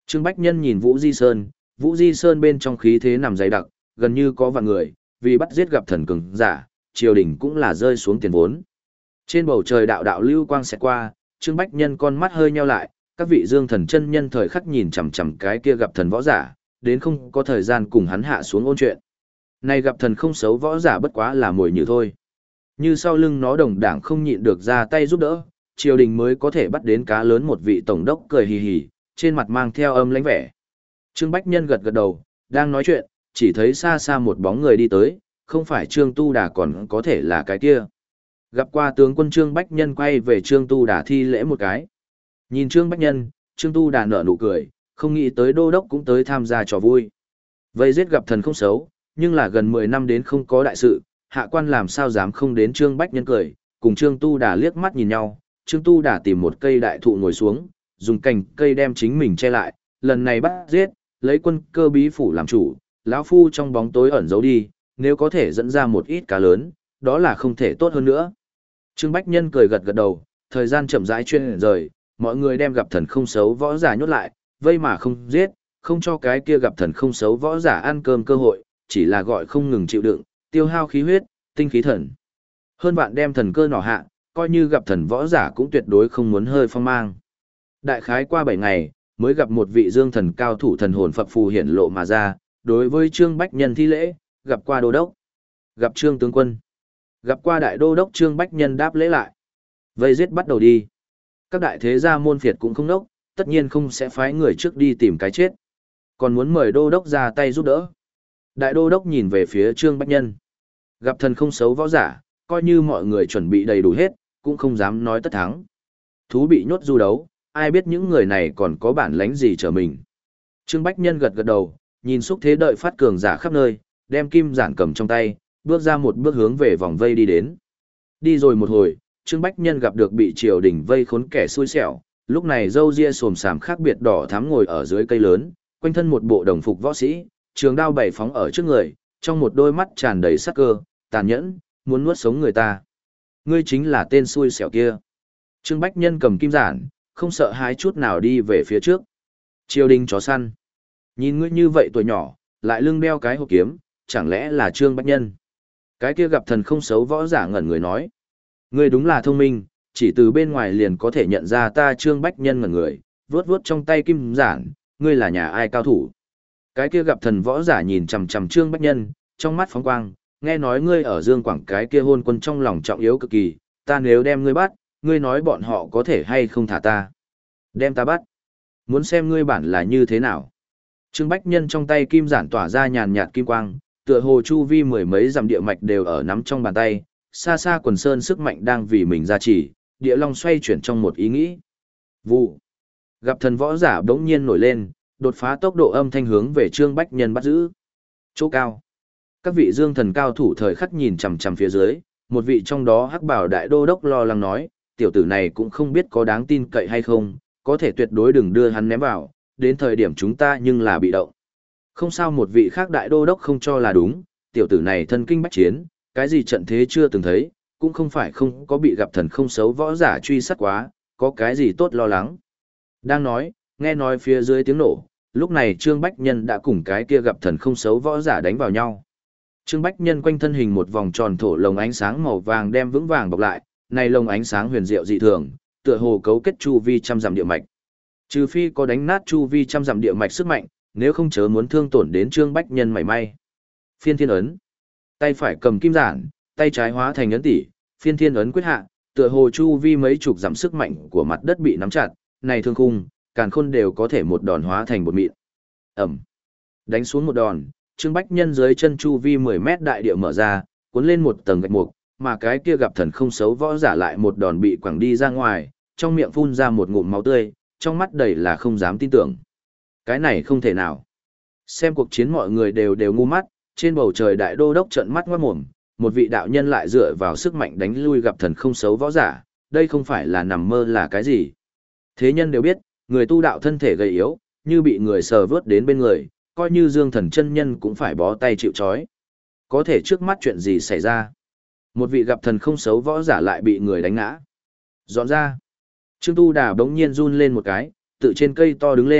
Trương Bách Nhân nhìn Vũ Di Sơn, Vũ Di Sơn bên trong khí thế nằm dày đặc, gần như có vạn người, vì bắt giết gặp thần cường giả, triều đình cũng là rơi xuống tiền vốn. Trên bầu trời đạo đạo lưu quang xẹt qua, Trương Bách Nhân con mắt hơi nheo lại, các vị dương thần chân nhân thời khắc nhìn chằm chằm cái kia gặp thần võ giả, đến không có thời gian cùng hắn hạ xuống ôn chuyện. Này gặp thần không xấu võ giả bất quá là mồi nhử thôi. Như sau lưng nó đồng đảng không nhịn được ra tay giúp đỡ, triều đình mới có thể bắt đến cá lớn một vị tổng đốc cười hì hì, trên mặt mang theo âm lãnh vẻ. Trương Bách Nhân gật gật đầu, đang nói chuyện, chỉ thấy xa xa một bóng người đi tới, không phải Trương Tu Đà còn có thể là cái kia. Gặp qua tướng quân Trương Bách Nhân quay về Trương Tu Đà thi lễ một cái. Nhìn Trương Bách Nhân, Trương Tu Đà nở nụ cười, không nghĩ tới đô đốc cũng tới tham gia trò vui. Vây giết gặp thần không xấu, nhưng là gần mười năm đến không có đại sự, hạ quan làm sao dám không đến Trương Bách Nhân cười, cùng Trương Tu Đà liếc mắt nhìn nhau, Trương Tu Đà tìm một cây đại thụ ngồi xuống, dùng cành cây đem chính mình che lại, lần này bắt giết, lấy quân cơ bí phủ làm chủ, lão phu trong bóng tối ẩn giấu đi, nếu có thể dẫn ra một ít cá lớn, đó là không thể tốt hơn nữa. Trương Bách Nhân cười gật gật đầu, thời gian chậm rãi chuyên rời, mọi người đem gặp thần không xấu võ giả nhốt lại, vây mà không giết, không cho cái kia gặp thần không xấu võ giả ăn cơm cơ hội, chỉ là gọi không ngừng chịu đựng, tiêu hao khí huyết, tinh khí thần. Hơn bạn đem thần cơ nỏ hạ, coi như gặp thần võ giả cũng tuyệt đối không muốn hơi phong mang. Đại khái qua bảy ngày, mới gặp một vị dương thần cao thủ thần hồn phập phù hiển lộ mà ra, đối với Trương Bách Nhân thi lễ, gặp qua đô đốc, gặp Trương tướng quân, gặp qua đại đô đốc. Trương Bách Nhân đáp lễ lại. Vây giết bắt đầu đi. Các đại thế gia môn phiệt cũng không nốc, tất nhiên không sẽ phái người trước đi tìm cái chết. Còn muốn mời đô đốc ra tay giúp đỡ. Đại đô đốc nhìn về phía Trương Bách Nhân. Gặp thần không xấu võ giả, coi như mọi người chuẩn bị đầy đủ hết, cũng không dám nói tất thắng. Thú bị nhốt du đấu, ai biết những người này còn có bản lánh gì trở mình. Trương Bách Nhân gật gật đầu, nhìn xúc thế đợi phát cường giả khắp nơi, đem kim giản cầm trong tay, bước ra một bước hướng về vòng vây đi đến. Đi rồi một hồi, Trương Bách Nhân gặp được bị triều đình vây khốn kẻ xui xẻo, lúc này râu ria xồm xàm khác biệt đỏ thắm ngồi ở dưới cây lớn, quanh thân một bộ đồng phục võ sĩ, trường đao bảy phóng ở trước người, trong một đôi mắt tràn đầy sắc cơ, tàn nhẫn, muốn nuốt sống người ta. Ngươi chính là tên xui xẻo kia. Trương Bách Nhân cầm kim giản, không sợ hãi chút nào đi về phía trước. Triều đình chó săn. Nhìn ngươi như vậy tuổi nhỏ, lại lưng đeo cái hộp kiếm, chẳng lẽ là Trương Bách Nhân? Cái kia gặp thần không xấu võ giả ngẩn người nói. Ngươi đúng là thông minh, chỉ từ bên ngoài liền có thể nhận ra ta Trương Bách Nhân ngẩn người, vuốt vuốt trong tay kim giản, ngươi là nhà ai cao thủ? Cái kia gặp thần võ giả nhìn chằm chằm Trương Bách Nhân, trong mắt phóng quang, nghe nói ngươi ở Dương Quảng cái kia hôn quân trong lòng trọng yếu cực kỳ, ta nếu đem ngươi bắt, ngươi nói bọn họ có thể hay không thả ta? Đem ta bắt. Muốn xem ngươi bản là như thế nào? Trương Bách Nhân trong tay kim giản tỏa ra nhàn nhạt kim quang, tựa hồ chu vi mười mấy dặm địa mạch đều ở nắm trong bàn tay, xa xa quần sơn sức mạnh đang vì mình gia trì, địa long xoay chuyển trong một ý nghĩ. Vụ. Gặp thần võ giả bỗng nhiên nổi lên, đột phá tốc độ âm thanh hướng về Trương Bách Nhân bắt giữ. Chỗ cao. Các vị dương thần cao thủ thời khắc nhìn chằm chằm phía dưới, một vị trong đó hắc bảo đại đô đốc lo lắng nói, tiểu tử này cũng không biết có đáng tin cậy hay không, có thể tuyệt đối đừng đưa hắn ném vào, đến thời điểm chúng ta nhưng là bị động. Không sao, một vị khác đại đô đốc không cho là đúng, tiểu tử này thân kinh bách chiến, cái gì trận thế chưa từng thấy, cũng không phải không có bị gặp thần không xấu võ giả truy sát quá, có cái gì tốt lo lắng. Đang nói, nghe nói phía dưới tiếng nổ, lúc này Trương Bách Nhân đã cùng cái kia gặp thần không xấu võ giả đánh vào nhau. Trương Bách Nhân quanh thân hình một vòng tròn thổ lồng ánh sáng màu vàng đem vững vàng bọc lại, này lồng ánh sáng huyền diệu dị thường, tựa hồ cấu kết chu vi trăm dặm địa mạch. Trừ phi có đánh nát chu vi trăm dặm địa mạch sức mạnh, nếu không chớ muốn thương tổn đến Trương Bách Nhân mảy may. Phiên thiên ấn. Tay phải cầm kim giản, tay trái hóa thành ấn tỷ, phiên thiên ấn quyết hạ, tựa hồ chu vi mấy chục dặm sức mạnh của mặt đất bị nắm chặt, này thương khung, càn khôn đều có thể một đòn hóa thành bột mịn. Ẩm. Đánh xuống một đòn, Trương Bách Nhân dưới chân chu vi mười mét đại địa mở ra, cuốn lên một tầng gạch mục, mà cái kia gặp thần không xấu võ giả lại một đòn bị quẳng đi ra ngoài, trong miệng phun ra một ngụm máu tươi, trong mắt đầy là không dám tin tưởng. Cái này không thể nào. Xem cuộc chiến mọi người đều đều ngu mắt, trên bầu trời đại đô đốc trợn mắt ngoát mồm, một vị đạo nhân lại dựa vào sức mạnh đánh lui gặp thần không xấu võ giả, đây không phải là nằm mơ là cái gì. Thế nhân đều biết, người tu đạo thân thể gầy yếu, như bị người sờ vớt đến bên người, coi như Dương Thần chân nhân cũng phải bó tay chịu trói. Có thể trước mắt chuyện gì xảy ra? Một vị gặp thần không xấu võ giả lại bị người đánh ngã. Dọn ra. Trương Tu Đà bỗng nhiên run lên một cái, tự trên cây to đứng lên,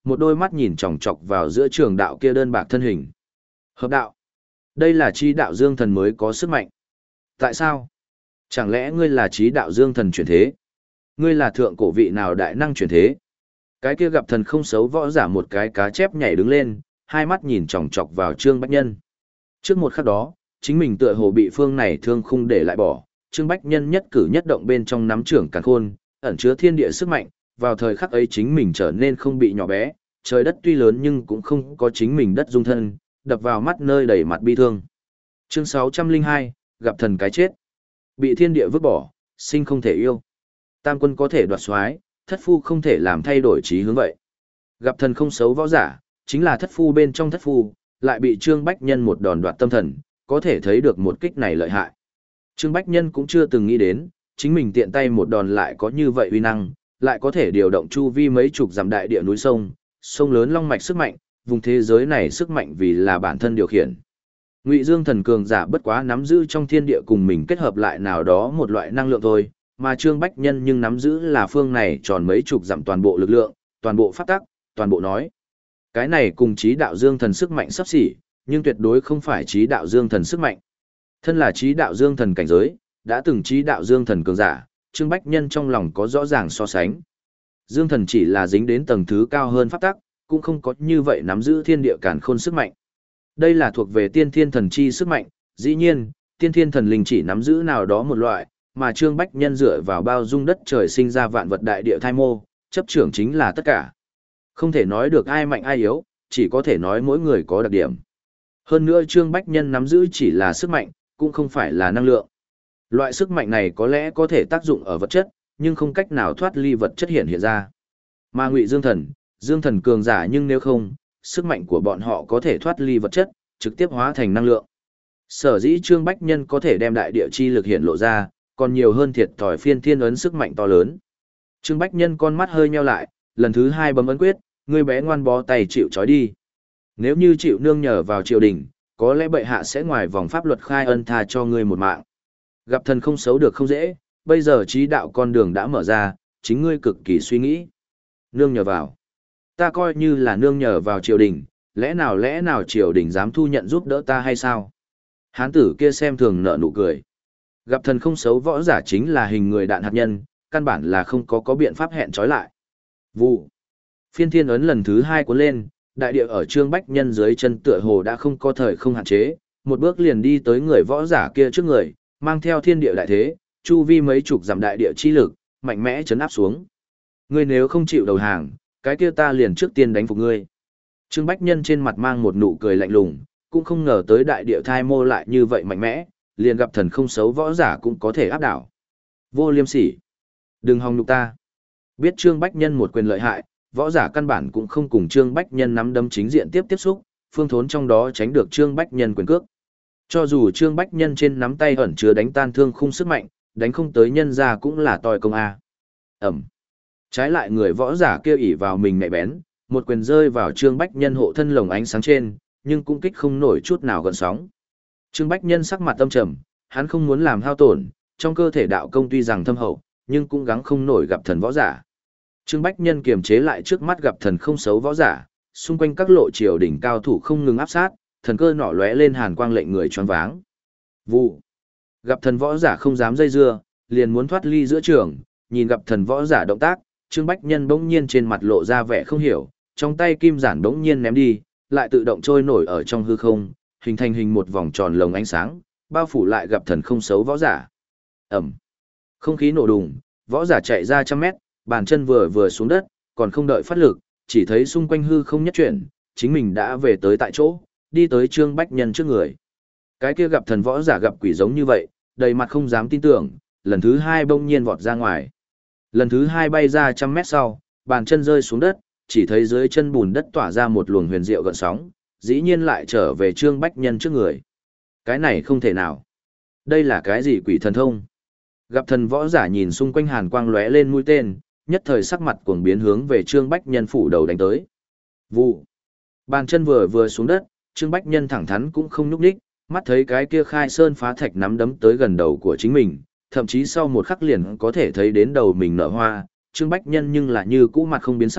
một đôi mắt nhìn chòng chọc vào giữa trường đạo kia đơn bạc thân hình. Hợp đạo. Đây là trí đạo dương thần mới có sức mạnh. Tại sao? Chẳng lẽ ngươi là trí đạo dương thần chuyển thế? Ngươi là thượng cổ vị nào đại năng chuyển thế? Cái kia gặp thần không xấu võ giả một cái cá chép nhảy đứng lên, hai mắt nhìn chòng chọc vào Trương Bách Nhân. Trước một khắc đó, chính mình tựa hồ bị phương này thương khung để lại bỏ, Trương Bách Nhân nhất cử nhất động bên trong nắm trưởng càn khôn, ẩn chứa thiên địa sức mạnh, vào thời khắc ấy chính mình trở nên không bị nhỏ bé, trời đất tuy lớn nhưng cũng không có chính mình đất dung thân, đập vào mắt nơi đầy mặt bi thương. Chương sáu trăm lẻ hai, gặp thần cái chết. Bị thiên địa vứt bỏ, sinh không thể yêu. Tam quân có thể đoạt soái, thất phu không thể làm thay đổi chí hướng vậy. Gặp thần không xấu võ giả, chính là thất phu bên trong thất phu, lại bị Trương Bách Nhân một đòn đoạt tâm thần, có thể thấy được một kích này lợi hại. Trương Bách Nhân cũng chưa từng nghĩ đến, chính mình tiện tay một đòn lại có như vậy uy năng, lại có thể điều động chu vi mấy chục dặm đại địa núi sông, sông lớn long mạch sức mạnh, vùng thế giới này sức mạnh vì là bản thân điều khiển. Ngụy Dương thần cường giả bất quá nắm giữ trong thiên địa cùng mình kết hợp lại nào đó một loại năng lượng thôi, mà Trương Bách Nhân nhưng nắm giữ là phương này tròn mấy chục dặm toàn bộ lực lượng, toàn bộ pháp tắc, toàn bộ nói. Cái này cùng trí đạo Dương thần sức mạnh sắp xỉ, nhưng tuyệt đối không phải trí đạo Dương thần sức mạnh. Thân là trí đạo Dương thần cảnh giới, đã từng trí đạo Dương thần cường giả, Trương Bách Nhân trong lòng có rõ ràng so sánh. Dương thần chỉ là dính đến tầng thứ cao hơn pháp tắc, cũng không có như vậy nắm giữ thiên địa càn khôn sức mạnh. Đây là thuộc về tiên thiên thần chi sức mạnh, dĩ nhiên, tiên thiên thần linh chỉ nắm giữ nào đó một loại, mà Trương Bách Nhân dựa vào bao dung đất trời sinh ra vạn vật đại địa thai mô, chấp trưởng chính là tất cả. Không thể nói được ai mạnh ai yếu, chỉ có thể nói mỗi người có đặc điểm. Hơn nữa Trương Bách Nhân nắm giữ chỉ là sức mạnh, cũng không phải là năng lượng. Loại sức mạnh này có lẽ có thể tác dụng ở vật chất, nhưng không cách nào thoát ly vật chất hiện hiện ra. Mà Ngụy Dương thần, Dương thần cường giả nhưng nếu không, sức mạnh của bọn họ có thể thoát ly vật chất, trực tiếp hóa thành năng lượng. Sở dĩ Trương Bách Nhân có thể đem đại địa chi lực hiện lộ ra, còn nhiều hơn thiệt thòi phiên thiên ấn sức mạnh to lớn. Trương Bách Nhân con mắt hơi nheo lại, lần thứ hai bấm ấn quyết, ngươi bé ngoan bó tay chịu trói đi. Nếu như chịu nương nhờ vào triều đình, có lẽ bệ hạ sẽ ngoài vòng pháp luật khai ân tha cho ngươi một mạng. Gặp thần không xấu được không dễ, bây giờ trí đạo con đường đã mở ra, chính ngươi cực kỳ suy nghĩ. Nương nhờ vào. Ta coi như là nương nhờ vào triều đình, lẽ nào lẽ nào triều đình dám thu nhận giúp đỡ ta hay sao? Hán tử kia xem thường nở nụ cười. Gặp thần không xấu võ giả chính là hình người đạn hạt nhân, căn bản là không có có biện pháp hẹn trói lại. Vụ. Phiên thiên ấn lần thứ hai cuốn lên, đại địa ở Trương Bách Nhân dưới chân tựa hồ đã không có thời không hạn chế, một bước liền đi tới người võ giả kia trước người, mang theo thiên địa đại thế, chu vi mấy chục dặm đại địa chi lực, mạnh mẽ chấn áp xuống. Ngươi nếu không chịu đầu hàng, cái kia ta liền trước tiên đánh phục ngươi. Trương Bách Nhân trên mặt mang một nụ cười lạnh lùng, cũng không ngờ tới đại địa thai mô lại như vậy mạnh mẽ, liền gặp thần không xấu võ giả cũng có thể áp đảo. Vô liêm sỉ. Đừng hòng nhục ta. Biết Trương Bách Nhân một quyền lợi hại, võ giả căn bản cũng không cùng Trương Bách Nhân nắm đấm chính diện tiếp tiếp xúc, phương thốn trong đó tránh được Trương Bách Nhân quyền cước. Cho dù Trương Bách Nhân trên nắm tay ẩn chứa đánh tan thương khung sức mạnh, đánh không tới nhân ra cũng là tòi công a. Ẩm. Trái lại người võ giả kia ỷ vào mình mẹ bén, một quyền rơi vào Trương Bách Nhân hộ thân lồng ánh sáng trên, nhưng cũng kích không nổi chút nào gần sóng. Trương Bách Nhân sắc mặt tâm trầm, hắn không muốn làm hao tổn, trong cơ thể đạo công tuy rằng thâm hậu, nhưng cũng gắng không nổi gặp thần võ giả. Trương Bách Nhân kiềm chế lại trước mắt gặp thần không xấu võ giả, xung quanh các lộ triều đỉnh cao thủ không ngừng áp sát, thần cơ nỏ lóe lên hàn quang lệnh người choáng váng. Vụ. Gặp thần võ giả không dám dây dưa, liền muốn thoát ly giữa trường, nhìn gặp thần võ giả động tác, Trương Bách Nhân bỗng nhiên trên mặt lộ ra vẻ không hiểu, trong tay kim giản bỗng nhiên ném đi, lại tự động trôi nổi ở trong hư không, hình thành hình một vòng tròn lồng ánh sáng, bao phủ lại gặp thần không xấu võ giả. Ẩm. Không khí nổ đùng, võ giả chạy ra trăm mét, bàn chân vừa vừa xuống đất, còn không đợi phát lực, chỉ thấy xung quanh hư không nhất chuyển, chính mình đã về tới tại chỗ, đi tới Trương Bách Nhân trước người. Cái kia gặp thần võ giả gặp quỷ giống như vậy, đầy mặt không dám tin tưởng, lần thứ hai bỗng nhiên vọt ra ngoài. Lần thứ hai bay ra trăm mét sau, bàn chân rơi xuống đất, chỉ thấy dưới chân bùn đất tỏa ra một luồng huyền diệu gợn sóng, dĩ nhiên lại trở về Trương Bách Nhân trước người. Cái này không thể nào. Đây là cái gì quỷ thần thông? Gặp thần võ giả nhìn xung quanh hàn quang lóe lên mũi tên, nhất thời sắc mặt cuồng biến hướng về Trương Bách Nhân phủ đầu đánh tới. Vụ. Bàn chân vừa vừa xuống đất, Trương Bách Nhân thẳng thắn cũng không nhúc nhích, mắt thấy cái kia khai sơn phá thạch nắm đấm tới gần đầu của chính mình, thậm chí sau một khắc liền có thể thấy đến đầu mình nở hoa, Trương Bách Nhân nhưng là như cũ mặt không biến sắc,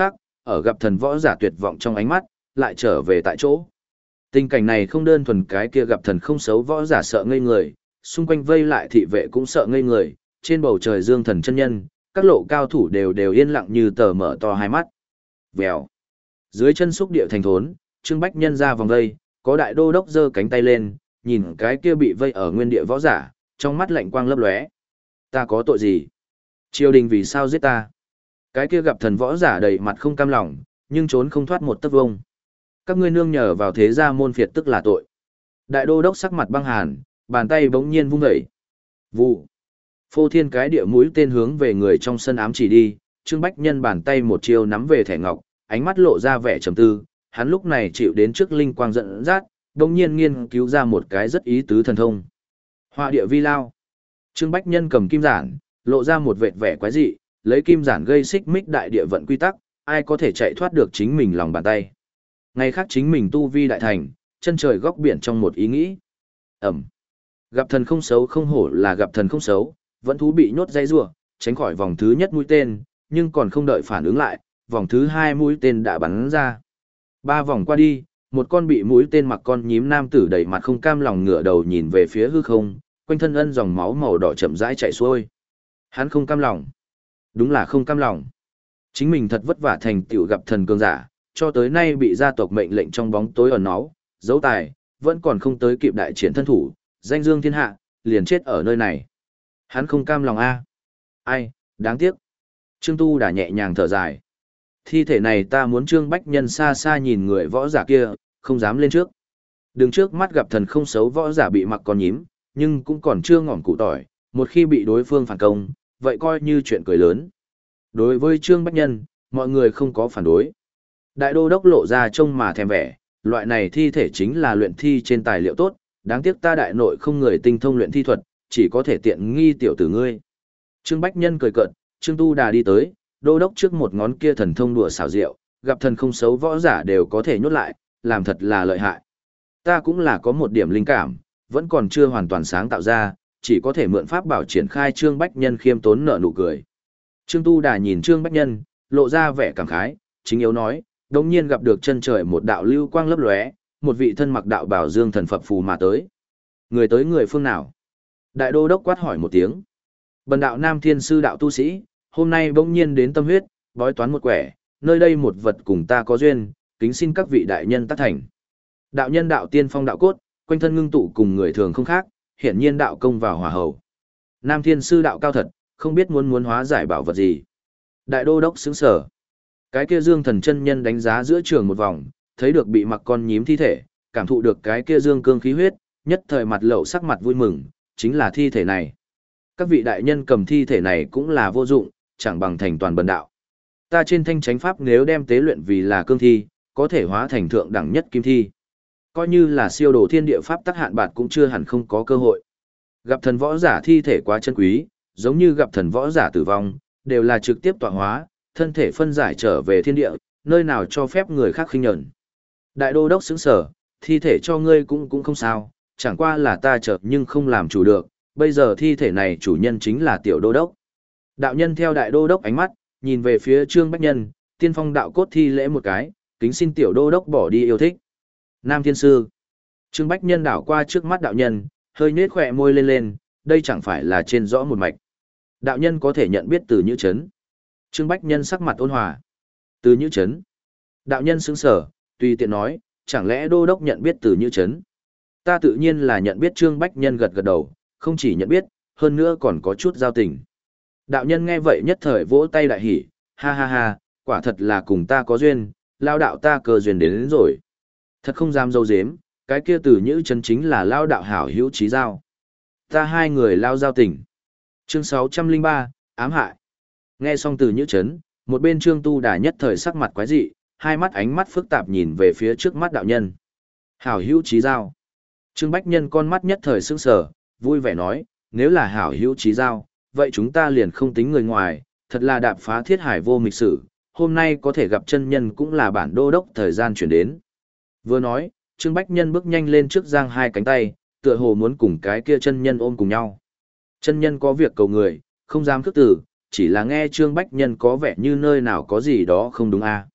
ở gặp thần võ giả tuyệt vọng trong ánh mắt, lại trở về tại chỗ. Tình cảnh này không đơn thuần cái kia gặp thần không xấu võ giả sợ ngây người, xung quanh vây lại thị vệ cũng sợ ngây người, trên bầu trời dương thần chân nhân, các lộ cao thủ đều đều yên lặng như tờ mở to hai mắt. Vèo. Dưới chân xúc địa thành thốn, Trương Bách Nhân ra vòng vây, có đại đô đốc giơ cánh tay lên, nhìn cái kia bị vây ở nguyên địa võ giả, trong mắt lạnh quang lấp lóe. Ta có tội gì? Triều đình vì sao giết ta? Cái kia gặp thần võ giả đầy mặt không cam lòng, nhưng trốn không thoát một tấc vông. Các ngươi nương nhờ vào thế gia môn phiệt tức là tội. Đại đô đốc sắc mặt băng hàn, bàn tay bỗng nhiên vung dậy. Vụ. Phô thiên cái địa mũi tên hướng về người trong sân ám chỉ đi, Trương Bách Nhân bàn tay một chiêu nắm về thẻ ngọc, ánh mắt lộ ra vẻ trầm tư, hắn lúc này chịu đến trước linh quang giận dắt, bỗng nhiên nghiên cứu ra một cái rất ý tứ thần thông. Họa địa vi lao. Trương Bách Nhân cầm kim giản, lộ ra một vệt vẻ quái dị, lấy kim giản gây xích mích đại địa vận quy tắc, ai có thể chạy thoát được chính mình lòng bàn tay. Ngày khác chính mình tu vi đại thành, chân trời góc biển trong một ý nghĩ. Ẩm. Gặp thần không xấu không hổ là gặp thần không xấu, vẫn thú bị nhốt dây rủa, tránh khỏi vòng thứ nhất mũi tên, nhưng còn không đợi phản ứng lại, vòng thứ hai mũi tên đã bắn ra. Ba vòng qua đi, một con bị mũi tên mặc con nhím nam tử đầy mặt không cam lòng ngửa đầu nhìn về phía hư không, quanh thân ân dòng máu màu đỏ chậm rãi chảy xuôi. Hắn không cam lòng. Đúng là không cam lòng. Chính mình thật vất vả thành tựu gặp thần cường giả, cho tới nay bị gia tộc mệnh lệnh trong bóng tối ẩn náu, giấu tài, vẫn còn không tới kịp đại triển thân thủ, danh dương thiên hạ, liền chết ở nơi này. Hắn không cam lòng a. Ai, đáng tiếc. Trương Tu đã nhẹ nhàng thở dài. Thi thể này ta muốn Trương Bách Nhân xa xa nhìn người võ giả kia, không dám lên trước. Đường trước mắt gặp thần không xấu võ giả bị mặc con nhím, nhưng cũng còn chưa ngỏm cụ tỏi, một khi bị đối phương phản công, vậy coi như chuyện cười lớn. Đối với Trương Bách Nhân, mọi người không có phản đối. Đại đô đốc lộ ra trông mà thèm vẻ, loại này thi thể chính là luyện thi trên tài liệu tốt, đáng tiếc ta đại nội không người tinh thông luyện thi thuật, chỉ có thể tiện nghi tiểu tử ngươi. Trương Bách Nhân cười cợt, Trương Tu Đà đi tới, đô đốc trước một ngón kia thần thông đùa xảo diệu, gặp thần không xấu võ giả đều có thể nhốt lại, làm thật là lợi hại. Ta cũng là có một điểm linh cảm, vẫn còn chưa hoàn toàn sáng tạo ra, chỉ có thể mượn pháp bảo triển khai. Trương Bách Nhân khiêm tốn nở nụ cười. Trương Tu Đà nhìn Trương Bách Nhân, lộ ra vẻ cảm khái, chính yếu nói, đống nhiên gặp được chân trời một đạo lưu quang lấp lóe, một vị thân mặc đạo bào dương thần phập phù mà tới. Người tới người phương nào? Đại đô đốc quát hỏi một tiếng. Bần đạo Nam Thiên Sư đạo tu sĩ, hôm nay bỗng nhiên đến tâm huyết, bói toán một quẻ, nơi đây một vật cùng ta có duyên, kính xin các vị đại nhân tác thành. Đạo nhân đạo tiên phong đạo cốt, quanh thân ngưng tụ cùng người thường không khác, hiển nhiên đạo công vào hỏa hầu. Nam Thiên Sư đạo cao thật, không biết muốn muốn hóa giải bảo vật gì. Đại đô đốc sững sờ. Cái kia Dương Thần chân nhân đánh giá giữa trường một vòng, thấy được bị mặc con nhím thi thể, cảm thụ được cái kia dương cương khí huyết, nhất thời mặt lậu sắc mặt vui mừng, chính là thi thể này. Các vị đại nhân cầm thi thể này cũng là vô dụng, chẳng bằng thành toàn bần đạo. Ta trên thanh chánh pháp nếu đem tế luyện vì là cương thi, có thể hóa thành thượng đẳng nhất kim thi. Coi như là siêu đồ thiên địa pháp tắc hạn bạt cũng chưa hẳn không có cơ hội. Gặp thần võ giả thi thể quá chân quý, giống như gặp thần võ giả tử vong, đều là trực tiếp tọa hóa, thân thể phân giải trở về thiên địa, nơi nào cho phép người khác khinh nhẫn. Đại đô đốc sững sở, thi thể cho ngươi cũng cũng không sao, chẳng qua là ta chợt nhưng không làm chủ được, bây giờ thi thể này chủ nhân chính là tiểu đô đốc. Đạo nhân theo đại đô đốc ánh mắt, nhìn về phía Trương Bách Nhân, tiên phong đạo cốt thi lễ một cái, kính xin tiểu đô đốc bỏ đi yêu thích. Nam Thiên Sư. Trương Bách Nhân đảo qua trước mắt đạo nhân, hơi nhếch khỏe môi lên lên, đây chẳng phải là trên rõ một mạch. Đạo nhân có thể nhận biết từ Nhữ Chấn. Trương Bách Nhân sắc mặt ôn hòa. Từ Nhữ Chấn. Đạo nhân sững sờ, tùy tiện nói, chẳng lẽ đô đốc nhận biết từ Nhữ Chấn? Ta tự nhiên là nhận biết. Trương Bách Nhân gật gật đầu, không chỉ nhận biết, hơn nữa còn có chút giao tình. Đạo nhân nghe vậy nhất thời vỗ tay đại hỉ, ha ha ha, quả thật là cùng ta có duyên, lao đạo ta cơ duyên đến, đến rồi. Thật không dám dâu dếm, cái kia từ Nhữ Chấn chính là lao đạo hảo hữu chí giao. Ta hai người lao giao tình. Chương sáu trăm lẻ ba, ám hại. Nghe xong từ Nhữ Chấn, một bên Trương Tu Đà nhất thời sắc mặt quái dị, hai mắt ánh mắt phức tạp nhìn về phía trước mắt đạo nhân. Hảo hữu chí giao. Trương Bách Nhân con mắt nhất thời sững sờ, vui vẻ nói, nếu là hảo hữu chí giao, vậy chúng ta liền không tính người ngoài, thật là đạp phá thiết hải vô mịch sử, hôm nay có thể gặp chân nhân cũng là bản đô đốc thời gian chuyển đến. Vừa nói, Trương Bách Nhân bước nhanh lên trước giang hai cánh tay, tựa hồ muốn cùng cái kia chân nhân ôm cùng nhau. Chân nhân có việc cầu người, không dám khước từ, chỉ là nghe Trương Bách Nhân có vẻ như nơi nào có gì đó không đúng a.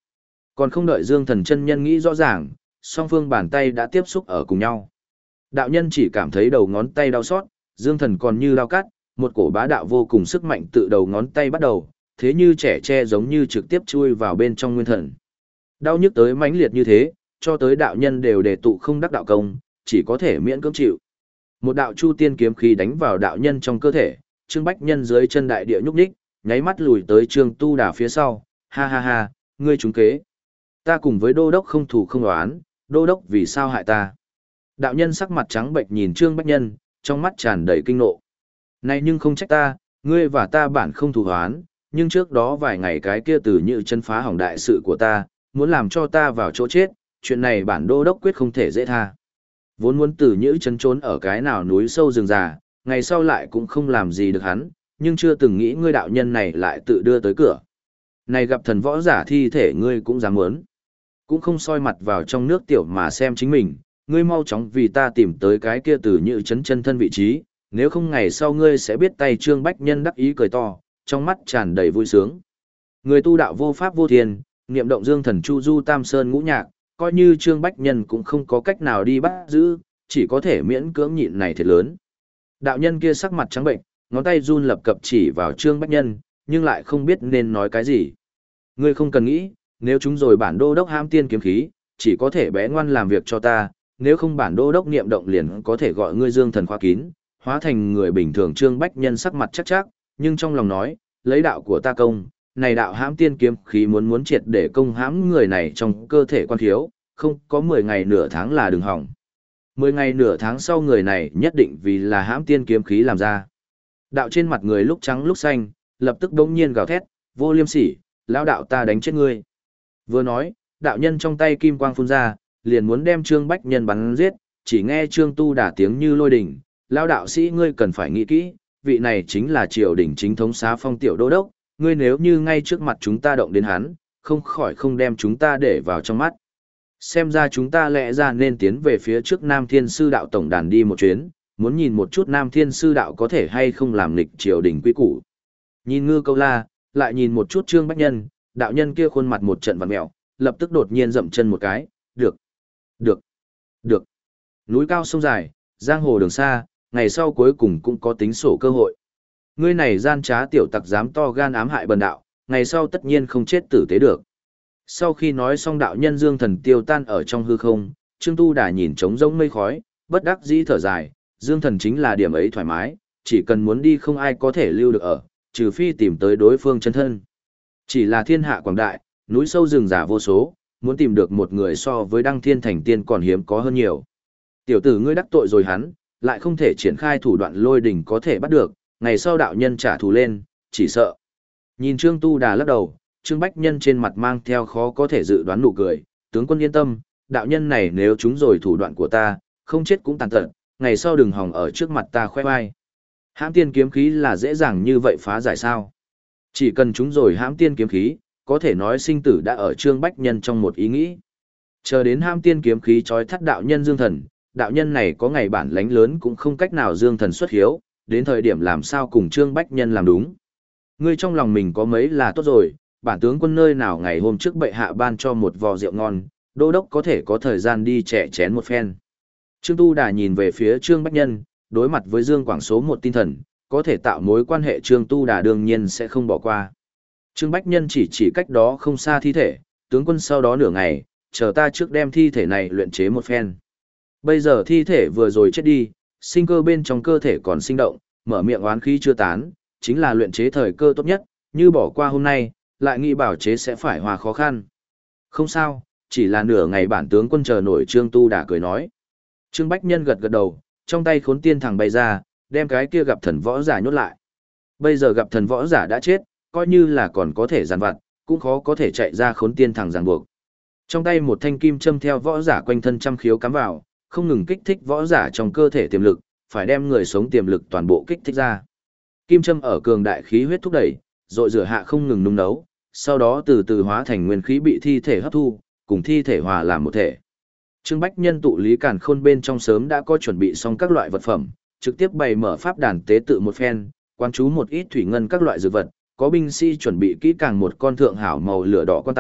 Còn không đợi Dương Thần chân nhân nghĩ rõ ràng, song phương bàn tay đã tiếp xúc ở cùng nhau. Đạo nhân chỉ cảm thấy đầu ngón tay đau xót, Dương Thần còn như đau cắt, một cổ bá đạo vô cùng sức mạnh tự đầu ngón tay bắt đầu, thế như trẻ tre giống như trực tiếp chui vào bên trong nguyên thần. Đau nhức tới mãnh liệt như thế, cho tới đạo nhân đều đề tụ không đắc đạo công, chỉ có thể miễn cưỡng chịu. Một đạo chu tiên kiếm khí đánh vào đạo nhân trong cơ thể, Trương Bách Nhân dưới chân đại địa nhúc nhích, nháy mắt lùi tới Trương Tu Đà phía sau, ha ha ha, ngươi trúng kế. Ta cùng với đô đốc không thủ không đoán, đô đốc vì sao hại ta. Đạo nhân sắc mặt trắng bệch nhìn Trương Bách Nhân, trong mắt tràn đầy kinh nộ. Này nhưng không trách ta, ngươi và ta bản không thù hoán, nhưng trước đó vài ngày cái kia từ như chân phá hỏng đại sự của ta, muốn làm cho ta vào chỗ chết, chuyện này bản đô đốc quyết không thể dễ tha. Vốn muốn từ nhữ chân trốn ở cái nào núi sâu rừng già, ngày sau lại cũng không làm gì được hắn, nhưng chưa từng nghĩ ngươi đạo nhân này lại tự đưa tới cửa. Này gặp thần võ giả thi thể ngươi cũng dám muốn. Cũng không soi mặt vào trong nước tiểu mà xem chính mình, ngươi mau chóng vì ta tìm tới cái kia từ nhữ chân chân thân vị trí, nếu không ngày sau ngươi sẽ biết tay Trương Bách Nhân đắc ý cười to, trong mắt tràn đầy vui sướng. Người tu đạo vô pháp vô thiên, niệm động Dương Thần chu du tam sơn ngũ nhạc, coi như Trương Bách Nhân cũng không có cách nào đi bắt giữ, chỉ có thể miễn cưỡng nhịn này thiệt lớn. Đạo nhân kia sắc mặt trắng bệnh, ngón tay run lập cập chỉ vào Trương Bách Nhân, nhưng lại không biết nên nói cái gì. Ngươi không cần nghĩ, nếu chúng rồi bản đô đốc hãm tiên kiếm khí, chỉ có thể bé ngoan làm việc cho ta, nếu không bản đô đốc niệm động liền có thể gọi ngươi Dương Thần khóa kín, hóa thành người bình thường. Trương Bách Nhân sắc mặt chắc chắc, nhưng trong lòng nói, lấy đạo của ta công, này đạo hãm tiên kiếm khí muốn muốn triệt để công hãm người này trong cơ thể quan thiếu, không có mười ngày nửa tháng là đừng hỏng. mười ngày nửa tháng sau người này nhất định vì là hãm tiên kiếm khí làm ra. Đạo trên mặt người lúc trắng lúc xanh, lập tức đống nhiên gào thét, vô liêm sỉ, lão đạo ta đánh chết ngươi. Vừa nói, đạo nhân trong tay kim quang phun ra, liền muốn đem Trương Bách Nhân bắn giết, chỉ nghe Trương Tu Đả tiếng như lôi đình, lão đạo sĩ ngươi cần phải nghĩ kỹ, vị này chính là triều đình chính thống Xá Phong tiểu đô đốc, ngươi nếu như ngay trước mặt chúng ta động đến hắn, không khỏi không đem chúng ta để vào trong mắt. Xem ra chúng ta lẽ ra nên tiến về phía trước Nam Thiên Sư Đạo Tổng đàn đi một chuyến, muốn nhìn một chút Nam Thiên Sư Đạo có thể hay không làm nghịch triều đình quy củ. Nhìn Ngư Câu La, lại nhìn một chút Trương Bách Nhân, đạo nhân kia khuôn mặt một trận vặn mẹo, lập tức đột nhiên dậm chân một cái, được, được, được. Núi cao sông dài, giang hồ đường xa, ngày sau cuối cùng cũng có tính sổ cơ hội. Ngươi này gian trá tiểu tặc dám to gan ám hại bần đạo, ngày sau tất nhiên không chết tử tế được. Sau khi nói xong đạo nhân Dương Thần tiêu tan ở trong hư không, Trương Tu Đà nhìn trống rỗng mây khói, bất đắc dĩ thở dài, Dương Thần chính là điểm ấy thoải mái, chỉ cần muốn đi không ai có thể lưu được ở, trừ phi tìm tới đối phương chân thân. Chỉ là thiên hạ quảng đại, núi sâu rừng già vô số, muốn tìm được một người so với Đăng Thiên Thành Tiên còn hiếm có hơn nhiều. Tiểu tử ngươi đắc tội rồi hắn, lại không thể triển khai thủ đoạn lôi đỉnh có thể bắt được, ngày sau đạo nhân trả thù lên, chỉ sợ. Nhìn Trương Tu Đà lắc đầu, Trương Bách Nhân trên mặt mang theo khó có thể dự đoán nụ cười, tướng quân yên tâm, đạo nhân này nếu chúng rồi thủ đoạn của ta, không chết cũng tàn tật, ngày sau đừng hòng ở trước mặt ta khoe vai. Hãm tiên kiếm khí là dễ dàng như vậy phá giải sao? Chỉ cần chúng rồi hãm tiên kiếm khí, có thể nói sinh tử đã ở Trương Bách Nhân trong một ý nghĩ. Chờ đến hãm tiên kiếm khí trói thắt đạo nhân Dương Thần, đạo nhân này có ngày bản lãnh lớn cũng không cách nào Dương Thần xuất hiếu, đến thời điểm làm sao cùng Trương Bách Nhân làm đúng. Ngươi trong lòng mình có mấy là tốt rồi, bản tướng quân nơi nào ngày hôm trước bệ hạ ban cho một vò rượu ngon, đô đốc có thể có thời gian đi chè chén một phen. Trương Tu Đà nhìn về phía Trương Bách Nhân, đối mặt với Dương Quảng số một tinh thần, có thể tạo mối quan hệ Trương Tu Đà đương nhiên sẽ không bỏ qua. Trương Bách Nhân chỉ chỉ cách đó không xa thi thể, tướng quân sau đó nửa ngày, chờ ta trước đem thi thể này luyện chế một phen. Bây giờ thi thể vừa rồi chết đi, sinh cơ bên trong cơ thể còn sinh động, mở miệng oán khí chưa tán, chính là luyện chế thời cơ tốt nhất, như bỏ qua hôm nay, lại nghĩ bảo chế sẽ phải hòa khó khăn. Không sao, chỉ là nửa ngày bản tướng quân chờ nổi. Trương Tu Đà cười nói. Trương Bách Nhân gật gật đầu, trong tay khốn tiên thẳng bay ra, đem cái kia gặp thần võ giả nhốt lại. Bây giờ gặp thần võ giả đã chết, coi như là còn có thể giàn vặt, cũng khó có thể chạy ra khốn tiên thẳng ràng buộc. Trong tay một thanh kim châm theo võ giả quanh thân trăm khiếu cắm vào, không ngừng kích thích võ giả trong cơ thể tiềm lực, phải đem người sống tiềm lực toàn bộ kích thích ra. Kim châm ở cường đại khí huyết thúc đẩy, rồi rửa hạ không ngừng nung nấu, sau đó từ từ hóa thành nguyên khí bị thi thể hấp thu, cùng thi thể hòa làm một thể. Trương Bách Nhân tụ lý càn khôn bên trong sớm đã có chuẩn bị xong các loại vật phẩm, trực tiếp bày mở pháp đàn tế tự một phen, quan chú một ít thủy ngân các loại dược vật, có binh sĩ chuẩn bị kỹ càng một con thượng hảo màu lửa đỏ quan tài,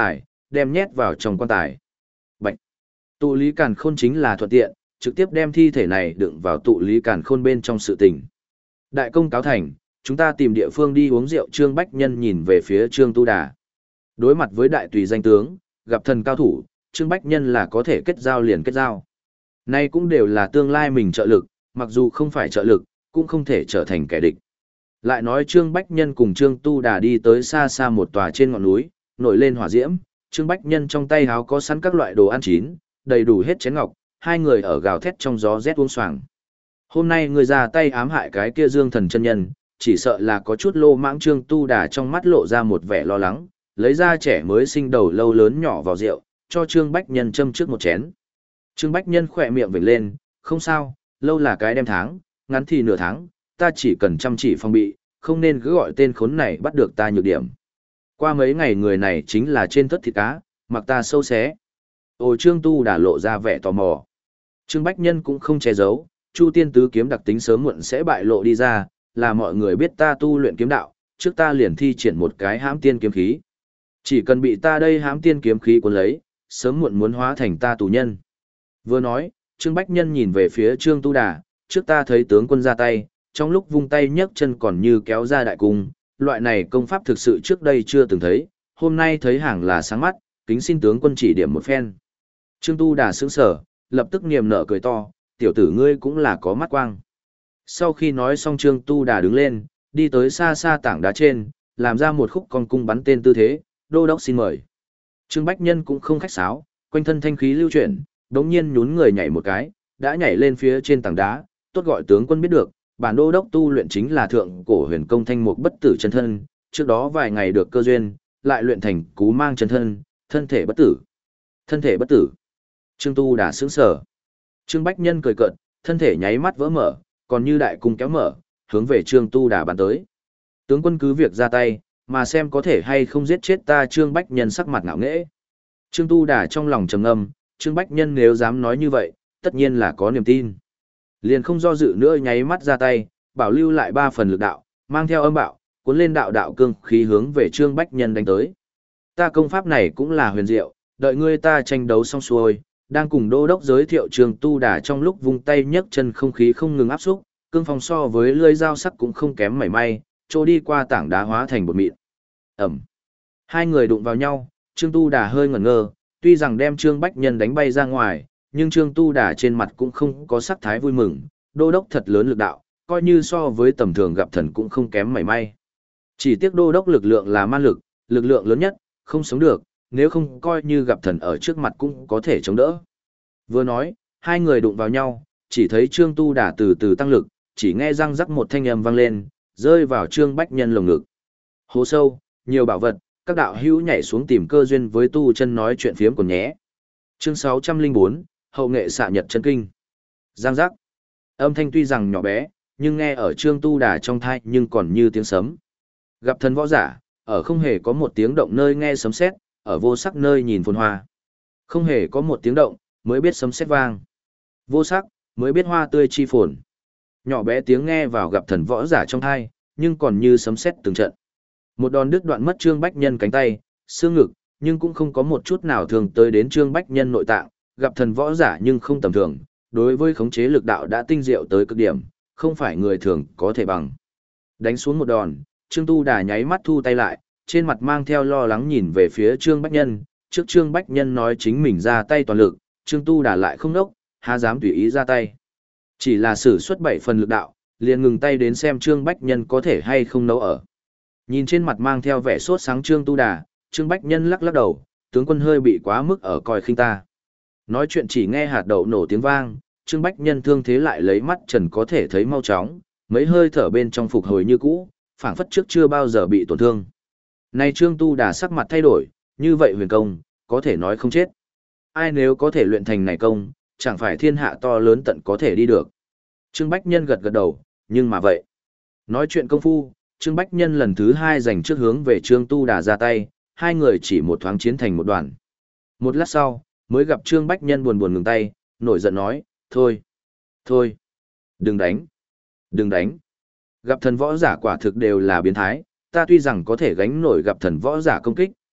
đem nhét vào trong quan tài. Bạch. Tụ lý càn khôn chính là thuận tiện, trực tiếp đem thi thể này đựng vào tụ lý càn khôn bên trong sự tình. Đại công cáo thành, chúng ta tìm địa phương đi uống rượu. Trương Bách Nhân nhìn về phía Trương Tu Đà. Đối mặt với đại tùy danh tướng, gặp thần cao thủ, Trương Bách Nhân là có thể kết giao liền kết giao. Nay cũng đều là tương lai mình trợ lực, mặc dù không phải trợ lực, cũng không thể trở thành kẻ địch. Lại nói Trương Bách Nhân cùng Trương Tu Đà đi tới xa xa một tòa trên ngọn núi, nổi lên hỏa diễm, Trương Bách Nhân trong tay háo có sẵn các loại đồ ăn chín, đầy đủ hết chén ngọc, hai người ở gào thét trong gió rét uống xoàng. Hôm nay người ra tay ám hại cái kia Dương Thần chân nhân, chỉ sợ là có chút lô mãng. Trương Tu Đà trong mắt lộ ra một vẻ lo lắng, lấy ra trẻ mới sinh đầu lâu lớn nhỏ vào rượu, cho Trương Bách Nhân châm trước một chén. Trương Bách Nhân khỏe miệng vểnh lên, không sao, lâu là cái đêm tháng, ngắn thì nửa tháng, ta chỉ cần chăm chỉ phòng bị, không nên cứ gọi tên khốn này bắt được ta nhược điểm. Qua mấy ngày người này chính là trên thất thịt cá, mặc ta sâu xé. Ồ, Trương Tu Đà lộ ra vẻ tò mò. Trương Bách Nhân cũng không che giấu, Chu Tiên Tứ kiếm đặc tính sớm muộn sẽ bại lộ đi ra, là mọi người biết ta tu luyện kiếm đạo, trước ta liền thi triển một cái hãm tiên kiếm khí. Chỉ cần bị ta đây hãm tiên kiếm khí cuốn lấy, sớm muộn muốn hóa thành ta tù nhân. Vừa nói, Trương Bách Nhân nhìn về phía Trương Tu Đà, trước ta thấy tướng quân ra tay, trong lúc vung tay nhấc chân còn như kéo ra đại cung, loại này công pháp thực sự trước đây chưa từng thấy, hôm nay thấy hàng là sáng mắt, kính xin tướng quân chỉ điểm một phen. Trương Tu Đà sững sờ, lập tức niềm nở cười to, tiểu tử ngươi cũng là có mắt quang. Sau khi nói xong Trương Tu Đà đứng lên, đi tới xa xa tảng đá trên, làm ra một khúc con cung bắn tên tư thế, đô đốc xin mời. Trương Bách Nhân cũng không khách sáo, quanh thân thanh khí lưu chuyển, đống nhiên nhún người nhảy một cái, đã nhảy lên phía trên tảng đá, tốt gọi tướng quân biết được, bản đô đốc tu luyện chính là thượng cổ huyền công thanh mục bất tử chân thân, trước đó vài ngày được cơ duyên, lại luyện thành cú mang chân thân, thân thể bất tử. Thân thể bất tử. Trương Tu Đà sững sờ. Trương Bách Nhân cười cợt, thân thể nháy mắt vỡ mở, còn như đại cung kéo mở, hướng về Trương Tu Đà bắn tới. Tướng quân cứ việc ra tay, mà xem có thể hay không giết chết ta. Trương Bách Nhân sắc mặt ngạo nghễ. Trương Tu Đà trong lòng trầm ngâm, Trương Bách Nhân nếu dám nói như vậy, tất nhiên là có niềm tin. Liền không do dự nữa nháy mắt ra tay, bảo lưu lại ba phần lực đạo, mang theo âm bạo, cuốn lên đạo đạo cương khí hướng về Trương Bách Nhân đánh tới. Ta công pháp này cũng là huyền diệu, đợi ngươi ta tranh đấu xong xuôi, đang cùng đô đốc giới thiệu Trương Tu Đà trong lúc vung tay nhấc chân không khí không ngừng áp xúc, cương phong so với lưỡi dao sắc cũng không kém mảy may, trôi đi qua tảng đá hóa thành bột mịn. Ẩm. Hai người đụng vào nhau, Trương Tu Đà hơi ngẩn ngơ, tuy rằng đem Trương Bách Nhân đánh bay ra ngoài, nhưng Trương Tu Đà trên mặt cũng không có sắc thái vui mừng, đô đốc thật lớn lực đạo, coi như so với tầm thường gặp thần cũng không kém mảy may. Chỉ tiếc đô đốc lực lượng là man lực, lực lượng lớn nhất, không sống được, nếu không coi như gặp thần ở trước mặt cũng có thể chống đỡ. Vừa nói, hai người đụng vào nhau, chỉ thấy Trương Tu Đà từ từ tăng lực, chỉ nghe răng rắc một thanh âm vang lên, rơi vào Trương Bách Nhân lồng ngực. Hố sâu, nhiều bảo vật, các đạo hữu nhảy xuống tìm cơ duyên với tu chân nói chuyện phiếm còn nhé. Chương sáu trăm linh bốn, Hậu nghệ xạ nhật chân kinh. Giang giác. Âm thanh tuy rằng nhỏ bé, nhưng nghe ở Trương Tu Đà trong thai nhưng còn như tiếng sấm. Gặp thần võ giả, ở không hề có một tiếng động nơi nghe sấm sét, ở vô sắc nơi nhìn phồn hoa. Không hề có một tiếng động, mới biết sấm sét vang. Vô sắc, mới biết hoa tươi chi phồn. Nhỏ bé tiếng nghe vào gặp thần võ giả trong thai, nhưng còn như sấm sét từng trận. Một đòn đứt đoạn mất Trương Bách Nhân cánh tay, xương ngực, nhưng cũng không có một chút nào thường tới đến Trương Bách Nhân nội tạng, gặp thần võ giả nhưng không tầm thường, đối với khống chế lực đạo đã tinh diệu tới cực điểm, không phải người thường có thể bằng. Đánh xuống một đòn, Trương Tu Đà nháy mắt thu tay lại, trên mặt mang theo lo lắng nhìn về phía Trương Bách Nhân, trước Trương Bách Nhân nói chính mình ra tay toàn lực, Trương Tu Đà lại không nốc, há dám tùy ý ra tay. Chỉ là sử xuất bảy phần lực đạo, liền ngừng tay đến xem Trương Bách Nhân có thể hay không nấu ở. Nhìn trên mặt mang theo vẻ sốt sáng Trương Tu Đà, Trương Bách Nhân lắc lắc đầu, tướng quân hơi bị quá mức ở coi khinh ta. Nói chuyện chỉ nghe hạt đậu nổ tiếng vang, Trương Bách Nhân thương thế lại lấy mắt trần có thể thấy mau chóng, mấy hơi thở bên trong phục hồi như cũ, phảng phất trước chưa bao giờ bị tổn thương. Nay Trương Tu Đà sắc mặt thay đổi, như vậy huyền công, có thể nói không chết. Ai nếu có thể luyện thành này công, chẳng phải thiên hạ to lớn tận có thể đi được. Trương Bách Nhân gật gật đầu, nhưng mà vậy. Nói chuyện công phu, Trương Bách Nhân lần thứ hai giành trước hướng về Trương Tu Đà ra tay, hai người chỉ một thoáng chiến thành một đoàn. Một lát sau, mới gặp Trương Bách Nhân buồn buồn ngừng tay, nổi giận nói, thôi, thôi, đừng đánh, đừng đánh. Gặp thần võ giả quả thực đều là biến thái, ta tuy rằng có thể gánh nổi gặp thần võ giả công kích,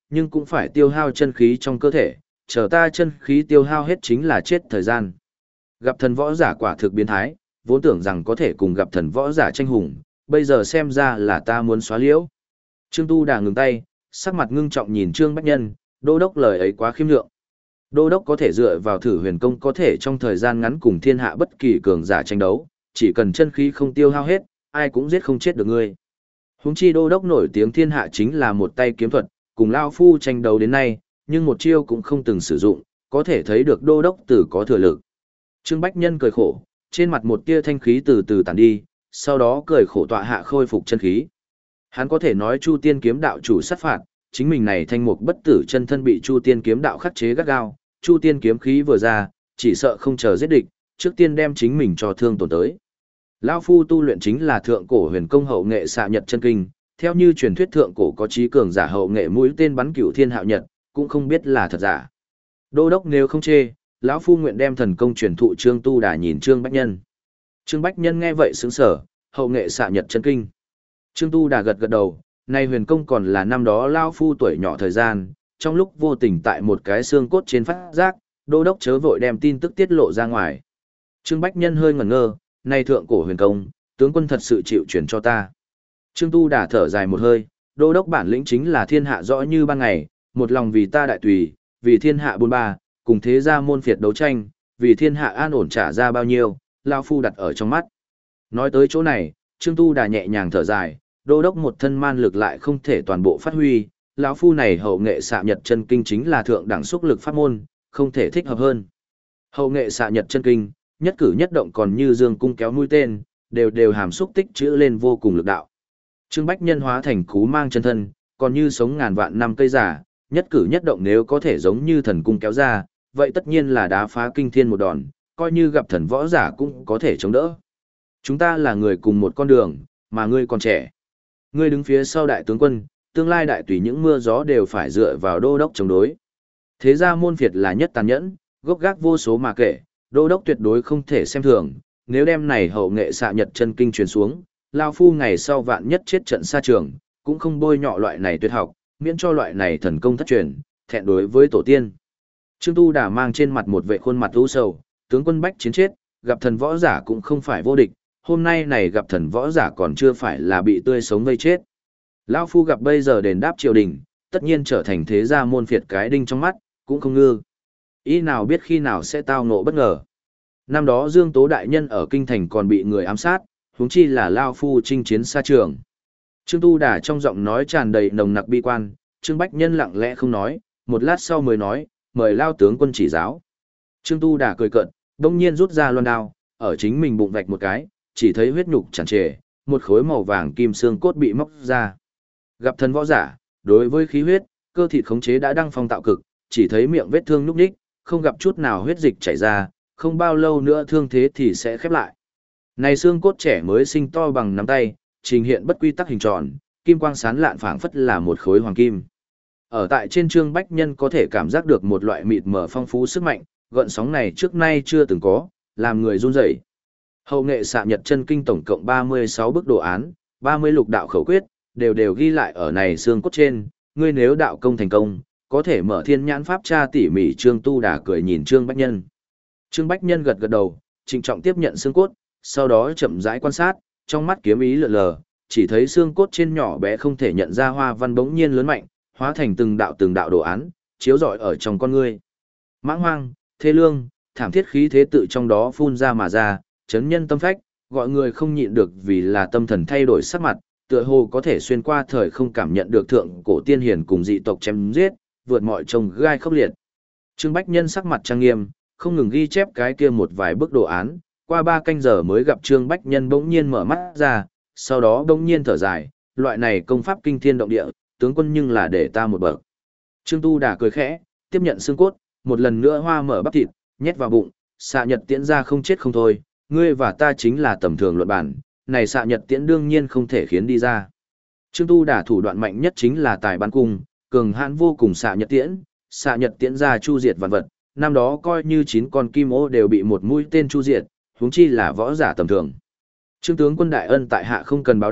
nhưng cũng phải tiêu hao chân khí trong cơ thể, chờ ta chân khí tiêu hao hết chính là chết thời gian. Gặp thần võ giả quả thực biến thái, vốn tưởng rằng có thể cùng gặp thần võ giả tranh hùng, bây giờ xem ra là ta muốn xóa liễu. Trương Tu Đà ngừng tay, sắc mặt ngưng trọng nhìn Trương Bách Nhân, đô đốc lời ấy quá khiêm lượng. Đô đốc có thể dựa vào thử huyền công có thể trong thời gian ngắn cùng thiên hạ bất kỳ cường giả tranh đấu, chỉ cần chân khí không tiêu hao hết, ai cũng giết không chết được ngươi. Huống chi đô đốc nổi tiếng thiên hạ chính là một tay kiếm thuật, cùng Lao Phu tranh đấu đến nay, nhưng một chiêu cũng không từng sử dụng, có thể thấy được đô đốc tử có thừa lực. Trương Bách Nhân cười khổ, trên mặt một tia thanh khí từ từ tàn đi, sau đó cười khổ tọa hạ khôi phục chân khí. Hắn có thể nói Chu Tiên kiếm đạo chủ sát phạt, chính mình này thanh mục bất tử chân thân bị Chu Tiên kiếm đạo khắc chế gắt gao, Chu Tiên kiếm khí vừa ra, chỉ sợ không chờ giết địch, trước tiên đem chính mình cho thương tổn tới. Lão Phu tu luyện chính là thượng cổ huyền công hậu nghệ xạ nhật chân kinh, theo như truyền thuyết thượng cổ có trí cường giả hậu nghệ mũi tên bắn cửu thiên hạo nhật, cũng không biết là thật giả. Đô đốc nếu không chê, lão Phu nguyện đem thần công truyền thụ Trương Tu Đà nhìn Trương Bách Nhân. Trương Bách Nhân nghe vậy sững sờ, hậu nghệ xạ nhật chân kinh. Trương Tu Đà gật gật đầu, nay huyền công còn là năm đó lão Phu tuổi nhỏ thời gian, trong lúc vô tình tại một cái xương cốt trên phát giác, đô đốc chớ vội đem tin tức tiết lộ ra ngoài. Trương Bách Nhân hơi ngẩn ngơ, nay thượng cổ huyền công, tướng quân thật sự chịu truyền cho ta. Trương Tu Đà thở dài một hơi, đô đốc bản lĩnh chính là thiên hạ rõ như ban ngày, một lòng vì ta đại tùy, vì thiên hạ bôn ba, cùng thế gia môn phiệt đấu tranh, vì thiên hạ an ổn trả ra bao nhiêu, lão Phu đặt ở trong mắt. Nói tới chỗ này, Trương Tu Đà nhẹ nhàng thở dài, đô đốc một thân man lực lại không thể toàn bộ phát huy, lão Phu này hậu nghệ xạ nhật chân kinh chính là thượng đẳng xúc lực pháp môn, không thể thích hợp hơn. Hậu nghệ xạ nhật chân kinh, nhất cử nhất động còn như dương cung kéo mũi tên, đều đều hàm xúc tích trữ lên vô cùng lực đạo. Trương Bách Nhân hóa thành cú mang chân thân, còn như sống ngàn vạn năm cây giả, nhất cử nhất động nếu có thể giống như thần cung kéo ra, vậy tất nhiên là đá phá kinh thiên một đòn, coi như gặp thần võ giả cũng có thể chống đỡ. Chúng ta là người cùng một con đường, mà ngươi còn trẻ. Ngươi đứng phía sau đại tướng quân, tương lai đại tùy những mưa gió đều phải dựa vào đô đốc chống đối. Thế ra môn phiệt là nhất tàn nhẫn, gốc gác vô số mà kể, đô đốc tuyệt đối không thể xem thường, nếu đem này hậu nghệ xạ nhật chân kinh truyền xuống, Lao Phu ngày sau vạn nhất chết trận xa trường, cũng không bôi nhọ loại này tuyệt học, miễn cho loại này thần công thất truyền, thẹn đối với tổ tiên. Trương Tu Đà mang trên mặt một vệ khuôn mặt u sầu, tướng quân bách chiến chết, gặp thần võ giả cũng không phải vô địch, hôm nay này gặp thần võ giả còn chưa phải là bị tươi sống vây chết. Lão Phu gặp bây giờ đền đáp triều đình, tất nhiên trở thành thế gia môn phiệt cái đinh trong mắt, cũng không ngư. Ý nào biết khi nào sẽ tao ngộ bất ngờ. Năm đó Dương Tố Đại Nhân ở Kinh Thành còn bị người ám sát, huống chi là Lao Phu chinh chiến xa trường. Trương Tu Đà trong giọng nói tràn đầy nồng nặc bi quan, Trương Bách Nhân lặng lẽ không nói, một lát sau mới nói, mời Lao tướng quân chỉ giáo. Trương Tu Đà cười cợt, đông nhiên rút ra loan đao, ở chính mình bụng vạch một cái, chỉ thấy huyết nhục tràn trề, một khối màu vàng kim xương cốt bị móc ra. Gặp thần võ giả, đối với khí huyết, cơ thịt khống chế đã đăng phong tạo cực, chỉ thấy miệng vết thương nhúc nhích, không gặp chút nào huyết dịch chảy ra, không bao lâu nữa thương thế thì sẽ khép lại. Này xương cốt trẻ mới sinh to bằng nắm tay, trình hiện bất quy tắc hình tròn, kim quang sáng lạn phảng phất là một khối hoàng kim. Ở tại trên Trương Bách Nhân có thể cảm giác được một loại mịt mờ phong phú sức mạnh, gợn sóng này trước nay chưa từng có, làm người run rẩy. Hậu nghệ xạ nhật chân kinh tổng cộng ba mươi sáu bức đồ án, ba mươi lục đạo khẩu quyết, đều đều ghi lại ở này xương cốt trên, ngươi nếu đạo công thành công, có thể mở thiên nhãn pháp tra tỉ mỉ. Trương Tu Đà cười nhìn Trương Bách Nhân. Trương Bách Nhân gật gật đầu, trịnh trọng tiếp nhận xương cốt, sau đó chậm rãi quan sát, trong mắt kiếm ý lượn lờ, chỉ thấy xương cốt trên nhỏ bé không thể nhận ra hoa văn bỗng nhiên lớn mạnh, hóa thành từng đạo từng đạo đồ án, chiếu rọi ở trong con ngươi. Mãng hoang, thê lương, thảm thiết khí thế tự trong đó phun ra mà ra, chấn nhân tâm phách, gọi người không nhịn được vì là tâm thần thay đổi sắc mặt, tựa hồ có thể xuyên qua thời không cảm nhận được thượng cổ tiên hiền cùng dị tộc chém giết, vượt mọi trông gai khốc liệt. Trương Bách Nhân sắc mặt trang nghiêm, không ngừng ghi chép cái kia một vài bức đồ án, qua ba canh giờ mới gặp Trương Bách Nhân bỗng nhiên mở mắt ra, sau đó bỗng nhiên thở dài, loại này công pháp kinh thiên động địa, tướng quân nhưng là để ta một bậc. Trương Tu Đà cười khẽ, tiếp nhận xương cốt, một lần nữa hoa mở bắp thịt, nhét vào bụng, xạ nhật tiễn ra không chết không thôi, ngươi và ta chính là tầm thường luận bản, này xạ nhật tiễn đương nhiên không thể khiến đi ra. Trương Tu Đà thủ đoạn mạnh nhất chính là tài bắn cung, cường hãn vô cùng xạ nhật tiễn, xạ nhật tiễn ra chu diệt vạn vật, năm đó coi như chín con kim ô đều bị một mũi tên chu diệt, huống chi là võ giả tầm thường. Trương tướng quân đại ân tại hạ không cần báo đáp,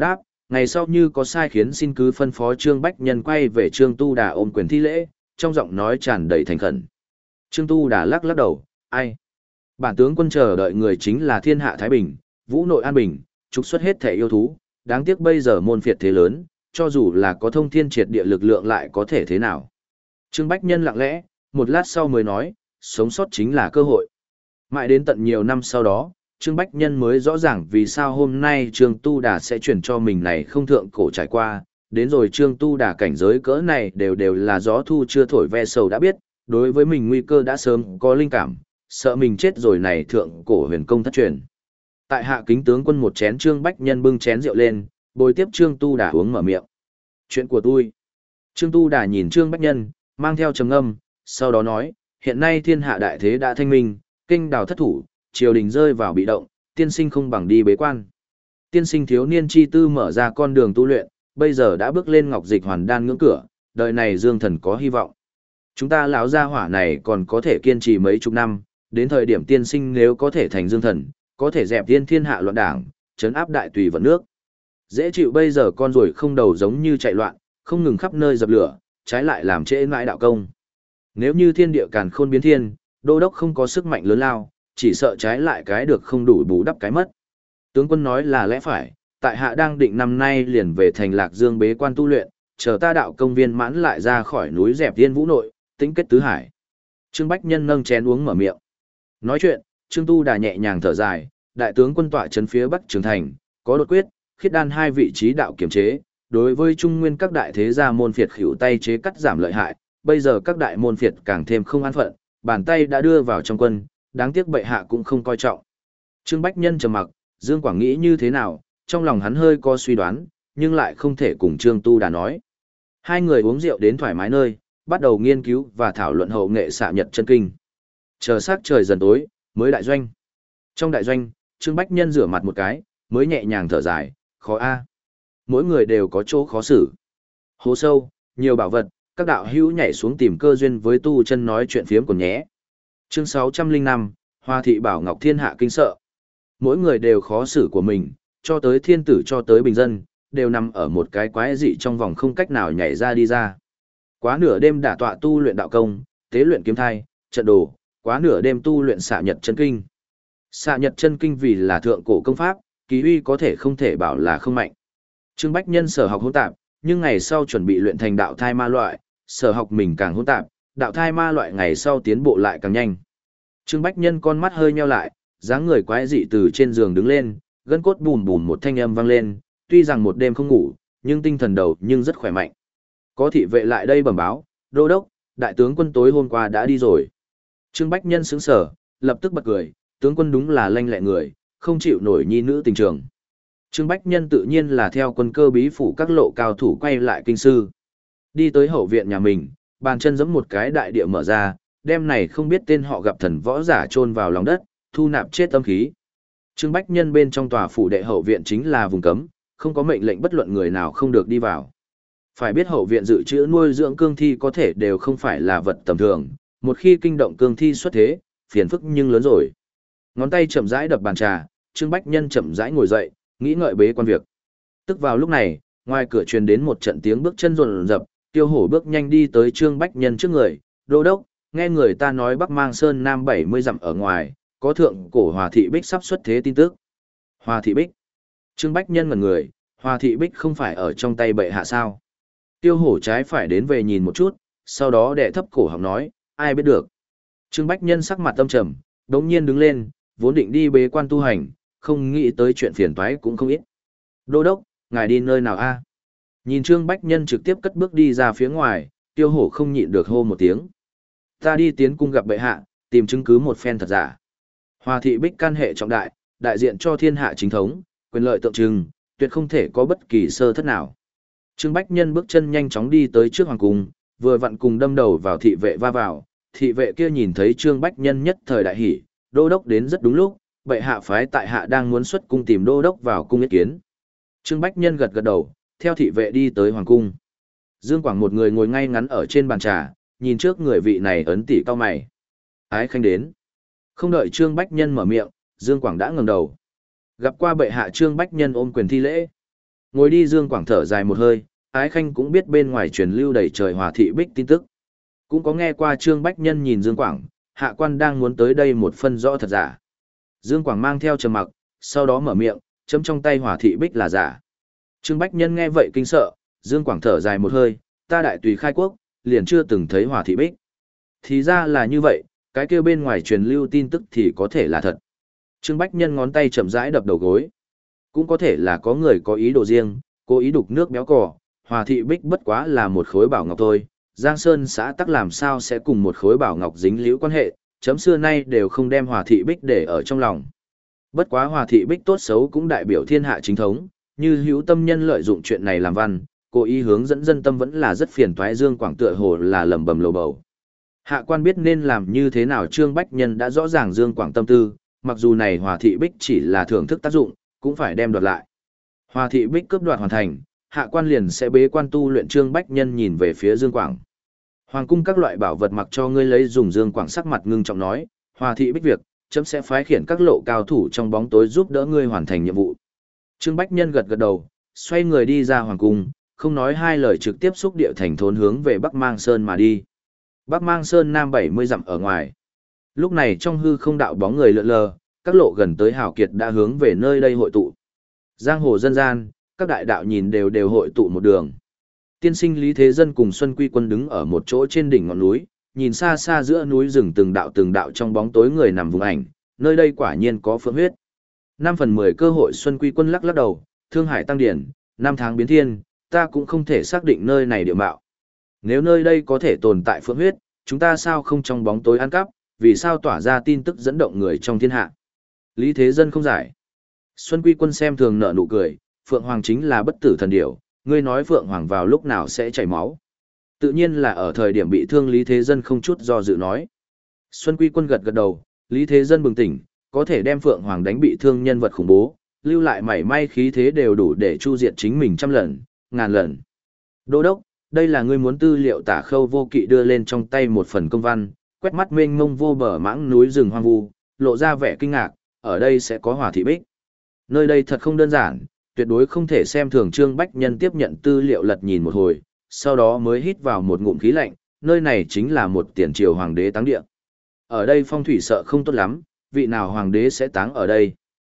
Ngày sau như có sai khiến xin cứ phân phó Trương Bách Nhân quay về Trương Tu Đà ôm quyền thi lễ, trong giọng nói tràn đầy thành khẩn. Trương Tu Đà lắc lắc đầu, ai? Bản tướng quân chờ đợi người chính là thiên hạ Thái Bình, vũ nội an bình, trục xuất hết thể yêu thú, đáng tiếc bây giờ môn phiệt thế lớn, cho dù là có thông thiên triệt địa lực lượng lại có thể thế nào. Trương Bách Nhân lặng lẽ, một lát sau mới nói, sống sót chính là cơ hội. Mãi đến tận nhiều năm sau đó, Trương Bách Nhân mới rõ ràng vì sao hôm nay Trương Tu Đà sẽ chuyển cho mình này không thượng cổ trải qua, đến rồi Trương Tu Đà cảnh giới cỡ này đều đều là gió thu chưa thổi ve sầu đã biết, đối với mình nguy cơ đã sớm có linh cảm, sợ mình chết rồi này thượng cổ huyền công thất truyền. Tại hạ kính tướng quân một chén Trương Bách Nhân bưng chén rượu lên, bồi tiếp Trương Tu Đà uống mở miệng. Chuyện của tôi. Trương Tu Đà nhìn Trương Bách Nhân, mang theo trầm ngâm, sau đó nói, hiện nay thiên hạ đại thế đã thanh minh, kinh đào thất thủ, triều đình rơi vào bị động, tiên sinh không bằng đi bế quan. Tiên sinh thiếu niên chi tư mở ra con đường tu luyện, bây giờ đã bước lên ngọc dịch hoàn đan ngưỡng cửa, đời này dương thần có hy vọng. Chúng ta lão gia hỏa này còn có thể kiên trì mấy chục năm, đến thời điểm tiên sinh nếu có thể thành dương thần, có thể dẹp tiên thiên hạ loạn đảng, trấn áp đại tùy vận nước. Dễ chịu bây giờ con rồi không đầu giống như chạy loạn, không ngừng khắp nơi dập lửa, trái lại làm trễ mãi đạo công. Nếu như thiên địa càn khôn biến thiên, đô đốc không có sức mạnh lớn lao, chỉ sợ trái lại cái được không đủ bù đắp cái mất. Tướng quân nói là lẽ phải, tại hạ đang định năm nay liền về thành Lạc Dương bế quan tu luyện, chờ ta đạo công viên mãn lại ra khỏi núi dẹp tiên vũ nội, tĩnh kết tứ hải. Trương Bách Nhân nâng chén uống mở miệng. Nói chuyện, Trương Tu Đà nhẹ nhàng thở dài, đại tướng quân tọa trấn phía Bắc Trường Thành, có đột quyết, khiết đan hai vị trí đạo kiểm chế, đối với trung nguyên các đại thế gia môn phiệt khỉu tay chế cắt giảm lợi hại, bây giờ các đại môn phiệt càng thêm không an phận, bàn tay đã đưa vào trong quân, đáng tiếc bệ hạ cũng không coi trọng. Trương Bách Nhân trầm mặc, Dương Quảng nghĩ như thế nào, trong lòng hắn hơi có suy đoán, nhưng lại không thể cùng Trương Tu Đà nói. Hai người uống rượu đến thoải mái nơi, bắt đầu nghiên cứu và thảo luận hậu nghệ xạ nhật chân kinh. Chờ sắc trời dần tối, mới đại doanh. Trong đại doanh, Trương Bách Nhân rửa mặt một cái, mới nhẹ nhàng thở dài, khó a. Mỗi người đều có chỗ khó xử. Hố sâu, nhiều bảo vật, các đạo hữu nhảy xuống tìm cơ duyên với tu chân nói chuyện phiếm còn nhé. Chương sáu trăm lẻ năm, Hoa thị bảo ngọc thiên hạ kinh sợ. Mỗi người đều khó xử của mình, cho tới thiên tử cho tới bình dân, đều nằm ở một cái quái dị trong vòng không cách nào nhảy ra đi ra. Quá nửa đêm đả tọa tu luyện đạo công, tế luyện kiếm thai, trận đồ, quá nửa đêm tu luyện xạ nhật chân kinh. Xạ nhật chân kinh vì là thượng cổ công pháp, kỳ uy có thể không thể bảo là không mạnh. Trương Bách Nhân sở học hỗn tạp, nhưng ngày sau chuẩn bị luyện thành đạo thai ma loại, sở học mình càng hỗn tạp, đạo thai ma loại ngày sau tiến bộ lại càng nhanh. Trương Bách Nhân con mắt hơi nheo lại, dáng người quái dị từ trên giường đứng lên, gân cốt bùm bùm một thanh âm vang lên, tuy rằng một đêm không ngủ, nhưng tinh thần đầu nhưng rất khỏe mạnh. Có thị vệ lại đây bẩm báo, đô đốc, đại tướng quân tối hôm qua đã đi rồi. Trương Bách Nhân sững sờ, lập tức bật cười, tướng quân đúng là lanh lẹ người, không chịu nổi nhi nữ tình trường. Trương Bách Nhân tự nhiên là theo quân cơ bí phủ các lộ cao thủ quay lại kinh sư. Đi tới hậu viện nhà mình, bàn chân giẫm một cái đại địa mở ra, đêm này không biết tên họ gặp thần võ giả chôn vào lòng đất, thu nạp chết tâm khí. Trương Bách Nhân bên trong tòa phủ đệ hậu viện chính là vùng cấm, không có mệnh lệnh bất luận người nào không được đi vào. Phải biết hậu viện dự trữ nuôi dưỡng cương thi có thể đều không phải là vật tầm thường, một khi kinh động cương thi xuất thế, phiền phức nhưng lớn rồi. Ngón tay chậm rãi đập bàn trà, Trương Bách Nhân chậm rãi ngồi dậy, nghĩ ngợi bế quan việc. Tức vào lúc này, ngoài cửa truyền đến một trận tiếng bước chân rồn rập, Tiêu Hổ bước nhanh đi tới Trương Bách Nhân trước người, "Đô đốc, nghe người ta nói Bắc Mang Sơn Nam bảy mươi dặm ở ngoài, có thượng cổ Hòa thị Bích sắp xuất thế tin tức." Hòa thị Bích? Trương Bách Nhân ngẩn người, Hòa thị Bích không phải ở trong tay bệ hạ sao? Tiêu Hổ trái phải đến về nhìn một chút, sau đó đệ thấp cổ họng nói, "Ai biết được." Trương Bách Nhân sắc mặt tâm trầm, đống nhiên đứng lên, vốn định đi bế quan tu hành, không nghĩ tới chuyện phiền toái cũng không ít. "Đô đốc, ngài đi nơi nào a?" Nhìn Trương Bách Nhân trực tiếp cất bước đi ra phía ngoài, Tiêu Hổ không nhịn được hô một tiếng. "Ta đi tiến cung gặp bệ hạ, tìm chứng cứ một phen thật giả." Hòa thị Bích can hệ trọng đại, đại diện cho thiên hạ chính thống, quyền lợi tượng trưng, tuyệt không thể có bất kỳ sơ thất nào. Trương Bách Nhân bước chân nhanh chóng đi tới trước hoàng cung, vừa vặn cùng đâm đầu vào thị vệ va vào, thị vệ kia nhìn thấy Trương Bách Nhân nhất thời đại hỉ, đô đốc đến rất đúng lúc, bệ hạ phái tại hạ đang muốn xuất cung tìm đô đốc vào cung ý kiến. Trương Bách Nhân gật gật đầu, theo thị vệ đi tới hoàng cung. Dương Quảng một người ngồi ngay ngắn ở trên bàn trà, nhìn trước người vị này ấn tỉ cao mày. Ái khanh đến. Không đợi Trương Bách Nhân mở miệng, Dương Quảng đã ngẩng đầu. Gặp qua bệ hạ, Trương Bách Nhân ôm quyền thi lễ. Ngồi đi Dương Quảng thở dài một hơi, Ái Khanh cũng biết bên ngoài truyền lưu đầy trời Hòa Thị Bích tin tức. Cũng có nghe qua Trương Bách Nhân nhìn Dương Quảng, hạ quan đang muốn tới đây một phân rõ thật giả. Dương Quảng mang theo trầm mặc, sau đó mở miệng, chấm trong tay Hòa Thị Bích là giả. Trương Bách Nhân nghe vậy kinh sợ, Dương Quảng thở dài một hơi, ta đại tùy khai quốc, liền chưa từng thấy Hòa Thị Bích. Thì ra là như vậy, cái kia bên ngoài truyền lưu tin tức thì có thể là thật. Trương Bách Nhân ngón tay chậm rãi đập đầu gối. Cũng có thể là có người có ý đồ riêng, cố ý đục nước béo cò, Hòa Thị Bích bất quá là một khối bảo ngọc thôi. Giang Sơn xã tắc làm sao sẽ cùng một khối bảo ngọc dính liễu quan hệ, chấm xưa nay đều không đem Hòa Thị Bích để ở trong lòng. Bất quá Hòa Thị Bích tốt xấu cũng đại biểu thiên hạ chính thống, như hữu tâm nhân lợi dụng chuyện này làm văn, cố ý hướng dẫn dân tâm vẫn là rất phiền toái. Dương Quảng tựa hồ là lẩm bẩm lầu bầu. Hạ quan biết nên làm như thế nào. Trương Bách Nhân đã rõ ràng Dương Quảng tâm tư, mặc dù này Hòa Thị Bích chỉ là thưởng thức tác dụng, cũng phải đem đoạt lại. Hòa Thị Bích cướp đoạt hoàn thành, hạ quan liền sẽ bế quan tu luyện. Trương Bách Nhân nhìn về phía Dương Quảng. Hoàng cung các loại bảo vật mặc cho ngươi lấy dùng. Dương Quảng sắc mặt ngưng trọng nói, Hòa Thị Bích việc, chấm sẽ phái khiển các lộ cao thủ trong bóng tối giúp đỡ ngươi hoàn thành nhiệm vụ. Trương Bách Nhân gật gật đầu, xoay người đi ra hoàng cung, không nói hai lời trực tiếp xúc địa thành thốn hướng về Bắc Mang Sơn mà đi. Bắc Mang Sơn nam bảy mươi dặm ở ngoài. Lúc này trong hư không đạo bóng người lượn lờ, các lộ gần tới hào kiệt đã hướng về nơi đây hội tụ. Giang hồ dân gian, các đại đạo nhìn đều đều hội tụ một đường. Tiên sinh Lý Thế Dân cùng Xuân Quy Quân đứng ở một chỗ trên đỉnh ngọn núi, nhìn xa xa giữa núi rừng từng đạo từng đạo trong bóng tối người nằm vùng ảnh, nơi đây quả nhiên có phượng huyết. Năm phần mười cơ hội. Xuân Quy Quân lắc lắc đầu, Thương Hải tăng điển, năm tháng biến thiên, ta cũng không thể xác định nơi này địa mạo. Nếu nơi đây có thể tồn tại phượng huyết, chúng ta sao không trong bóng tối ăn cắp, vì sao tỏa ra tin tức dẫn động người trong thiên hạ? Lý Thế Dân không giải. Xuân Quy Quân xem thường nở nụ cười, Phượng Hoàng chính là bất tử thần điểu, ngươi nói Phượng Hoàng vào lúc nào sẽ chảy máu? Tự nhiên là ở thời điểm bị thương. Lý Thế Dân không chút do dự nói. Xuân Quy Quân gật gật đầu, Lý Thế Dân bừng tỉnh, có thể đem Phượng Hoàng đánh bị thương nhân vật khủng bố, lưu lại mảy may khí thế đều đủ để chu diệt chính mình trăm lần, ngàn lần. Đô đốc, đây là ngươi muốn tư liệu. Tả Khâu Vô Kỵ đưa lên trong tay một phần công văn, quét mắt mênh mông vô bờ mãng núi rừng hoang vu, lộ ra vẻ kinh ngạc, ở đây sẽ có Hòa Thị Bích. Nơi đây thật không đơn giản, tuyệt đối không thể xem thường. Trương Bách Nhân tiếp nhận tư liệu lật nhìn một hồi, sau đó mới hít vào một ngụm khí lạnh, nơi này chính là một tiền triều hoàng đế táng địa. Ở đây phong thủy sợ không tốt lắm, vị nào hoàng đế sẽ táng ở đây?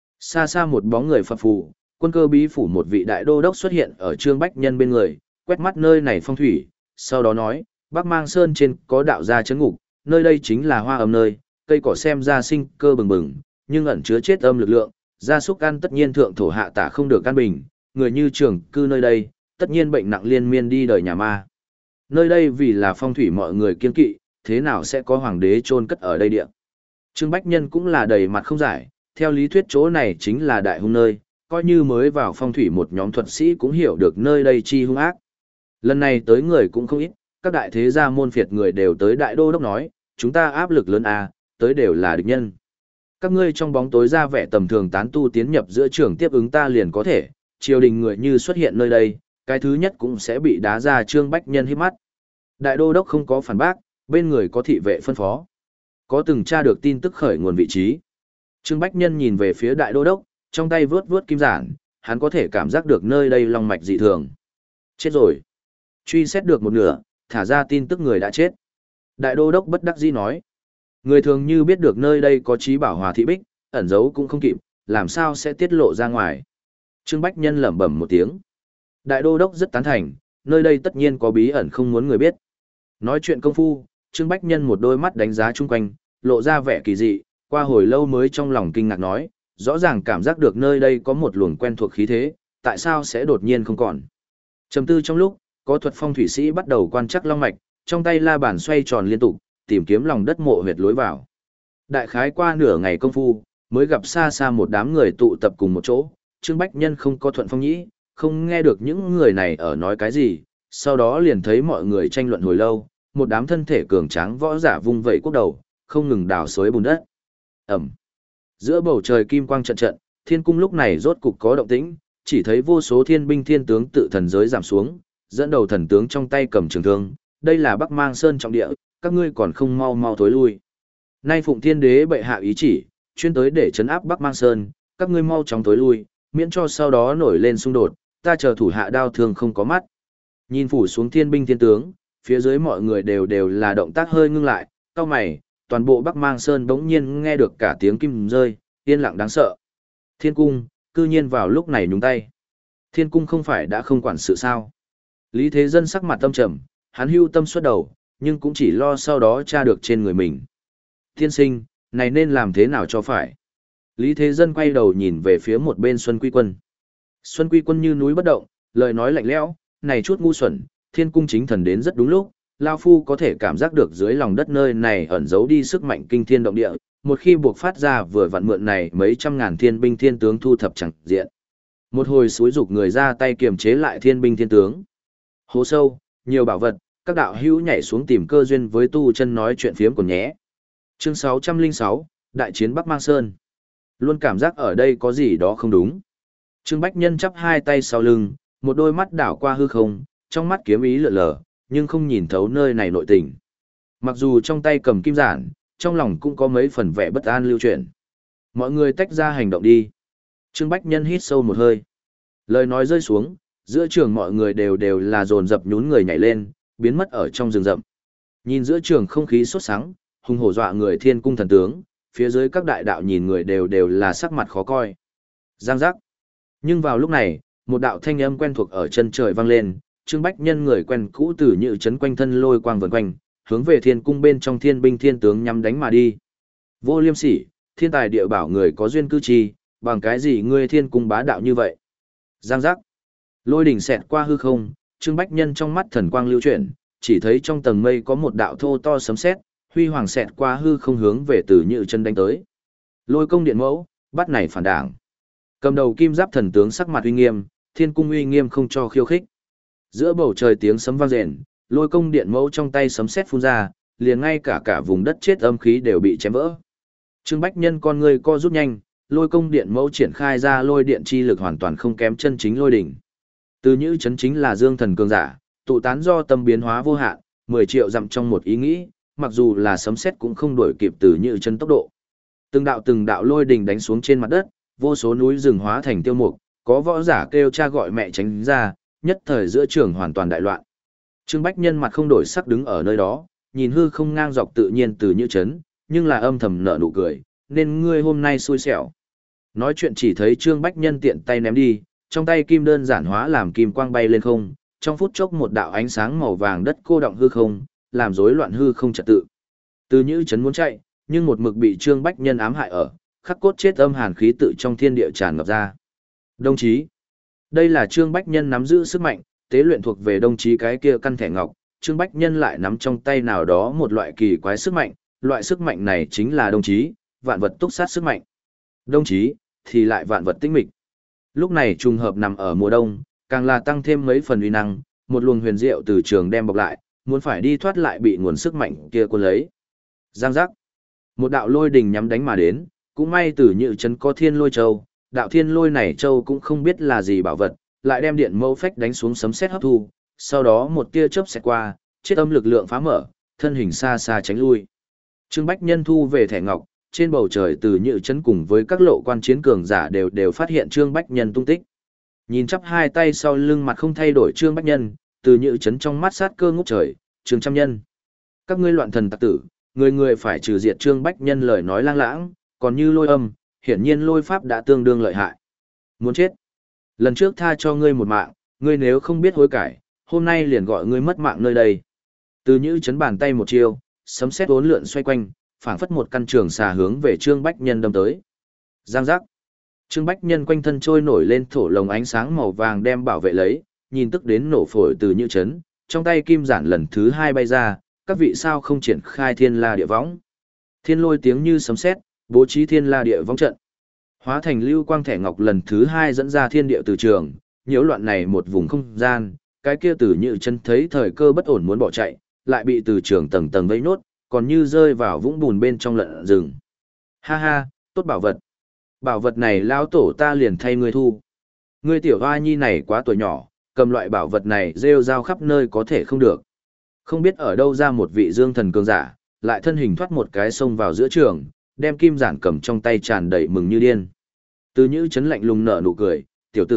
Xa xa một bóng người phập phù, Quân Cơ Bí phủ một vị đại đô đốc xuất hiện ở Trương Bách Nhân bên người, quét mắt nơi này phong thủy, sau đó nói, Bắc Mang Sơn trên có đạo gia chấn ngục, nơi đây chính là hoa âm nơi, cây cỏ xem ra sinh cơ bừng bừng, nhưng ẩn chứa chết âm lực lượng, gia súc ăn tất nhiên thượng thổ hạ tả không được căn bình, người như trường cư nơi đây, tất nhiên bệnh nặng liên miên đi đời nhà ma. Nơi đây vì là phong thủy mọi người kiên kỵ, thế nào sẽ có hoàng đế chôn cất ở đây địa? Trương Bách Nhân cũng là đầy mặt không giải, theo lý thuyết chỗ này chính là đại hung nơi, coi như mới vào phong thủy một nhóm thuật sĩ cũng hiểu được nơi đây chi hung ác. Lần này tới người cũng không ít, các đại thế gia môn phiệt người đều tới đại đô đốc nói, chúng ta áp lực lớn à, tới đều là địch nhân. Các ngươi trong bóng tối ra vẻ tầm thường tán tu tiến nhập giữa trường tiếp ứng ta liền có thể, triều đình người như xuất hiện nơi đây, cái thứ nhất cũng sẽ bị đá ra. Trương Bách Nhân hít mắt. Đại đô đốc không có phản bác, bên người có thị vệ phân phó. Có từng tra được tin tức khởi nguồn vị trí. Trương Bách Nhân nhìn về phía đại đô đốc, trong tay vướt vướt kim giản, hắn có thể cảm giác được nơi đây long mạch dị thường. Chết rồi. Truy xét được một nửa, thả ra tin tức người đã chết. Đại đô đốc bất đắc dĩ nói. Người thường như biết được nơi đây có trí bảo Hòa Thị Bích, ẩn giấu cũng không kịp, làm sao sẽ tiết lộ ra ngoài. Trương Bách Nhân lẩm bẩm một tiếng. Đại đô đốc rất tán thành, nơi đây tất nhiên có bí ẩn không muốn người biết. Nói chuyện công phu, Trương Bách Nhân một đôi mắt đánh giá chung quanh, lộ ra vẻ kỳ dị, qua hồi lâu mới trong lòng kinh ngạc nói, rõ ràng cảm giác được nơi đây có một luồng quen thuộc khí thế, tại sao sẽ đột nhiên không còn. Trầm tư trong lúc, có thuật phong thủy sĩ bắt đầu quan trắc long mạch, trong tay la bàn xoay tròn liên tục, tìm kiếm lòng đất mộ huyệt lối vào. Đại khái qua nửa ngày công phu, mới gặp xa xa một đám người tụ tập cùng một chỗ, Trương Bách Nhân không có thuận phong nhĩ, không nghe được những người này ở nói cái gì, sau đó liền thấy mọi người tranh luận hồi lâu, một đám thân thể cường tráng võ giả vung vẩy quốc đầu, không ngừng đào xới bùn đất. Ẩm. Giữa bầu trời kim quang trận trận, thiên cung lúc này rốt cục có động tĩnh, chỉ thấy vô số thiên binh thiên tướng tự thần giới giảm xuống, dẫn đầu thần tướng trong tay cầm trường thương, đây là Bắc Mang Sơn trọng địa, các ngươi còn không mau mau thối lui. Nay Phụng Thiên Đế bệ hạ ý chỉ, chuyên tới để trấn áp Bắc Mang Sơn, các ngươi mau chóng thối lui, miễn cho sau đó nổi lên xung đột, ta chờ thủ hạ đao thương không có mắt. Nhìn phủ xuống thiên binh thiên tướng, phía dưới mọi người đều đều là động tác hơi ngưng lại, cau mày, toàn bộ Bắc Mang Sơn bỗng nhiên nghe được cả tiếng kim rơi, yên lặng đáng sợ. Thiên cung, cư nhiên vào lúc này nhúng tay. Thiên cung không phải đã không quản sự sao? Lý Thế Dân sắc mặt tâm trầm, hắn hưu tâm xuất đầu, nhưng cũng chỉ lo sau đó tra được trên người mình. Tiên sinh, này nên làm thế nào cho phải? Lý Thế Dân quay đầu nhìn về phía một bên Xuân Quy Quân. Xuân Quy Quân như núi bất động, lời nói lạnh lẽo, này chút ngu xuẩn, thiên cung chính thần đến rất đúng lúc, Lao Phu có thể cảm giác được dưới lòng đất nơi này ẩn giấu đi sức mạnh kinh thiên động địa, một khi buộc phát ra vừa vặn mượn này mấy trăm ngàn thiên binh thiên tướng thu thập chẳng diện. Một hồi xúi dục người ra tay kiềm chế lại thiên binh thiên tướng. Hố sâu, nhiều bảo vật, các đạo hữu nhảy xuống tìm cơ duyên với tu chân nói chuyện phiếm của nhé. Chương sáu trăm lẻ sáu, Đại chiến Bắc Mang Sơn. Luôn cảm giác ở đây có gì đó không đúng. Trương Bách Nhân chắp hai tay sau lưng, một đôi mắt đảo qua hư không, trong mắt kiếm ý lượn lờ, nhưng không nhìn thấu nơi này nội tình. Mặc dù trong tay cầm kim giản, trong lòng cũng có mấy phần vẻ bất an lưu chuyển. Mọi người tách ra hành động đi. Trương Bách Nhân hít sâu một hơi. Lời nói rơi xuống, giữa trường mọi người đều đều là dồn dập nhún người nhảy lên, biến mất ở trong rừng rậm. Nhìn giữa trường không khí sốt sắng, hùng hổ dọa người thiên cung thần tướng, phía dưới các đại đạo nhìn người đều đều là sắc mặt khó coi. Giang giác. Nhưng vào lúc này, một đạo thanh âm quen thuộc ở chân trời vang lên, Trương Bách Nhân người quen cũ từ như chấn quanh thân lôi quang vần quanh, hướng về thiên cung bên trong thiên binh thiên tướng nhắm đánh mà đi. Vô Liêm Sỉ, thiên tài địa bảo người có duyên cư chi, bằng cái gì ngươi thiên cung bá đạo như vậy? Giang giác. Lôi đỉnh xẹt qua hư không, Trương Bách Nhân trong mắt thần quang lưu chuyển, chỉ thấy trong tầng mây có một đạo thô to sấm sét, huy hoàng xẹt qua hư không hướng về từ như chân đánh tới. Lôi công điện mẫu, bắt này phản đảng. Cầm đầu kim giáp thần tướng sắc mặt uy nghiêm, thiên cung uy nghiêm không cho khiêu khích. Giữa bầu trời tiếng sấm vang rền, lôi công điện mẫu trong tay sấm sét phun ra, liền ngay cả cả vùng đất chết âm khí đều bị chém vỡ. Trương Bách Nhân con người co rút nhanh, lôi công điện mẫu triển khai ra lôi điện chi lực hoàn toàn không kém chân chính lôi đỉnh. Từ Nhữ chấn chính là dương thần cường giả, tụ tán do tâm biến hóa vô hạn, mười triệu dặm trong một ý nghĩ, mặc dù là sấm sét cũng không đuổi kịp Từ Nhữ chấn tốc độ. Từng đạo từng đạo lôi đỉnh đánh xuống trên mặt đất, vô số núi rừng hóa thành tiêu mục, có võ giả kêu cha gọi mẹ tránh ra, nhất thời giữa trường hoàn toàn đại loạn. Trương Bách Nhân mặt không đổi sắc đứng ở nơi đó, nhìn hư không ngang dọc tự nhiên Từ Nhữ chấn, nhưng là âm thầm nở nụ cười, nên ngươi hôm nay xui xẻo. Nói chuyện chỉ thấy Trương Bách Nhân tiện tay ném đi, trong tay kim đơn giản hóa làm kim quang bay lên không, trong phút chốc một đạo ánh sáng màu vàng đất cô động hư không, làm rối loạn hư không trật tự. Từ Nhữ chấn muốn chạy, nhưng một mực bị Trương Bách Nhân ám hại ở, khắc cốt chết âm hàn khí tự trong thiên địa tràn ngập ra. Đồng chí, đây là Trương Bách Nhân nắm giữ sức mạnh, tế luyện thuộc về đồng chí cái kia căn thẻ ngọc, Trương Bách Nhân lại nắm trong tay nào đó một loại kỳ quái sức mạnh, loại sức mạnh này chính là đồng chí, vạn vật túc sát sức mạnh. Đồng chí, thì lại vạn vật tinh mịch. Lúc này trùng hợp nằm ở mùa đông, càng là tăng thêm mấy phần uy năng, một luồng huyền diệu từ trường đem bọc lại, muốn phải đi thoát lại bị nguồn sức mạnh kia cuốn lấy. Giang giác. Một đạo lôi đình nhắm đánh mà đến, cũng may Từ Nhữ chấn có thiên lôi châu, đạo thiên lôi này châu cũng không biết là gì bảo vật, lại đem điện mâu phách đánh xuống sấm sét hấp thu, sau đó một tia chớp xẹt qua, chết âm lực lượng phá mở, thân hình xa xa tránh lui. Trương Bách Nhân thu về thẻ ngọc, trên bầu trời Từ Nhữ chấn cùng với các lộ quan chiến cường giả đều đều phát hiện Trương Bách Nhân tung tích. Nhìn chắp hai tay sau lưng mặt không thay đổi Trương Bách Nhân, Từ Nhữ chấn trong mắt sát cơ ngút trời, Trương Trăm Nhân. Các ngươi loạn thần tặc tử, người người phải trừ diệt Trương Bách Nhân lời nói lang lãng, còn như lôi âm, hiển nhiên lôi pháp đã tương đương lợi hại. Muốn chết. Lần trước tha cho ngươi một mạng, ngươi nếu không biết hối cải, hôm nay liền gọi ngươi mất mạng nơi đây. Từ Nhữ chấn bàn tay một chiêu, sấm sét uốn lượn xoay quanh, phảng phất một căn trường xà hướng về Trương Bách Nhân đâm tới. Giang giác. Trương Bách Nhân quanh thân trôi nổi lên thổ lồng ánh sáng màu vàng đem bảo vệ lấy, nhìn tức đến nổ phổi Từ Nhữ chấn, trong tay kim giản lần thứ hai bay ra, các vị sao không triển khai thiên la địa võng. Thiên lôi tiếng như sấm sét, bố trí thiên la địa võng trận. Hóa thành lưu quang thẻ ngọc lần thứ hai dẫn ra thiên địa từ trường, nhiễu loạn này một vùng không gian, cái kia Từ Nhữ chấn thấy thời cơ bất ổn muốn bỏ chạy, lại bị từ trường tầng tầng vây nốt, còn như rơi vào vũng bùn bên trong lợn rừng. Ha ha, tốt bảo vật. Bảo vật này lão tổ ta liền thay ngươi thu. Ngươi tiểu hoa nhi này quá tuổi nhỏ, cầm loại bảo vật này rêu rao khắp nơi có thể không được. Không biết ở đâu ra một vị dương thần cường giả, lại thân hình thoát một cái sông vào giữa trường, đem kim giản cầm trong tay tràn đầy mừng như điên. Từ Nhữ chấn lạnh lùng nở nụ cười, tiểu tử,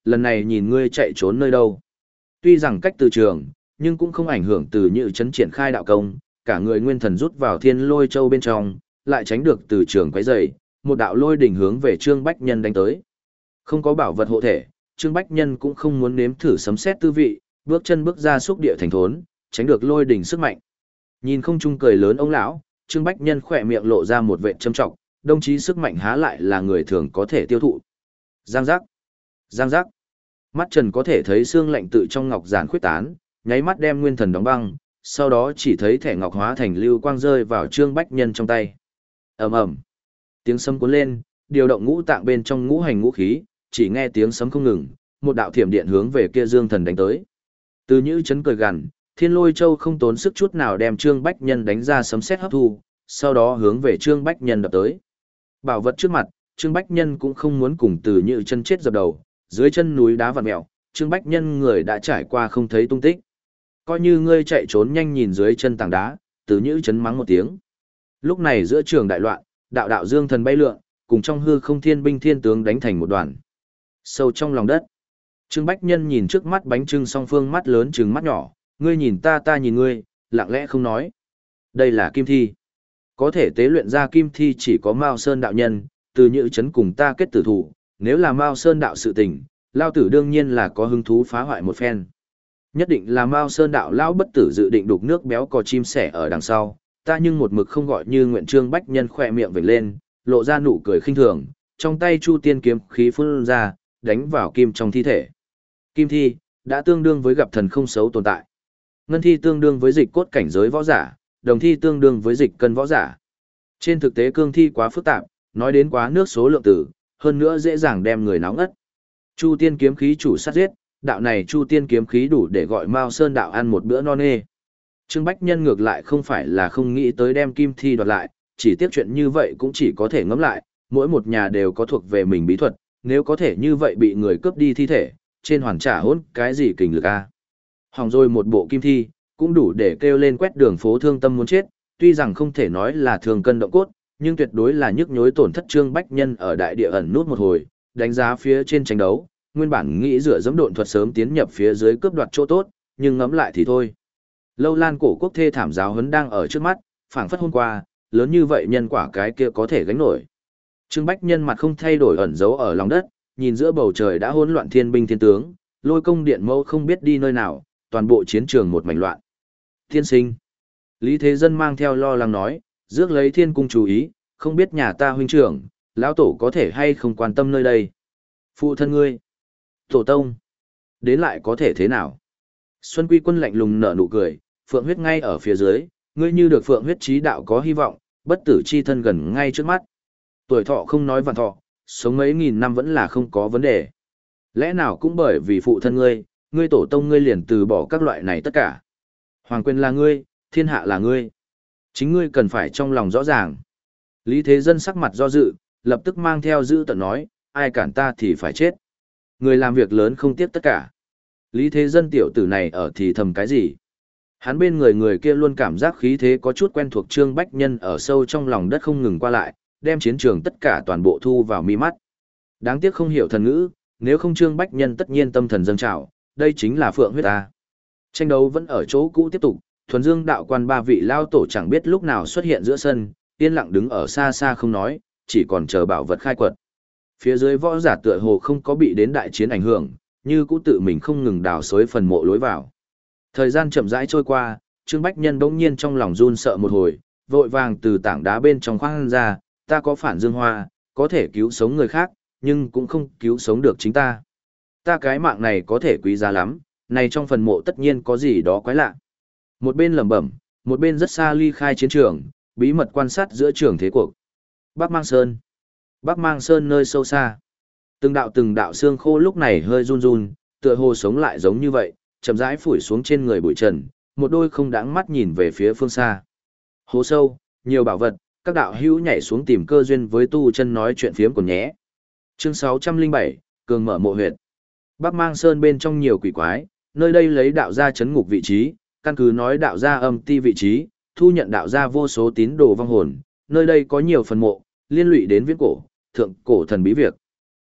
lần này nhìn ngươi chạy trốn nơi đâu. Tuy rằng cách từ trường, nhưng cũng không ảnh hưởng từ Nhự Trấn triển khai đạo công, cả người nguyên thần rút vào Thiên Lôi Châu bên trong, lại tránh được từ trường quấy rầy, một đạo lôi đỉnh hướng về Trương Bách Nhân đánh tới. Không có bảo vật hộ thể, Trương Bách Nhân cũng không muốn nếm thử sấm sét tư vị, bước chân bước ra xúc địa thành thốn, tránh được lôi đỉnh sức mạnh. Nhìn không trung cười lớn ông lão, Trương Bách Nhân khỏe miệng lộ ra một vệt châm trọng, đồng chí sức mạnh há lại là người thường có thể tiêu thụ. Giang giác, giang giác. Mắt Trần có thể thấy xương lạnh tự trong ngọc giản khuyết tán, nháy mắt đem nguyên thần đóng băng, sau đó chỉ thấy thẻ ngọc hóa thành lưu quang rơi vào Trương Bách Nhân trong tay. Ầm ầm. Tiếng sấm cuốn lên, điều động ngũ tạng bên trong ngũ hành ngũ khí, chỉ nghe tiếng sấm không ngừng, một đạo thiểm điện hướng về kia Dương Thần đánh tới. Từ Nhữ Trấn cười gằn, Thiên Lôi Châu không tốn sức chút nào đem Trương Bách Nhân đánh ra sấm sét hấp thu, sau đó hướng về Trương Bách Nhân đập tới. Bảo vật trước mặt, Trương Bách Nhân cũng không muốn cùng Từ Nhữ Trấn chết dập đầu, dưới chân núi đá vặn mèo, Trương Bách Nhân người đã trải qua không thấy tung tích. Coi như ngươi chạy trốn nhanh nhìn dưới chân tảng đá, Từ Nhữ Trấn mắng một tiếng. Lúc này giữa trường đại loạn, đạo đạo Dương Thần bay lượn, cùng trong hư không thiên binh thiên tướng đánh thành một đoàn. Sâu trong lòng đất, Trương Bách Nhân nhìn trước mắt bánh trưng song phương mắt lớn trừng mắt nhỏ, ngươi nhìn ta ta nhìn ngươi, lặng lẽ không nói. Đây là kim thi. Có thể tế luyện ra kim thi chỉ có Mao Sơn đạo nhân, Từ Nhữ Trấn cùng ta kết tử thủ, nếu là Mao Sơn đạo sự tình, lao tử đương nhiên là có hứng thú phá hoại một phen. Nhất định là Mao Sơn đạo lão bất tử dự định đục nước béo cò chim sẻ ở đằng sau, ta nhưng một mực không gọi như nguyện. Trương Bách Nhân khỏe miệng vểnh lên, lộ ra nụ cười khinh thường, trong tay Chu Tiên kiếm khí phun ra, đánh vào kim trong thi thể. Kim thi đã tương đương với gặp thần không xấu tồn tại. Ngân thi tương đương với dịch cốt cảnh giới võ giả, đồng thi tương đương với dịch cân võ giả. Trên thực tế cương thi quá phức tạp, nói đến quá nước số lượng tử, hơn nữa dễ dàng đem người náo ngất. Chu Tiên kiếm khí chủ sát giết, đạo này Chu Tiên kiếm khí đủ để gọi Mao Sơn đạo ăn một bữa no nê. Trương Bách Nhân ngược lại không phải là không nghĩ tới đem kim thi đoạt lại, chỉ tiếc chuyện như vậy cũng chỉ có thể ngẫm lại, mỗi một nhà đều có thuộc về mình bí thuật, nếu có thể như vậy bị người cướp đi thi thể, trên hoàn trả hỗn cái gì kình lực a. Hỏng rồi một bộ kim thi, cũng đủ để kêu lên quét đường phố thương tâm muốn chết, tuy rằng không thể nói là thường cân động cốt, nhưng tuyệt đối là nhức nhối tổn thất. Trương Bách Nhân ở đại địa ẩn nút một hồi, đánh giá phía trên tranh đấu, nguyên bản nghĩ dựa dẫm độn thuật sớm tiến nhập phía dưới cướp đoạt chỗ tốt, nhưng ngẫm lại thì thôi. Lâu Lan cổ quốc thê thảm giáo huấn đang ở trước mắt, phảng phất hôm qua, lớn như vậy nhân quả cái kia có thể gánh nổi. Trương Bách Nhân mặt không thay đổi ẩn giấu ở lòng đất, nhìn giữa bầu trời đã hỗn loạn thiên binh thiên tướng, lôi công điện mâu không biết đi nơi nào, toàn bộ chiến trường một mảnh loạn. Thiên sinh. Lý Thế Dân mang theo lo lắng nói, rước lấy thiên cung chú ý, không biết nhà ta huynh trưởng, lão tổ có thể hay không quan tâm nơi đây. Phụ thân ngươi. Tổ tông. Đến lại có thể thế nào? Xuân Quy Quân lạnh lùng nở nụ cười, phượng huyết ngay ở phía dưới, ngươi như được phượng huyết trí đạo có hy vọng, bất tử chi thân gần ngay trước mắt. Tuổi thọ không nói vạn thọ, sống mấy nghìn năm vẫn là không có vấn đề. Lẽ nào cũng bởi vì phụ thân ngươi, ngươi tổ tông ngươi liền từ bỏ các loại này tất cả. Hoàng quyền là ngươi, thiên hạ là ngươi. Chính ngươi cần phải trong lòng rõ ràng. Lý Thế Dân sắc mặt do dự, lập tức mang theo dữ tợn nói, ai cản ta thì phải chết. Người làm việc lớn không tiếc tất cả. Lý Thế Dân tiểu tử này ở thì thầm cái gì? Hắn bên người người kia luôn cảm giác khí thế có chút quen thuộc. Trương Bách Nhân ở sâu trong lòng đất không ngừng qua lại, đem chiến trường tất cả toàn bộ thu vào mi mắt. Đáng tiếc không hiểu thần ngữ, nếu không Trương Bách Nhân tất nhiên tâm thần dâng trào, đây chính là phượng huyết ta. Tranh đấu vẫn ở chỗ cũ tiếp tục, thuần dương đạo quan ba vị lao tổ chẳng biết lúc nào xuất hiện giữa sân, yên lặng đứng ở xa xa không nói, chỉ còn chờ bảo vật khai quật. Phía dưới võ giả tựa hồ không có bị đến đại chiến ảnh hưởng, như cũ tự mình không ngừng đào xới phần mộ lối vào. Thời gian chậm rãi trôi qua, Trương Bách Nhân bỗng nhiên trong lòng run sợ một hồi, vội vàng từ tảng đá bên trong khoang ra, ta có phản dương hoa, có thể cứu sống người khác, nhưng cũng không cứu sống được chính ta. Ta cái mạng này có thể quý giá lắm, này trong phần mộ tất nhiên có gì đó quái lạ. Một bên lẩm bẩm, một bên rất xa ly khai chiến trường, bí mật quan sát giữa trường thế cuộc. Bắc Mang Sơn. Bắc Mang Sơn nơi sâu xa. Từng đạo từng đạo xương khô lúc này hơi run run, tựa hồ sống lại giống như vậy, chậm rãi phủi xuống trên người bụi trần, một đôi không đáng mắt nhìn về phía phương xa. Hố sâu, nhiều bảo vật, các đạo hữu nhảy xuống tìm cơ duyên với tu chân nói chuyện phiếm còn nhé. Chương sáu trăm linh bảy, cường mở mộ huyệt. Bắc Mang Sơn bên trong nhiều quỷ quái, nơi đây lấy đạo gia chấn ngục vị trí, căn cứ nói đạo gia âm ti vị trí, thu nhận đạo gia vô số tín đồ vong hồn, nơi đây có nhiều phần mộ, liên lụy đến viễn cổ, thượng cổ thần bí việc.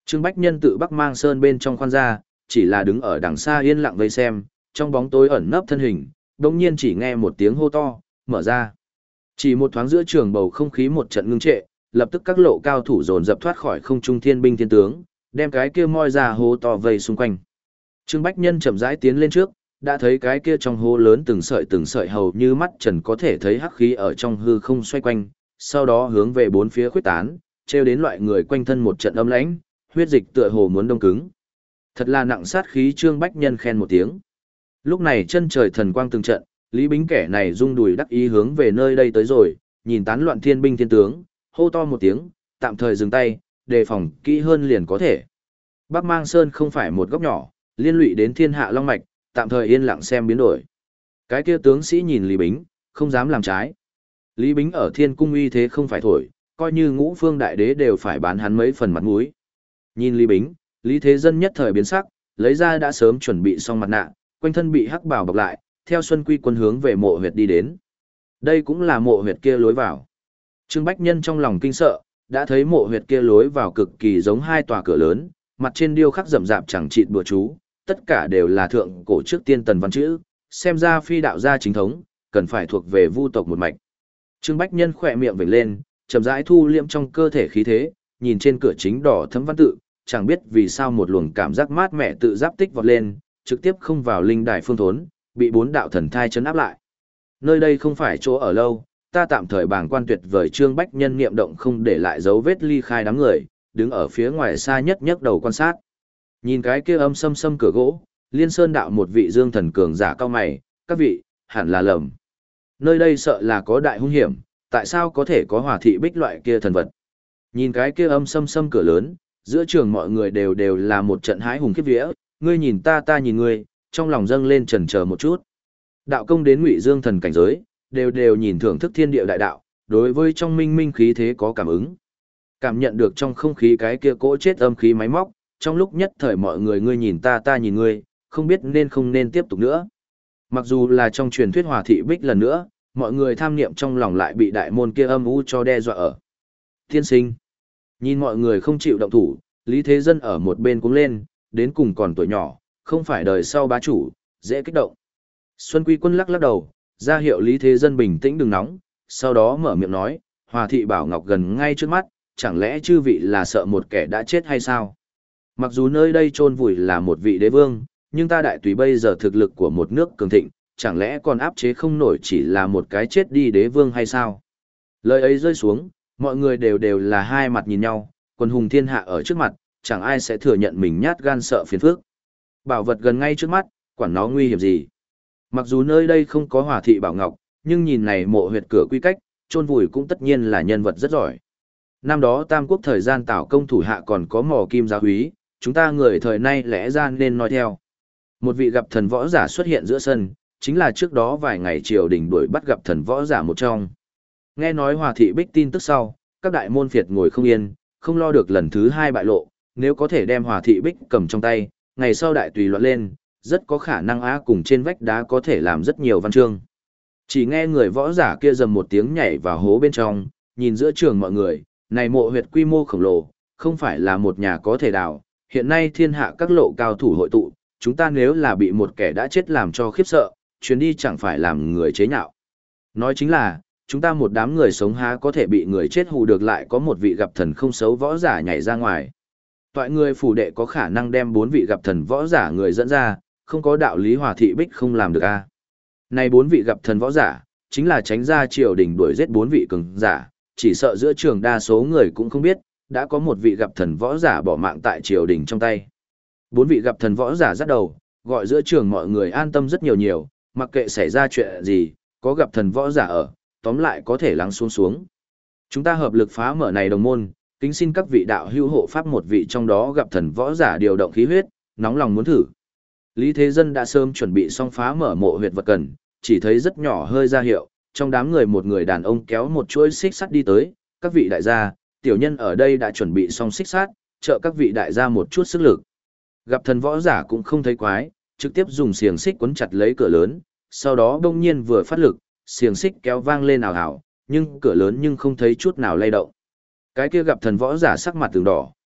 Trương Bách Nhân tự Bắc Mang Sơn bên trong khoan ra, chỉ là đứng ở đằng xa yên lặng vây xem, trong bóng tối ẩn nấp thân hình, đồng nhiên chỉ nghe một tiếng hô to, mở ra. Chỉ một thoáng giữa trường bầu không khí một trận ngưng trệ, lập tức các lộ cao thủ dồn dập thoát khỏi không trung thiên binh thiên tướng, đem cái kia moi ra hố to vây xung quanh. Trương Bách Nhân chậm rãi tiến lên trước, đã thấy cái kia trong hố lớn từng sợi từng sợi hầu như mắt trần có thể thấy hắc khí ở trong hư không xoay quanh, sau đó hướng về bốn phía khuếch tán, treo đến loại người quanh thân một trận âm lãnh, huyết dịch tựa hồ muốn đông cứng. Thật là nặng sát khí. Trương Bách Nhân khen một tiếng. Lúc này chân trời thần quang từng trận, Lý Bính kẻ này rung đùi đắc ý hướng về nơi đây tới rồi, nhìn tán loạn thiên binh thiên tướng, hô to một tiếng, tạm thời dừng tay, đề phòng kỹ hơn liền có thể. Bắc Mang Sơn không phải một góc nhỏ, liên lụy đến thiên hạ long mạch, tạm thời yên lặng xem biến đổi. Cái kia tướng sĩ nhìn Lý Bính, không dám làm trái. Lý Bính ở thiên cung uy thế không phải thổi, coi như ngũ phương đại đế đều phải bán hắn mấy phần mặt mũi. Nhìn Lý Bính, Lý Thế Dân nhất thời biến sắc, lấy ra đã sớm chuẩn bị xong mặt nạ, quanh thân bị hắc bào bọc lại, theo Xuân Quy quân hướng về mộ huyệt đi đến. Đây cũng là mộ huyệt kia lối vào. Trương Bách Nhân trong lòng kinh sợ, đã thấy mộ huyệt kia lối vào cực kỳ giống hai tòa cửa lớn, mặt trên điêu khắc rậm rạp chẳng chịt bùa chú, tất cả đều là thượng cổ trước tiên tần văn chữ, xem ra phi đạo gia chính thống, cần phải thuộc về vu tộc một mạch. Trương Bách Nhân khỏe miệng vểnh lên, chậm rãi thu liệm trong cơ thể khí thế, nhìn trên cửa chính đỏ thấm văn tự, chẳng biết vì sao một luồng cảm giác mát mẻ tự giáp tích vọt lên, trực tiếp không vào linh đài phương thốn, bị bốn đạo thần thai chấn áp lại. Nơi đây không phải chỗ ở lâu, ta tạm thời bàng quan tuyệt vời. Trương Bách Nhân niệm động không để lại dấu vết ly khai đám người, đứng ở phía ngoài xa nhất nhấc đầu quan sát. Nhìn cái kia âm sâm sâm cửa gỗ, Liên Sơn đạo một vị dương thần cường giả cao mày, các vị, hẳn là lầm. Nơi đây sợ là có đại hung hiểm, tại sao có thể có hỏa thị bích loại kia thần vật. Nhìn cái kia âm sâm sâm cửa lớn, giữa trường mọi người đều đều là một trận hái hùng khiếp vía, ngươi nhìn ta ta nhìn ngươi, trong lòng dâng lên chần chờ một chút. Đạo công đến Ngụy Dương thần cảnh giới, đều đều nhìn thưởng thức thiên địa đại đạo, đối với trong minh minh khí thế có cảm ứng. Cảm nhận được trong không khí cái kia cỗ chết âm khí máy móc, trong lúc nhất thời mọi người ngươi nhìn ta ta nhìn ngươi, không biết nên không nên tiếp tục nữa. Mặc dù là trong truyền thuyết hòa thị bích lần nữa, mọi người tham niệm trong lòng lại bị đại môn kia âm u cho đe dọa ở. Thiên sinh. Nhìn mọi người không chịu động thủ, Lý Thế Dân ở một bên cũng lên, đến cùng còn tuổi nhỏ, không phải đời sau bá chủ, dễ kích động. Xuân Quy Quân lắc lắc đầu, ra hiệu Lý Thế Dân bình tĩnh đừng nóng, sau đó mở miệng nói, Hòa thị bảo ngọc gần ngay trước mắt, chẳng lẽ chư vị là sợ một kẻ đã chết hay sao? Mặc dù nơi đây chôn vùi là một vị đế vương, nhưng ta đại tùy bây giờ thực lực của một nước cường thịnh, chẳng lẽ còn áp chế không nổi chỉ là một cái chết đi đế vương hay sao? Lời ấy rơi xuống, mọi người đều đều là hai mặt nhìn nhau, quân hùng thiên hạ ở trước mặt, chẳng ai sẽ thừa nhận mình nhát gan sợ phiền phức. Bảo vật gần ngay trước mắt, quản nó nguy hiểm gì? Mặc dù nơi đây không có Hòa thị bảo ngọc, nhưng nhìn này mộ huyệt cửa quy cách, chôn vùi cũng tất nhiên là nhân vật rất giỏi. Năm đó Tam Quốc thời gian Tào công thủ hạ còn có mỏ kim giáo húy, chúng ta người thời nay lẽ ra nên nói theo. Một vị gặp thần võ giả xuất hiện giữa sân, chính là trước đó vài ngày triều đình đuổi bắt gặp thần võ giả một trong. Nghe nói Hòa thị bích tin tức sau, các đại môn phiệt ngồi không yên, không lo được lần thứ hai bại lộ, nếu có thể đem Hòa thị bích cầm trong tay, ngày sau đại tùy loạn lên, rất có khả năng á cùng trên vách đá có thể làm rất nhiều văn chương. Chỉ nghe người võ giả kia dầm một tiếng nhảy vào hố bên trong, nhìn giữa trường mọi người, này mộ huyệt quy mô khổng lồ, không phải là một nhà có thể đào, hiện nay thiên hạ các lộ cao thủ hội tụ, chúng ta nếu là bị một kẻ đã chết làm cho khiếp sợ, chuyến đi chẳng phải làm người chế nhạo. Nói chính là, chúng ta một đám người sống há có thể bị người chết hù được lại có một vị gặp thần không xấu võ giả nhảy ra ngoài. Toại người phủ đệ có khả năng đem bốn vị gặp thần võ giả người dẫn ra, không có đạo lý Hòa thị bích không làm được a. Này bốn vị gặp thần võ giả, chính là tránh ra triều đình đuổi giết bốn vị cường giả, chỉ sợ giữa trường đa số người cũng không biết, đã có một vị gặp thần võ giả bỏ mạng tại triều đình trong tay. Bốn vị gặp thần võ giả dắt đầu, gọi giữa trường mọi người an tâm rất nhiều nhiều, mặc kệ xảy ra chuyện gì, có gặp thần võ giả ở, tóm lại có thể lắng xuống xuống. Chúng ta hợp lực phá mở này đồng môn, kính xin các vị đạo hữu hộ pháp một vị trong đó gặp thần võ giả điều động khí huyết, nóng lòng muốn thử. Lý Thế Dân đã sớm chuẩn bị xong phá mở mộ huyệt vật cần, chỉ thấy rất nhỏ hơi ra hiệu, trong đám người một người đàn ông kéo một chuỗi xích sắt đi tới, các vị đại gia, tiểu nhân ở đây đã chuẩn bị xong xích sắt, trợ các vị đại gia một chút sức lực. Gặp thần võ giả cũng không thấy quái, trực tiếp dùng xiềng xích quấn chặt lấy cửa lớn, sau đó đông nhiên vừa phát lực, xiềng xích kéo vang lên ào ào, nhưng cửa lớn nhưng không thấy chút nào lay động. Cái kia gặp thần võ giả sắc mặt từng đỏ,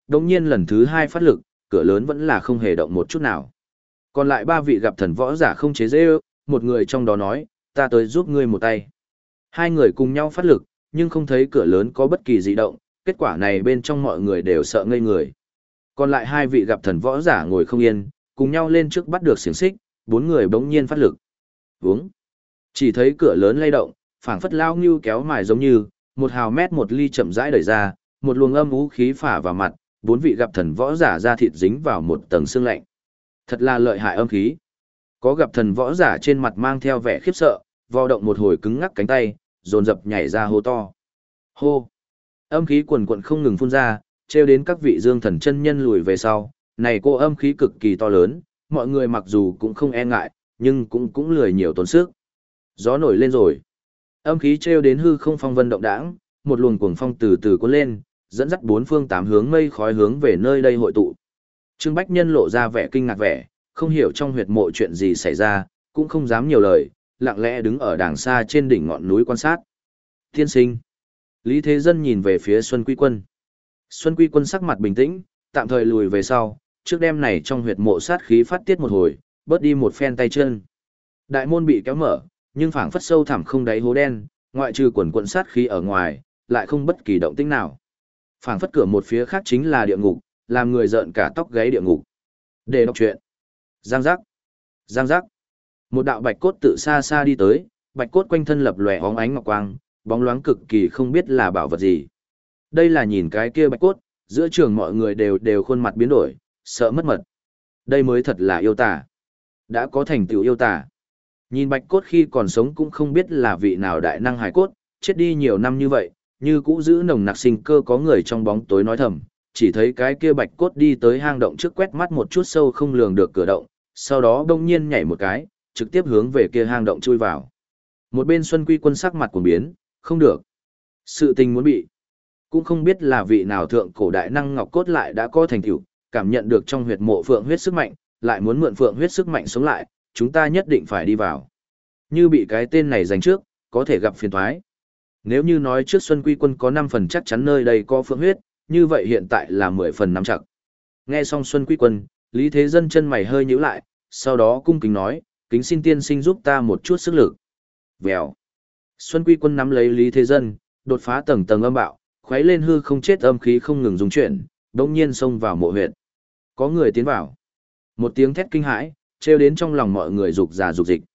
đồng nhiên lần thứ hai phát lực, cửa lớn vẫn là không hề động một chút nào. Còn lại ba vị gặp thần võ giả không chế dễ ư, một người trong đó nói, ta tới giúp ngươi một tay. Hai người cùng nhau phát lực, nhưng không thấy cửa lớn có bất kỳ dị động, kết quả này bên trong mọi người đều sợ ngây người. Còn lại hai vị gặp thần võ giả ngồi không yên, cùng nhau lên trước bắt được xiềng xích, bốn người bỗng nhiên phát lực. Vúng. Chỉ thấy cửa lớn lay động, phảng phất lao ngưu kéo mài giống như, một hào mét một ly chậm rãi đẩy ra, một luồng âm vũ khí phả vào mặt, bốn vị gặp thần võ giả da thịt dính vào một tầng xương lạnh. Thật là lợi hại âm khí. Có gặp thần võ giả trên mặt mang theo vẻ khiếp sợ, vò động một hồi cứng ngắc cánh tay, dồn dập nhảy ra hô to. Hô. Âm khí quần quần không ngừng phun ra, treo đến các vị dương thần chân nhân lùi về sau. Này cô âm khí cực kỳ to lớn, mọi người mặc dù cũng không e ngại, nhưng cũng cũng lười nhiều tốn sức. Gió nổi lên rồi. Âm khí treo đến hư không phong vân động đãng, một luồng cuồng phong từ từ cuốn lên, dẫn dắt bốn phương tám hướng mây khói hướng về nơi đây hội tụ. Trương Bách Nhân lộ ra vẻ kinh ngạc vẻ, không hiểu trong huyệt mộ chuyện gì xảy ra, cũng không dám nhiều lời, lặng lẽ đứng ở đàng xa trên đỉnh ngọn núi quan sát. Tiên sinh. Lý Thế Dân nhìn về phía Xuân Quy Quân. Xuân Quy Quân sắc mặt bình tĩnh, tạm thời lùi về sau, trước đêm này trong huyệt mộ sát khí phát tiết một hồi, bớt đi một phen tay chân. Đại môn bị kéo mở, nhưng phảng phất sâu thẳm không đáy hố đen, ngoại trừ quần quần sát khí ở ngoài, lại không bất kỳ động tĩnh nào. Phảng phất cửa một phía khác chính là địa ngục, làm người rợn cả tóc gáy địa ngục. Để đọc truyện. Giang giác. Giang giác. Một đạo bạch cốt tự xa xa đi tới, bạch cốt quanh thân lập lòe óng ánh ngọc quang, bóng loáng cực kỳ không biết là bảo vật gì. Đây là nhìn cái kia bạch cốt, giữa trường mọi người đều đều khuôn mặt biến đổi, sợ mất mật. Đây mới thật là yêu tà. Đã có thành tựu yêu tà. Nhìn bạch cốt khi còn sống cũng không biết là vị nào đại năng hải cốt, chết đi nhiều năm như vậy, như cũ giữ nồng nặc sinh cơ có người trong bóng tối nói thầm, chỉ thấy cái kia bạch cốt đi tới hang động trước quét mắt một chút sâu không lường được cửa động, sau đó đông nhiên nhảy một cái, trực tiếp hướng về kia hang động chui vào. Một bên Xuân Quy Quân sắc mặt cuồng biến, không được. Sự tình muốn bị. Cũng không biết là vị nào thượng cổ đại năng ngọc cốt lại đã có thành tựu, cảm nhận được trong huyệt mộ phượng huyết sức mạnh, lại muốn mượn phượng huyết sức mạnh sống lại, chúng ta nhất định phải đi vào. Như bị cái tên này giành trước, có thể gặp phiền toái. Nếu như nói trước Xuân Quy Quân có năm phần chắc chắn nơi đây có phượng huyết, như vậy hiện tại là mười phần nắm chặt. Nghe xong Xuân Quy Quân, Lý Thế Dân chân mày hơi nhíu lại, sau đó cung kính nói, kính xin tiên sinh giúp ta một chút sức lực. Vèo. Xuân Quy Quân nắm lấy Lý Thế Dân, đột phá tầng tầng âm bạo, khuấy lên hư không chết âm khí không ngừng dung chuyển, đống nhiên xông vào mộ huyệt. Có người tiến vào. Một tiếng thét kinh hãi, trêu đến trong lòng mọi người rục rà rục dịch.